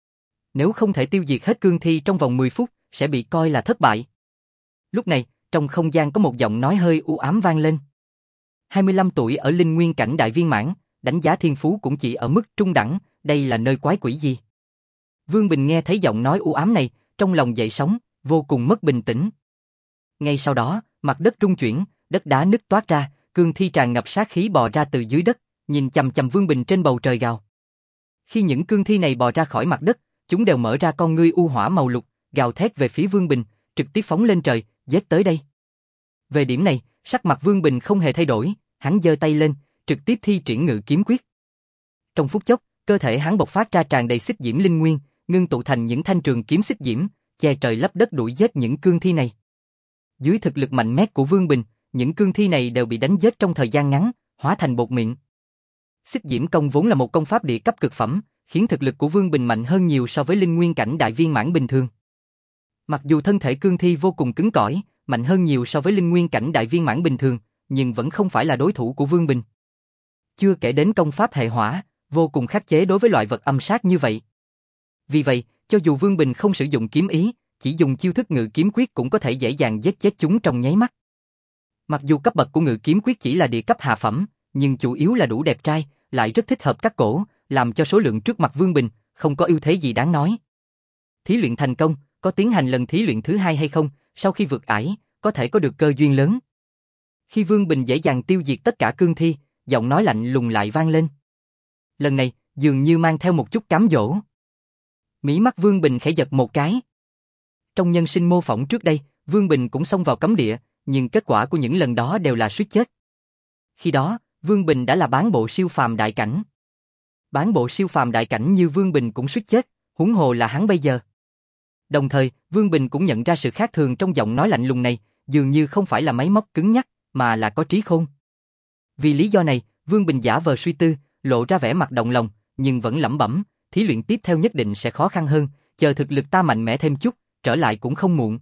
Nếu không thể tiêu diệt hết cương thi trong vòng mười phút, sẽ bị coi là thất bại. Lúc này, trong không gian có một giọng nói hơi u ám vang lên. hai mươi lăm tuổi ở linh nguyên cảnh đại viên mãn, đánh giá thiên phú cũng chỉ ở mức trung đẳng, đây là nơi quái quỷ gì? Vương Bình nghe thấy giọng nói u ám này, trong lòng dậy sóng, vô cùng mất bình tĩnh. Ngay sau đó, mặt đất rung chuyển, đất đá nứt toát ra, cương thi tràn ngập sát khí bò ra từ dưới đất, nhìn chằm chằm Vương Bình trên bầu trời gào. Khi những cương thi này bò ra khỏi mặt đất, chúng đều mở ra con ngươi u hỏa màu lục, gào thét về phía Vương Bình, trực tiếp phóng lên trời, giết tới đây. Về điểm này, sắc mặt Vương Bình không hề thay đổi, hắn giơ tay lên, trực tiếp thi triển ngự kiếm quyết. Trong phút chốc, cơ thể hắn bộc phát ra tràn đầy xích diễm linh nguyên, ngưng tụ thành những thanh trường kiếm xích diễm, che trời lấp đất đuổi giết những cương thi này. Dưới thực lực mạnh mẽ của Vương Bình, những cương thi này đều bị đánh giết trong thời gian ngắn, hóa thành bột mịn. Xích diễm công vốn là một công pháp địa cấp cực phẩm, khiến thực lực của Vương Bình mạnh hơn nhiều so với linh nguyên cảnh đại viên mãn bình thường. Mặc dù thân thể cương thi vô cùng cứng cỏi, mạnh hơn nhiều so với linh nguyên cảnh đại viên mãn bình thường, nhưng vẫn không phải là đối thủ của Vương Bình. Chưa kể đến công pháp hệ hỏa, vô cùng khắc chế đối với loại vật âm sát như vậy. Vì vậy, cho dù Vương Bình không sử dụng kiếm ý, chỉ dùng chiêu thức ngự kiếm quyết cũng có thể dễ dàng giết chết chúng trong nháy mắt. Mặc dù cấp bậc của ngự kiếm quyết chỉ là địa cấp hạ phẩm, nhưng chủ yếu là đủ đẹp trai, lại rất thích hợp các cổ, làm cho số lượng trước mặt Vương Bình không có ưu thế gì đáng nói. Thí luyện thành công, có tiến hành lần thí luyện thứ hai hay không, sau khi vượt ải, có thể có được cơ duyên lớn. Khi Vương Bình dễ dàng tiêu diệt tất cả cương thi, giọng nói lạnh lùng lại vang lên. Lần này, dường như mang theo một chút cám dỗ. Mí mắt Vương Bình khẽ giật một cái. Trong nhân sinh mô phỏng trước đây, Vương Bình cũng xông vào cấm địa, nhưng kết quả của những lần đó đều là suýt chết. Khi đó, Vương Bình đã là bán bộ siêu phàm đại cảnh. Bán bộ siêu phàm đại cảnh như Vương Bình cũng suýt chết, huống hồ là hắn bây giờ. Đồng thời, Vương Bình cũng nhận ra sự khác thường trong giọng nói lạnh lùng này, dường như không phải là máy móc cứng nhắc, mà là có trí khôn. Vì lý do này, Vương Bình giả vờ suy tư, lộ ra vẻ mặt động lòng, nhưng vẫn lẩm bẩm, thí luyện tiếp theo nhất định sẽ khó khăn hơn, chờ thực lực ta mạnh mẽ thêm chút, trở lại cũng không muộn.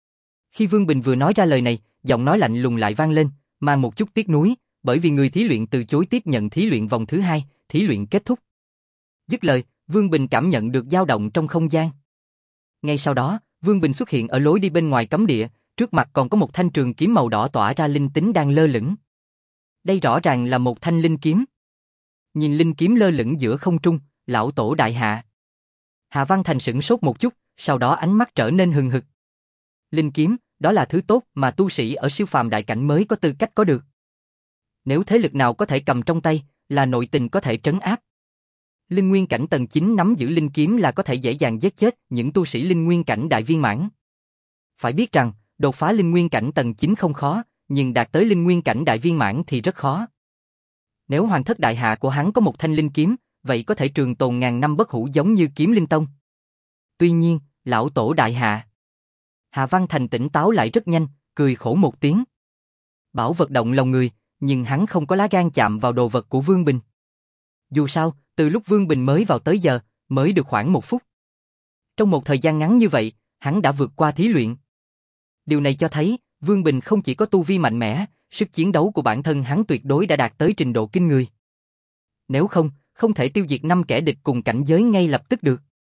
Khi Vương Bình vừa nói ra lời này, giọng nói lạnh lùng lại vang lên, mang một chút tiếc nuối, bởi vì người thí luyện từ chối tiếp nhận thí luyện vòng thứ hai, thí luyện kết thúc. Dứt lời, Vương Bình cảm nhận được dao động trong không gian. Ngay sau đó, Vương Bình xuất hiện ở lối đi bên ngoài cấm địa, trước mặt còn có một thanh trường kiếm màu đỏ tỏa ra linh tính đang lơ lửng. Đây rõ ràng là một thanh linh kiếm. Nhìn linh kiếm lơ lửng giữa không trung, lão tổ đại hạ. Hạ Văn Thành sửng sốt một chút, sau đó ánh mắt trở nên hừng hực. Linh kiếm, đó là thứ tốt mà tu sĩ ở siêu phàm đại cảnh mới có tư cách có được. Nếu thế lực nào có thể cầm trong tay, là nội tình có thể trấn áp. Linh nguyên cảnh tầng chín nắm giữ linh kiếm là có thể dễ dàng giết chết những tu sĩ linh nguyên cảnh đại viên mãn. Phải biết rằng, đột phá linh nguyên cảnh tầng chín không khó, nhưng đạt tới linh nguyên cảnh đại viên mãn thì rất khó. Nếu hoàng thất đại hạ của hắn có một thanh linh kiếm, vậy có thể trường tồn ngàn năm bất hủ giống như kiếm linh tông. Tuy nhiên, lão tổ đại hạ. Hạ Văn Thành tỉnh táo lại rất nhanh, cười khổ một tiếng. Bảo vật động lòng người, nhưng hắn không có lá gan chạm vào đồ vật của Vương Bình. Dù sao, từ lúc Vương Bình mới vào tới giờ, mới được khoảng một phút. Trong một thời gian ngắn như vậy, hắn đã vượt qua thí luyện. Điều này cho thấy, Vương Bình không chỉ có tu vi mạnh mẽ, sức chiến đấu của bản thân hắn tuyệt đối đã đạt tới trình độ kinh người. Nếu không, không thể tiêu diệt năm kẻ địch cùng cảnh giới ngay lập tức được.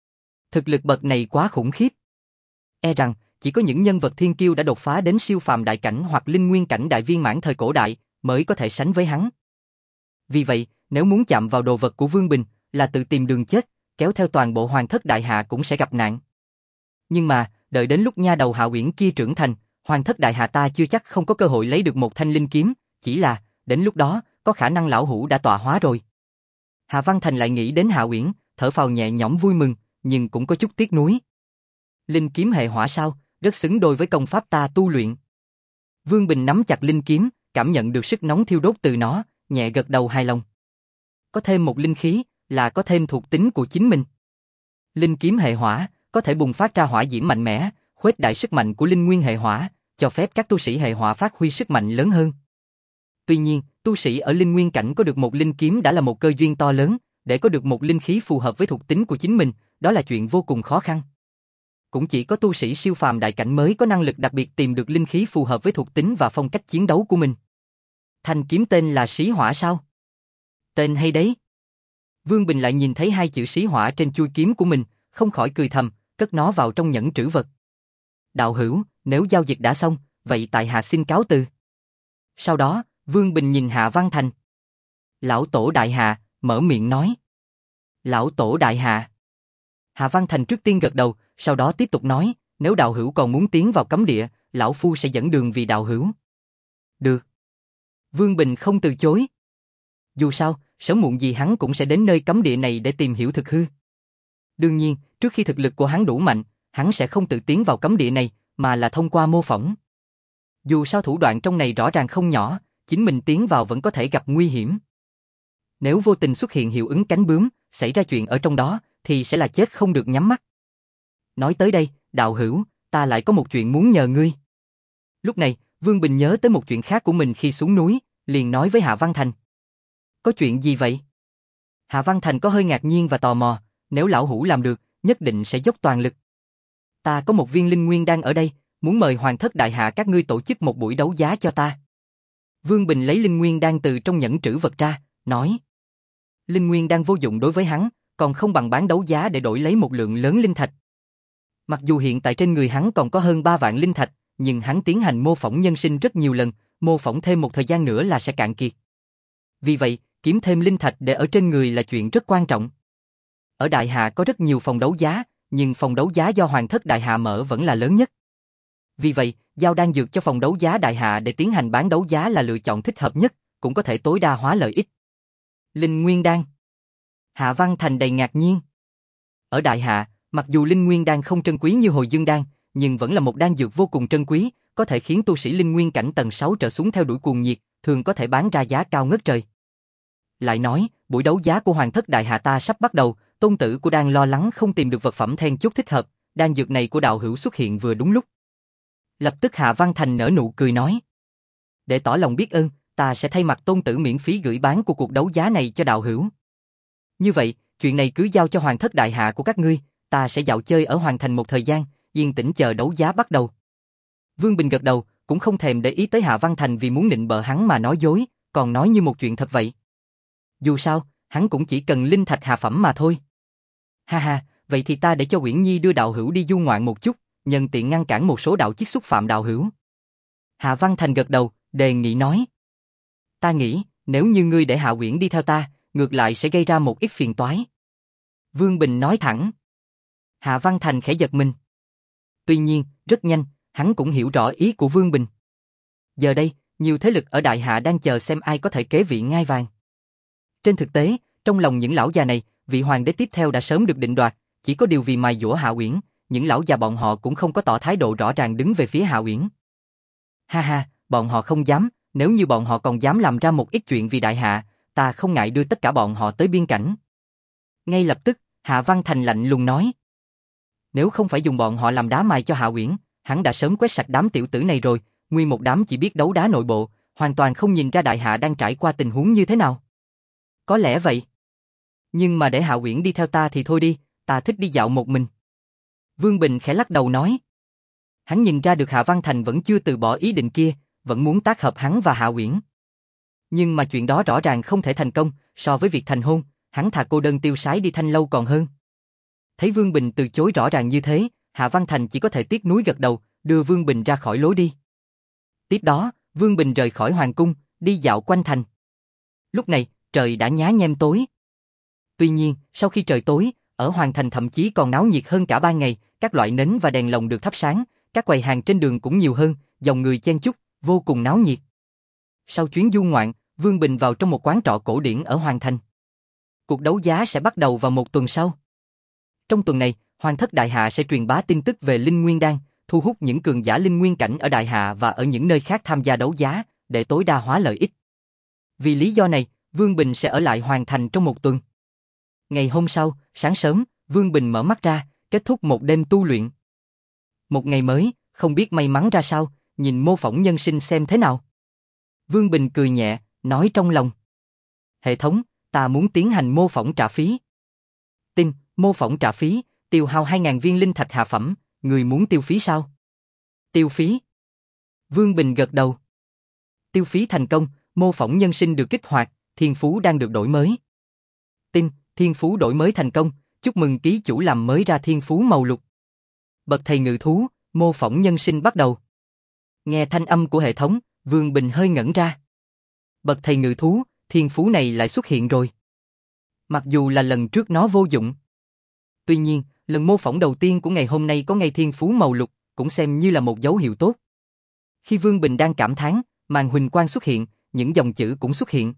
Thực lực bậc này quá khủng khiếp. E rằng, chỉ có những nhân vật thiên kiêu đã đột phá đến siêu phàm đại cảnh hoặc linh nguyên cảnh đại viên mãn thời cổ đại, mới có thể sánh với hắn. Vì vậy, nếu muốn chạm vào đồ vật của Vương Bình, là tự tìm đường chết, kéo theo toàn bộ Hoàng Thất Đại Hạ cũng sẽ gặp nạn. Nhưng mà, đợi đến lúc nha đầu Hạ Uyển kia trưởng thành, Hoàng Thất Đại Hạ ta chưa chắc không có cơ hội lấy được một thanh linh kiếm, chỉ là, đến lúc đó, có khả năng lão hủ đã tọa hóa rồi. Hạ Văn Thành lại nghĩ đến Hạ Uyển, thở phào nhẹ nhõm vui mừng, nhưng cũng có chút tiếc nuối. Linh kiếm hệ hỏa sao, rất xứng đôi với công pháp ta tu luyện. Vương Bình nắm chặt linh kiếm, cảm nhận được sức nóng thiêu đốt từ nó, nhẹ gật đầu hài lòng. Có thêm một linh khí, là có thêm thuộc tính của chính mình. Linh kiếm hệ hỏa, có thể bùng phát ra hỏa diễm mạnh mẽ, khuếch đại sức mạnh của linh nguyên hệ hỏa, cho phép các tu sĩ hệ hỏa phát huy sức mạnh lớn hơn. Tuy nhiên, tu sĩ ở linh nguyên cảnh có được một linh kiếm đã là một cơ duyên to lớn, để có được một linh khí phù hợp với thuộc tính của chính mình, đó là chuyện vô cùng khó khăn. Cũng chỉ có tu sĩ siêu phàm đại cảnh mới có năng lực đặc biệt tìm được linh khí phù hợp với thuộc tính và phong cách chiến đấu của mình. Thanh kiếm tên là Sĩ Hỏa sao? Tên hay đấy. Vương Bình lại nhìn thấy hai chữ Sĩ Hỏa trên chuôi kiếm của mình, không khỏi cười thầm, cất nó vào trong nhẫn trữ vật. Đạo hữu, nếu giao dịch đã xong, vậy tại hạ xin cáo từ. Sau đó, Vương Bình nhìn Hạ Văn Thành. Lão tổ đại hạ, mở miệng nói. Lão tổ đại hạ. Hạ Văn Thành trước tiên gật đầu, sau đó tiếp tục nói, nếu đạo hữu còn muốn tiến vào cấm địa, lão phu sẽ dẫn đường vì đạo hữu. Được. Vương Bình không từ chối. Dù sao, sớm muộn gì hắn cũng sẽ đến nơi cấm địa này để tìm hiểu thực hư. Đương nhiên, trước khi thực lực của hắn đủ mạnh, hắn sẽ không tự tiến vào cấm địa này, mà là thông qua mô phỏng. Dù sao thủ đoạn trong này rõ ràng không nhỏ, chính mình tiến vào vẫn có thể gặp nguy hiểm. Nếu vô tình xuất hiện hiệu ứng cánh bướm, xảy ra chuyện ở trong đó, thì sẽ là chết không được nhắm mắt. Nói tới đây, đạo hữu, ta lại có một chuyện muốn nhờ ngươi. Lúc này, Vương Bình nhớ tới một chuyện khác của mình khi xuống núi, liền nói với Hạ Văn Thành. Có chuyện gì vậy? Hạ Văn Thành có hơi ngạc nhiên và tò mò, nếu lão hủ làm được, nhất định sẽ dốc toàn lực. Ta có một viên linh nguyên đan ở đây, muốn mời Hoàng Thất Đại Hạ các ngươi tổ chức một buổi đấu giá cho ta. Vương Bình lấy linh nguyên đan từ trong nhẫn trữ vật ra, nói. Linh nguyên đan vô dụng đối với hắn, còn không bằng bán đấu giá để đổi lấy một lượng lớn linh thạch. Mặc dù hiện tại trên người hắn còn có hơn ba vạn linh thạch, nhưng hắn tiến hành mô phỏng nhân sinh rất nhiều lần, mô phỏng thêm một thời gian nữa là sẽ cạn kiệt. Vì vậy, kiếm thêm linh thạch để ở trên người là chuyện rất quan trọng. Ở Đại Hạ có rất nhiều phòng đấu giá, nhưng phòng đấu giá do Hoàng Thất Đại Hạ mở vẫn là lớn nhất. Vì vậy, giao đan dược cho phòng đấu giá Đại Hạ để tiến hành bán đấu giá là lựa chọn thích hợp nhất, cũng có thể tối đa hóa lợi ích. Linh Nguyên Đan. Hạ Văn Thành đầy ngạc nhiên. Ở Đại Hạ, mặc dù Linh Nguyên Đan không trân quý như Hồi Dương Đan, nhưng vẫn là một đan dược vô cùng trân quý, có thể khiến tu sĩ Linh Nguyên cảnh tầng sáu trở xuống theo đuổi cuồng nhiệt, thường có thể bán ra giá cao ngất trời. Lại nói, buổi đấu giá của Hoàng Thất Đại Hạ ta sắp bắt đầu, tôn tử của Đan lo lắng không tìm được vật phẩm then chốt thích hợp, đan dược này của đạo hữu xuất hiện vừa đúng lúc. Lập tức Hạ Văn Thành nở nụ cười nói. Để tỏ lòng biết ơn, ta sẽ thay mặt tôn tử miễn phí gửi bán của cuộc đấu giá này cho đạo hữu. Như vậy, chuyện này cứ giao cho Hoàng Thất Đại Hạ của các ngươi, ta sẽ dạo chơi ở Hoàng Thành một thời gian, yên tĩnh chờ đấu giá bắt đầu. Vương Bình gật đầu, cũng không thèm để ý tới Hạ Văn Thành vì muốn nịnh bợ hắn mà nói dối, còn nói như một chuyện thật vậy. Dù sao, hắn cũng chỉ cần linh thạch hạ phẩm mà thôi. Ha ha, vậy thì ta để cho Uyển Nhi đưa đạo hữu đi du ngoạn một chút, nhân tiện ngăn cản một số đạo chiết xúc phạm đạo hữu. Hạ Văn Thành gật đầu, đề nghị nói. Ta nghĩ, nếu như ngươi để Hạ Uyển đi theo ta, ngược lại sẽ gây ra một ít phiền toái. Vương Bình nói thẳng. Hạ Văn Thành khẽ giật mình. Tuy nhiên, rất nhanh, hắn cũng hiểu rõ ý của Vương Bình. Giờ đây, nhiều thế lực ở Đại Hạ đang chờ xem ai có thể kế vị ngai vàng. Trên thực tế, trong lòng những lão già này, vị hoàng đế tiếp theo đã sớm được định đoạt, chỉ có điều vì mài dũa Hạ Uyển, những lão già bọn họ cũng không có tỏ thái độ rõ ràng đứng về phía Hạ Uyển. Ha ha, bọn họ không dám, nếu như bọn họ còn dám làm ra một ít chuyện vì Đại Hạ, ta không ngại đưa tất cả bọn họ tới biên cảnh. Ngay lập tức, Hạ Văn Thành lạnh lùng nói. Nếu không phải dùng bọn họ làm đá mài cho Hạ Uyển, hắn đã sớm quét sạch đám tiểu tử này rồi, nguyên một đám chỉ biết đấu đá nội bộ, hoàn toàn không nhìn ra Đại Hạ đang trải qua tình huống như thế nào. Có lẽ vậy. Nhưng mà để Hạ Uyển đi theo ta thì thôi đi, ta thích đi dạo một mình. Vương Bình khẽ lắc đầu nói. Hắn nhìn ra được Hạ Văn Thành vẫn chưa từ bỏ ý định kia, vẫn muốn tác hợp hắn và Hạ Uyển. Nhưng mà chuyện đó rõ ràng không thể thành công, so với việc thành hôn, hắn thà cô đơn tiêu sái đi Thanh Lâu còn hơn. Thấy Vương Bình từ chối rõ ràng như thế, Hạ Văn Thành chỉ có thể tiếc nuối gật đầu, đưa Vương Bình ra khỏi lối đi. Tiếp đó, Vương Bình rời khỏi hoàng cung, đi dạo quanh thành. Lúc này, trời đã nhá nhem tối. Tuy nhiên, sau khi trời tối, ở hoàng thành thậm chí còn náo nhiệt hơn cả ban ngày, các loại nến và đèn lồng được thắp sáng, các quầy hàng trên đường cũng nhiều hơn, dòng người chen chúc, vô cùng náo nhiệt. Sau chuyến du ngoạn, Vương Bình vào trong một quán trọ cổ điển ở hoàng thành. Cuộc đấu giá sẽ bắt đầu vào một tuần sau. Trong tuần này, Hoàng thất Đại Hạ sẽ truyền bá tin tức về Linh Nguyên Đan, thu hút những cường giả linh nguyên cảnh ở Đại Hạ và ở những nơi khác tham gia đấu giá, để tối đa hóa lợi ích. Vì lý do này, Vương Bình sẽ ở lại hoàng thành trong một tuần. Ngày hôm sau, sáng sớm, Vương Bình mở mắt ra, kết thúc một đêm tu luyện. Một ngày mới, không biết may mắn ra sao, nhìn mô phỏng nhân sinh xem thế nào. Vương Bình cười nhẹ, nói trong lòng. Hệ thống, ta muốn tiến hành mô phỏng trả phí. Tin, mô phỏng trả phí, tiêu hao hai nghìn viên linh thạch hạ phẩm, người muốn tiêu phí sao? Tiêu phí. Vương Bình gật đầu. Tiêu phí thành công, mô phỏng nhân sinh được kích hoạt, thiên phú đang được đổi mới. Tin, thiên phú đổi mới thành công, chúc mừng ký chủ làm mới ra thiên phú màu lục. Bậc thầy ngự thú, mô phỏng nhân sinh bắt đầu. Nghe thanh âm của hệ thống, Vương Bình hơi ngẩn ra. Bậc thầy ngự thú, thiên phú này lại xuất hiện rồi. Mặc dù là lần trước nó vô dụng. Tuy nhiên, lần mô phỏng đầu tiên của ngày hôm nay có ngay thiên phú màu lục, cũng xem như là một dấu hiệu tốt. Khi Vương Bình đang cảm thán, màn huỳnh quang xuất hiện, những dòng chữ cũng xuất hiện.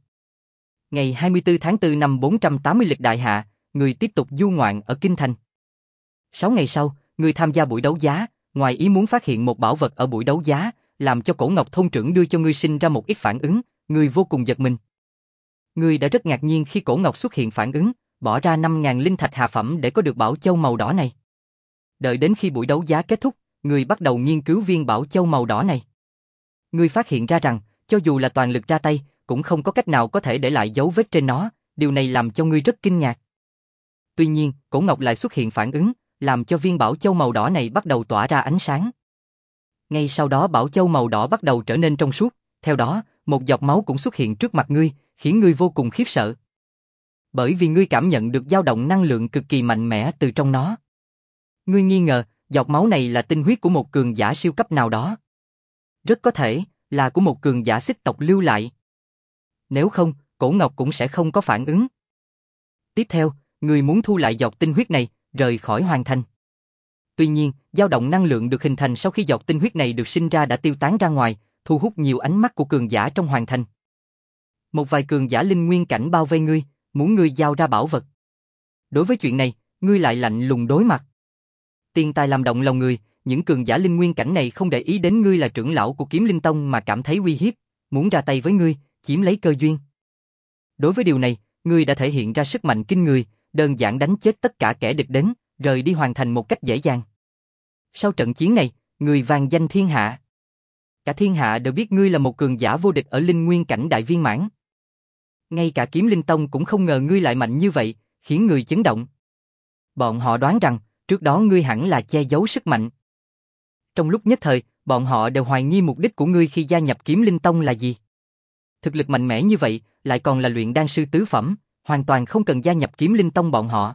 Ngày hai mươi tư tháng tư năm bốn trăm tám mươi lịch Đại Hạ, người tiếp tục du ngoạn ở Kinh Thành. Sáu ngày sau, người tham gia buổi đấu giá, ngoài ý muốn phát hiện một bảo vật ở buổi đấu giá, làm cho Cổ Ngọc thôn trưởng đưa cho ngươi sinh ra một ít phản ứng, ngươi vô cùng giật mình. Ngươi đã rất ngạc nhiên khi Cổ Ngọc xuất hiện phản ứng, bỏ ra năm nghìn linh thạch hạ phẩm để có được bảo châu màu đỏ này. Đợi đến khi buổi đấu giá kết thúc, ngươi bắt đầu nghiên cứu viên bảo châu màu đỏ này. Ngươi phát hiện ra rằng, cho dù là toàn lực ra tay, cũng không có cách nào có thể để lại dấu vết trên nó, điều này làm cho ngươi rất kinh ngạc. Tuy nhiên, Cổ Ngọc lại xuất hiện phản ứng, làm cho viên bảo châu màu đỏ này bắt đầu tỏa ra ánh sáng. Ngay sau đó bảo châu màu đỏ bắt đầu trở nên trong suốt, theo đó, một giọt máu cũng xuất hiện trước mặt ngươi, khiến ngươi vô cùng khiếp sợ. Bởi vì ngươi cảm nhận được dao động năng lượng cực kỳ mạnh mẽ từ trong nó. Ngươi nghi ngờ, giọt máu này là tinh huyết của một cường giả siêu cấp nào đó. Rất có thể, là của một cường giả xích tộc lưu lại. Nếu không, Cổ Ngọc cũng sẽ không có phản ứng. Tiếp theo, ngươi muốn thu lại giọt tinh huyết này, rời khỏi hoàng thành. Tuy nhiên, dao động năng lượng được hình thành sau khi giọt tinh huyết này được sinh ra đã tiêu tán ra ngoài, thu hút nhiều ánh mắt của cường giả trong hoàng thành. Một vài cường giả linh nguyên cảnh bao vây ngươi, muốn ngươi giao ra bảo vật. Đối với chuyện này, ngươi lại lạnh lùng đối mặt. Tiền tài làm động lòng người, những cường giả linh nguyên cảnh này không để ý đến ngươi là trưởng lão của Kiếm Linh Tông mà cảm thấy uy hiếp, muốn ra tay với ngươi, chiếm lấy cơ duyên. Đối với điều này, ngươi đã thể hiện ra sức mạnh kinh người, đơn giản đánh chết tất cả kẻ địch đến, rời đi hoàn thành một cách dễ dàng. Sau trận chiến này, ngươi vang danh thiên hạ. Cả thiên hạ đều biết ngươi là một cường giả vô địch ở linh nguyên cảnh đại viên mãn. Ngay cả Kiếm Linh Tông cũng không ngờ ngươi lại mạnh như vậy, khiến người chấn động. Bọn họ đoán rằng, trước đó ngươi hẳn là che giấu sức mạnh. Trong lúc nhất thời, bọn họ đều hoài nghi mục đích của ngươi khi gia nhập Kiếm Linh Tông là gì. Thực lực mạnh mẽ như vậy, lại còn là luyện đan sư tứ phẩm, hoàn toàn không cần gia nhập Kiếm Linh Tông bọn họ.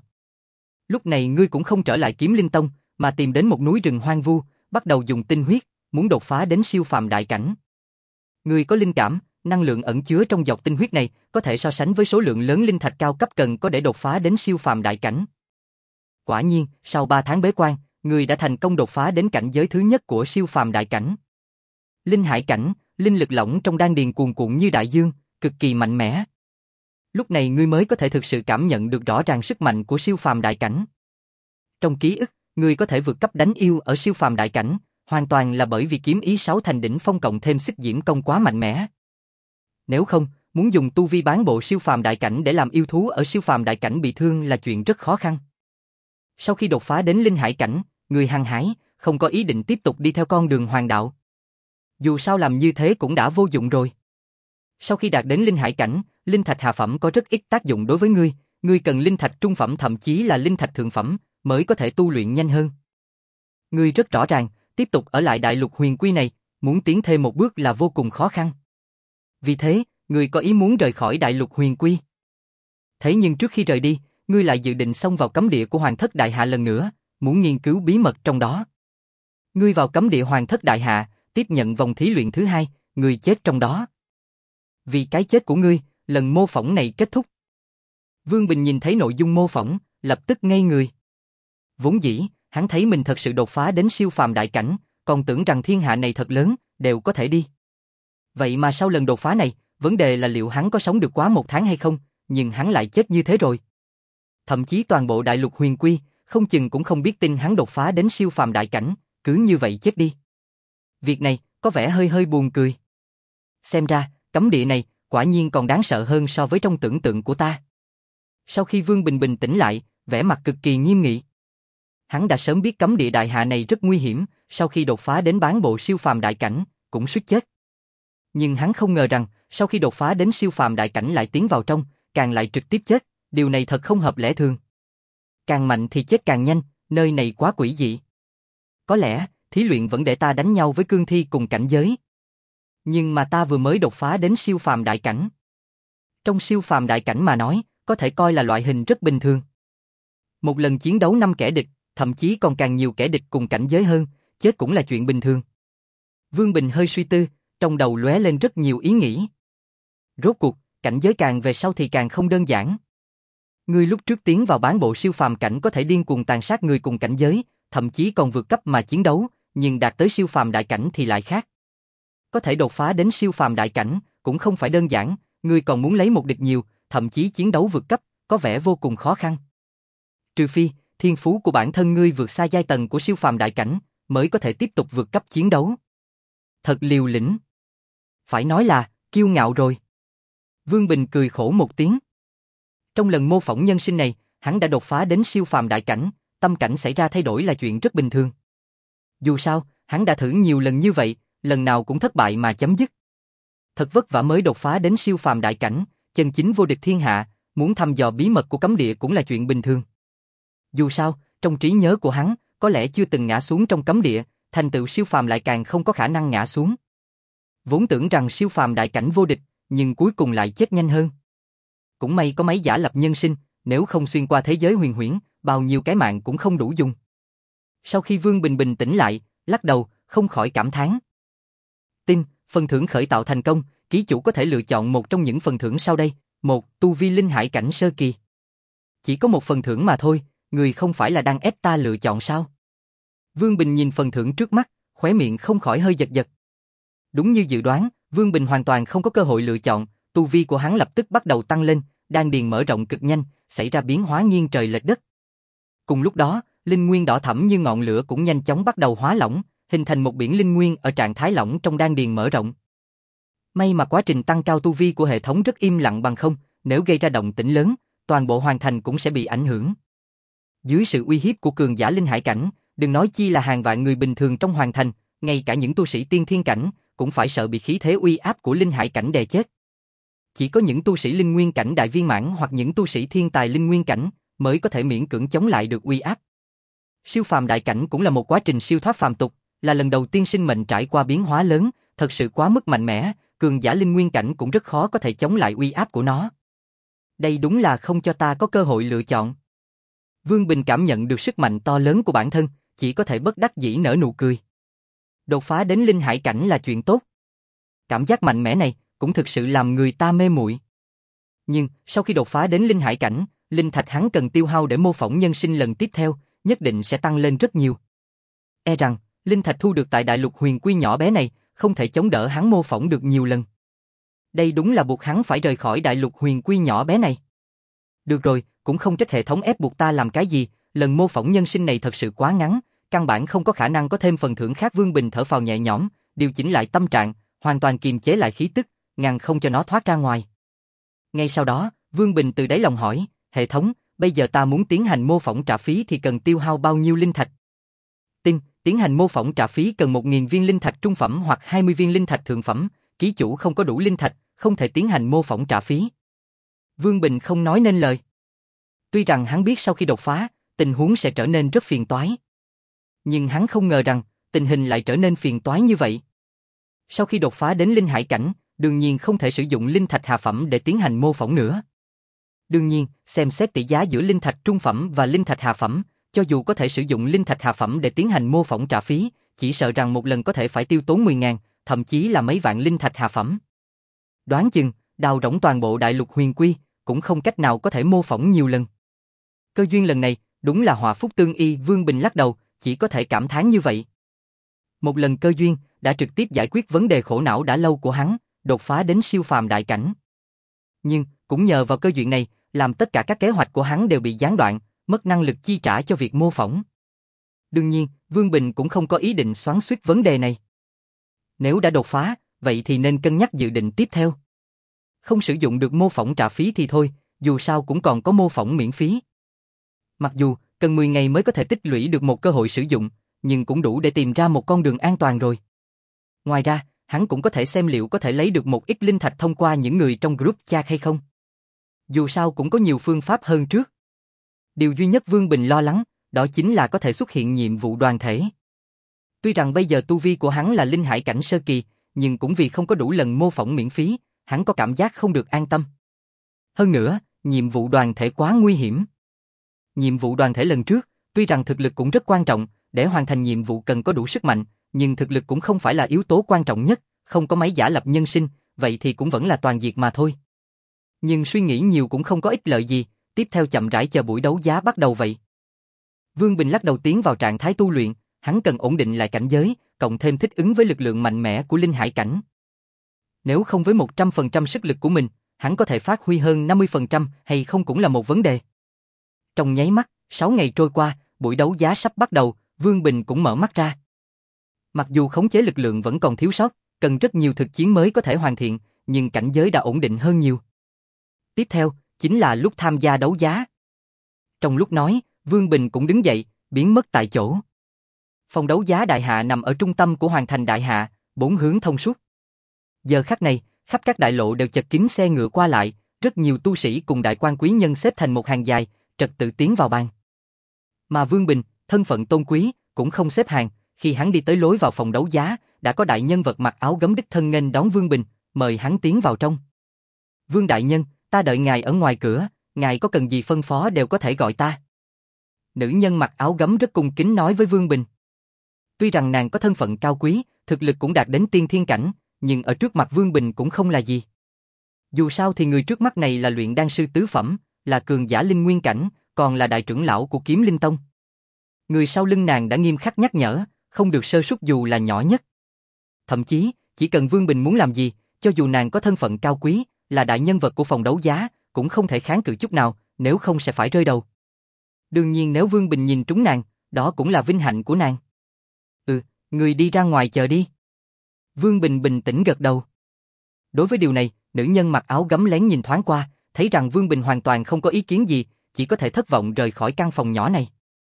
Lúc này ngươi cũng không trở lại Kiếm Linh Tông, mà tìm đến một núi rừng hoang vu, bắt đầu dùng tinh huyết, muốn đột phá đến siêu phàm đại cảnh. Ngươi có linh cảm, năng lượng ẩn chứa trong giọt tinh huyết này có thể so sánh với số lượng lớn linh thạch cao cấp cần có để đột phá đến siêu phàm đại cảnh. Quả nhiên, sau ba tháng bế quan, ngươi đã thành công đột phá đến cảnh giới thứ nhất của siêu phàm đại cảnh. Linh hải cảnh, linh lực lỏng trong đan điền cuồn cuộn như đại dương, cực kỳ mạnh mẽ. Lúc này ngươi mới có thể thực sự cảm nhận được rõ ràng sức mạnh của siêu phàm đại cảnh. Trong ký ức, ngươi có thể vượt cấp đánh yêu ở siêu phàm đại cảnh, hoàn toàn là bởi vì kiếm ý sáu thành đỉnh phong cộng thêm xích diễm công quá mạnh mẽ. Nếu không, muốn dùng tu vi bán bộ siêu phàm đại cảnh để làm yêu thú ở siêu phàm đại cảnh bị thương là chuyện rất khó khăn. Sau khi đột phá đến linh hải cảnh, người hăng hái, không có ý định tiếp tục đi theo con đường hoàng đạo. Dù sao làm như thế cũng đã vô dụng rồi. Sau khi đạt đến linh hải cảnh, linh thạch hạ phẩm có rất ít tác dụng đối với ngươi, ngươi cần linh thạch trung phẩm thậm chí là linh thạch thượng phẩm mới có thể tu luyện nhanh hơn. Ngươi rất rõ ràng, tiếp tục ở lại đại lục huyền quy này, muốn tiến thêm một bước là vô cùng khó khăn. Vì thế, ngươi có ý muốn rời khỏi đại lục huyền quy. Thế nhưng trước khi rời đi, ngươi lại dự định xông vào cấm địa của Hoàng thất Đại Hạ lần nữa, muốn nghiên cứu bí mật trong đó. Ngươi vào cấm địa Hoàng thất Đại Hạ, tiếp nhận vòng thí luyện thứ hai, ngươi chết trong đó. Vì cái chết của ngươi, lần mô phỏng này kết thúc. Vương Bình nhìn thấy nội dung mô phỏng, lập tức ngây người. Vốn dĩ, hắn thấy mình thật sự đột phá đến siêu phàm đại cảnh, còn tưởng rằng thiên hạ này thật lớn, đều có thể đi. Vậy mà sau lần đột phá này, vấn đề là liệu hắn có sống được quá một tháng hay không, nhưng hắn lại chết như thế rồi. Thậm chí toàn bộ đại lục huyền quy, không chừng cũng không biết tin hắn đột phá đến siêu phàm đại cảnh, cứ như vậy chết đi. Việc này, có vẻ hơi hơi buồn cười. Xem ra, cấm địa này, quả nhiên còn đáng sợ hơn so với trong tưởng tượng của ta. Sau khi Vương Bình bình tĩnh lại, vẻ mặt cực kỳ nghiêm nghị. Hắn đã sớm biết cấm địa đại hạ này rất nguy hiểm, sau khi đột phá đến bán bộ siêu phàm đại cảnh, cũng suýt chết. Nhưng hắn không ngờ rằng, sau khi đột phá đến siêu phàm đại cảnh lại tiến vào trong, càng lại trực tiếp chết, điều này thật không hợp lẽ thường. Càng mạnh thì chết càng nhanh, nơi này quá quỷ dị. Có lẽ, thí luyện vẫn để ta đánh nhau với cương thi cùng cảnh giới. Nhưng mà ta vừa mới đột phá đến siêu phàm đại cảnh. Trong siêu phàm đại cảnh mà nói, có thể coi là loại hình rất bình thường. Một lần chiến đấu năm kẻ địch, thậm chí còn càng nhiều kẻ địch cùng cảnh giới hơn, chết cũng là chuyện bình thường. Vương Bình hơi suy tư, trong đầu lóe lên rất nhiều ý nghĩ. Rốt cuộc, cảnh giới càng về sau thì càng không đơn giản. Ngươi lúc trước tiến vào bán bộ siêu phàm cảnh có thể điên cuồng tàn sát người cùng cảnh giới, thậm chí còn vượt cấp mà chiến đấu, nhưng đạt tới siêu phàm đại cảnh thì lại khác. Có thể đột phá đến siêu phàm đại cảnh, cũng không phải đơn giản, ngươi còn muốn lấy một địch nhiều, thậm chí chiến đấu vượt cấp, có vẻ vô cùng khó khăn. Trừ phi, thiên phú của bản thân ngươi vượt xa giai tầng của siêu phàm đại cảnh, mới có thể tiếp tục vượt cấp chiến đấu. Thật liều lĩnh. Phải nói là, kiêu ngạo rồi. Vương Bình cười khổ một tiếng. Trong lần mô phỏng nhân sinh này, hắn đã đột phá đến siêu phàm đại cảnh, tâm cảnh xảy ra thay đổi là chuyện rất bình thường. Dù sao, hắn đã thử nhiều lần như vậy, lần nào cũng thất bại mà chấm dứt. Thật vất vả mới đột phá đến siêu phàm đại cảnh, chân chính vô địch thiên hạ, muốn thăm dò bí mật của cấm địa cũng là chuyện bình thường. Dù sao, trong trí nhớ của hắn, có lẽ chưa từng ngã xuống trong cấm địa, thành tựu siêu phàm lại càng không có khả năng ngã xuống. Vốn tưởng rằng siêu phàm đại cảnh vô địch, nhưng cuối cùng lại chết nhanh hơn. Cũng may có máy giả lập nhân sinh, nếu không xuyên qua thế giới huyền huyễn, bao nhiêu cái mạng cũng không đủ dùng. Sau khi Vương Bình bình tĩnh lại, lắc đầu, không khỏi cảm thán. Tin, phần thưởng khởi tạo thành công, ký chủ có thể lựa chọn một trong những phần thưởng sau đây. Một, tu vi linh hải cảnh sơ kỳ. Chỉ có một phần thưởng mà thôi, người không phải là đang ép ta lựa chọn sao? Vương Bình nhìn phần thưởng trước mắt, khóe miệng không khỏi hơi giật giật. Đúng như dự đoán, Vương Bình hoàn toàn không có cơ hội lựa chọn, tu vi của hắn lập tức bắt đầu tăng lên, đan điền mở rộng cực nhanh, xảy ra biến hóa nghiêng trời lệch đất. Cùng lúc đó, linh nguyên đỏ thẫm như ngọn lửa cũng nhanh chóng bắt đầu hóa lỏng, hình thành một biển linh nguyên ở trạng thái lỏng trong đan điền mở rộng. May mà quá trình tăng cao tu vi của hệ thống rất im lặng bằng không, nếu gây ra động tĩnh lớn, toàn bộ hoàn thành cũng sẽ bị ảnh hưởng. Dưới sự uy hiếp của cường giả linh hải cảnh, đừng nói chi là hàng vạn người bình thường trong hoàn thành, ngay cả những tu sĩ tiên thiên cảnh cũng phải sợ bị khí thế uy áp của linh hải cảnh đè chết. Chỉ có những tu sĩ linh nguyên cảnh đại viên mãn hoặc những tu sĩ thiên tài linh nguyên cảnh mới có thể miễn cưỡng chống lại được uy áp. Siêu phàm đại cảnh cũng là một quá trình siêu thoát phàm tục, là lần đầu tiên sinh mệnh trải qua biến hóa lớn, thật sự quá mức mạnh mẽ, cường giả linh nguyên cảnh cũng rất khó có thể chống lại uy áp của nó. Đây đúng là không cho ta có cơ hội lựa chọn. Vương Bình cảm nhận được sức mạnh to lớn của bản thân, chỉ có thể bất đắc dĩ nở nụ cười. Đột phá đến linh hải cảnh là chuyện tốt. Cảm giác mạnh mẽ này cũng thực sự làm người ta mê muội. Nhưng sau khi đột phá đến linh hải cảnh, linh thạch hắn cần tiêu hao để mô phỏng nhân sinh lần tiếp theo, nhất định sẽ tăng lên rất nhiều. E rằng, linh thạch thu được tại đại lục huyền quy nhỏ bé này, không thể chống đỡ hắn mô phỏng được nhiều lần. Đây đúng là buộc hắn phải rời khỏi đại lục huyền quy nhỏ bé này. Được rồi, cũng không trách hệ thống ép buộc ta làm cái gì, lần mô phỏng nhân sinh này thật sự quá ngắn, căn bản không có khả năng có thêm phần thưởng khác. Vương Bình thở phào nhẹ nhõm, điều chỉnh lại tâm trạng, hoàn toàn kiềm chế lại khí tức, ngăn không cho nó thoát ra ngoài. Ngay sau đó, Vương Bình từ đáy lòng hỏi, hệ thống, bây giờ ta muốn tiến hành mô phỏng trả phí thì cần tiêu hao bao nhiêu linh thạch? Tin, tiến hành mô phỏng trả phí cần một nghìn viên linh thạch trung phẩm hoặc hai mươi viên linh thạch thượng phẩm, ký chủ không có đủ linh thạch, không thể tiến hành mô phỏng trả phí. Vương Bình không nói nên lời. Tuy rằng hắn biết sau khi đột phá, tình huống sẽ trở nên rất phiền toái. Nhưng hắn không ngờ rằng, tình hình lại trở nên phiền toái như vậy. Sau khi đột phá đến linh hải cảnh, đương nhiên không thể sử dụng linh thạch hạ phẩm để tiến hành mô phỏng nữa. Đương nhiên, xem xét tỷ giá giữa linh thạch trung phẩm và linh thạch hạ phẩm, cho dù có thể sử dụng linh thạch hạ phẩm để tiến hành mô phỏng trả phí, chỉ sợ rằng một lần có thể phải tiêu tốn mười ngàn, thậm chí là mấy vạn linh thạch hạ phẩm. Đoán chừng, đào rỗng toàn bộ đại lục huyền quy, cũng không cách nào có thể mô phỏng nhiều lần. Cơ duyên lần này, đúng là họa phúc tương y. Vương Bình lắc đầu, chỉ có thể cảm thán như vậy. Một lần cơ duyên, đã trực tiếp giải quyết vấn đề khổ não đã lâu của hắn, đột phá đến siêu phàm đại cảnh. Nhưng, cũng nhờ vào cơ duyên này, làm tất cả các kế hoạch của hắn đều bị gián đoạn, mất năng lực chi trả cho việc mô phỏng. Đương nhiên, Vương Bình cũng không có ý định xoắn xuýt vấn đề này. Nếu đã đột phá, vậy thì nên cân nhắc dự định tiếp theo. Không sử dụng được mô phỏng trả phí thì thôi, dù sao cũng còn có mô phỏng miễn phí. Mặc dù, cần mười ngày mới có thể tích lũy được một cơ hội sử dụng, nhưng cũng đủ để tìm ra một con đường an toàn rồi. Ngoài ra, hắn cũng có thể xem liệu có thể lấy được một ít linh thạch thông qua những người trong group chat hay không. Dù sao cũng có nhiều phương pháp hơn trước. Điều duy nhất Vương Bình lo lắng, đó chính là có thể xuất hiện nhiệm vụ đoàn thể. Tuy rằng bây giờ tu vi của hắn là linh hải cảnh sơ kỳ, nhưng cũng vì không có đủ lần mô phỏng miễn phí, hắn có cảm giác không được an tâm. Hơn nữa, nhiệm vụ đoàn thể quá nguy hiểm. Nhiệm vụ đoàn thể lần trước, tuy rằng thực lực cũng rất quan trọng, để hoàn thành nhiệm vụ cần có đủ sức mạnh, nhưng thực lực cũng không phải là yếu tố quan trọng nhất, không có máy giả lập nhân sinh, vậy thì cũng vẫn là toàn diệt mà thôi. Nhưng suy nghĩ nhiều cũng không có ích lợi gì, tiếp theo chậm rãi chờ buổi đấu giá bắt đầu vậy. Vương Bình lắc đầu tiến vào trạng thái tu luyện, hắn cần ổn định lại cảnh giới, cộng thêm thích ứng với lực lượng mạnh mẽ của linh hải cảnh. Nếu không với một trăm phần trăm sức lực của mình, hắn có thể phát huy hơn năm mươi phần trăm hay không cũng là một vấn đề. Trong nháy mắt, sáu ngày trôi qua, buổi đấu giá sắp bắt đầu, Vương Bình cũng mở mắt ra. Mặc dù khống chế lực lượng vẫn còn thiếu sót, cần rất nhiều thực chiến mới có thể hoàn thiện, nhưng cảnh giới đã ổn định hơn nhiều. Tiếp theo, chính là lúc tham gia đấu giá. Trong lúc nói, Vương Bình cũng đứng dậy, biến mất tại chỗ. Phòng đấu giá Đại Hạ nằm ở trung tâm của Hoàng thành Đại Hạ, bốn hướng thông suốt. Giờ khắc này, khắp các đại lộ đều chật kín xe ngựa qua lại, rất nhiều tu sĩ cùng đại quan quý nhân xếp thành một hàng dài, trật tự tiến vào bàn. Mà Vương Bình, thân phận tôn quý, cũng không xếp hàng, khi hắn đi tới lối vào phòng đấu giá, đã có đại nhân vật mặc áo gấm đích thân nghênh đón Vương Bình, mời hắn tiến vào trong. Vương đại nhân, ta đợi ngài ở ngoài cửa, ngài có cần gì phân phó đều có thể gọi ta. Nữ nhân mặc áo gấm rất cung kính nói với Vương Bình. Tuy rằng nàng có thân phận cao quý, thực lực cũng đạt đến tiên thiên cảnh, nhưng ở trước mặt Vương Bình cũng không là gì. Dù sao thì người trước mắt này là luyện đan sư tứ phẩm, là cường giả linh nguyên cảnh, còn là đại trưởng lão của Kiếm Linh Tông. Người sau lưng nàng đã nghiêm khắc nhắc nhở, không được sơ suất dù là nhỏ nhất. Thậm chí, chỉ cần Vương Bình muốn làm gì, cho dù nàng có thân phận cao quý, là đại nhân vật của phòng đấu giá, cũng không thể kháng cự chút nào, nếu không sẽ phải rơi đầu. Đương nhiên nếu Vương Bình nhìn trúng nàng, đó cũng là vinh hạnh của nàng. Ừ, người đi ra ngoài chờ đi. Vương Bình bình tĩnh gật đầu. Đối với điều này, nữ nhân mặc áo gấm lén nhìn thoáng qua, thấy rằng Vương Bình hoàn toàn không có ý kiến gì, chỉ có thể thất vọng rời khỏi căn phòng nhỏ này.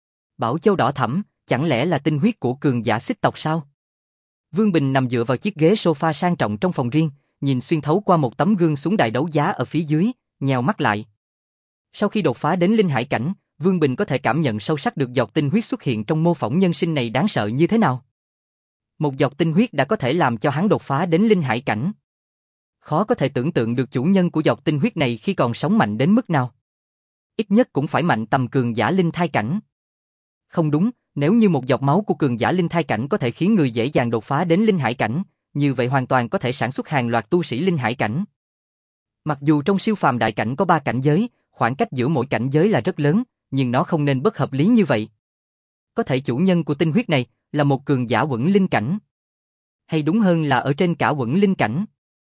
Bảo châu đỏ thẫm, chẳng lẽ là tinh huyết của cường giả xích tộc sao? Vương Bình nằm dựa vào chiếc ghế sofa sang trọng trong phòng riêng, nhìn xuyên thấu qua một tấm gương xuống đại đấu giá ở phía dưới, nheo mắt lại. Sau khi đột phá đến linh hải cảnh, Vương Bình có thể cảm nhận sâu sắc được giọt tinh huyết xuất hiện trong mô phỏng nhân sinh này đáng sợ như thế nào. Một giọt tinh huyết đã có thể làm cho hắn đột phá đến linh hải cảnh. Khó có thể tưởng tượng được chủ nhân của giọt tinh huyết này khi còn sống mạnh đến mức nào. Ít nhất cũng phải mạnh tầm cường giả linh thai cảnh. Không đúng, nếu như một giọt máu của cường giả linh thai cảnh có thể khiến người dễ dàng đột phá đến linh hải cảnh, như vậy hoàn toàn có thể sản xuất hàng loạt tu sĩ linh hải cảnh. Mặc dù trong siêu phàm đại cảnh có ba cảnh giới, khoảng cách giữa mỗi cảnh giới là rất lớn, nhưng nó không nên bất hợp lý như vậy. Có thể chủ nhân của tinh huyết này là một cường giả quẩn linh cảnh. Hay đúng hơn là ở trên cả quẩn linh cảnh.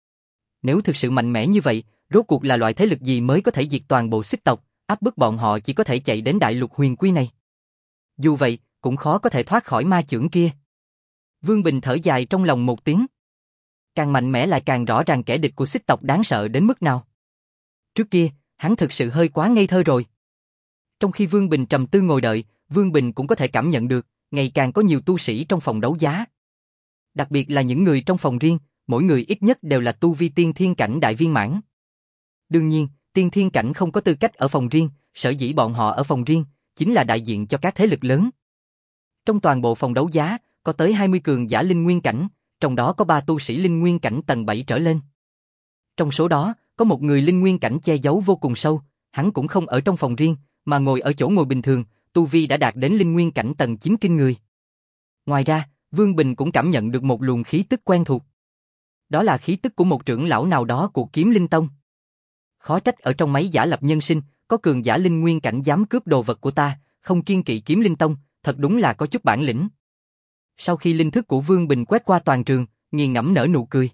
Nếu thực sự mạnh mẽ như vậy, rốt cuộc là loại thế lực gì mới có thể diệt toàn bộ xích tộc, áp bức bọn họ chỉ có thể chạy đến đại lục huyền quy này. Dù vậy, cũng khó có thể thoát khỏi ma chưởng kia. Vương Bình thở dài trong lòng một tiếng. Càng mạnh mẽ lại càng rõ ràng kẻ địch của xích tộc đáng sợ đến mức nào. Trước kia, hắn thực sự hơi quá ngây thơ rồi. Trong khi Vương Bình trầm tư ngồi đợi, Vương Bình cũng có thể cảm nhận được, ngày càng có nhiều tu sĩ trong phòng đấu giá. Đặc biệt là những người trong phòng riêng, mỗi người ít nhất đều là tu vi tiên thiên cảnh đại viên mãn. Đương nhiên, tiên thiên cảnh không có tư cách ở phòng riêng, sở dĩ bọn họ ở phòng riêng, chính là đại diện cho các thế lực lớn. Trong toàn bộ phòng đấu giá, có tới hai mươi cường giả linh nguyên cảnh, trong đó có ba tu sĩ linh nguyên cảnh tầng bảy trở lên. Trong số đó, có một người linh nguyên cảnh che giấu vô cùng sâu, hắn cũng không ở trong phòng riêng, mà ngồi ở chỗ ngồi bình thường, tu vi đã đạt đến linh nguyên cảnh tầng chín kinh người. Ngoài ra, Vương Bình cũng cảm nhận được một luồng khí tức quen thuộc. Đó là khí tức của một trưởng lão nào đó của Kiếm Linh Tông. Khó trách ở trong mấy giả lập nhân sinh, có cường giả linh nguyên cảnh dám cướp đồ vật của ta, không kiêng kỵ Kiếm Linh Tông, thật đúng là có chút bản lĩnh. Sau khi linh thức của Vương Bình quét qua toàn trường, nghiền ngẫm nở nụ cười.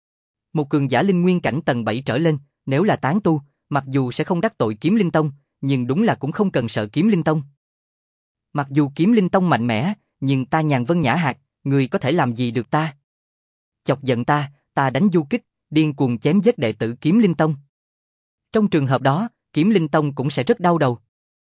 Một cường giả linh nguyên cảnh tầng bảy trở lên, nếu là tán tu, mặc dù sẽ không đắc tội Kiếm Linh Tông, nhưng đúng là cũng không cần sợ Kiếm Linh Tông. Mặc dù Kiếm Linh Tông mạnh mẽ, nhưng ta nhàn vân nhã hạt, người có thể làm gì được ta? Chọc giận ta, ta đánh du kích, điên cuồng chém giết đệ tử Kiếm Linh Tông. Trong trường hợp đó, Kiếm Linh Tông cũng sẽ rất đau đầu.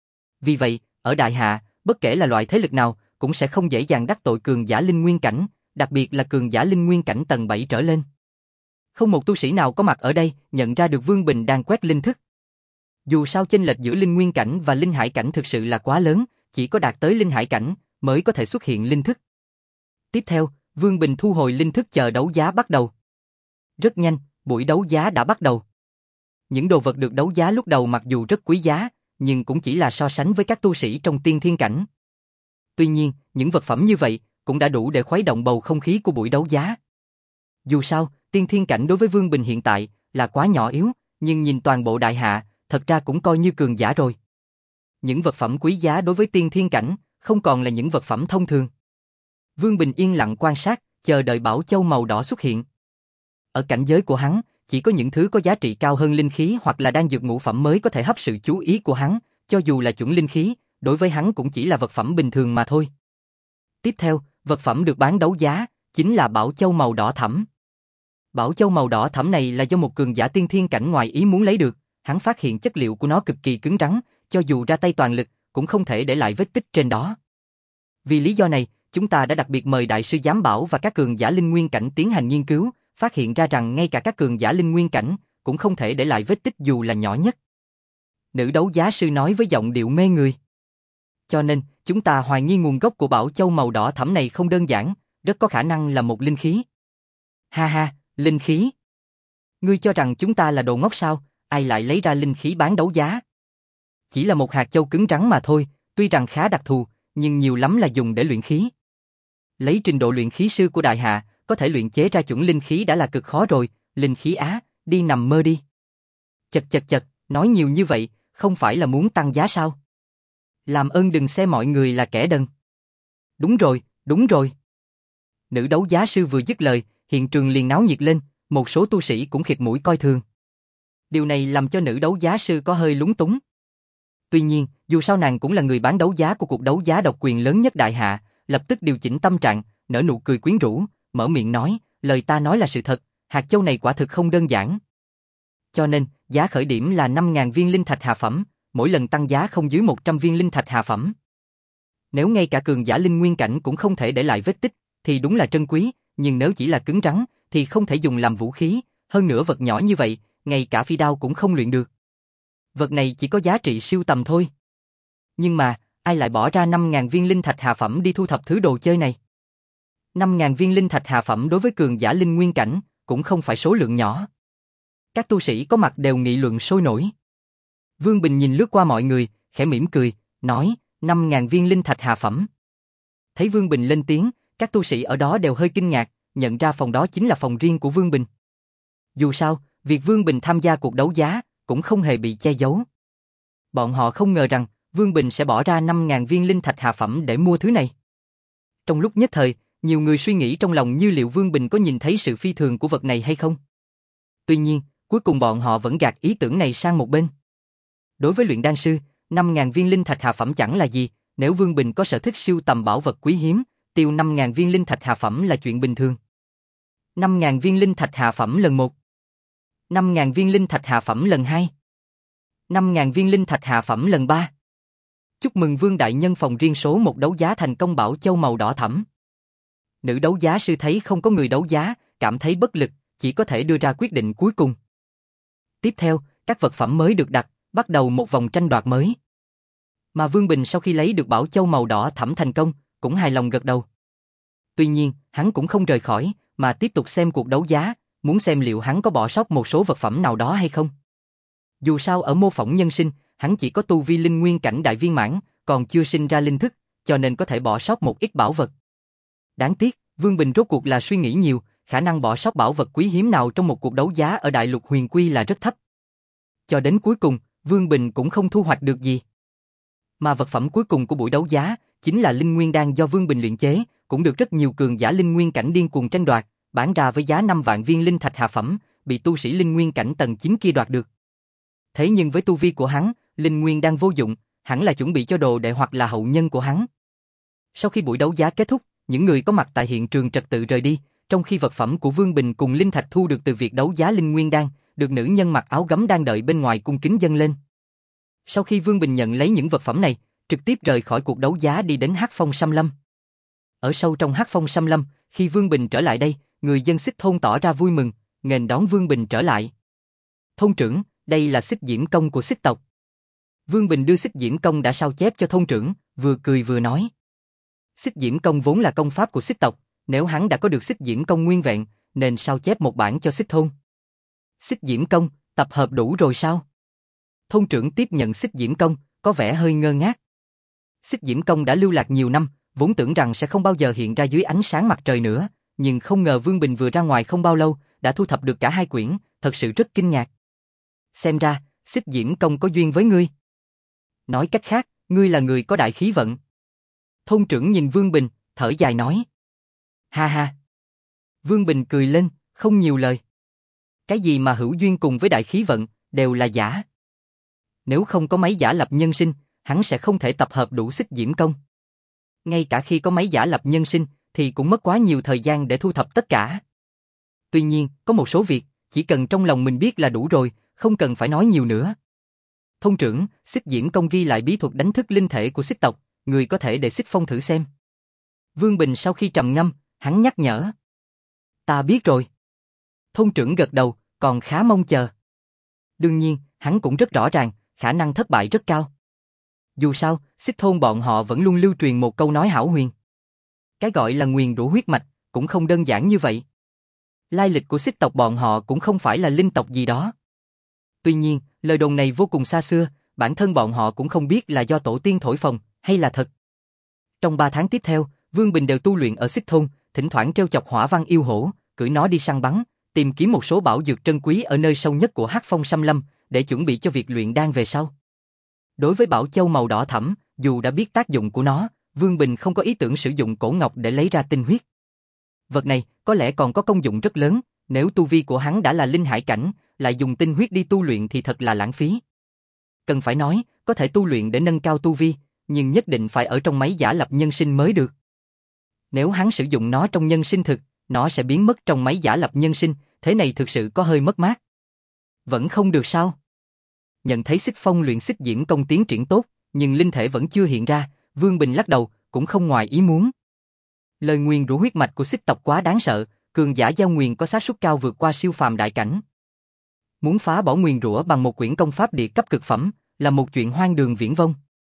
Vì vậy, ở Đại Hạ, bất kể là loại thế lực nào, cũng sẽ không dễ dàng đắc tội cường giả linh nguyên cảnh, đặc biệt là cường giả linh nguyên cảnh tầng bảy trở lên. Không một tu sĩ nào có mặt ở đây nhận ra được Vương Bình đang quét linh thức. Dù sao chênh lệch giữa linh nguyên cảnh và linh hải cảnh thực sự là quá lớn, chỉ có đạt tới linh hải cảnh mới có thể xuất hiện linh thức. Tiếp theo, Vương Bình thu hồi linh thức chờ đấu giá bắt đầu. Rất nhanh, buổi đấu giá đã bắt đầu. Những đồ vật được đấu giá lúc đầu mặc dù rất quý giá, nhưng cũng chỉ là so sánh với các tu sĩ trong tiên thiên cảnh. Tuy nhiên, những vật phẩm như vậy cũng đã đủ để khuấy động bầu không khí của buổi đấu giá. Dù sao, tiên thiên cảnh đối với Vương Bình hiện tại là quá nhỏ yếu, nhưng nhìn toàn bộ Đại Hạ, thật ra cũng coi như cường giả rồi. Những vật phẩm quý giá đối với tiên thiên cảnh không còn là những vật phẩm thông thường. Vương Bình yên lặng quan sát, chờ đợi bảo châu màu đỏ xuất hiện. Ở cảnh giới của hắn, chỉ có những thứ có giá trị cao hơn linh khí hoặc là đan dược ngũ phẩm mới có thể hấp sự chú ý của hắn, cho dù là chuẩn linh khí, đối với hắn cũng chỉ là vật phẩm bình thường mà thôi. Tiếp theo, vật phẩm được bán đấu giá chính là bảo châu màu đỏ thẫm. Bảo châu màu đỏ thẫm này là do một cường giả tiên thiên cảnh ngoài ý muốn lấy được, hắn phát hiện chất liệu của nó cực kỳ cứng rắn, cho dù ra tay toàn lực cũng không thể để lại vết tích trên đó. Vì lý do này, chúng ta đã đặc biệt mời đại sư giám bảo và các cường giả linh nguyên cảnh tiến hành nghiên cứu, phát hiện ra rằng ngay cả các cường giả linh nguyên cảnh cũng không thể để lại vết tích dù là nhỏ nhất. Nữ đấu giá sư nói với giọng điệu mê người. Cho nên, chúng ta hoài nghi nguồn gốc của bảo châu màu đỏ thẫm này không đơn giản, rất có khả năng là một linh khí. Ha ha, linh khí. Ngươi cho rằng chúng ta là đồ ngốc sao, ai lại lấy ra linh khí bán đấu giá? Chỉ là một hạt châu cứng rắn mà thôi, tuy rằng khá đặc thù, nhưng nhiều lắm là dùng để luyện khí. Lấy trình độ luyện khí sư của Đại Hạ, có thể luyện chế ra chuẩn linh khí đã là cực khó rồi, linh khí á, đi nằm mơ đi. Chật chật chật, nói nhiều như vậy, không phải là muốn tăng giá sao? Làm ơn đừng xem mọi người là kẻ đần. Đúng rồi, đúng rồi. Nữ đấu giá sư vừa dứt lời, hiện trường liền náo nhiệt lên, một số tu sĩ cũng khịt mũi coi thường. Điều này làm cho nữ đấu giá sư có hơi lúng túng. Tuy nhiên, dù sao nàng cũng là người bán đấu giá của cuộc đấu giá độc quyền lớn nhất Đại Hạ, lập tức điều chỉnh tâm trạng, nở nụ cười quyến rũ, mở miệng nói, lời ta nói là sự thật, hạt châu này quả thực không đơn giản. Cho nên, giá khởi điểm là năm nghìn viên linh thạch hạ phẩm, mỗi lần tăng giá không dưới một trăm viên linh thạch hạ phẩm. Nếu ngay cả cường giả linh nguyên cảnh cũng không thể để lại vết tích, thì đúng là trân quý, nhưng nếu chỉ là cứng rắn, thì không thể dùng làm vũ khí, hơn nữa vật nhỏ như vậy, ngay cả phi đao cũng không luyện được. Vật này chỉ có giá trị siêu tầm thôi. Nhưng mà, ai lại bỏ ra năm nghìn viên linh thạch hạ phẩm đi thu thập thứ đồ chơi này? năm nghìn viên linh thạch hạ phẩm đối với cường giả linh nguyên cảnh, cũng không phải số lượng nhỏ. Các tu sĩ có mặt đều nghị luận sôi nổi. Vương Bình nhìn lướt qua mọi người, khẽ mỉm cười, nói, năm nghìn viên linh thạch hạ phẩm. Thấy Vương Bình lên tiếng, các tu sĩ ở đó đều hơi kinh ngạc, nhận ra phòng đó chính là phòng riêng của Vương Bình. Dù sao, việc Vương Bình tham gia cuộc đấu giá cũng không hề bị che giấu. Bọn họ không ngờ rằng Vương Bình sẽ bỏ ra năm nghìn viên linh thạch hạ phẩm để mua thứ này. Trong lúc nhất thời, nhiều người suy nghĩ trong lòng như liệu Vương Bình có nhìn thấy sự phi thường của vật này hay không. Tuy nhiên, cuối cùng bọn họ vẫn gạt ý tưởng này sang một bên. Đối với luyện đan sư, năm nghìn viên linh thạch hạ phẩm chẳng là gì, nếu Vương Bình có sở thích sưu tầm bảo vật quý hiếm, tiêu năm nghìn viên linh thạch hạ phẩm là chuyện bình thường. năm nghìn viên linh thạch hạ phẩm lần một, năm nghìn viên linh thạch hạ phẩm lần hai, năm nghìn viên linh thạch hạ phẩm lần ba. Chúc mừng Vương đại nhân phòng riêng số một đấu giá thành công bảo châu màu đỏ thẫm. Nữ đấu giá sư thấy không có người đấu giá, cảm thấy bất lực, chỉ có thể đưa ra quyết định cuối cùng. Tiếp theo, các vật phẩm mới được đặt, bắt đầu một vòng tranh đoạt mới. Mà Vương Bình sau khi lấy được bảo châu màu đỏ thẫm thành công, cũng hài lòng gật đầu. Tuy nhiên, hắn cũng không rời khỏi, mà tiếp tục xem cuộc đấu giá, muốn xem liệu hắn có bỏ sót một số vật phẩm nào đó hay không. Dù sao ở mô phỏng nhân sinh, hắn chỉ có tu vi linh nguyên cảnh đại viên mãn, còn chưa sinh ra linh thức, cho nên có thể bỏ sót một ít bảo vật. Đáng tiếc, Vương Bình rốt cuộc là suy nghĩ nhiều, khả năng bỏ sót bảo vật quý hiếm nào trong một cuộc đấu giá ở Đại Lục Huyền Quy là rất thấp. Cho đến cuối cùng, Vương Bình cũng không thu hoạch được gì. Mà vật phẩm cuối cùng của buổi đấu giá chính là linh nguyên đan do Vương Bình luyện chế, cũng được rất nhiều cường giả linh nguyên cảnh điên cuồng tranh đoạt, bán ra với giá năm vạn viên linh thạch hạ phẩm, bị tu sĩ linh nguyên cảnh tầng chín kia đoạt được. Thế nhưng với tu vi của hắn, linh nguyên đan vô dụng, hẳn là chuẩn bị cho đồ đệ hoặc là hậu nhân của hắn. Sau khi buổi đấu giá kết thúc, những người có mặt tại hiện trường trật tự rời đi, trong khi vật phẩm của Vương Bình cùng linh thạch thu được từ việc đấu giá linh nguyên đan, được nữ nhân mặc áo gấm đang đợi bên ngoài cung kính dâng lên. Sau khi Vương Bình nhận lấy những vật phẩm này, trực tiếp rời khỏi cuộc đấu giá đi đến Hắc Phong Xâm Lâm. Ở sâu trong Hắc Phong Xâm Lâm, khi Vương Bình trở lại đây, người dân Xích thôn tỏ ra vui mừng, nghênh đón Vương Bình trở lại. Thôn trưởng, đây là Xích Diễm Công của Xích tộc. Vương Bình đưa Xích Diễm Công đã sao chép cho thôn trưởng, vừa cười vừa nói. Xích Diễm Công vốn là công pháp của Xích tộc, nếu hắn đã có được Xích Diễm Công nguyên vẹn, nên sao chép một bản cho Xích thôn. Xích Diễm Công, tập hợp đủ rồi sao? Thôn trưởng tiếp nhận Xích Diễm Công, có vẻ hơi ngơ ngác. Xích Diễm Công đã lưu lạc nhiều năm, vốn tưởng rằng sẽ không bao giờ hiện ra dưới ánh sáng mặt trời nữa, nhưng không ngờ Vương Bình vừa ra ngoài không bao lâu, đã thu thập được cả hai quyển, thật sự rất kinh ngạc. Xem ra, Xích Diễm Công có duyên với ngươi. Nói cách khác, ngươi là người có đại khí vận. Thôn trưởng nhìn Vương Bình, thở dài nói. Ha ha. Vương Bình cười lên, không nhiều lời. Cái gì mà hữu duyên cùng với đại khí vận, đều là giả. Nếu không có máy giả lập nhân sinh, hắn sẽ không thể tập hợp đủ Xích Diễm Công. Ngay cả khi có máy giả lập nhân sinh, thì cũng mất quá nhiều thời gian để thu thập tất cả. Tuy nhiên, có một số việc, chỉ cần trong lòng mình biết là đủ rồi, không cần phải nói nhiều nữa. Thôn trưởng, Xích Diễm Công ghi lại bí thuật đánh thức linh thể của Xích tộc, người có thể để Xích Phong thử xem. Vương Bình sau khi trầm ngâm, hắn nhắc nhở. Ta biết rồi. Thôn trưởng gật đầu, còn khá mong chờ. Đương nhiên, hắn cũng rất rõ ràng, khả năng thất bại rất cao. Dù sao, Xích thôn bọn họ vẫn luôn lưu truyền một câu nói hão huyền. Cái gọi là nguyền rủa huyết mạch, cũng không đơn giản như vậy. Lai lịch của Xích tộc bọn họ cũng không phải là linh tộc gì đó. Tuy nhiên, lời đồn này vô cùng xa xưa, bản thân bọn họ cũng không biết là do tổ tiên thổi phồng, hay là thật. Trong ba tháng tiếp theo, Vương Bình đều tu luyện ở Xích thôn, thỉnh thoảng trêu chọc hỏa văn yêu hổ, cưỡi nó đi săn bắn, tìm kiếm một số bảo dược trân quý ở nơi sâu nhất của Hắc Phong Xâm Lâm, để chuẩn bị cho việc luyện đan về sau. Đối với bảo châu màu đỏ thẫm, dù đã biết tác dụng của nó, Vương Bình không có ý tưởng sử dụng cổ ngọc để lấy ra tinh huyết. Vật này có lẽ còn có công dụng rất lớn, nếu tu vi của hắn đã là linh hải cảnh, lại dùng tinh huyết đi tu luyện thì thật là lãng phí. Cần phải nói, có thể tu luyện để nâng cao tu vi, nhưng nhất định phải ở trong máy giả lập nhân sinh mới được. Nếu hắn sử dụng nó trong nhân sinh thực, nó sẽ biến mất trong máy giả lập nhân sinh, thế này thực sự có hơi mất mát. Vẫn không được sao? Nhận thấy Xích Phong luyện Xích Diễm Công tiến triển tốt, nhưng linh thể vẫn chưa hiện ra, Vương Bình lắc đầu, cũng không ngoài ý muốn. Lời nguyền rủa huyết mạch của Xích tộc quá đáng sợ, cường giả giao nguyền có xác suất cao vượt qua siêu phàm đại cảnh. Muốn phá bỏ nguyền rủa bằng một quyển công pháp địa cấp cực phẩm, là một chuyện hoang đường viển vông.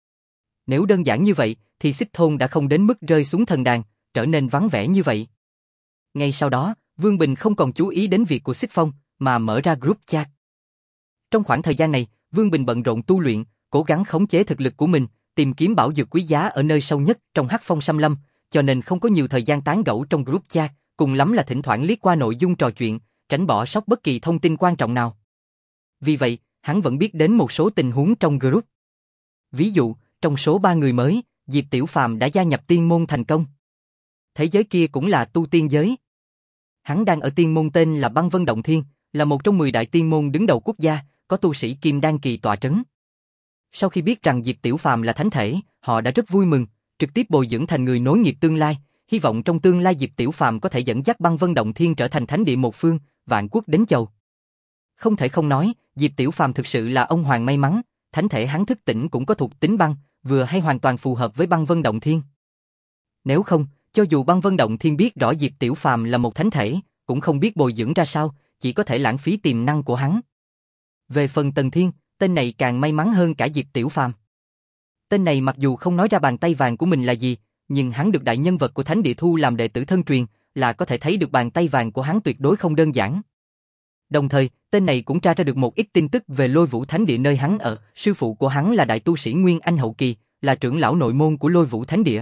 Nếu đơn giản như vậy, thì Xích thôn đã không đến mức rơi xuống thần đàn, trở nên vắng vẻ như vậy. Ngay sau đó, Vương Bình không còn chú ý đến việc của Xích Phong, mà mở ra group chat. Trong khoảng thời gian này, Vương Bình bận rộn tu luyện, cố gắng khống chế thực lực của mình, tìm kiếm bảo dược quý giá ở nơi sâu nhất trong Hắc Phong Xâm Lâm, cho nên không có nhiều thời gian tán gẫu trong group chat, cùng lắm là thỉnh thoảng liếc qua nội dung trò chuyện, tránh bỏ sót bất kỳ thông tin quan trọng nào. Vì vậy, hắn vẫn biết đến một số tình huống trong group. Ví dụ, trong số ba người mới, Diệp Tiểu Phàm đã gia nhập tiên môn thành công. Thế giới kia cũng là tu tiên giới. Hắn đang ở tiên môn tên là Băng Vân Động Thiên, là một trong mười đại tiên môn đứng đầu quốc gia, có tu sĩ Kim Đan kỳ tọa trấn. Sau khi biết rằng Diệp Tiểu Phàm là thánh thể, họ đã rất vui mừng, trực tiếp bồi dưỡng thành người nối nghiệp tương lai, hy vọng trong tương lai Diệp Tiểu Phàm có thể dẫn dắt Băng Vân Động Thiên trở thành thánh địa một phương, vạn quốc đến chầu. Không thể không nói, Diệp Tiểu Phàm thực sự là ông hoàng may mắn, thánh thể hắn thức tỉnh cũng có thuộc tính băng, vừa hay hoàn toàn phù hợp với Băng Vân Động Thiên. Nếu không, cho dù Băng Vân Động Thiên biết rõ Diệp Tiểu Phàm là một thánh thể, cũng không biết bồi dưỡng ra sao, chỉ có thể lãng phí tiềm năng của hắn. Về phần Tần Thiên, tên này càng may mắn hơn cả Diệp Tiểu Phàm. Tên này mặc dù không nói ra bàn tay vàng của mình là gì, nhưng hắn được đại nhân vật của Thánh Địa thu làm đệ tử thân truyền, là có thể thấy được bàn tay vàng của hắn tuyệt đối không đơn giản. Đồng thời, tên này cũng tra ra được một ít tin tức về Lôi Vũ Thánh Địa nơi hắn ở, sư phụ của hắn là đại tu sĩ Nguyên Anh hậu kỳ, là trưởng lão nội môn của Lôi Vũ Thánh Địa.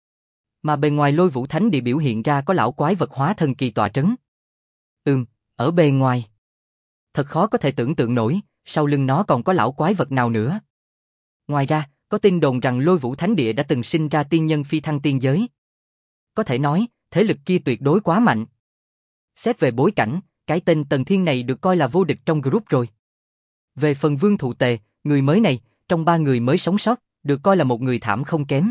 Mà bề ngoài Lôi Vũ Thánh Địa biểu hiện ra có lão quái vật hóa thần kỳ tọa trấn. Ừm, ở bề ngoài. Thật khó có thể tưởng tượng nổi, sau lưng nó còn có lão quái vật nào nữa. Ngoài ra, có tin đồn rằng Lôi Vũ Thánh Địa đã từng sinh ra tiên nhân phi thăng tiên giới. Có thể nói, thế lực kia tuyệt đối quá mạnh. Xét về bối cảnh, cái tên Tần Thiên này được coi là vô địch trong group rồi. Về phần Vương Thụ Tề, người mới này, trong ba người mới sống sót, được coi là một người thảm không kém.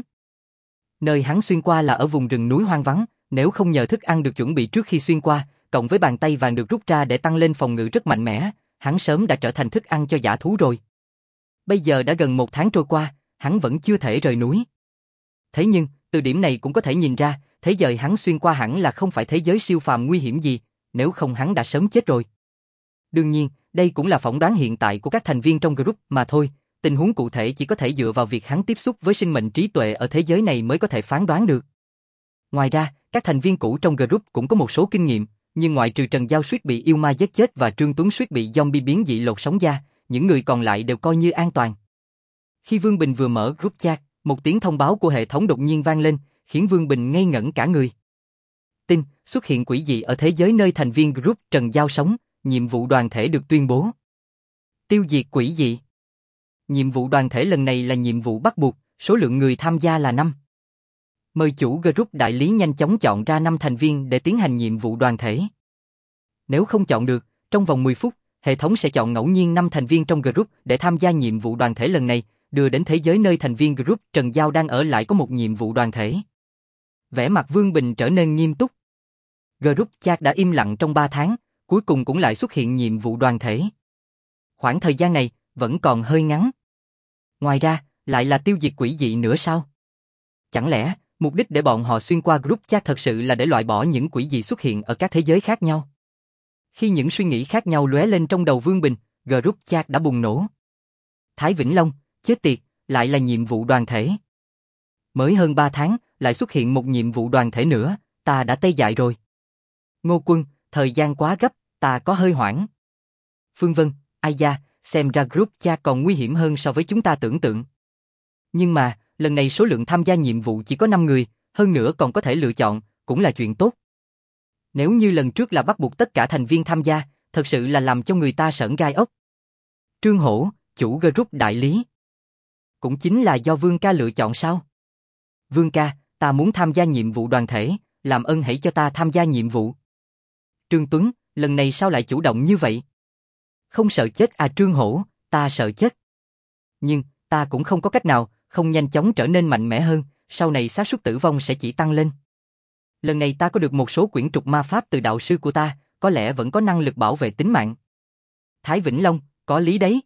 Nơi hắn xuyên qua là ở vùng rừng núi hoang vắng, nếu không nhờ thức ăn được chuẩn bị trước khi xuyên qua, cộng với bàn tay vàng được rút ra để tăng lên phòng ngự rất mạnh mẽ, hắn sớm đã trở thành thức ăn cho dã thú rồi. Bây giờ đã gần một tháng trôi qua, hắn vẫn chưa thể rời núi. Thế nhưng, từ điểm này cũng có thể nhìn ra, thế giới hắn xuyên qua hẳn là không phải thế giới siêu phàm nguy hiểm gì, nếu không hắn đã sớm chết rồi. Đương nhiên, đây cũng là phỏng đoán hiện tại của các thành viên trong group mà thôi, tình huống cụ thể chỉ có thể dựa vào việc hắn tiếp xúc với sinh mệnh trí tuệ ở thế giới này mới có thể phán đoán được. Ngoài ra, các thành viên cũ trong group cũng có một số kinh nghiệm, nhưng ngoại trừ Trần Giao suýt bị yêu ma giết chết và Trương Tuấn suýt bị zombie biến dị lột sống da, những người còn lại đều coi như an toàn. Khi Vương Bình vừa mở group chat, một tiếng thông báo của hệ thống đột nhiên vang lên, khiến Vương Bình ngây ngẩn cả người. Tin, xuất hiện quỷ dị ở thế giới nơi thành viên group Trần Giao sống, nhiệm vụ đoàn thể được tuyên bố. Tiêu diệt quỷ dị. Nhiệm vụ đoàn thể lần này là nhiệm vụ bắt buộc, số lượng người tham gia là năm. Mời chủ group đại lý nhanh chóng chọn ra năm thành viên để tiến hành nhiệm vụ đoàn thể. Nếu không chọn được, trong vòng mười phút, hệ thống sẽ chọn ngẫu nhiên năm thành viên trong group để tham gia nhiệm vụ đoàn thể lần này, đưa đến thế giới nơi thành viên group Trần Giao đang ở lại có một nhiệm vụ đoàn thể. Vẻ mặt Vương Bình trở nên nghiêm túc. Group chat đã im lặng trong ba tháng, cuối cùng cũng lại xuất hiện nhiệm vụ đoàn thể. Khoảng thời gian này vẫn còn hơi ngắn. Ngoài ra, lại là tiêu diệt quỷ dị nữa sao? Chẳng lẽ, mục đích để bọn họ xuyên qua group chat thật sự là để loại bỏ những quỷ dị xuất hiện ở các thế giới khác nhau? Khi những suy nghĩ khác nhau lóe lên trong đầu Vương Bình, group chat đã bùng nổ. Thái Vĩnh Long, chết tiệt, lại là nhiệm vụ đoàn thể. Mới hơn ba tháng, lại xuất hiện một nhiệm vụ đoàn thể nữa, ta đã tê dại rồi. Ngô Quân, thời gian quá gấp, ta có hơi hoảng. Phương Vân, ai da, xem ra group chat còn nguy hiểm hơn so với chúng ta tưởng tượng. Nhưng mà, lần này số lượng tham gia nhiệm vụ chỉ có năm người, hơn nữa còn có thể lựa chọn, cũng là chuyện tốt. Nếu như lần trước là bắt buộc tất cả thành viên tham gia, thật sự là làm cho người ta sởn gai ốc. Trương Hổ, chủ group đại lý. Cũng chính là do Vương ca lựa chọn sao? Vương ca, ta muốn tham gia nhiệm vụ đoàn thể, làm ơn hãy cho ta tham gia nhiệm vụ. Trương Tuấn, lần này sao lại chủ động như vậy? Không sợ chết à Trương Hổ, ta sợ chết. Nhưng, ta cũng không có cách nào, không nhanh chóng trở nên mạnh mẽ hơn, sau này xác suất tử vong sẽ chỉ tăng lên. Lần này ta có được một số quyển trục ma pháp từ đạo sư của ta, có lẽ vẫn có năng lực bảo vệ tính mạng. Thái Vĩnh Long, có lý đấy.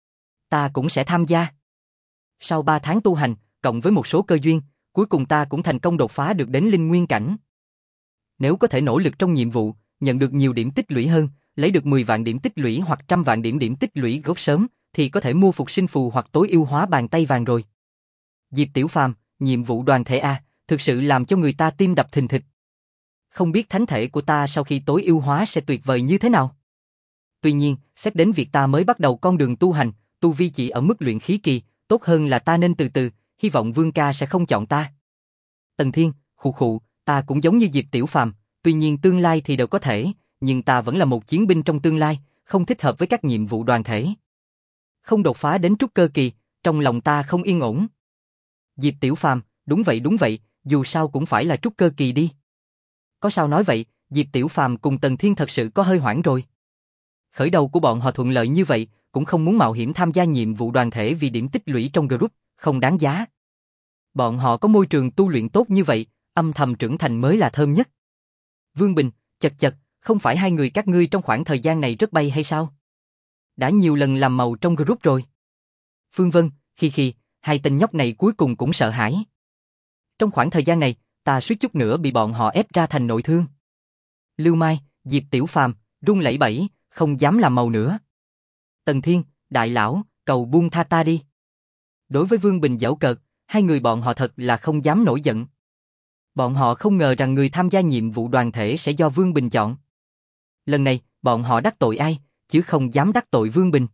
Ta cũng sẽ tham gia. Sau ba tháng tu hành, cộng với một số cơ duyên, cuối cùng ta cũng thành công đột phá được đến linh nguyên cảnh. Nếu có thể nỗ lực trong nhiệm vụ, nhận được nhiều điểm tích lũy hơn, lấy được mười vạn điểm tích lũy hoặc trăm vạn điểm điểm tích lũy gốc sớm, thì có thể mua phục sinh phù hoặc tối ưu hóa bàn tay vàng rồi. Diệp Tiểu Phàm, nhiệm vụ đoàn thể A, thực sự làm cho người ta tim đập thình thịch. Không biết thánh thể của ta sau khi tối ưu hóa sẽ tuyệt vời như thế nào. Tuy nhiên, xét đến việc ta mới bắt đầu con đường tu hành, tu vi chỉ ở mức luyện khí kỳ, tốt hơn là ta nên từ từ, hy vọng Vương ca sẽ không chọn ta. Tần Thiên, khụ khụ, ta cũng giống như Diệp Tiểu Phàm, tuy nhiên tương lai thì đều có thể, nhưng ta vẫn là một chiến binh trong tương lai, không thích hợp với các nhiệm vụ đoàn thể. Không đột phá đến trúc cơ kỳ, trong lòng ta không yên ổn. Diệp Tiểu Phàm, đúng vậy đúng vậy, dù sao cũng phải là trúc cơ kỳ đi. Có sao nói vậy, Diệp Tiểu Phàm cùng Tần Thiên thật sự có hơi hoảng rồi. Khởi đầu của bọn họ thuận lợi như vậy, cũng không muốn mạo hiểm tham gia nhiệm vụ đoàn thể vì điểm tích lũy trong group, không đáng giá. Bọn họ có môi trường tu luyện tốt như vậy, âm thầm trưởng thành mới là thơm nhất. Vương Bình, chật chật, không phải hai người các ngươi trong khoảng thời gian này rất bay hay sao? Đã nhiều lần làm màu trong group rồi. Phương Vân, khi khi, hai tên nhóc này cuối cùng cũng sợ hãi. Trong khoảng thời gian này, ta suýt chút nữa bị bọn họ ép ra thành nội thương. Lưu Mai, Diệp Tiểu Phàm, run lẩy bẩy, không dám làm màu nữa. Tần Thiên, đại lão, cầu buông tha ta đi. Đối với Vương Bình giễu cợt, hai người bọn họ thật là không dám nổi giận. Bọn họ không ngờ rằng người tham gia nhiệm vụ đoàn thể sẽ do Vương Bình chọn. Lần này, bọn họ đắc tội ai, chứ không dám đắc tội Vương Bình.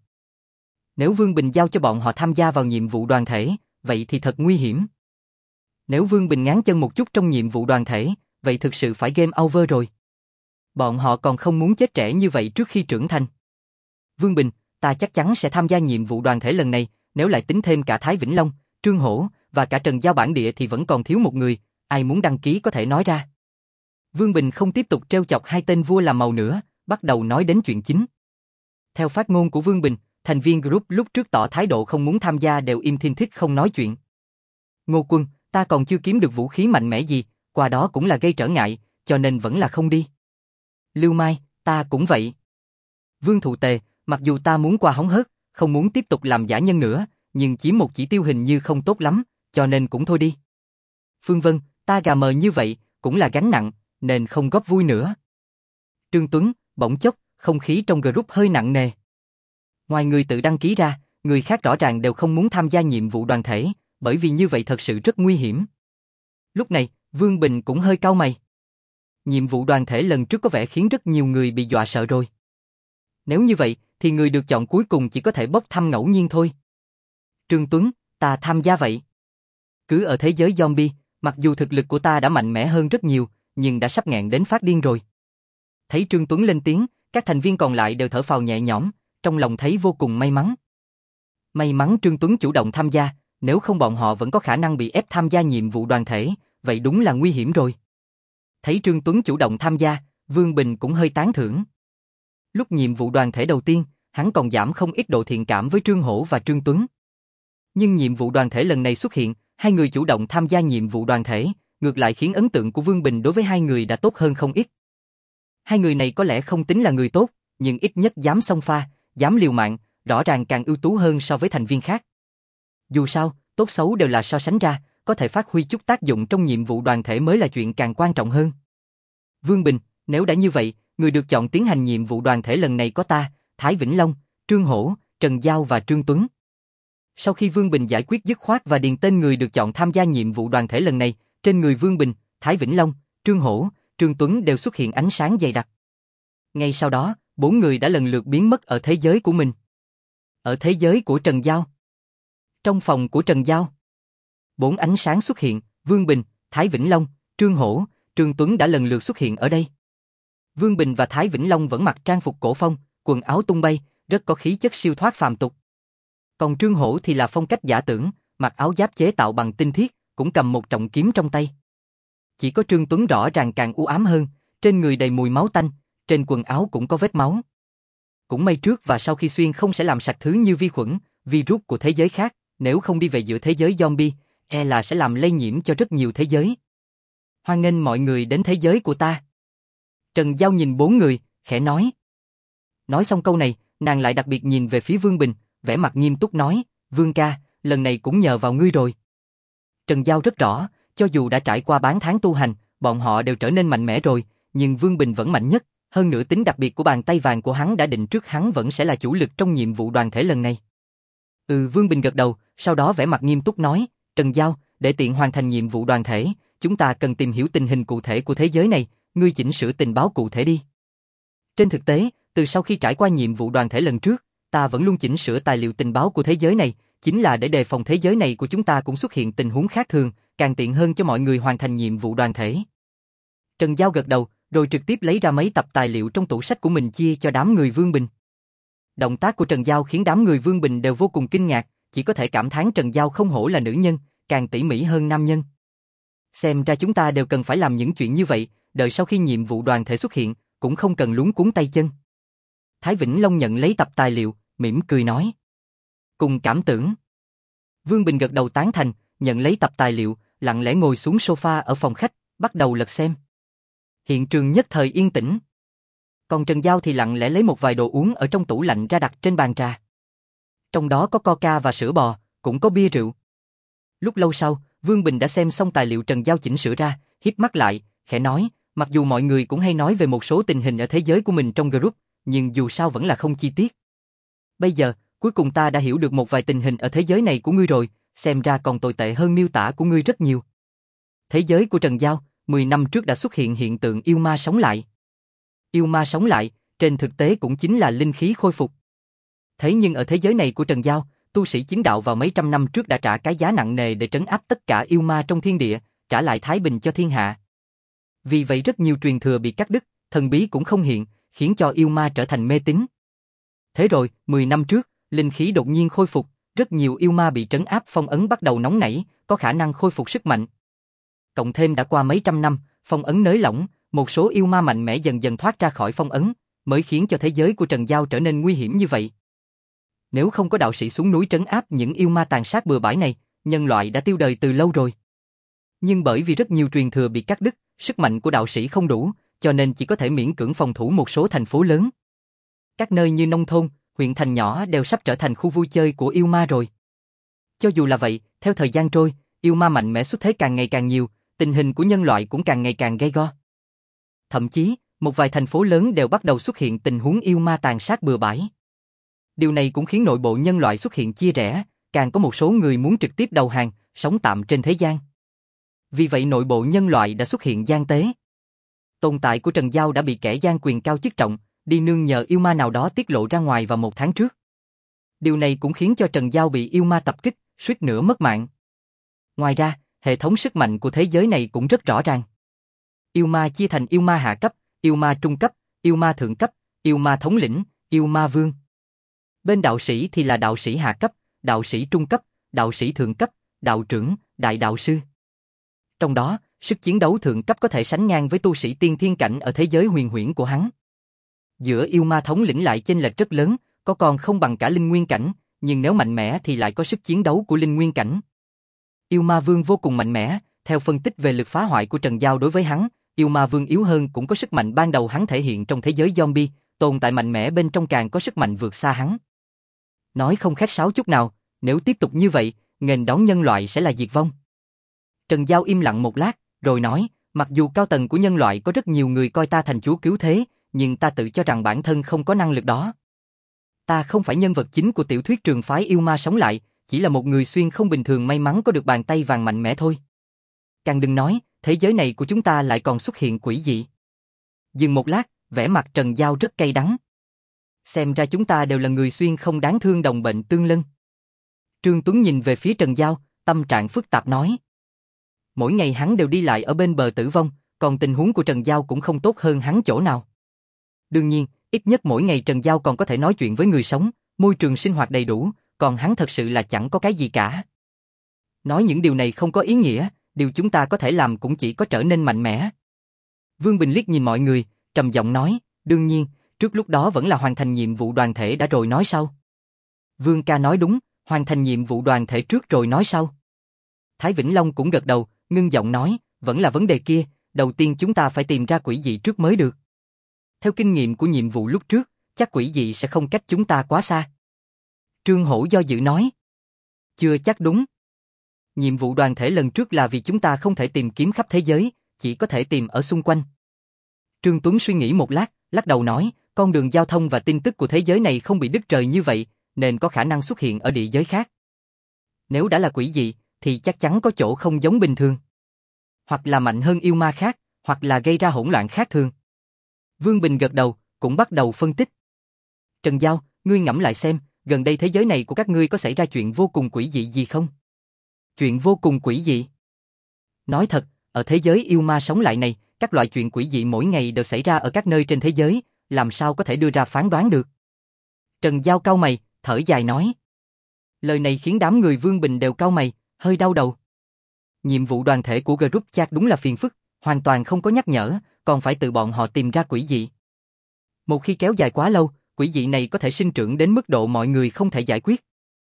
Nếu Vương Bình giao cho bọn họ tham gia vào nhiệm vụ đoàn thể, vậy thì thật nguy hiểm. Nếu Vương Bình ngáng chân một chút trong nhiệm vụ đoàn thể, vậy thực sự phải game over rồi. Bọn họ còn không muốn chết trẻ như vậy trước khi trưởng thành. Vương Bình, ta chắc chắn sẽ tham gia nhiệm vụ đoàn thể lần này, nếu lại tính thêm cả Thái Vĩnh Long, Trương Hổ và cả Trần Giao bản địa thì vẫn còn thiếu một người, ai muốn đăng ký có thể nói ra. Vương Bình không tiếp tục trêu chọc hai tên vua làm màu nữa, bắt đầu nói đến chuyện chính. Theo phát ngôn của Vương Bình, thành viên group lúc trước tỏ thái độ không muốn tham gia đều im thiên thích không nói chuyện. Ngô Quân, ta còn chưa kiếm được vũ khí mạnh mẽ gì, qua đó cũng là gây trở ngại, cho nên vẫn là không đi. Lưu Mai, ta cũng vậy. Vương Thụ Tề, mặc dù ta muốn qua hóng hớt, không muốn tiếp tục làm giả nhân nữa, nhưng chiếm một chỉ tiêu hình như không tốt lắm, cho nên cũng thôi đi. Phương Vân, ta gà mờ như vậy, cũng là gánh nặng, nên không góp vui nữa. Trương Tuấn, bỗng chốc, không khí trong group hơi nặng nề. Ngoài người tự đăng ký ra, người khác rõ ràng đều không muốn tham gia nhiệm vụ đoàn thể, bởi vì như vậy thật sự rất nguy hiểm. Lúc này, Vương Bình cũng hơi cau mày. Nhiệm vụ đoàn thể lần trước có vẻ khiến rất nhiều người bị dọa sợ rồi. Nếu như vậy, thì người được chọn cuối cùng chỉ có thể bốc thăm ngẫu nhiên thôi. Trương Tuấn, ta tham gia vậy. Cứ ở thế giới zombie, mặc dù thực lực của ta đã mạnh mẽ hơn rất nhiều, nhưng đã sắp nghẹn đến phát điên rồi. Thấy Trương Tuấn lên tiếng, các thành viên còn lại đều thở phào nhẹ nhõm, trong lòng thấy vô cùng may mắn. May mắn Trương Tuấn chủ động tham gia, nếu không bọn họ vẫn có khả năng bị ép tham gia nhiệm vụ đoàn thể, vậy đúng là nguy hiểm rồi. Thấy Trương Tuấn chủ động tham gia, Vương Bình cũng hơi tán thưởng. Lúc nhiệm vụ đoàn thể đầu tiên, hắn còn giảm không ít độ thiện cảm với Trương Hổ và Trương Tuấn. Nhưng nhiệm vụ đoàn thể lần này xuất hiện, hai người chủ động tham gia nhiệm vụ đoàn thể, ngược lại khiến ấn tượng của Vương Bình đối với hai người đã tốt hơn không ít. Hai người này có lẽ không tính là người tốt, nhưng ít nhất dám xông pha, dám liều mạng, rõ ràng càng ưu tú hơn so với thành viên khác. Dù sao, tốt xấu đều là so sánh ra, có thể phát huy chút tác dụng trong nhiệm vụ đoàn thể mới là chuyện càng quan trọng hơn. Vương Bình, nếu đã như vậy, người được chọn tiến hành nhiệm vụ đoàn thể lần này có ta, Thái Vĩnh Long, Trương Hổ, Trần Giao và Trương Tuấn. Sau khi Vương Bình giải quyết dứt khoát và điền tên người được chọn tham gia nhiệm vụ đoàn thể lần này, trên người Vương Bình, Thái Vĩnh Long, Trương Hổ, Trương Tuấn đều xuất hiện ánh sáng dày đặc. Ngay sau đó, bốn người đã lần lượt biến mất ở thế giới của mình. Ở thế giới của Trần Giao. Trong phòng của Trần Giao, bốn ánh sáng xuất hiện, Vương Bình, Thái Vĩnh Long, Trương Hổ, Trương Tuấn đã lần lượt xuất hiện ở đây. Vương Bình và Thái Vĩnh Long vẫn mặc trang phục cổ phong, quần áo tung bay, rất có khí chất siêu thoát phàm tục. Còn Trương Hổ thì là phong cách giả tưởng, mặc áo giáp chế tạo bằng tinh thiết, cũng cầm một trọng kiếm trong tay. Chỉ có Trương Tuấn rõ ràng càng u ám hơn, trên người đầy mùi máu tanh, trên quần áo cũng có vết máu. Cũng may trước và sau khi xuyên không sẽ làm sạch thứ như vi khuẩn, virus của thế giới khác, nếu không đi về giữa thế giới zombie, e là sẽ làm lây nhiễm cho rất nhiều thế giới. Hoan nghênh mọi người đến thế giới của ta. Trần Giao nhìn bốn người, khẽ nói. Nói xong câu này, nàng lại đặc biệt nhìn về phía Vương Bình, vẻ mặt nghiêm túc nói, Vương ca, lần này cũng nhờ vào ngươi rồi. Trần Giao rất rõ, cho dù đã trải qua bán tháng tu hành, bọn họ đều trở nên mạnh mẽ rồi, nhưng Vương Bình vẫn mạnh nhất, hơn nữa tính đặc biệt của bàn tay vàng của hắn đã định trước hắn vẫn sẽ là chủ lực trong nhiệm vụ đoàn thể lần này. Ừ, Vương Bình gật đầu, sau đó vẻ mặt nghiêm túc nói, Trần Giao, để tiện hoàn thành nhiệm vụ đoàn thể, chúng ta cần tìm hiểu tình hình cụ thể của thế giới này, ngươi chỉnh sửa tình báo cụ thể đi. Trên thực tế, từ sau khi trải qua nhiệm vụ đoàn thể lần trước, ta vẫn luôn chỉnh sửa tài liệu tình báo của thế giới này, chính là để đề phòng thế giới này của chúng ta cũng xuất hiện tình huống khác thường, càng tiện hơn cho mọi người hoàn thành nhiệm vụ đoàn thể. Trần Giao gật đầu, rồi trực tiếp lấy ra mấy tập tài liệu trong tủ sách của mình chia cho đám người Vương Bình. Động tác của Trần Giao khiến đám người Vương Bình đều vô cùng kinh ngạc, chỉ có thể cảm thán Trần Giao không hổ là nữ nhân, càng tỉ mỉ hơn nam nhân. Xem ra chúng ta đều cần phải làm những chuyện như vậy, đợi sau khi nhiệm vụ đoàn thể xuất hiện, cũng không cần luống cuống tay chân. Thái Vĩnh Long nhận lấy tập tài liệu, mỉm cười nói. Cùng cảm tưởng. Vương Bình gật đầu tán thành, nhận lấy tập tài liệu, lặng lẽ ngồi xuống sofa ở phòng khách, bắt đầu lật xem. Hiện trường nhất thời yên tĩnh. Còn Trần Giao thì lặng lẽ lấy một vài đồ uống ở trong tủ lạnh ra đặt trên bàn trà. Trong đó có coca và sữa bò, cũng có bia rượu. Lúc lâu sau, Vương Bình đã xem xong tài liệu Trần Giao chỉnh sửa ra, híp mắt lại, khẽ nói, mặc dù mọi người cũng hay nói về một số tình hình ở thế giới của mình trong group, nhưng dù sao vẫn là không chi tiết. Bây giờ, cuối cùng ta đã hiểu được một vài tình hình ở thế giới này của ngươi rồi, xem ra còn tồi tệ hơn miêu tả của ngươi rất nhiều. Thế giới của Trần Giao, mười năm trước đã xuất hiện hiện tượng yêu ma sống lại. Yêu ma sống lại, trên thực tế cũng chính là linh khí khôi phục. Thế nhưng ở thế giới này của Trần Giao, tu sĩ chiến đạo vào mấy trăm năm trước đã trả cái giá nặng nề để trấn áp tất cả yêu ma trong thiên địa, trả lại thái bình cho thiên hạ. Vì vậy rất nhiều truyền thừa bị cắt đứt, thần bí cũng không hiện, khiến cho yêu ma trở thành mê tín. Thế rồi, mười năm trước, linh khí đột nhiên khôi phục, rất nhiều yêu ma bị trấn áp phong ấn bắt đầu nóng nảy, có khả năng khôi phục sức mạnh. Cộng thêm đã qua mấy trăm năm, phong ấn nới lỏng, một số yêu ma mạnh mẽ dần dần thoát ra khỏi phong ấn, mới khiến cho thế giới của Trần Giao trở nên nguy hiểm như vậy. Nếu không có đạo sĩ xuống núi trấn áp những yêu ma tàn sát bừa bãi này, nhân loại đã tiêu đời từ lâu rồi. Nhưng bởi vì rất nhiều truyền thừa bị cắt đứt, sức mạnh của đạo sĩ không đủ, cho nên chỉ có thể miễn cưỡng phòng thủ một số thành phố lớn. Các nơi như nông thôn, huyện thành nhỏ đều sắp trở thành khu vui chơi của yêu ma rồi. Cho dù là vậy, theo thời gian trôi, yêu ma mạnh mẽ xuất thế càng ngày càng nhiều, tình hình của nhân loại cũng càng ngày càng gay go. Thậm chí, một vài thành phố lớn đều bắt đầu xuất hiện tình huống yêu ma tàn sát bừa bãi. Điều này cũng khiến nội bộ nhân loại xuất hiện chia rẽ, càng có một số người muốn trực tiếp đầu hàng, sống tạm trên thế gian. Vì vậy nội bộ nhân loại đã xuất hiện gian tế. Tồn tại của Trần Giao đã bị kẻ gian quyền cao chức trọng, đi nương nhờ yêu ma nào đó tiết lộ ra ngoài vào một tháng trước. Điều này cũng khiến cho Trần Giao bị yêu ma tập kích, suýt nữa mất mạng. Ngoài ra, hệ thống sức mạnh của thế giới này cũng rất rõ ràng. Yêu ma chia thành yêu ma hạ cấp, yêu ma trung cấp, yêu ma thượng cấp, yêu ma thống lĩnh, yêu ma vương. Bên đạo sĩ thì là đạo sĩ hạ cấp, đạo sĩ trung cấp, đạo sĩ thượng cấp, đạo trưởng, đại đạo sư. Trong đó, sức chiến đấu thượng cấp có thể sánh ngang với tu sĩ tiên thiên cảnh ở thế giới huyền huyễn của hắn. Giữa yêu ma thống lĩnh lại chênh lệch rất lớn, có còn không bằng cả linh nguyên cảnh, nhưng nếu mạnh mẽ thì lại có sức chiến đấu của linh nguyên cảnh. Yêu ma vương vô cùng mạnh mẽ, theo phân tích về lực phá hoại của Trần Giao đối với hắn, yêu ma vương yếu hơn cũng có sức mạnh ban đầu hắn thể hiện trong thế giới zombie, tồn tại mạnh mẽ bên trong càng có sức mạnh vượt xa hắn. Nói không khách sáo chút nào, nếu tiếp tục như vậy, nghênh đón nhân loại sẽ là diệt vong. Trần Giao im lặng một lát, rồi nói, mặc dù cao tầng của nhân loại có rất nhiều người coi ta thành chúa cứu thế, nhưng ta tự cho rằng bản thân không có năng lực đó. Ta không phải nhân vật chính của tiểu thuyết trường phái yêu ma sống lại, chỉ là một người xuyên không bình thường may mắn có được bàn tay vàng mạnh mẽ thôi. Càng đừng nói, thế giới này của chúng ta lại còn xuất hiện quỷ dị. Dừng một lát, vẻ mặt Trần Giao rất cay đắng. Xem ra chúng ta đều là người xuyên không đáng thương đồng bệnh tương lân. Trương Tuấn nhìn về phía Trần Giao, tâm trạng phức tạp nói. Mỗi ngày hắn đều đi lại ở bên bờ tử vong, còn tình huống của Trần Giao cũng không tốt hơn hắn chỗ nào. Đương nhiên, ít nhất mỗi ngày Trần Giao còn có thể nói chuyện với người sống, môi trường sinh hoạt đầy đủ, còn hắn thật sự là chẳng có cái gì cả. Nói những điều này không có ý nghĩa, điều chúng ta có thể làm cũng chỉ có trở nên mạnh mẽ. Vương Bình liếc nhìn mọi người, trầm giọng nói, đương nhiên, trước lúc đó vẫn là hoàn thành nhiệm vụ đoàn thể đã rồi nói sau. Vương ca nói đúng, hoàn thành nhiệm vụ đoàn thể trước rồi nói sau. Thái Vĩnh Long cũng gật đầu, ngưng giọng nói, vẫn là vấn đề kia, đầu tiên chúng ta phải tìm ra quỷ dị trước mới được. Theo kinh nghiệm của nhiệm vụ lúc trước, chắc quỷ dị sẽ không cách chúng ta quá xa. Trương Hổ do dự nói. Chưa chắc đúng. Nhiệm vụ đoàn thể lần trước là vì chúng ta không thể tìm kiếm khắp thế giới, chỉ có thể tìm ở xung quanh. Trương Tuấn suy nghĩ một lát, lắc đầu nói, con đường giao thông và tin tức của thế giới này không bị đứt rời như vậy, nên có khả năng xuất hiện ở địa giới khác. Nếu đã là quỷ dị, thì chắc chắn có chỗ không giống bình thường. Hoặc là mạnh hơn yêu ma khác, hoặc là gây ra hỗn loạn khác thường. Vương Bình gật đầu, cũng bắt đầu phân tích. Trần Giao, ngươi ngẫm lại xem, gần đây thế giới này của các ngươi có xảy ra chuyện vô cùng quỷ dị gì không? Chuyện vô cùng quỷ dị? Nói thật, ở thế giới yêu ma sống lại này, các loại chuyện quỷ dị mỗi ngày đều xảy ra ở các nơi trên thế giới, làm sao có thể đưa ra phán đoán được? Trần Giao cau mày, thở dài nói. Lời này khiến đám người Vương Bình đều cau mày, hơi đau đầu. Nhiệm vụ đoàn thể của group chat đúng là phiền phức, hoàn toàn không có nhắc nhở, còn phải tự bọn họ tìm ra quỷ dị. Một khi kéo dài quá lâu, quỷ dị này có thể sinh trưởng đến mức độ mọi người không thể giải quyết.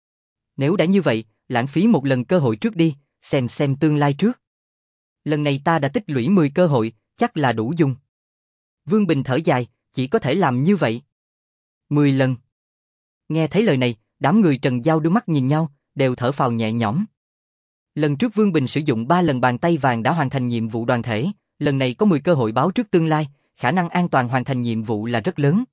Nếu đã như vậy, lãng phí một lần cơ hội trước đi, xem xem tương lai trước. Lần này ta đã tích lũy mười cơ hội, chắc là đủ dùng. Vương Bình thở dài, chỉ có thể làm như vậy. mười lần. Nghe thấy lời này, đám người Trần Giao đưa mắt nhìn nhau, đều thở phào nhẹ nhõm. Lần trước Vương Bình sử dụng ba lần bàn tay vàng đã hoàn thành nhiệm vụ đoàn thể, lần này có mười cơ hội báo trước tương lai, khả năng an toàn hoàn thành nhiệm vụ là rất lớn.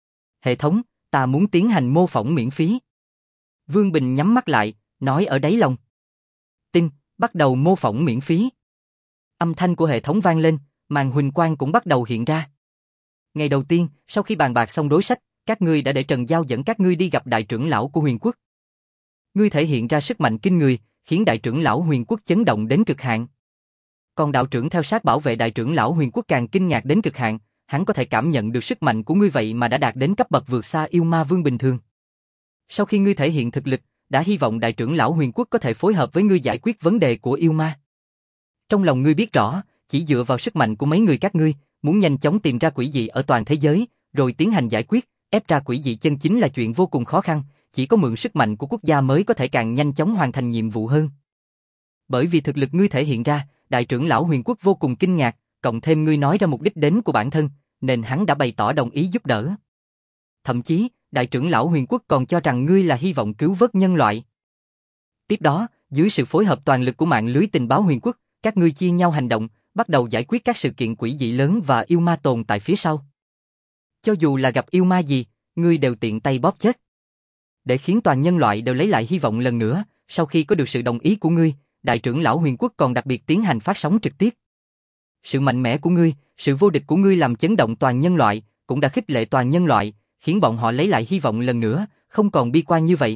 Hệ thống, ta muốn tiến hành mô phỏng miễn phí. Vương Bình nhắm mắt lại, nói ở đáy lòng. Tin, bắt đầu mô phỏng miễn phí. Âm thanh của hệ thống vang lên, màn huỳnh quang cũng bắt đầu hiện ra. Ngày đầu tiên, sau khi bàn bạc xong đối sách, các ngươi đã để Trần Giao dẫn các ngươi đi gặp đại trưởng lão của Huyền Quốc. Ngươi thể hiện ra sức mạnh kinh người, khiến đại trưởng lão Huyền Quốc chấn động đến cực hạn. Còn đạo trưởng theo sát bảo vệ đại trưởng lão Huyền Quốc càng kinh ngạc đến cực hạn, hắn có thể cảm nhận được sức mạnh của ngươi vậy mà đã đạt đến cấp bậc vượt xa yêu ma vương bình thường. Sau khi ngươi thể hiện thực lực, đã hy vọng đại trưởng lão Huyền Quốc có thể phối hợp với ngươi giải quyết vấn đề của yêu ma. Trong lòng ngươi biết rõ, chỉ dựa vào sức mạnh của mấy người các ngươi, muốn nhanh chóng tìm ra quỷ dị ở toàn thế giới, rồi tiến hành giải quyết, ép ra quỷ dị chân chính là chuyện vô cùng khó khăn, chỉ có mượn sức mạnh của quốc gia mới có thể càng nhanh chóng hoàn thành nhiệm vụ hơn. Bởi vì thực lực ngươi thể hiện ra, đại trưởng lão Huyền Quốc vô cùng kinh ngạc, cộng thêm ngươi nói ra mục đích đến của bản thân, nên hắn đã bày tỏ đồng ý giúp đỡ. Thậm chí, đại trưởng lão Huyền Quốc còn cho rằng ngươi là hy vọng cứu vớt nhân loại. Tiếp đó, dưới sự phối hợp toàn lực của mạng lưới tình báo Huyền Quốc, các ngươi chia nhau hành động, bắt đầu giải quyết các sự kiện quỷ dị lớn và yêu ma tồn tại phía sau. Cho dù là gặp yêu ma gì, ngươi đều tiện tay bóp chết. Để khiến toàn nhân loại đều lấy lại hy vọng lần nữa, sau khi có được sự đồng ý của ngươi, đại trưởng lão Huyền Quốc còn đặc biệt tiến hành phát sóng trực tiếp. Sự mạnh mẽ của ngươi, sự vô địch của ngươi làm chấn động toàn nhân loại, cũng đã khích lệ toàn nhân loại, khiến bọn họ lấy lại hy vọng lần nữa, không còn bi quan như vậy.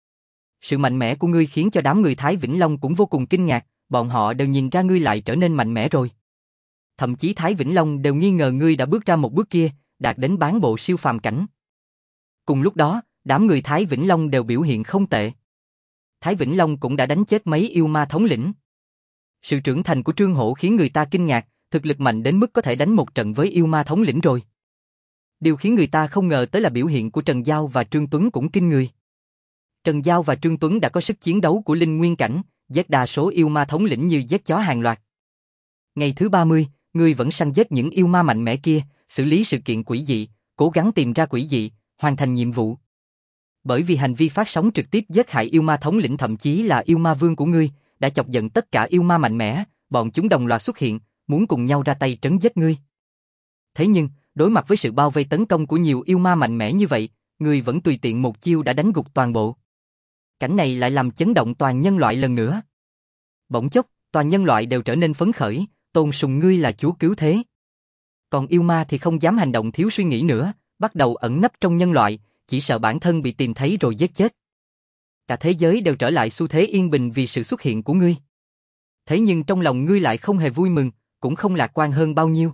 Sự mạnh mẽ của ngươi khiến cho đám người Thái Vĩnh Long cũng vô cùng kinh ngạc, bọn họ đều nhìn ra ngươi lại trở nên mạnh mẽ rồi. Thậm chí Thái Vĩnh Long đều nghi ngờ ngươi đã bước ra một bước kia, đạt đến bán bộ siêu phàm cảnh. Cùng lúc đó, đám người Thái Vĩnh Long đều biểu hiện không tệ. Thái Vĩnh Long cũng đã đánh chết mấy yêu ma thống lĩnh. Sự trưởng thành của Trương Hổ khiến người ta kinh ngạc, thực lực mạnh đến mức có thể đánh một trận với yêu ma thống lĩnh rồi. Điều khiến người ta không ngờ tới là biểu hiện của Trần Giao và Trương Tuấn cũng kinh người. Trần Giao và Trương Tuấn đã có sức chiến đấu của linh nguyên cảnh, giết đa số yêu ma thống lĩnh như giết chó hàng loạt. Ngày thứ ba mươi, ngươi vẫn săn giết những yêu ma mạnh mẽ kia, xử lý sự kiện quỷ dị, cố gắng tìm ra quỷ dị, hoàn thành nhiệm vụ. Bởi vì hành vi phát sóng trực tiếp giết hại yêu ma thống lĩnh thậm chí là yêu ma vương của ngươi, đã chọc giận tất cả yêu ma mạnh mẽ, bọn chúng đồng loạt xuất hiện, muốn cùng nhau ra tay trấn giết ngươi. Thế nhưng, đối mặt với sự bao vây tấn công của nhiều yêu ma mạnh mẽ như vậy, ngươi vẫn tùy tiện một chiêu đã đánh gục toàn bộ. Cảnh này lại làm chấn động toàn nhân loại lần nữa. Bỗng chốc, toàn nhân loại đều trở nên phấn khởi, tôn sùng ngươi là chúa cứu thế. Còn yêu ma thì không dám hành động thiếu suy nghĩ nữa, bắt đầu ẩn nấp trong nhân loại, chỉ sợ bản thân bị tìm thấy rồi giết chết. Cả thế giới đều trở lại xu thế yên bình vì sự xuất hiện của ngươi. Thế nhưng trong lòng ngươi lại không hề vui mừng, cũng không lạc quan hơn bao nhiêu.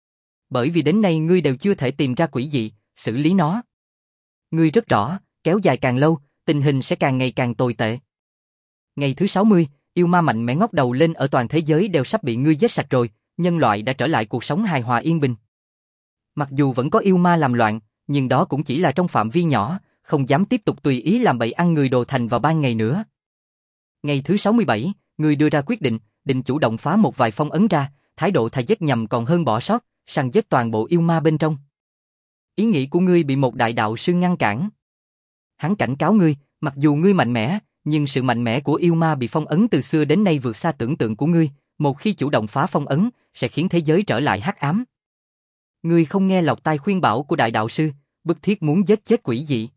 Bởi vì đến nay ngươi đều chưa thể tìm ra quỷ dị, xử lý nó. Ngươi rất rõ, kéo dài càng lâu, tình hình sẽ càng ngày càng tồi tệ. Ngày thứ sáu mươi, yêu ma mạnh mẽ ngóc đầu lên ở toàn thế giới đều sắp bị ngươi giết sạch rồi, nhân loại đã trở lại cuộc sống hài hòa yên bình. Mặc dù vẫn có yêu ma làm loạn, nhưng đó cũng chỉ là trong phạm vi nhỏ, không dám tiếp tục tùy ý làm bậy ăn người đồ thành vào ban ngày nữa. Ngày thứ sáu mươi bảy, ngươi đưa ra quyết định, định chủ động phá một vài phong ấn ra, thái độ thà giết nhầm còn hơn bỏ sót, săn giết toàn bộ yêu ma bên trong. Ý nghĩ của ngươi bị một đại đạo sư ngăn cản. Hắn cảnh cáo ngươi, mặc dù ngươi mạnh mẽ, nhưng sự mạnh mẽ của yêu ma bị phong ấn từ xưa đến nay vượt xa tưởng tượng của ngươi, một khi chủ động phá phong ấn, sẽ khiến thế giới trở lại hắc ám. Ngươi không nghe lọt tai khuyên bảo của đại đạo sư, bức thiết muốn giết chết quỷ dị.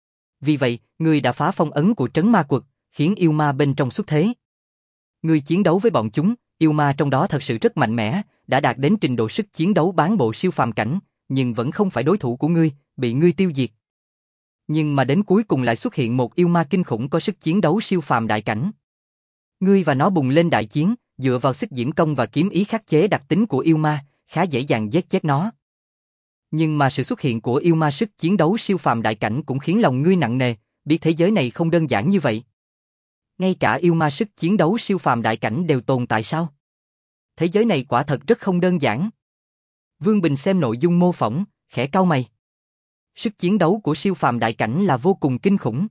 Vì vậy, ngươi đã phá phong ấn của trấn ma quật, khiến yêu ma bên trong xuất thế. Ngươi chiến đấu với bọn chúng, yêu ma trong đó thật sự rất mạnh mẽ, đã đạt đến trình độ sức chiến đấu bán bộ siêu phàm cảnh, nhưng vẫn không phải đối thủ của ngươi, bị ngươi tiêu diệt. Nhưng mà đến cuối cùng lại xuất hiện một yêu ma kinh khủng có sức chiến đấu siêu phàm đại cảnh. Ngươi và nó bùng lên đại chiến, dựa vào xích diễm công và kiếm ý khắc chế đặc tính của yêu ma, khá dễ dàng giết chết nó. Nhưng mà sự xuất hiện của yêu ma sức chiến đấu siêu phàm đại cảnh cũng khiến lòng ngươi nặng nề, biết thế giới này không đơn giản như vậy. Ngay cả yêu ma sức chiến đấu siêu phàm đại cảnh đều tồn tại sao? Thế giới này quả thật rất không đơn giản. Vương Bình xem nội dung mô phỏng, khẽ cau mày. Sức chiến đấu của siêu phàm đại cảnh là vô cùng kinh khủng.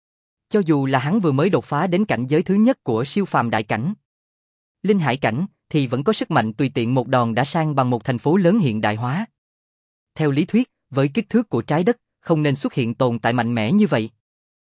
Cho dù là hắn vừa mới đột phá đến cảnh giới thứ nhất của siêu phàm đại cảnh, linh hải cảnh, thì vẫn có sức mạnh tùy tiện một đòn đã sang bằng một thành phố lớn hiện đại hóa. Theo lý thuyết, với kích thước của trái đất, không nên xuất hiện tồn tại mạnh mẽ như vậy.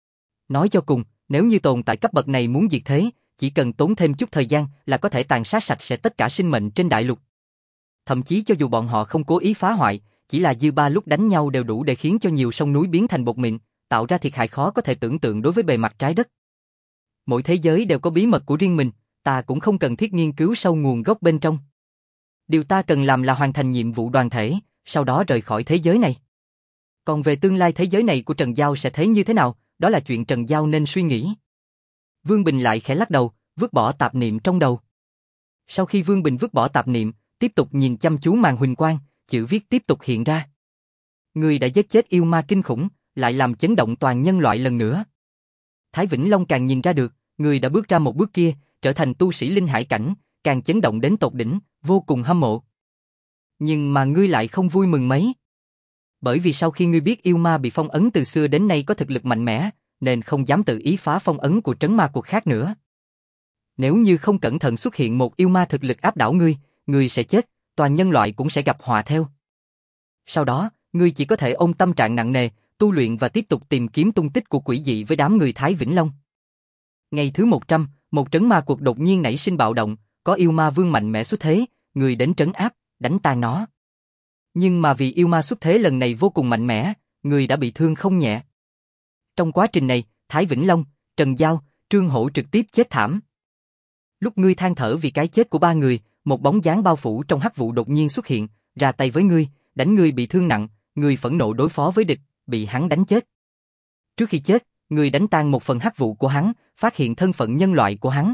Nói cho cùng, nếu như tồn tại cấp bậc này muốn diệt thế, chỉ cần tốn thêm chút thời gian là có thể tàn sát sạch sẽ tất cả sinh mệnh trên đại lục. Thậm chí cho dù bọn họ không cố ý phá hoại, chỉ là dư ba lúc đánh nhau đều đủ để khiến cho nhiều sông núi biến thành bột mịn, tạo ra thiệt hại khó có thể tưởng tượng đối với bề mặt trái đất. Mỗi thế giới đều có bí mật của riêng mình, ta cũng không cần thiết nghiên cứu sâu nguồn gốc bên trong. Điều ta cần làm là hoàn thành nhiệm vụ đoàn thể, sau đó rời khỏi thế giới này. Còn về tương lai thế giới này của Trần Giao sẽ thế như thế nào, đó là chuyện Trần Giao nên suy nghĩ. Vương Bình lại khẽ lắc đầu, vứt bỏ tạp niệm trong đầu. Sau khi Vương Bình vứt bỏ tạp niệm, tiếp tục nhìn chăm chú màn huỳnh quang, chữ viết tiếp tục hiện ra. Người đã giết chết yêu ma kinh khủng, lại làm chấn động toàn nhân loại lần nữa. Thái Vĩnh Long càng nhìn ra được, người đã bước ra một bước kia, trở thành tu sĩ linh hải cảnh, càng chấn động đến tột đỉnh, vô cùng hâm mộ. Nhưng mà ngươi lại không vui mừng mấy. Bởi vì sau khi ngươi biết yêu ma bị phong ấn từ xưa đến nay có thực lực mạnh mẽ, nên không dám tự ý phá phong ấn của trấn ma cuộc khác nữa. Nếu như không cẩn thận xuất hiện một yêu ma thực lực áp đảo ngươi, ngươi sẽ chết, toàn nhân loại cũng sẽ gặp họa theo. Sau đó, ngươi chỉ có thể ôm tâm trạng nặng nề, tu luyện và tiếp tục tìm kiếm tung tích của quỷ dị với đám người Thái Vĩnh Long. Ngày thứ một trăm, một trấn ma cuộc đột nhiên nảy sinh bạo động, có yêu ma vương mạnh mẽ xuất thế, người đến trấn áp, đánh tan nó. Nhưng mà vì yêu ma xuất thế lần này vô cùng mạnh mẽ, người đã bị thương không nhẹ. Trong quá trình này, Thái Vĩnh Long, Trần Giao, Trương Hổ trực tiếp chết thảm. Lúc ngươi than thở vì cái chết của ba người, một bóng dáng bao phủ trong hắc vụ đột nhiên xuất hiện, ra tay với ngươi, đánh ngươi bị thương nặng, ngươi phẫn nộ đối phó với địch, bị hắn đánh chết. Trước khi chết, ngươi đánh tan một phần hắc vụ của hắn, phát hiện thân phận nhân loại của hắn.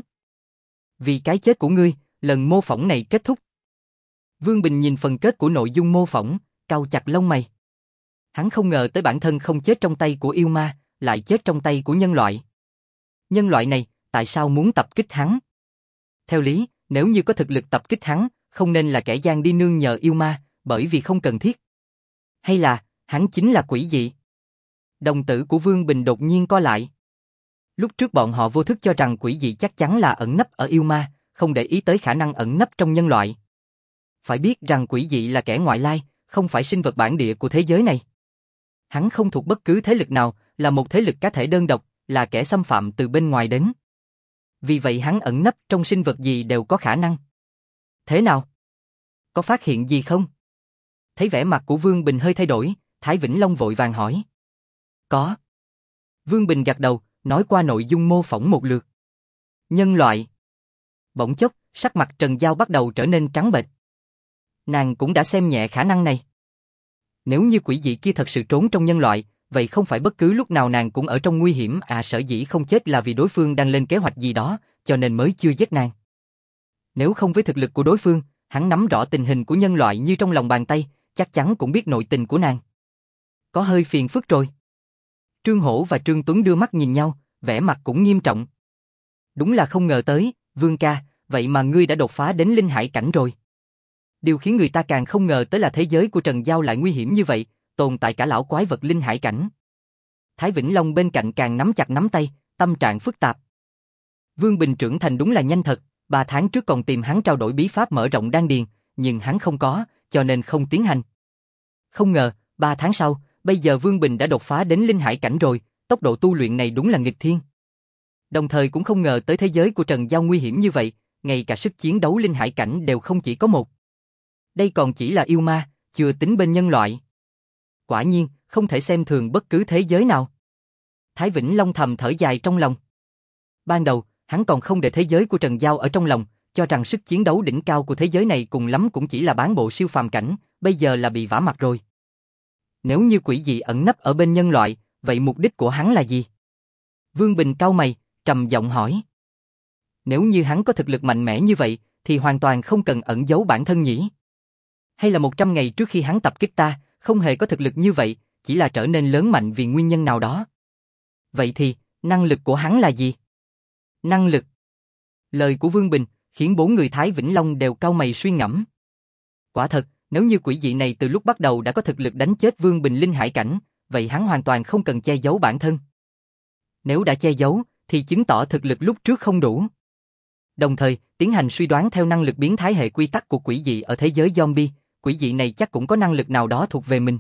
Vì cái chết của ngươi, lần mô phỏng này kết thúc. Vương Bình nhìn phần kết của nội dung mô phỏng, cau chặt lông mày. Hắn không ngờ tới bản thân không chết trong tay của yêu ma, lại chết trong tay của nhân loại. Nhân loại này, tại sao muốn tập kích hắn? Theo lý, nếu như có thực lực tập kích hắn, không nên là kẻ gian đi nương nhờ yêu ma, bởi vì không cần thiết. Hay là, hắn chính là quỷ dị? Đồng tử của Vương Bình đột nhiên co lại. Lúc trước bọn họ vô thức cho rằng quỷ dị chắc chắn là ẩn nấp ở yêu ma, không để ý tới khả năng ẩn nấp trong nhân loại. Phải biết rằng quỷ dị là kẻ ngoại lai, không phải sinh vật bản địa của thế giới này. Hắn không thuộc bất cứ thế lực nào, là một thế lực cá thể đơn độc, là kẻ xâm phạm từ bên ngoài đến. Vì vậy hắn ẩn nấp trong sinh vật gì đều có khả năng. Thế nào? Có phát hiện gì không? Thấy vẻ mặt của Vương Bình hơi thay đổi, Thái Vĩnh Long vội vàng hỏi. Có. Vương Bình gật đầu, nói qua nội dung mô phỏng một lượt. Nhân loại. Bỗng chốc, sắc mặt Trần Giao bắt đầu trở nên trắng bệch. Nàng cũng đã xem nhẹ khả năng này. Nếu như quỷ dị kia thật sự trốn trong nhân loại, vậy không phải bất cứ lúc nào nàng cũng ở trong nguy hiểm à, sở dĩ không chết là vì đối phương đang lên kế hoạch gì đó, cho nên mới chưa giết nàng. Nếu không với thực lực của đối phương, hắn nắm rõ tình hình của nhân loại như trong lòng bàn tay, chắc chắn cũng biết nội tình của nàng. Có hơi phiền phức rồi. Trương Hổ và Trương Tuấn đưa mắt nhìn nhau, vẻ mặt cũng nghiêm trọng. Đúng là không ngờ tới, Vương ca, vậy mà ngươi đã đột phá đến linh hải cảnh rồi. Điều khiến người ta càng không ngờ tới là thế giới của Trần Giao lại nguy hiểm như vậy, tồn tại cả lão quái vật linh hải cảnh. Thái Vĩnh Long bên cạnh càng nắm chặt nắm tay, tâm trạng phức tạp. Vương Bình trưởng thành đúng là nhanh thật, ba tháng trước còn tìm hắn trao đổi bí pháp mở rộng đan điền, nhưng hắn không có, cho nên không tiến hành. Không ngờ, ba tháng sau, bây giờ Vương Bình đã đột phá đến linh hải cảnh rồi, tốc độ tu luyện này đúng là nghịch thiên. Đồng thời cũng không ngờ tới thế giới của Trần Giao nguy hiểm như vậy, ngay cả sức chiến đấu linh hải cảnh đều không chỉ có một. Đây còn chỉ là yêu ma, chưa tính bên nhân loại. Quả nhiên, không thể xem thường bất cứ thế giới nào. Thái Vĩnh Long thầm thở dài trong lòng. Ban đầu, hắn còn không để thế giới của Trần Giao ở trong lòng, cho rằng sức chiến đấu đỉnh cao của thế giới này cùng lắm cũng chỉ là bán bộ siêu phàm cảnh, bây giờ là bị vả mặt rồi. Nếu như quỷ dị ẩn nấp ở bên nhân loại, vậy mục đích của hắn là gì? Vương Bình cau mày, trầm giọng hỏi. Nếu như hắn có thực lực mạnh mẽ như vậy, thì hoàn toàn không cần ẩn giấu bản thân nhỉ? Hay là một trăm ngày trước khi hắn tập kích ta, không hề có thực lực như vậy, chỉ là trở nên lớn mạnh vì nguyên nhân nào đó? Vậy thì, năng lực của hắn là gì? Năng lực. Lời của Vương Bình khiến bốn người Thái Vĩnh Long đều cau mày suy ngẫm. Quả thật, nếu như quỷ dị này từ lúc bắt đầu đã có thực lực đánh chết Vương Bình linh hải cảnh, vậy hắn hoàn toàn không cần che giấu bản thân. Nếu đã che giấu, thì chứng tỏ thực lực lúc trước không đủ. Đồng thời, tiến hành suy đoán theo năng lực biến thái hệ quy tắc của quỷ dị ở thế giới zombie, quỷ dị này chắc cũng có năng lực nào đó thuộc về mình.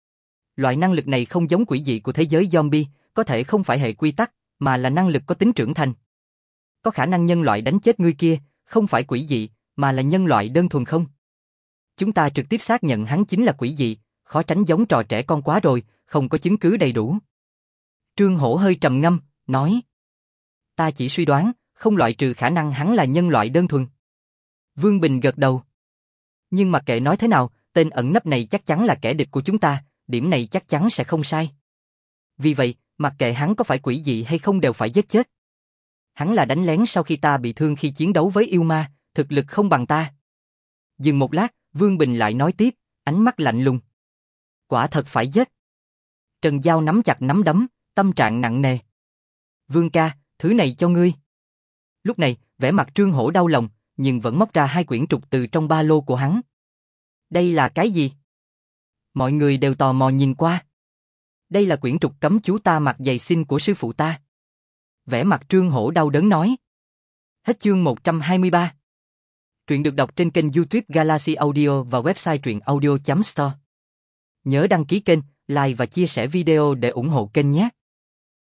Loại năng lực này không giống quỷ dị của thế giới zombie, có thể không phải hệ quy tắc, mà là năng lực có tính trưởng thành. Có khả năng nhân loại đánh chết người kia, không phải quỷ dị, mà là nhân loại đơn thuần không? Chúng ta trực tiếp xác nhận hắn chính là quỷ dị, khó tránh giống trò trẻ con quá rồi, không có chứng cứ đầy đủ. Trương Hổ hơi trầm ngâm, nói. Ta chỉ suy đoán, không loại trừ khả năng hắn là nhân loại đơn thuần. Vương Bình gật đầu. Nhưng mặc kệ nói thế nào, tên ẩn nấp này chắc chắn là kẻ địch của chúng ta, điểm này chắc chắn sẽ không sai. Vì vậy, mặc kệ hắn có phải quỷ dị hay không đều phải giết chết. Hắn là đánh lén sau khi ta bị thương khi chiến đấu với yêu ma, thực lực không bằng ta. Dừng một lát, Vương Bình lại nói tiếp, ánh mắt lạnh lùng. Quả thật phải giết. Trần Giao nắm chặt nắm đấm, tâm trạng nặng nề. Vương ca, thứ này cho ngươi. Lúc này, vẻ mặt Trương Hổ đau lòng, nhưng vẫn móc ra hai quyển trục từ trong ba lô của hắn. Đây là cái gì? Mọi người đều tò mò nhìn qua. Đây là quyển trục cấm chú ta mặc giày xin của sư phụ ta. Vẻ mặt Trương Hổ đau đớn nói. Hết chương một trăm hai mươi ba. Truyện được đọc trên kênh YouTube Galaxy Audio và website truyện audio chấm store. Nhớ đăng ký kênh, like và chia sẻ video để ủng hộ kênh nhé.